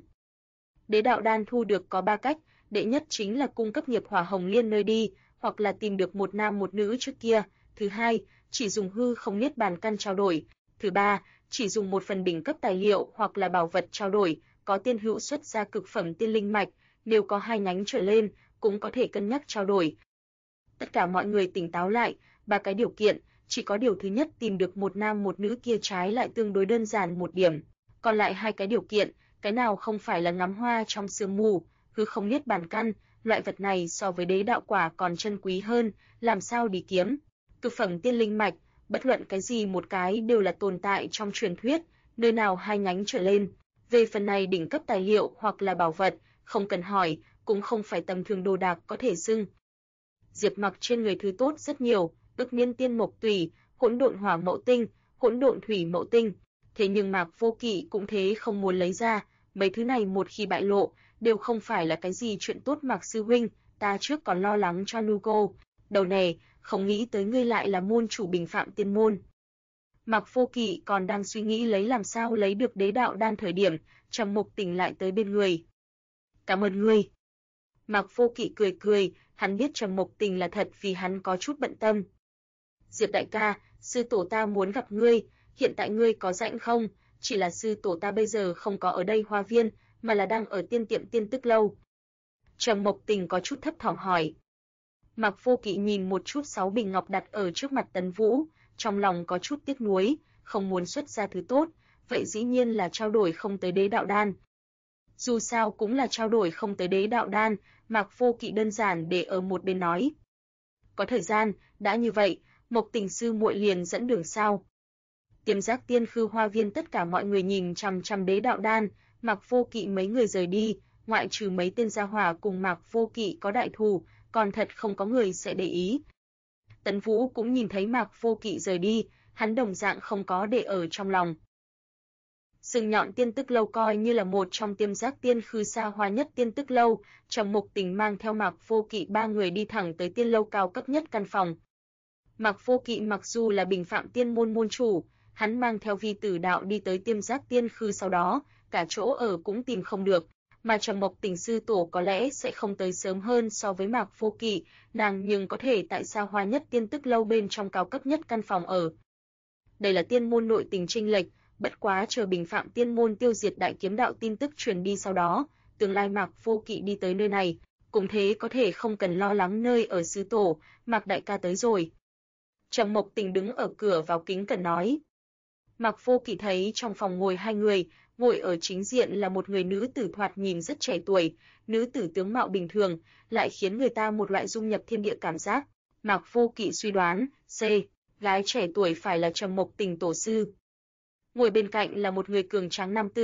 Đế đạo đan thu được có 3 cách, đệ nhất chính là cung cấp nghiệp hỏa hồng liên nơi đi, hoặc là tìm được một nam một nữ trước kia, thứ hai, chỉ dùng hư không niết bàn căn trao đổi, thứ ba, chỉ dùng một phần đỉnh cấp tài liệu hoặc là bảo vật trao đổi, có tiên hữu xuất ra cực phẩm tiên linh mạch, nếu có 2 nhánh trở lên, cũng có thể cân nhắc trao đổi. Tất cả mọi người tỉnh táo lại, 3 cái điều kiện, chỉ có điều thứ nhất tìm được một nam một nữ kia trái lại tương đối đơn giản một điểm, còn lại 2 cái điều kiện, cái nào không phải là ngắm hoa trong sương mù, hư không niết bàn căn, loại vật này so với đế đạo quả còn chân quý hơn, làm sao đi kiếm. Cực phẩm tiên linh mạch, bất luận cái gì một cái đều là tồn tại trong truyền thuyết, nơi nào 2 nhánh trở lên. Về phần này đỉnh cấp tài liệu hoặc là bảo vật, không cần hỏi, cũng không phải tầm thường đồ đạc có thể xưng. Diệp Mặc trên người thứ tốt rất nhiều, ức niên tiên mộc tùy, hỗn độn hỏa mậu tinh, hỗn độn thủy mậu tinh, thế nhưng Mạc Vô Kỵ cũng thế không muốn lấy ra, mấy thứ này một khi bại lộ, đều không phải là cái gì chuyện tốt. Mạc sư huynh, ta trước còn lo lắng cho Nugo, đầu này, không nghĩ tới ngươi lại là môn chủ Bình Phạm Tiên môn. Mạc Vô Kỵ còn đang suy nghĩ lấy làm sao lấy được đế đạo đan thời điểm, Trầm Mục Tình lại tới bên người. Cảm ơn ngươi. Mạc Vô Kỵ cười cười, hắn biết Trầm Mục Tình là thật vì hắn có chút bận tâm. Diệp đại ca, sư tổ ta muốn gặp ngươi, hiện tại ngươi có rảnh không? Chỉ là sư tổ ta bây giờ không có ở đây Hoa Viên, mà là đang ở tiên tiệm Tiên Tức lâu. Trầm Mộc Tình có chút thấp thỏm hỏi. Mạc Vô Kỵ nhìn một chút 6 bình ngọc đặt ở trước mặt Tấn Vũ, trong lòng có chút tiếc nuối, không muốn xuất ra thứ tốt, vậy dĩ nhiên là trao đổi không tới đế đạo đan. Dù sao cũng là trao đổi không tới đế đạo đan, Mạc Vô Kỵ đơn giản để ở một bên nói. Có thời gian, đã như vậy, Mộc Tình sư muội liền dẫn đường sao? Tiềm Giác Tiên Khư Hoa Viên tất cả mọi người nhìn chằm chằm đế đạo đan, Mạc Vô Kỵ mấy người rời đi, ngoại trừ mấy tên gia hỏa cùng Mạc Vô Kỵ có đại thù, còn thật không có người sẽ để ý. Tấn Vũ cũng nhìn thấy Mạc Vô Kỵ rời đi, hắn đồng dạng không có để ở trong lòng. Sừng Nhọn Tiên Tức lâu coi như là một trong Tiềm Giác Tiên Khư xa hoa nhất Tiên Tức lâu, Trầm Mục Tình mang theo Mạc Vô Kỵ 3 người đi thẳng tới tiên lâu cao cấp nhất căn phòng. Mạc Vô Kỵ mặc dù là Bình Phạm Tiên môn môn chủ, hắn mang theo Vi Tử Đạo đi tới Tiềm Giác Tiên Khư, sau đó, cả chỗ ở cũng tìm không được, mà Trầm Mộc Tình sư tổ có lẽ sẽ không tới sớm hơn so với Mạc Vô Kỵ, nàng nhưng có thể tại xa hoa nhất Tiên Tức lâu bên trong cao cấp nhất căn phòng ở. Đây là tiên môn nội tình chênh lệch, bất quá chờ Bình Phạm Tiên môn tiêu diệt đại kiếm đạo tin tức truyền đi sau đó, tương lai Mạc Vô Kỵ đi tới nơi này, cũng thế có thể không cần lo lắng nơi ở sư tổ, Mạc đại ca tới rồi. Trầm Mộc Tình đứng ở cửa vào kính cẩn nói. Mạc Vô Kỵ thấy trong phòng ngồi 2 người, ngồi ở chính diện là một người nữ tử thoạt nhìn rất trẻ tuổi, nữ tử tướng mạo bình thường, lại khiến người ta một loại dung nhập thiên địa cảm giác. Mạc Vô Kỵ suy đoán, gái trẻ tuổi phải là Trầm Mộc Tình tổ sư. Ngồi bên cạnh là một người cường tráng nam tử,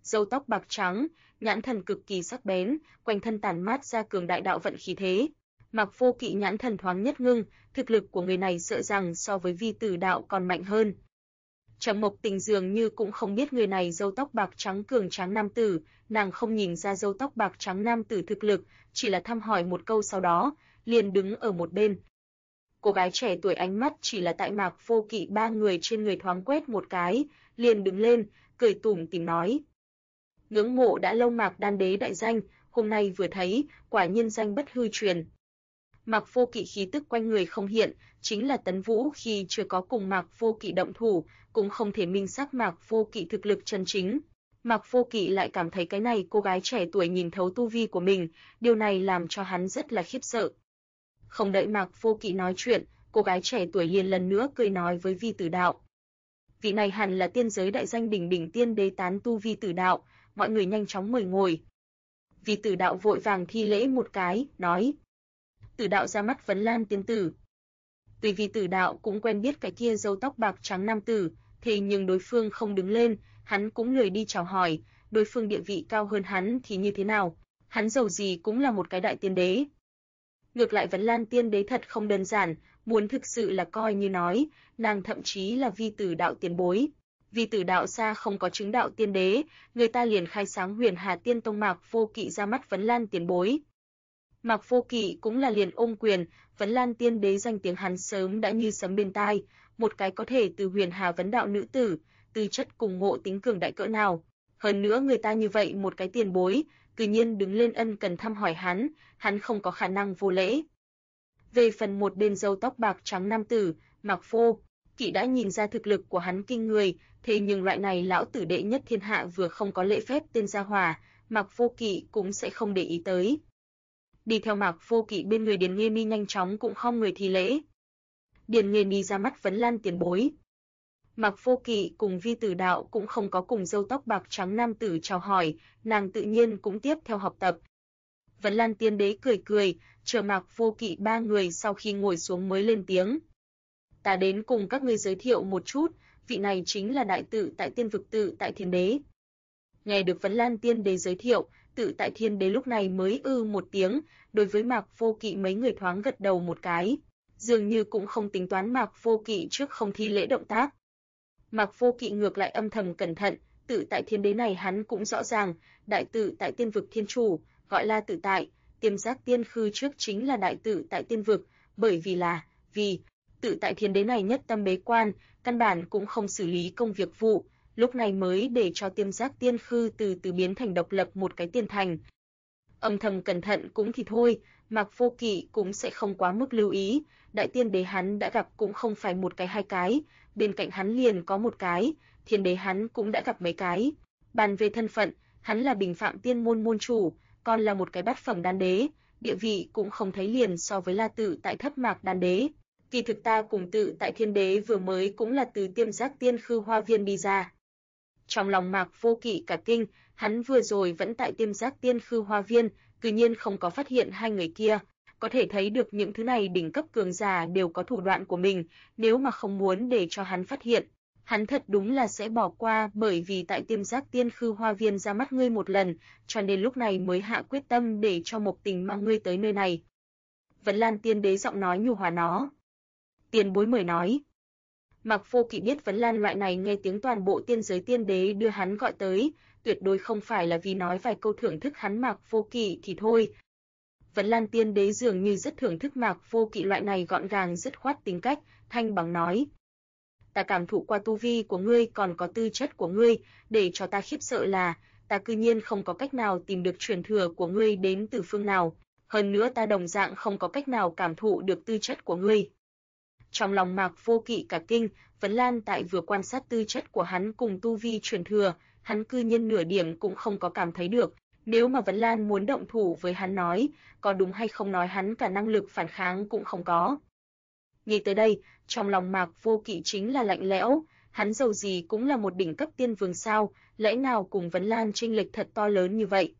râu tóc bạc trắng, nhãn thần cực kỳ sắc bén, quanh thân tản mát ra cường đại đạo vận khí thế. Mạc Vô Kỵ nhãn thần thoáng nhất ngưng, thực lực của người này sợ rằng so với Vi Tử Đạo còn mạnh hơn. Trầm Mộc Tình dường như cũng không biết người này râu tóc bạc trắng cường tráng nam tử, nàng không nhìn ra râu tóc bạc trắng nam tử thực lực, chỉ là thăm hỏi một câu sau đó, liền đứng ở một bên. Cô gái trẻ tuổi ánh mắt chỉ là tại Mạc Vô Kỵ ba người trên người thoáng quét một cái, liền đứng lên, cười tủm tỉm nói: "Ngưỡng mộ đã lâu Mạc Đan Đế đại danh, hôm nay vừa thấy, quả nhiên danh bất hư truyền." Mạc Vô Kỵ khí tức quanh người không hiện, chính là Tấn Vũ khi chưa có cùng Mạc Vô Kỵ động thủ, cũng không thể minh xác Mạc Vô Kỵ thực lực chân chính. Mạc Vô Kỵ lại cảm thấy cái này cô gái trẻ tuổi nhìn thấu tu vi của mình, điều này làm cho hắn rất là khiếp sợ. Không đợi Mạc Vô Kỵ nói chuyện, cô gái trẻ tuổi liền lần nữa cười nói với Vi Tử Đạo: "Vị này hẳn là tiên giới đại danh đỉnh đỉnh tiên đế tán tu Vi Tử Đạo, mọi người nhanh chóng mời ngồi." Vi Tử Đạo vội vàng thi lễ một cái, nói: "Tử Đạo ra mắt Vấn Lan tiên tử." Tuy Vi Tử Đạo cũng quen biết cái kia râu tóc bạc trắng nam tử, thế nhưng đối phương không đứng lên, hắn cũng lười đi chào hỏi, đối phương địa vị cao hơn hắn thì như thế nào, hắn dầu gì cũng là một cái đại tiên đế. Ngược lại Vấn Lan tiên đế thật không đơn giản, muốn thực sự là coi như nói, nàng thậm chí là Vi Tử Đạo tiền bối. Vi Tử Đạo xa không có chứng đạo tiên đế, người ta liền khai sáng Huyền Hà Tiên Tông Mạc Vô Kỵ ra mắt Vấn Lan tiền bối. Mạc Vô Kỵ cũng là liền ôm quyền, Vấn Lan tiên đế danh tiếng hắn sớm đã như sấm bên tai, một cái có thể từ Huyền Hà vấn đạo nữ tử, tư chất cùng ngộ tính cường đại cỡ nào. Hơn nữa người ta như vậy một cái tiền bối, tự nhiên đứng lên ân cần thăm hỏi hắn không có khả năng vô lễ. Về phần một bên râu tóc bạc trắng nam tử, Mạc Vô Kỵ đã nhìn ra thực lực của hắn kinh người, thế nhưng loại này lão tử đệ nhất thiên hạ vừa không có lễ phép tên gia hỏa, Mạc Vô Kỵ cũng sẽ không để ý tới. Đi theo Mạc Vô Kỵ bên người Điền Nghê Mi nhanh chóng cũng khom người thi lễ. Điền Nghê Mi ra mắt Vấn Lan tiền bối. Mạc Vô Kỵ cùng Vi Tử Đạo cũng không có cùng râu tóc bạc trắng nam tử chào hỏi, nàng tự nhiên cũng tiếp theo học tập. Vấn Lan tiên đế cười cười, chờ Mạc Vô Kỵ ba người sau khi ngồi xuống mới lên tiếng: "Ta đến cùng các ngươi giới thiệu một chút, vị này chính là đại tự tại tiên vực Tự Tại Thiên Đế." Nghe được Vấn Lan tiên đế giới thiệu, Tự Tại Thiên Đế lúc này mới một tiếng, đối với Mạc Vô Kỵ mấy người thoáng gật đầu một cái, dường như cũng không tính toán Mạc Vô Kỵ trước không thi lễ động tác. Mạc Vô Kỵ ngược lại âm thầm cẩn thận, Tự Tại Thiên Đế này hắn cũng rõ ràng, đại tự tại tiên vực thiên chủ, gọi là tự tại, Tiềm Giác Tiên Khư trước chính là đại tự tại tiên vực, bởi vì Tự Tại Thiên Đế này nhất tâm bế quan, căn bản cũng không xử lý công việc vụ, lúc này mới để cho Tiềm Giác Tiên Khư từ từ biến thành độc lập một cái tiên thành. Âm thầm cẩn thận cũng thì thôi, Mạc Vô Kỵ cũng sẽ không quá mức lưu ý, đại tiên đế hắn đã gặp cũng không phải một cái hai cái, bên cạnh hắn liền có một cái, thiên đế hắn cũng đã gặp mấy cái. Bàn về thân phận, hắn là Bình Phạm Tiên môn môn chủ, còn là một cái bát phẩm đan đế, địa vị cũng không thấy liền so với La Tự Tại thấp Mạc đan đế. Kỳ thực ta cùng Tự Tại Thiên Đế vừa mới cũng là từ Tiềm Giác Tiên Khư Hoa Viên đi ra. Trong lòng Mạc Vô Kỵ cả kinh, hắn vừa rồi vẫn tại Tiềm Giác Tiên Khư Hoa Viên, tự nhiên không có phát hiện hai người kia, có thể thấy được những thứ này đỉnh cấp cường giả đều có thủ đoạn của mình, nếu mà không muốn để cho hắn phát hiện, hắn thật đúng là sẽ bỏ qua, bởi vì tại Tiềm Giác Tiên Khư Hoa Viên ra mắt ngươi một lần, cho nên lúc này mới hạ quyết tâm để cho Mộc Tình mang ngươi tới nơi này. Vấn Lan tiên đế giọng nói nhu hòa nó. Tiền bối mời nói. Mạc Vô Kỵ biết Vấn Lan loại này nghe tiếng toàn bộ tiên giới tiên đế đưa hắn gọi tới, tuyệt đối không phải là vì nói vài câu thưởng thức hắn Mạc Vô Kỵ thì thôi. Vấn Lan tiên đế dường như rất thưởng thức Mạc Vô Kỵ loại này gọn gàng dứt khoát tính cách, thanh bằng nói: "Ta cảm thụ qua tu vi của ngươi còn có tư chất của ngươi, để cho ta khiếp sợ là, ta cư nhiên không có cách nào tìm được truyền thừa của ngươi đến từ phương nào, hơn nữa ta đồng dạng không có cách nào cảm thụ được tư chất của ngươi." Trong lòng Mạc Vô Kỵ cả kinh, Vấn Lan tại vừa quan sát tư chất của hắn cùng tu vi truyền thừa, hắn cư nhiên nửa điểm cũng không có cảm thấy được, nếu mà Vấn Lan muốn động thủ với hắn nói, có đúng hay không nói hắn cả năng lực phản kháng cũng không có. Nghĩ tới đây, trong lòng Mạc Vô Kỵ chính là lạnh lẽo, hắn dầu gì cũng là một đỉnh cấp tiên vương sao, lẽ nào cùng Vấn Lan chênh lệch thật to lớn như vậy.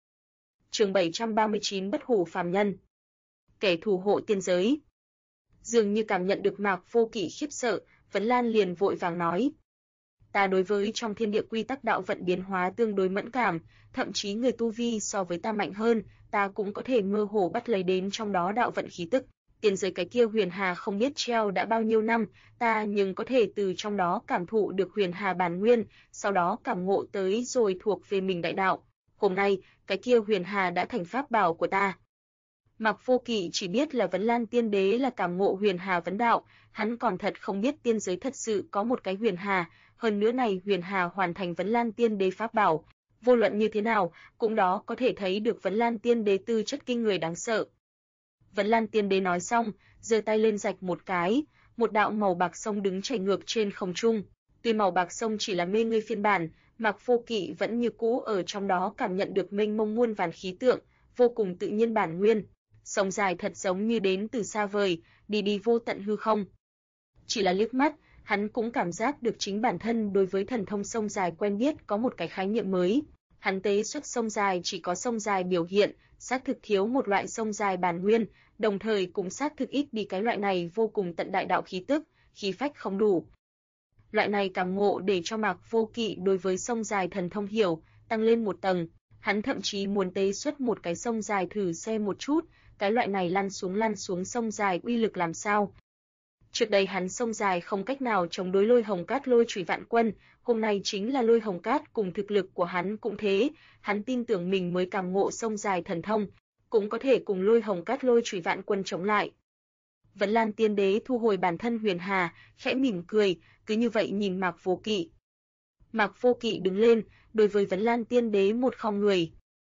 Chương 739 Bất hủ phàm nhân. Kẻ thù hộ tiên giới. Dường như cảm nhận được Mạc Vô Kỵ khiếp sợ, Vấn Lan liền vội vàng nói: Ta đối với trong thiên địa quy tắc đạo vận biến hóa tương đối mẫn cảm, thậm chí người tu vi so với ta mạnh hơn, ta cũng có thể mơ hồ bắt lấy đến trong đó đạo vận khí tức. Tiên giới cái kia huyền hà không biết treo đã bao nhiêu năm, ta nhưng có thể từ trong đó cảm thụ được huyền hà bản nguyên, sau đó cảm ngộ tới rồi thuộc về mình đại đạo. Hôm nay, cái kia huyền hà đã thành pháp bảo của ta. Mạc Vô Kỵ chỉ biết là Vấn Lan Tiên Đế là cảm ngộ huyền hà vấn đạo, hắn còn thật không biết tiên giới thật sự có một cái huyền hà, hơn nữa này huyền hà hoàn thành Vấn Lan Tiên Đế pháp bảo. Vô luận như thế nào, cũng đó có thể thấy được Vấn Lan Tiên Đế tư chất kinh người đáng sợ. Vấn Lan Tiên Đế nói xong, giơ tay lên rạch một cái, một đạo màu bạc sông đứng chảy ngược trên không trung. Tuy màu bạc sông chỉ là mê ngươi phiên bản, Mạc Vô Kỵ vẫn như cũ ở trong đó cảm nhận được mênh mông muôn vàn khí tượng, vô cùng tự nhiên bản nguyên. Sông dài thật giống như đến từ xa vời, đi vô tận hư không. Chỉ là liếc mắt, hắn cũng cảm giác được chính bản thân đối với thần thông sông dài quen biết có một cái khái niệm mới. Hắn tế xuất sông dài chỉ có sông dài biểu hiện, xác thực thiếu một loại sông dài bản nguyên, đồng thời cũng xác thực ít đi cái loại này vô cùng tận đại đạo khí tức, khí phách không đủ. Loại này cảm ngộ để cho Mạc Vô Kỵ đối với sông dài thần thông hiểu, tăng lên một tầng. Hắn thậm chí muốn tế xuất một cái sông dài thử xem một chút, cái loại này lăn xuống sông dài uy lực làm sao. Trước đây hắn sông dài không cách nào chống đối Lôi Hồng Cát Lôi Chủy Vạn Quân, hôm nay chính là Lôi Hồng Cát cùng thực lực của hắn cũng thế, hắn tin tưởng mình mới cảm ngộ sông dài thần thông, cũng có thể cùng Lôi Hồng Cát Lôi Chủy Vạn Quân chống lại. Vấn Lan Tiên Đế thu hồi bản thân huyền hà, khẽ mỉm cười, cứ như vậy nhìn Mạc Vô Kỵ. Mạc Vô Kỵ đứng lên, đối với Vấn Lan Tiên Đế một khom người.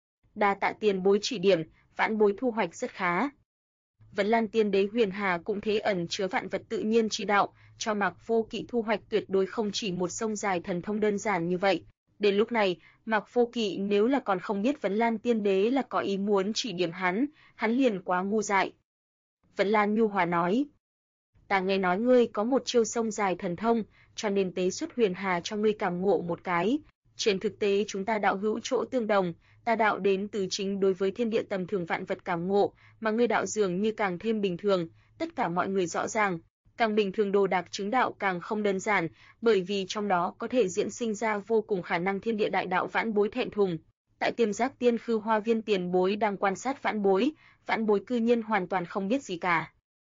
Đa tạ tiền bối chỉ điểm, vãn bối thu hoạch rất khá. Vấn Lan Tiên Đế huyền hà cũng thế ẩn chứa vạn vật tự nhiên chi đạo, cho Mạc Vô Kỵ thu hoạch tuyệt đối không chỉ một sông dài thần thông đơn giản như vậy. Đến lúc này, Mạc Vô Kỵ nếu là còn không biết Vấn Lan Tiên Đế là có ý muốn chỉ điểm hắn liền quá ngu dại. Vấn Lan nhu hòa nói, ta nghe nói ngươi có một chiêu sông dài thần thông, cho nên tế xuất huyền hà cho ngươi cảm ngộ một cái. Trên thực tế chúng ta đạo hữu chỗ tương đồng, ta đạo đến từ chính đối với thiên địa tầm thường vạn vật cảm ngộ, mà ngươi đạo dường như càng thêm bình thường, tất cả mọi người rõ ràng, càng bình thường đồ đạc chứng đạo càng không đơn giản, bởi vì trong đó có thể diễn sinh ra vô cùng khả năng thiên địa đại đạo vãn bối thẹn thùng. Tại Tiêm Giác Tiên Khư Hoa Viên tiền bối đang quan sát vãn bối cư nhiên hoàn toàn không biết gì cả.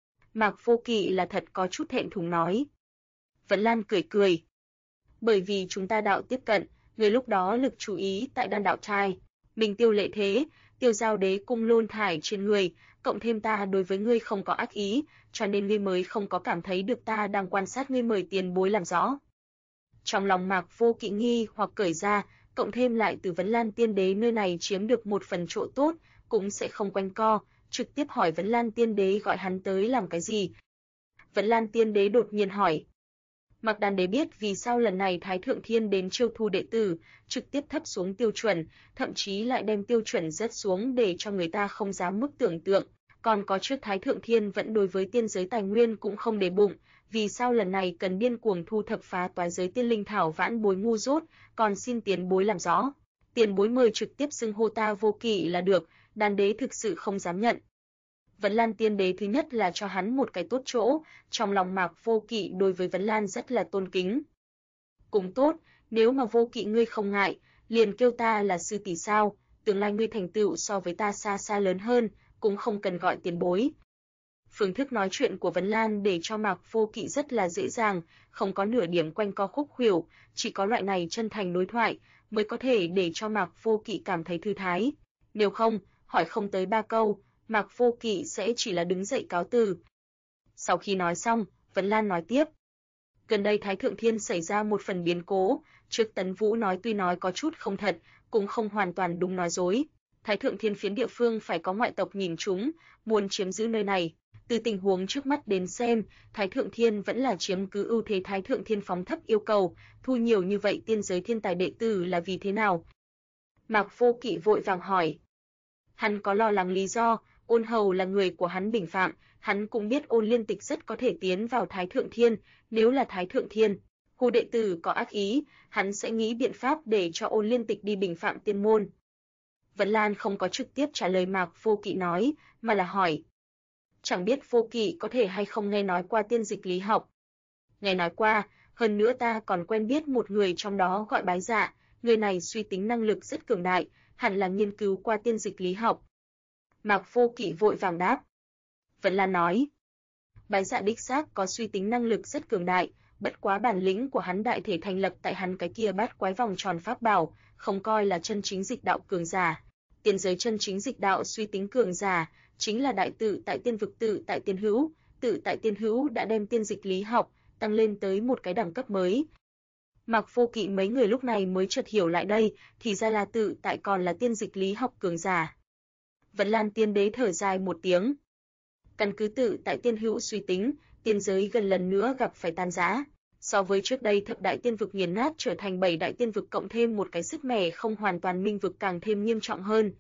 Mạc Vô Kỵ là thật có chút thẹn thùng nói. Vấn Lan cười. Bởi vì chúng ta đạo tiếp cận, người lúc đó lực chú ý tại đan đạo trai, mình tiêu lệ thế, tiêu giao đế cung lôn thải trên người, cộng thêm ta đối với ngươi không có ác ý, cho nên ngươi mới không có cảm thấy được ta đang quan sát ngươi, mời tiền bối làm rõ. Trong lòng Mạc Vô Kỵ nghi hoặc cởi ra, cộng thêm lại từ Vấn Lan Tiên Đế nơi này chiếm được một phần chỗ tốt, cũng sẽ không quanh co, trực tiếp hỏi Vấn Lan Tiên Đế gọi hắn tới làm cái gì. Vấn Lan Tiên Đế đột nhiên hỏi. Mạc Đan Đế biết vì sao lần này Thái Thượng Thiên đến chiêu thu đệ tử, trực tiếp thấp xuống tiêu chuẩn, thậm chí lại đem tiêu chuẩn rất xuống để cho người ta không dám mức tưởng tượng. Còn có trước Thái Thượng Thiên vẫn đối với tiên giới tài nguyên cũng không để bụng, vì sao lần này cần điên cuồng thu thập phá toái giới tiên linh thảo, vãn bối ngu dốt, còn xin tiền bối làm rõ. Tiền bối mời trực tiếp xưng hô ta Vô Kỵ là được, Đan Đế thực sự không dám nhận. Vấn Lan Tiên Đế thứ nhất là cho hắn một cái tốt chỗ, trong lòng Mạc Vô Kỵ đối với Vấn Lan rất là tôn kính. Cũng tốt, nếu mà Vô Kỵ ngươi không ngại, liền kêu ta là sư tỷ sao, tương lai ngươi thành tựu so với ta xa xa lớn hơn, cũng không cần gọi tiền bối. Phương thức nói chuyện của Vấn Lan để cho Mạc Vô Kỵ rất là dễ dàng, không có nửa điểm quanh co khúc khuỷu, chỉ có loại này chân thành đối thoại mới có thể để cho Mạc Vô Kỵ cảm thấy thư thái. Nếu không, hỏi không tới 3 câu, Mạc Vô Kỵ sẽ chỉ là đứng dậy cáo từ. Sau khi nói xong, Vấn Lan nói tiếp. Gần đây Thái Thượng Thiên xảy ra một phần biến cố, trước Tấn Vũ nói tuy nói có chút không thật, cũng không hoàn toàn đúng nói dối. Thái Thượng Thiên phiến địa phương phải có ngoại tộc nhìn chúng, muốn chiếm giữ nơi này. Từ tình huống trước mắt đến xem, Thái Thượng Thiên vẫn là chiếm cứ ưu thế. Thái Thượng Thiên phóng thấp yêu cầu, thu nhiều như vậy tiên giới thiên tài đệ tử là vì thế nào? Mạc Vô Kỵ vội vàng hỏi. Hắn có lo lắng lý do, Ôn Hầu là người của hắn bình phạm, hắn cũng biết Ôn Liên Tịch rất có thể tiến vào Thái Thượng Thiên, nếu là Thái Thượng Thiên, hù đệ tử có ác ý, hắn sẽ nghĩ biện pháp để cho Ôn Liên Tịch đi bình phạm tiên môn. Vấn Lan không có trực tiếp trả lời Mạc Vô Kỵ nói, mà là hỏi. Chẳng biết Vô Kỵ có thể hay không nghe nói qua tiên dịch lý học. Nghe nói qua, hơn nữa ta còn quen biết một người trong đó gọi Bái Dạ, người này suy tính năng lực rất cường đại, hẳn là nghiên cứu qua tiên dịch lý học. Mạc Vô Kỵ vội vàng đáp. Vẫn Lan nói, Bái Dạ đích xác có suy tính năng lực rất cường đại, bất quá bản lĩnh của hắn đại thể thành lập tại hắn cái kia bát quái vòng tròn pháp bảo, không coi là chân chính dịch đạo cường giả. Tiên giới chân chính dịch đạo suy tính cường giả, chính là đại tự tại tiên vực tự tại tiên hữu, tự tại tiên hữu đã đem tiên dịch lý học tăng lên tới một cái đẳng cấp mới. Mạc Vô Kỵ mấy người lúc này mới chợt hiểu lại đây, thì ra là tự tại còn là tiên dịch lý học cường giả. Vẫn Lan Tiên Đế thở dài một tiếng. Căn cứ tự tại tiên hữu suy tính, tiên giới gần lần nữa gặp phải tan rã. So với trước đây thập đại tiên vực nghiền nát trở thành 7 đại tiên vực cộng thêm một cái sức mẻ không hoàn toàn minh vực càng thêm nghiêm trọng hơn.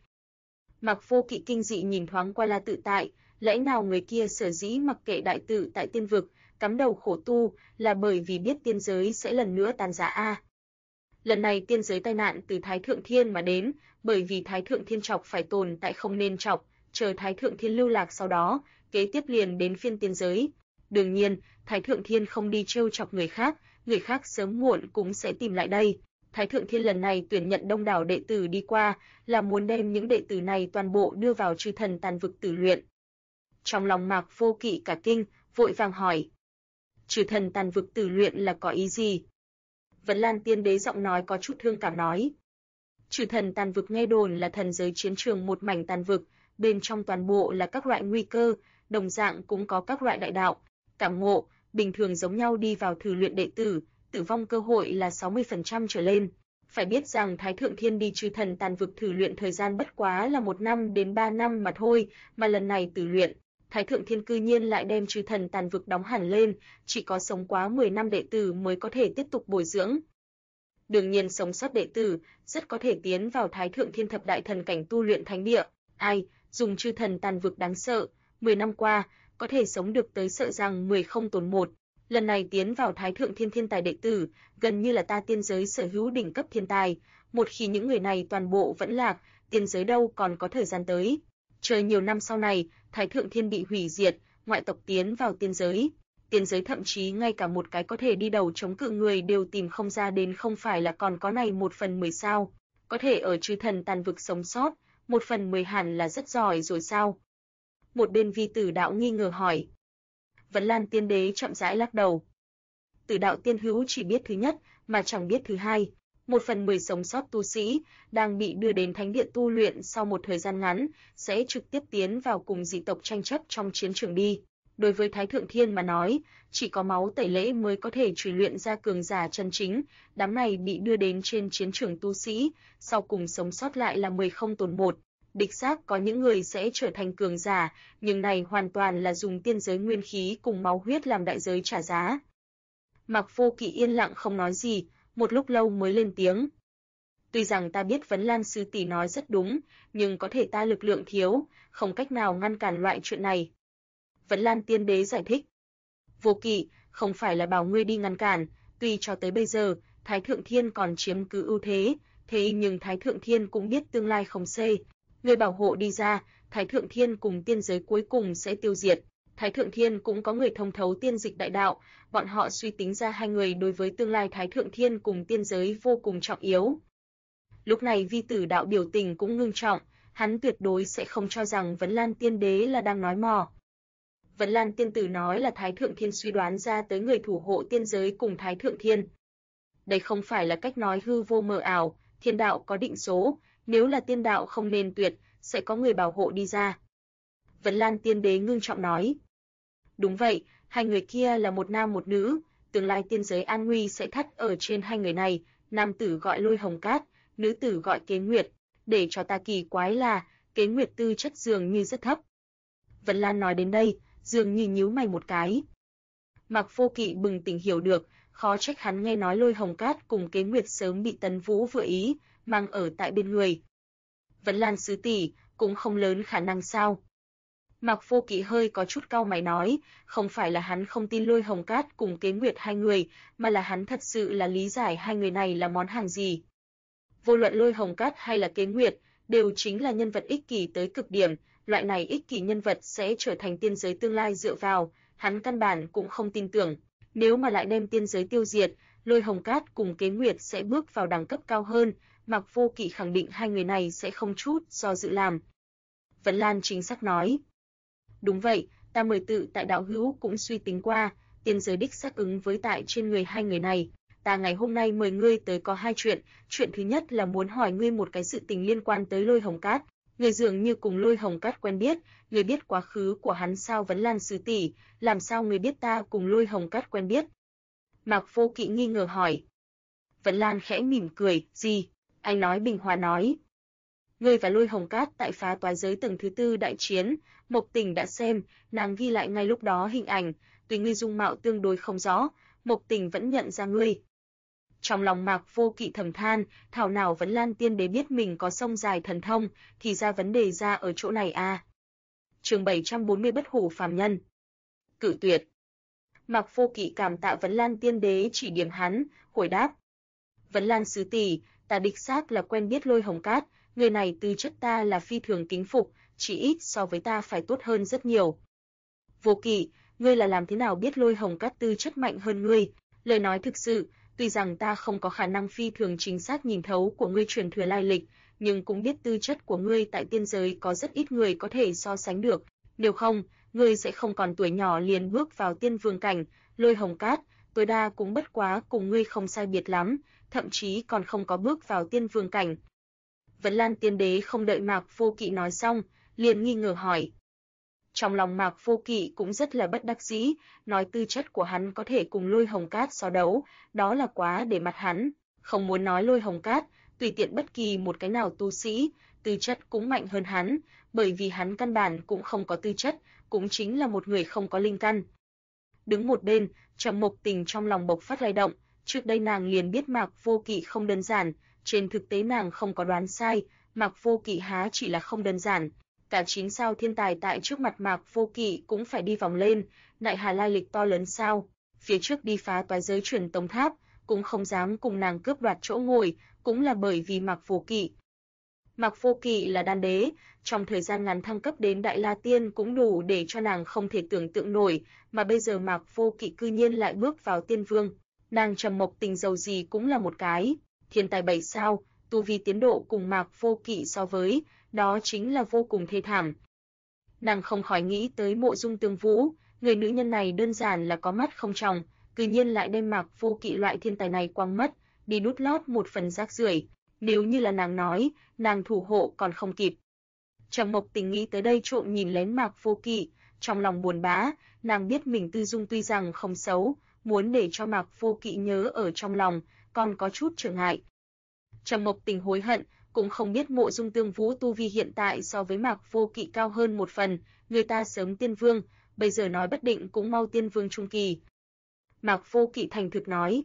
Mạc Vô Kỵ kinh dị nhìn thoáng qua La Tự Tại, lẽ nào người kia sở dĩ mặc kệ đại tự tại tiên vực, cắm đầu khổ tu, là bởi vì biết tiên giới sẽ lần nữa tan rã a. Lần này tiên giới tai nạn từ Thái Thượng Thiên mà đến, bởi vì Thái Thượng Thiên chọc phải tồn tại không nên chọc, chờ Thái Thượng Thiên lưu lạc sau đó, kế tiếp liền đến phiên tiên giới. Đương nhiên, Thái Thượng Thiên không đi trêu chọc người khác sớm muộn cũng sẽ tìm lại đây. Thái Thượng Thiên lần này tuyển nhận đông đảo đệ tử đi qua, là muốn đem những đệ tử này toàn bộ đưa vào Chư Thần Tàn Vực tử luyện. Trong lòng Mạc Vô Kỵ cả kinh, vội vàng hỏi: Chư Thần Tàn Vực tử luyện là có ý gì? Vẫn Lan Tiên Đế giọng nói có chút thương cảm nói: Chư Thần Tàn Vực nghe đồn là thần giới chiến trường một mảnh tàn vực, bên trong toàn bộ là các loại nguy cơ, đồng dạng cũng có các loại đại đạo, cảm ngộ, bình thường giống nhau đi vào thử luyện đệ tử, tử vong cơ hội là 60% trở lên. Phải biết rằng Thái Thượng Thiên đi Chư Thần Tàn Vực thử luyện thời gian bất quá là 1 năm đến 3 năm mà thôi, mà lần này tử luyện, Thái Thượng Thiên cư nhiên lại đem Chư Thần Tàn Vực đóng hẳn lên, chỉ có sống quá 10 năm đệ tử mới có thể tiếp tục bồi dưỡng. Đương nhiên sống sót đệ tử rất có thể tiến vào Thái Thượng Thiên thập đại thần cảnh tu luyện thánh địa. Ai, dùng Chư Thần Tàn Vực đáng sợ, 10 năm qua có thể sống được tới sợ rằng 10 không tồn một. Lần này tiến vào Thái Thượng Thiên thiên tài đệ tử, gần như là ta tiên giới sở hữu đỉnh cấp thiên tài, một khi những người này toàn bộ vẫn lạc, tiên giới đâu còn có thời gian tới. Chờ nhiều năm sau này, Thái Thượng Thiên bị hủy diệt, ngoại tộc tiến vào tiên giới thậm chí ngay cả một cái có thể đi đầu chống cự người đều tìm không ra, đến không phải là còn có này 1/10 sao? Có thể ở Chư Thần Tàn Vực sống sót, 1/10 hẳn là rất giỏi rồi sao? Một bên Vi Tử Đạo nghi ngờ hỏi. Vẫn Lan Tiên Đế chậm rãi lắc đầu. Tử Đạo tiên hữu chỉ biết thứ nhất, mà chẳng biết thứ hai. 1/10 sống sót tu sĩ đang bị đưa đến thánh địa tu luyện, sau một thời gian ngắn sẽ trực tiếp tiến vào cùng dị tộc tranh chấp trong chiến trường đi. Đối với Thái Thượng Thiên mà nói, chỉ có máu tẩy lễ mới có thể trừ luyện ra cường giả chân chính, đám này bị đưa đến trên chiến trường tu sĩ, sau cùng sống sót lại là 10 không tồn một. Đích xác có những người sẽ trở thành cường giả, nhưng này hoàn toàn là dùng tiên giới nguyên khí cùng máu huyết làm đại giới trả giá. Mạc Vô Kỵ yên lặng không nói gì, một lúc lâu mới lên tiếng. Tuy rằng ta biết Vấn Lan sư tỷ nói rất đúng, nhưng có thể ta lực lượng thiếu, không cách nào ngăn cản loại chuyện này. Vấn Lan Tiên Đế giải thích. Vô Kỵ, không phải là bảo ngươi đi ngăn cản, tuy cho tới bây giờ, Thái Thượng Thiên còn chiếm cứ ưu thế, thế nhưng Thái Thượng Thiên cũng biết tương lai không xê. Người bảo hộ đi ra, Thái Thượng Thiên cùng tiên giới cuối cùng sẽ tiêu diệt. Thái Thượng Thiên cũng có người thông thấu tiên dịch đại đạo, bọn họ suy tính ra hai người đối với tương lai Thái Thượng Thiên cùng tiên giới vô cùng trọng yếu. Lúc này Vi Tử Đạo biểu tình cũng ngưng trọng, hắn tuyệt đối sẽ không cho rằng Vấn Lan Tiên Đế là đang nói mò. Vấn Lan Tiên Tử nói là Thái Thượng Thiên suy đoán ra tới người thủ hộ tiên giới cùng Thái Thượng Thiên. Đây không phải là cách nói hư vô mờ ảo, thiên đạo có định số, nếu là tiên đạo không nên tuyệt, sẽ có người bảo hộ đi ra. Vấn Lan Tiên Đế ngưng trọng nói. Đúng vậy, hai người kia là một nam một nữ, tương lai tiên giới an nguy sẽ thắt ở trên hai người này, nam tử gọi Lôi Hồng Cát, nữ tử gọi Kế Nguyệt, để cho ta kỳ quái là, Kế Nguyệt tư chất dường như rất thấp. Vấn Lan nói đến đây, dường như nhíu mày một cái. Mạc Vô Kỵ bừng tỉnh hiểu được, khó trách hắn nghe nói Lôi Hồng Cát cùng Kế Nguyệt sớm bị Tấn Vũ vừa ý, mang ở tại bên người. Vấn Lan sư tỷ, cũng không lớn khả năng sao? Mạc Vô Kỵ hơi có chút cau mày nói, không phải là hắn không tin Lôi Hồng Cát cùng Kế Nguyệt hai người, mà là hắn thật sự là lý giải hai người này là món hàng gì. Vô luận Lôi Hồng Cát hay là Kế Nguyệt, đều chính là nhân vật ích kỷ tới cực điểm, loại này ích kỷ nhân vật sẽ trở thành tiên giới tương lai dựa vào, hắn căn bản cũng không tin tưởng. Nếu mà lại đem tiên giới tiêu diệt, Lôi Hồng Cát cùng Kế Nguyệt sẽ bước vào đẳng cấp cao hơn, Mạc Vô Kỵ khẳng định hai người này sẽ không chút do dự làm. Vấn Lan chính xác nói. Đúng vậy, ta mời tự tại đạo hữu cũng suy tính qua, tiên giới đích xác ứng với tại trên người hai người này. Ta ngày hôm nay mời ngươi tới có hai chuyện, chuyện thứ nhất là muốn hỏi ngươi một cái sự tình liên quan tới Lôi Hồng Cát. Ngươi dường như cùng Lôi Hồng Cát quen biết, ngươi biết quá khứ của hắn sao? Vấn Lan sư tỷ, làm sao ngươi biết ta cùng Lôi Hồng Cát quen biết? Mạc Vô Kỵ nghi ngờ hỏi. Vấn Lan khẽ mỉm cười, gì? Anh nói bình hòa nói. Ngươi và Lôi Hồng Cát tại phá toái giới tầng thứ tư đại chiến, Mộc Tình đã xem, nàng ghi lại ngay lúc đó hình ảnh, tuy ngươi dung mạo tương đối không rõ, Mộc Tình vẫn nhận ra ngươi. Trong lòng Mạc Vô Kỵ thầm than, thảo nào Vấn Lan tiên đế biết mình có sông dài thần thông, thì ra vấn đề ra ở chỗ này à. Chương 740 bất hủ phàm nhân. Cự tuyệt. Mạc Vô Kỵ cảm tạ Vấn Lan tiên đế chỉ điểm hắn, hồi đáp. Vấn Lan sứ tỷ, ta đích xác là quen biết Lôi Hồng Cát, người này tư chất ta là phi thường kính phục, chỉ ít so với ta phải tốt hơn rất nhiều. Vô Kỵ, ngươi là làm thế nào biết Lôi Hồng Cát tư chất mạnh hơn ngươi? Lời nói thực sự, tuy rằng ta không có khả năng phi thường chính xác nhìn thấu của ngươi truyền thừa lai lịch, nhưng cũng biết tư chất của ngươi tại tiên giới có rất ít người có thể so sánh được, nếu không, ngươi sẽ không còn tuổi nhỏ liền bước vào tiên vương cảnh. Lôi Hồng Cát, tối đa cũng bất quá cùng ngươi không sai biệt lắm, thậm chí còn không có bước vào tiên vương cảnh. Vấn Lan tiên đế không đợi Mạc Vô Kỵ nói xong, liền nghi ngờ hỏi. Trong lòng Mạc Vô Kỵ cũng rất là bất đắc dĩ, nói tư chất của hắn có thể cùng Lôi Hồng Cát so đấu, đó là quá để mặt hắn, không muốn nói Lôi Hồng Cát, tùy tiện bất kỳ một cái nào tu sĩ, tư chất cũng mạnh hơn hắn, bởi vì hắn căn bản cũng không có tư chất, cũng chính là một người không có linh căn. Đứng một bên, Trầm Mộc Tình trong lòng bộc phát lay động, trước đây nàng liền biết Mạc Vô Kỵ không đơn giản, trên thực tế nàng không có đoán sai, Mạc Vô Kỵ há chỉ là không đơn giản. Cả 9 sao thiên tài tại trước mặt Mạc Vô Kỵ cũng phải đi vòng lên, Nại Hà lai lịch to lớn sao, phía trước đi phá toái giới truyền tống tháp, cũng không dám cùng nàng cướp đoạt chỗ ngồi, cũng là bởi vì Mạc Vô Kỵ. Mạc Vô Kỵ là đan đế, trong thời gian ngắn thăng cấp đến Đại La Tiên cũng đủ để cho nàng không thể tưởng tượng nổi, mà bây giờ Mạc Vô Kỵ cư nhiên lại bước vào tiên vương. Nàng Trầm Mộc Tình dầu gì cũng là một cái thiên tài 7 sao, tu vi tiến độ cùng Mạc Vô Kỵ so với, đó chính là vô cùng thê thảm. Nàng không khỏi nghĩ tới Mộ Dung Tương Vũ, người nữ nhân này đơn giản là có mắt không tròng, cư nhiên lại đem Mạc Vô Kỵ loại thiên tài này quăng mất, đi đút lót một phần rác rưởi. Nếu như là nàng nói, nàng thủ hộ còn không kịp. Trầm Mộc Tình nghĩ tới đây trộm nhìn lén Mạc Vô Kỵ, trong lòng buồn bã, nàng biết mình tư dung tuy rằng không xấu, muốn để cho Mạc Vô Kỵ nhớ ở trong lòng, còn có chút trở ngại. Trầm Mộc Tình hối hận, cũng không biết Mộ Dung Tương Vũ tu vi hiện tại so với Mạc Vô Kỵ cao hơn một phần, người ta sớm tiên vương, bây giờ nói bất định cũng mau tiên vương trung kỳ. Mạc Vô Kỵ thành thực nói,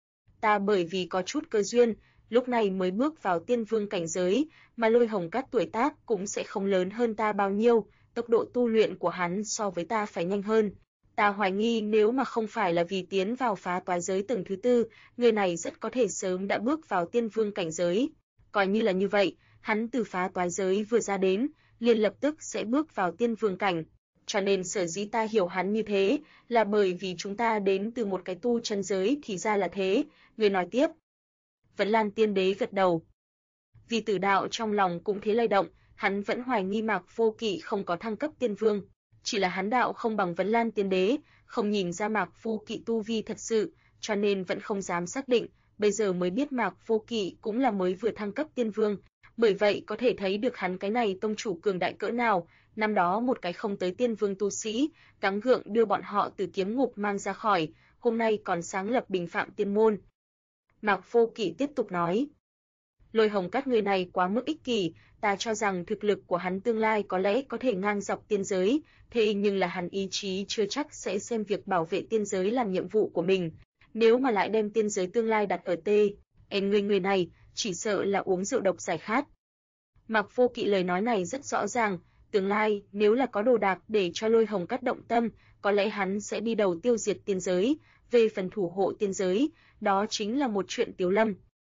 ta bởi vì có chút cơ duyên, lúc này mới bước vào tiên vương cảnh giới, mà Lôi Hồng Cát tuổi tác cũng sẽ không lớn hơn ta bao nhiêu, tốc độ tu luyện của hắn so với ta phải nhanh hơn. Ta hoài nghi nếu mà không phải là vì tiến vào phá toái giới tầng thứ tư, người này rất có thể sớm đã bước vào tiên vương cảnh giới. Coi như là như vậy, hắn từ phá toái giới vừa ra đến, liền lập tức sẽ bước vào tiên vương cảnh. Cho nên sở dĩ ta hiểu hắn như thế, là bởi vì chúng ta đến từ một cái tu chân giới thì ra là thế, người nói tiếp. Vấn Lan tiên đế gật đầu. Vì Tử Đạo trong lòng cũng thế lay động, hắn vẫn hoài nghi Mạc Vô Kỵ không có thăng cấp tiên vương, chỉ là hắn đạo không bằng Vấn Lan tiên đế, không nhìn ra Mạc Vô Kỵ tu vi thật sự, cho nên vẫn không dám xác định, bây giờ mới biết Mạc Vô Kỵ cũng là mới vừa thăng cấp tiên vương, bởi vậy có thể thấy được hắn cái này tông chủ cường đại cỡ nào, năm đó một cái không tới tiên vương tu sĩ, gắng gượng đưa bọn họ từ kiếm ngục mang ra khỏi, hôm nay còn sáng lập bình phạm tiên môn. Mạc Vô Kỵ tiếp tục nói, Lôi Hồng Cát người này quá mức ích kỷ, ta cho rằng thực lực của hắn tương lai có lẽ có thể ngang dọc tiên giới, thế nhưng là hắn ý chí chưa chắc sẽ xem việc bảo vệ tiên giới làm nhiệm vụ của mình. Nếu mà lại đem tiên giới tương lai đặt ở người này, chỉ sợ là uống rượu độc giải khát. Mạc Vô Kỵ lời nói này rất rõ ràng, tương lai nếu là có đồ đạc để cho Lôi Hồng Cát động tâm, có lẽ hắn sẽ đi đầu tiêu diệt tiên giới, về phần thủ hộ tiên giới, đó chính là một chuyện tiếu lâm.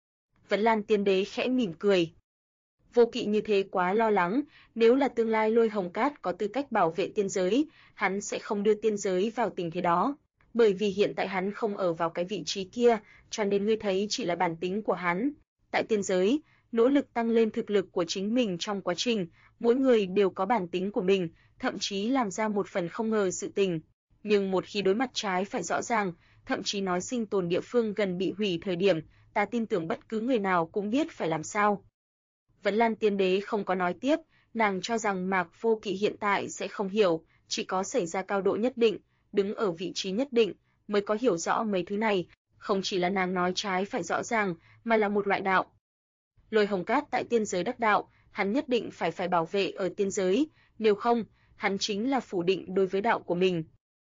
Vấn Lan tiên đế khẽ mỉm cười. Vô Kỵ như thế quá lo lắng, nếu là tương lai Lôi Hồng Cát có tư cách bảo vệ tiên giới, hắn sẽ không đưa tiên giới vào tình thế đó. bởi vì hiện tại hắn không ở vào cái vị trí kia, cho nên ngươi thấy chỉ là bản tính của hắn. Tại tiên giới, nỗ lực tăng lên thực lực của chính mình trong quá trình, mỗi người đều có bản tính của mình, thậm chí làm ra một phần không ngờ sự tình. Nhưng một khi đối mặt trái phải rõ ràng, thậm chí nói sinh tồn địa phương gần bị hủy thời điểm, ta tin tưởng bất cứ người nào cũng biết phải làm sao. Vấn Lan Tiên Đế không có nói tiếp, nàng cho rằng Mạc Vô Kỵ hiện tại sẽ không hiểu, chỉ có xảy ra cao độ nhất định, đứng ở vị trí nhất định, mới có hiểu rõ mấy thứ này, không chỉ là nàng nói trái phải rõ ràng, mà là một loại đạo. Lôi Hồng Cát tại tiên giới đắc đạo, hắn nhất định phải bảo vệ ở tiên giới, nếu không, hắn chính là phủ định đối với đạo của mình.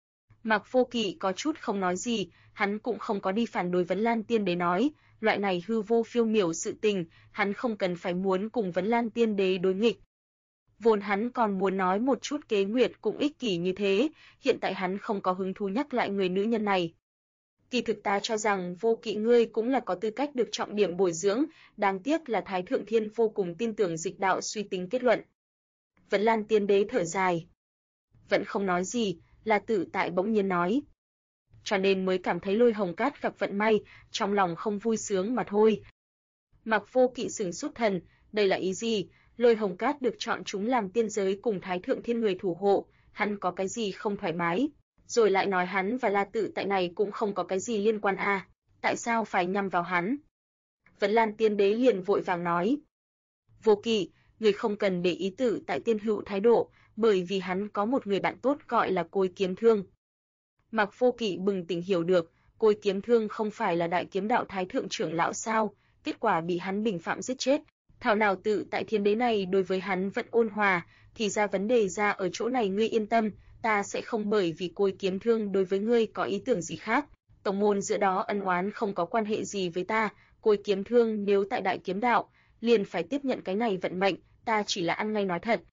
Mạc Vô Kỵ có chút không nói gì, hắn cũng không có đi phản đối Vấn Lan Tiên Đế nói, loại này hư vô phiêu miểu sự tình, hắn không cần phải muốn cùng Vấn Lan Tiên Đế đối nghịch. Vốn hắn còn muốn nói một chút Kế Nguyệt cũng ích kỷ như thế, hiện tại hắn không có hứng thú nhắc lại người nữ nhân này. Kỳ thực ta cho rằng Vô Kỵ ngươi cũng là có tư cách được trọng điểm bồi dưỡng, đáng tiếc là Thái Thượng Thiên vô cùng tin tưởng dịch đạo suy tính kết luận. Vấn Lan Tiên Đế thở dài, vẫn không nói gì, là Tự Tại bỗng nhiên nói. Cho nên mới cảm thấy Lôi Hồng Cát gặp vận may, trong lòng không vui sướng mà thôi. Mạc Vô Kỵ sửng sốt thần, đây là ý gì? Lôi Hồng Cát được chọn chúng làm tiên giới cùng Thái Thượng Thiên người thủ hộ, hắn có cái gì không thoải mái? Rồi lại nói hắn và La Tự Tại này cũng không có cái gì liên quan à, tại sao phải nhằm vào hắn? Vấn Lan Tiên Đế liền vội vàng nói. Vô Kỵ, người không cần để ý Tự Tại Tiên Hữu thái độ, bởi vì hắn có một người bạn tốt gọi là Côi Kiếm Thương. Mạc Vô Kỵ bừng tỉnh hiểu được, Côi Kiếm Thương không phải là Đại Kiếm Đạo Thái Thượng trưởng lão sao, kết quả bị hắn bình phạm giết chết. Thảo nào Tự Tại Thiên Đế này đối với hắn vẫn ôn hòa, thì ra vấn đề ra ở chỗ này, ngươi yên tâm, ta sẽ không bởi vì Côi Kiếm Thương đối với ngươi có ý tưởng gì khác. Tổng môn giữa đó ân oán không có quan hệ gì với ta, Côi Kiếm Thương nếu tại Đại Kiếm Đạo, liền phải tiếp nhận cái này vận mệnh, ta chỉ là ăn ngay nói thật.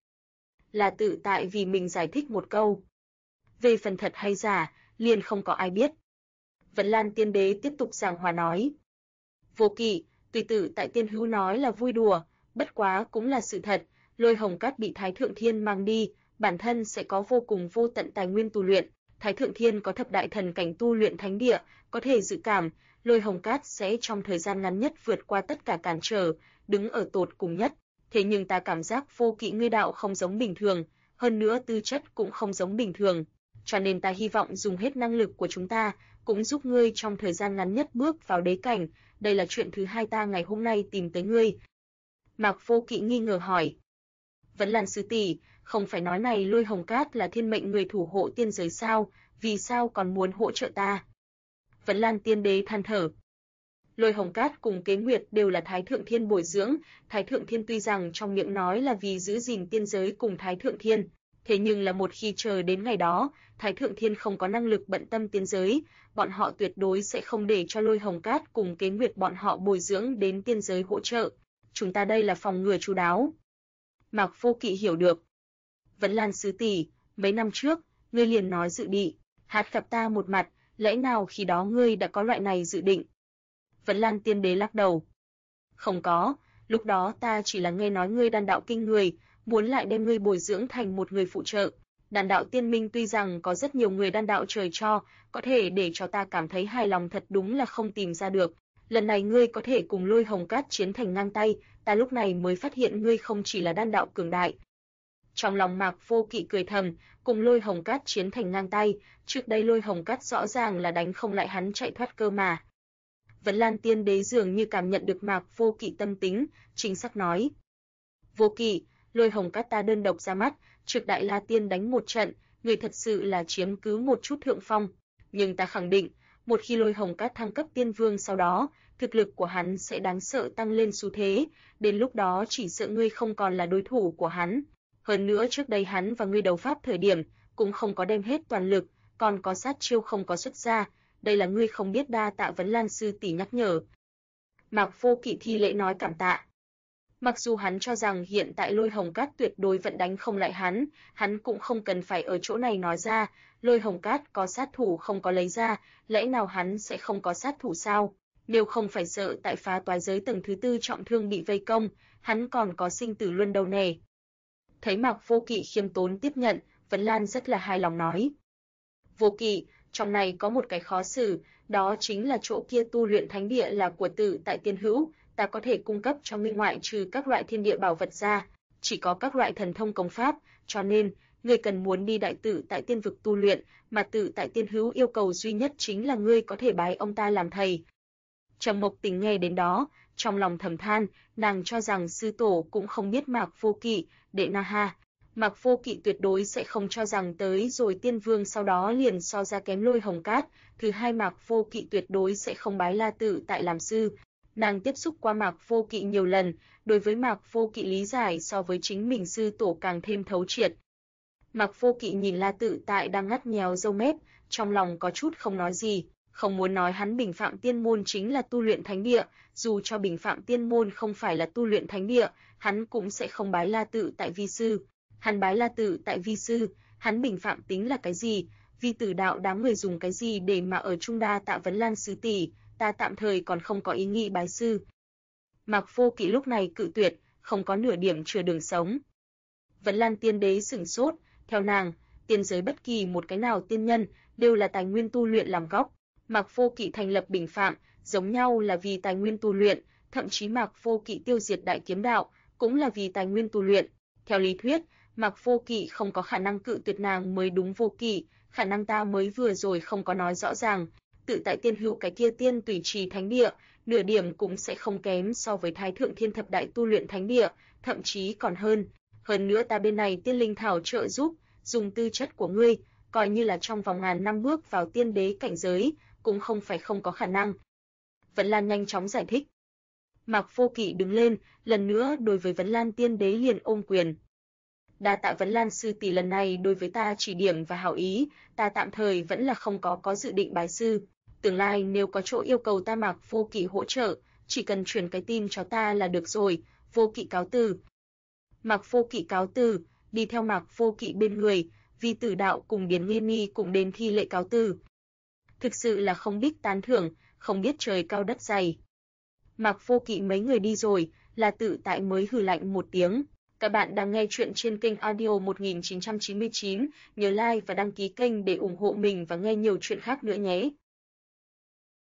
Là Tự Tại vì mình giải thích một câu. Về phần thật hay giả, liền không có ai biết. Vấn Lan Tiên Đế tiếp tục giảng hòa nói. Vô Kỵ, tùy Tự Tại Tiên Hữu nói là vui đùa, bất quá cũng là sự thật, Lôi Hồng Cát bị Thái Thượng Thiên mang đi, bản thân sẽ có vô cùng vô tận tài nguyên tu luyện, Thái Thượng Thiên có thập đại thần cảnh tu luyện thánh địa, có thể dự cảm, Lôi Hồng Cát sẽ trong thời gian ngắn nhất vượt qua tất cả cản trở, đứng ở tột cùng nhất. Thế nhưng ta cảm giác Vô Kỵ ngươi đạo không giống bình thường, hơn nữa tư chất cũng không giống bình thường, cho nên ta hy vọng dùng hết năng lực của chúng ta, cũng giúp ngươi trong thời gian ngắn nhất bước vào đế cảnh, đây là chuyện thứ hai ta ngày hôm nay tìm tới ngươi. Mạc Vô Kỵ nghi ngờ hỏi. Vấn Lan sư tỷ, không phải nói này Lôi Hồng Cát là thiên mệnh người thủ hộ tiên giới sao, vì sao còn muốn hỗ trợ ta? Vấn Lan Tiên Đế than thở. Lôi Hồng Cát cùng Kế Nguyệt đều là Thái Thượng Thiên bồi dưỡng, Thái Thượng Thiên tuy rằng trong miệng nói là vì giữ gìn tiên giới cùng Thái Thượng Thiên, thế nhưng là một khi chờ đến ngày đó, Thái Thượng Thiên không có năng lực bận tâm tiên giới, bọn họ tuyệt đối sẽ không để cho Lôi Hồng Cát cùng Kế Nguyệt bọn họ bồi dưỡng đến tiên giới hỗ trợ. Chúng ta đây là phòng ngừa chu đáo. Mạc Vô Kỵ hiểu được. Vấn Lan sư tỷ, mấy năm trước, ngươi liền nói dự định, hát gặp ta một mặt, lẽ nào khi đó ngươi đã có loại này dự định? Vấn Lan Tiên Đế lắc đầu. Không có, lúc đó ta chỉ là nghe nói ngươi đan đạo kinh người, muốn lại đem ngươi bồi dưỡng thành một người phụ trợ. Đan đạo tiên minh tuy rằng có rất nhiều người đan đạo trời cho, có thể để cho ta cảm thấy hài lòng thật đúng là không tìm ra được. Lần này ngươi có thể cùng Lôi Hồng Cát chiến thành ngang tay, ta lúc này mới phát hiện ngươi không chỉ là đan đạo cường đại. Trong lòng Mạc Vô Kỵ cười thầm, cùng Lôi Hồng Cát chiến thành ngang tay, trước đây Lôi Hồng Cát rõ ràng là đánh không lại hắn chạy thoát cơ mà. Vấn Lan Tiên Đế dường như cảm nhận được Mạc Vô Kỵ tâm tính, chính xác nói. Vô Kỵ, Lôi Hồng Cát ta đơn độc ra mắt, trước Đại La Tiên đánh một trận, người thật sự là chiếm cứ một chút thượng phong. Nhưng ta khẳng định, một khi Lôi Hồng Cát thăng cấp tiên vương sau đó, thực lực của hắn sẽ đáng sợ tăng lên xu thế, đến lúc đó chỉ sợ ngươi không còn là đối thủ của hắn. Hơn nữa trước đây hắn và ngươi đấu pháp thời điểm, cũng không có đem hết toàn lực, còn có sát chiêu không có xuất ra, đây là ngươi không biết, đa tạ Vấn Lan sư tỷ nhắc nhở. Mạc Vô Kỵ thi lễ nói cảm tạ. Mặc dù hắn cho rằng hiện tại Lôi Hồng Cát tuyệt đối vẫn đánh không lại hắn cũng không cần phải ở chỗ này nói ra, Lôi Hồng Cát có sát thủ không có lấy ra, lẽ nào hắn sẽ không có sát thủ sao? Nếu không phải sợ tại Phá Toái giới tầng thứ 4 trọng thương bị vây công, hắn còn có sinh tử luân đâu nè. Thấy Mạc Vô Kỵ khiêm tốn tiếp nhận, Vấn Lan rất là hài lòng nói. Vô Kỵ, Trong này có một cái khó xử, đó chính là chỗ kia tu luyện thánh địa là của Tự Tại Tiên Hữu, ta có thể cung cấp cho ngươi ngoại trừ các loại thiên địa bảo vật ra, chỉ có các loại thần thông công pháp, cho nên ngươi cần muốn đi Đại Tự Tại Tiên vực tu luyện, mà Tự Tại Tiên Hữu yêu cầu duy nhất chính là ngươi có thể bái ông ta làm thầy. Trầm Mộc Tình nghe đến đó, trong lòng thầm than, nàng cho rằng sư tổ cũng không biết Mạc Vô Kỵ, đệ na ha. Mạc Vô Kỵ tuyệt đối sẽ không cho rằng tới rồi Tiên Vương sau đó liền so ra kém Lôi Hồng Cát, thứ hai Mạc Vô Kỵ tuyệt đối sẽ không bái La Tự Tại làm sư. Nàng tiếp xúc qua Mạc Vô Kỵ nhiều lần, đối với Mạc Vô Kỵ lý giải so với chính mình sư tổ càng thêm thấu triệt. Mạc Vô Kỵ nhìn La Tự Tại đang ngắt nhéo râu mép, trong lòng có chút không nói gì, không muốn nói hắn Bình Phạm Tiên môn chính là tu luyện thánh địa, dù cho Bình Phạm Tiên môn không phải là tu luyện thánh địa, hắn cũng sẽ không bái La Tự Tại vi sư. Hắn bái La Tự Tại vi sư, hắn Bình Phạm tính là cái gì? Vi Tử đạo đám người dùng cái gì để mà ở chung Đa Tạ Vấn Lan sư tỷ, ta tạm thời còn không có ý nghĩ bái sư. Mạc Vô Kỵ lúc này cự tuyệt, không có nửa điểm chừa đường sống. Vấn Lan tiên đế sửng sốt, theo nàng, tiên giới bất kỳ một cái nào tiên nhân đều là tài nguyên tu luyện làm gốc. Mạc Vô Kỵ thành lập Bình Phạm, giống nhau là vì tài nguyên tu luyện, thậm chí Mạc Vô Kỵ tiêu diệt Đại Kiếm Đạo cũng là vì tài nguyên tu luyện. Theo lý thuyết, Mạc Vô Kỵ không có khả năng cự tuyệt nàng mới đúng. Vô Kỵ, khả năng ta mới vừa rồi không có nói rõ ràng, Tự Tại Tiên Hữu cái kia Tiên Tùy Trì thánh địa, nửa điểm cũng sẽ không kém so với Thái Thượng Thiên Thập Đại tu luyện thánh địa, thậm chí còn hơn. Hơn nữa ta bên này tiên linh thảo trợ giúp, dùng tư chất của ngươi, coi như là trong vòng ngàn năm bước vào tiên đế cảnh giới, cũng không phải không có khả năng. Vấn Lan nhanh chóng giải thích. Mạc Vô Kỵ đứng lên, lần nữa đối với Vấn Lan tiên đế liền ôm quyền. Đa tạ Vấn Lan sư tỷ lần này đối với ta chỉ điểm và hảo ý, ta tạm thời vẫn là không có dự định bái sư. Tương lai nếu có chỗ yêu cầu ta Mạc Vô Kỵ hỗ trợ, chỉ cần truyền cái tin cho ta là được rồi. Vô Kỵ cáo từ. Mạc Vô Kỵ cáo từ, đi theo Mạc Vô Kỵ bên người, Vi Tử đạo cùng Điền Nghiên Nhi cũng đến thi lễ cáo từ. Thực sự là không biết tán thưởng, không biết trời cao đất dày. Mạc Vô Kỵ mấy người đi rồi, là Tự Tại mới hừ lạnh một tiếng. Các bạn đang nghe chuyện trên kênh audio 1999, nhớ like và đăng ký kênh để ủng hộ mình và nghe nhiều chuyện khác nữa nhé.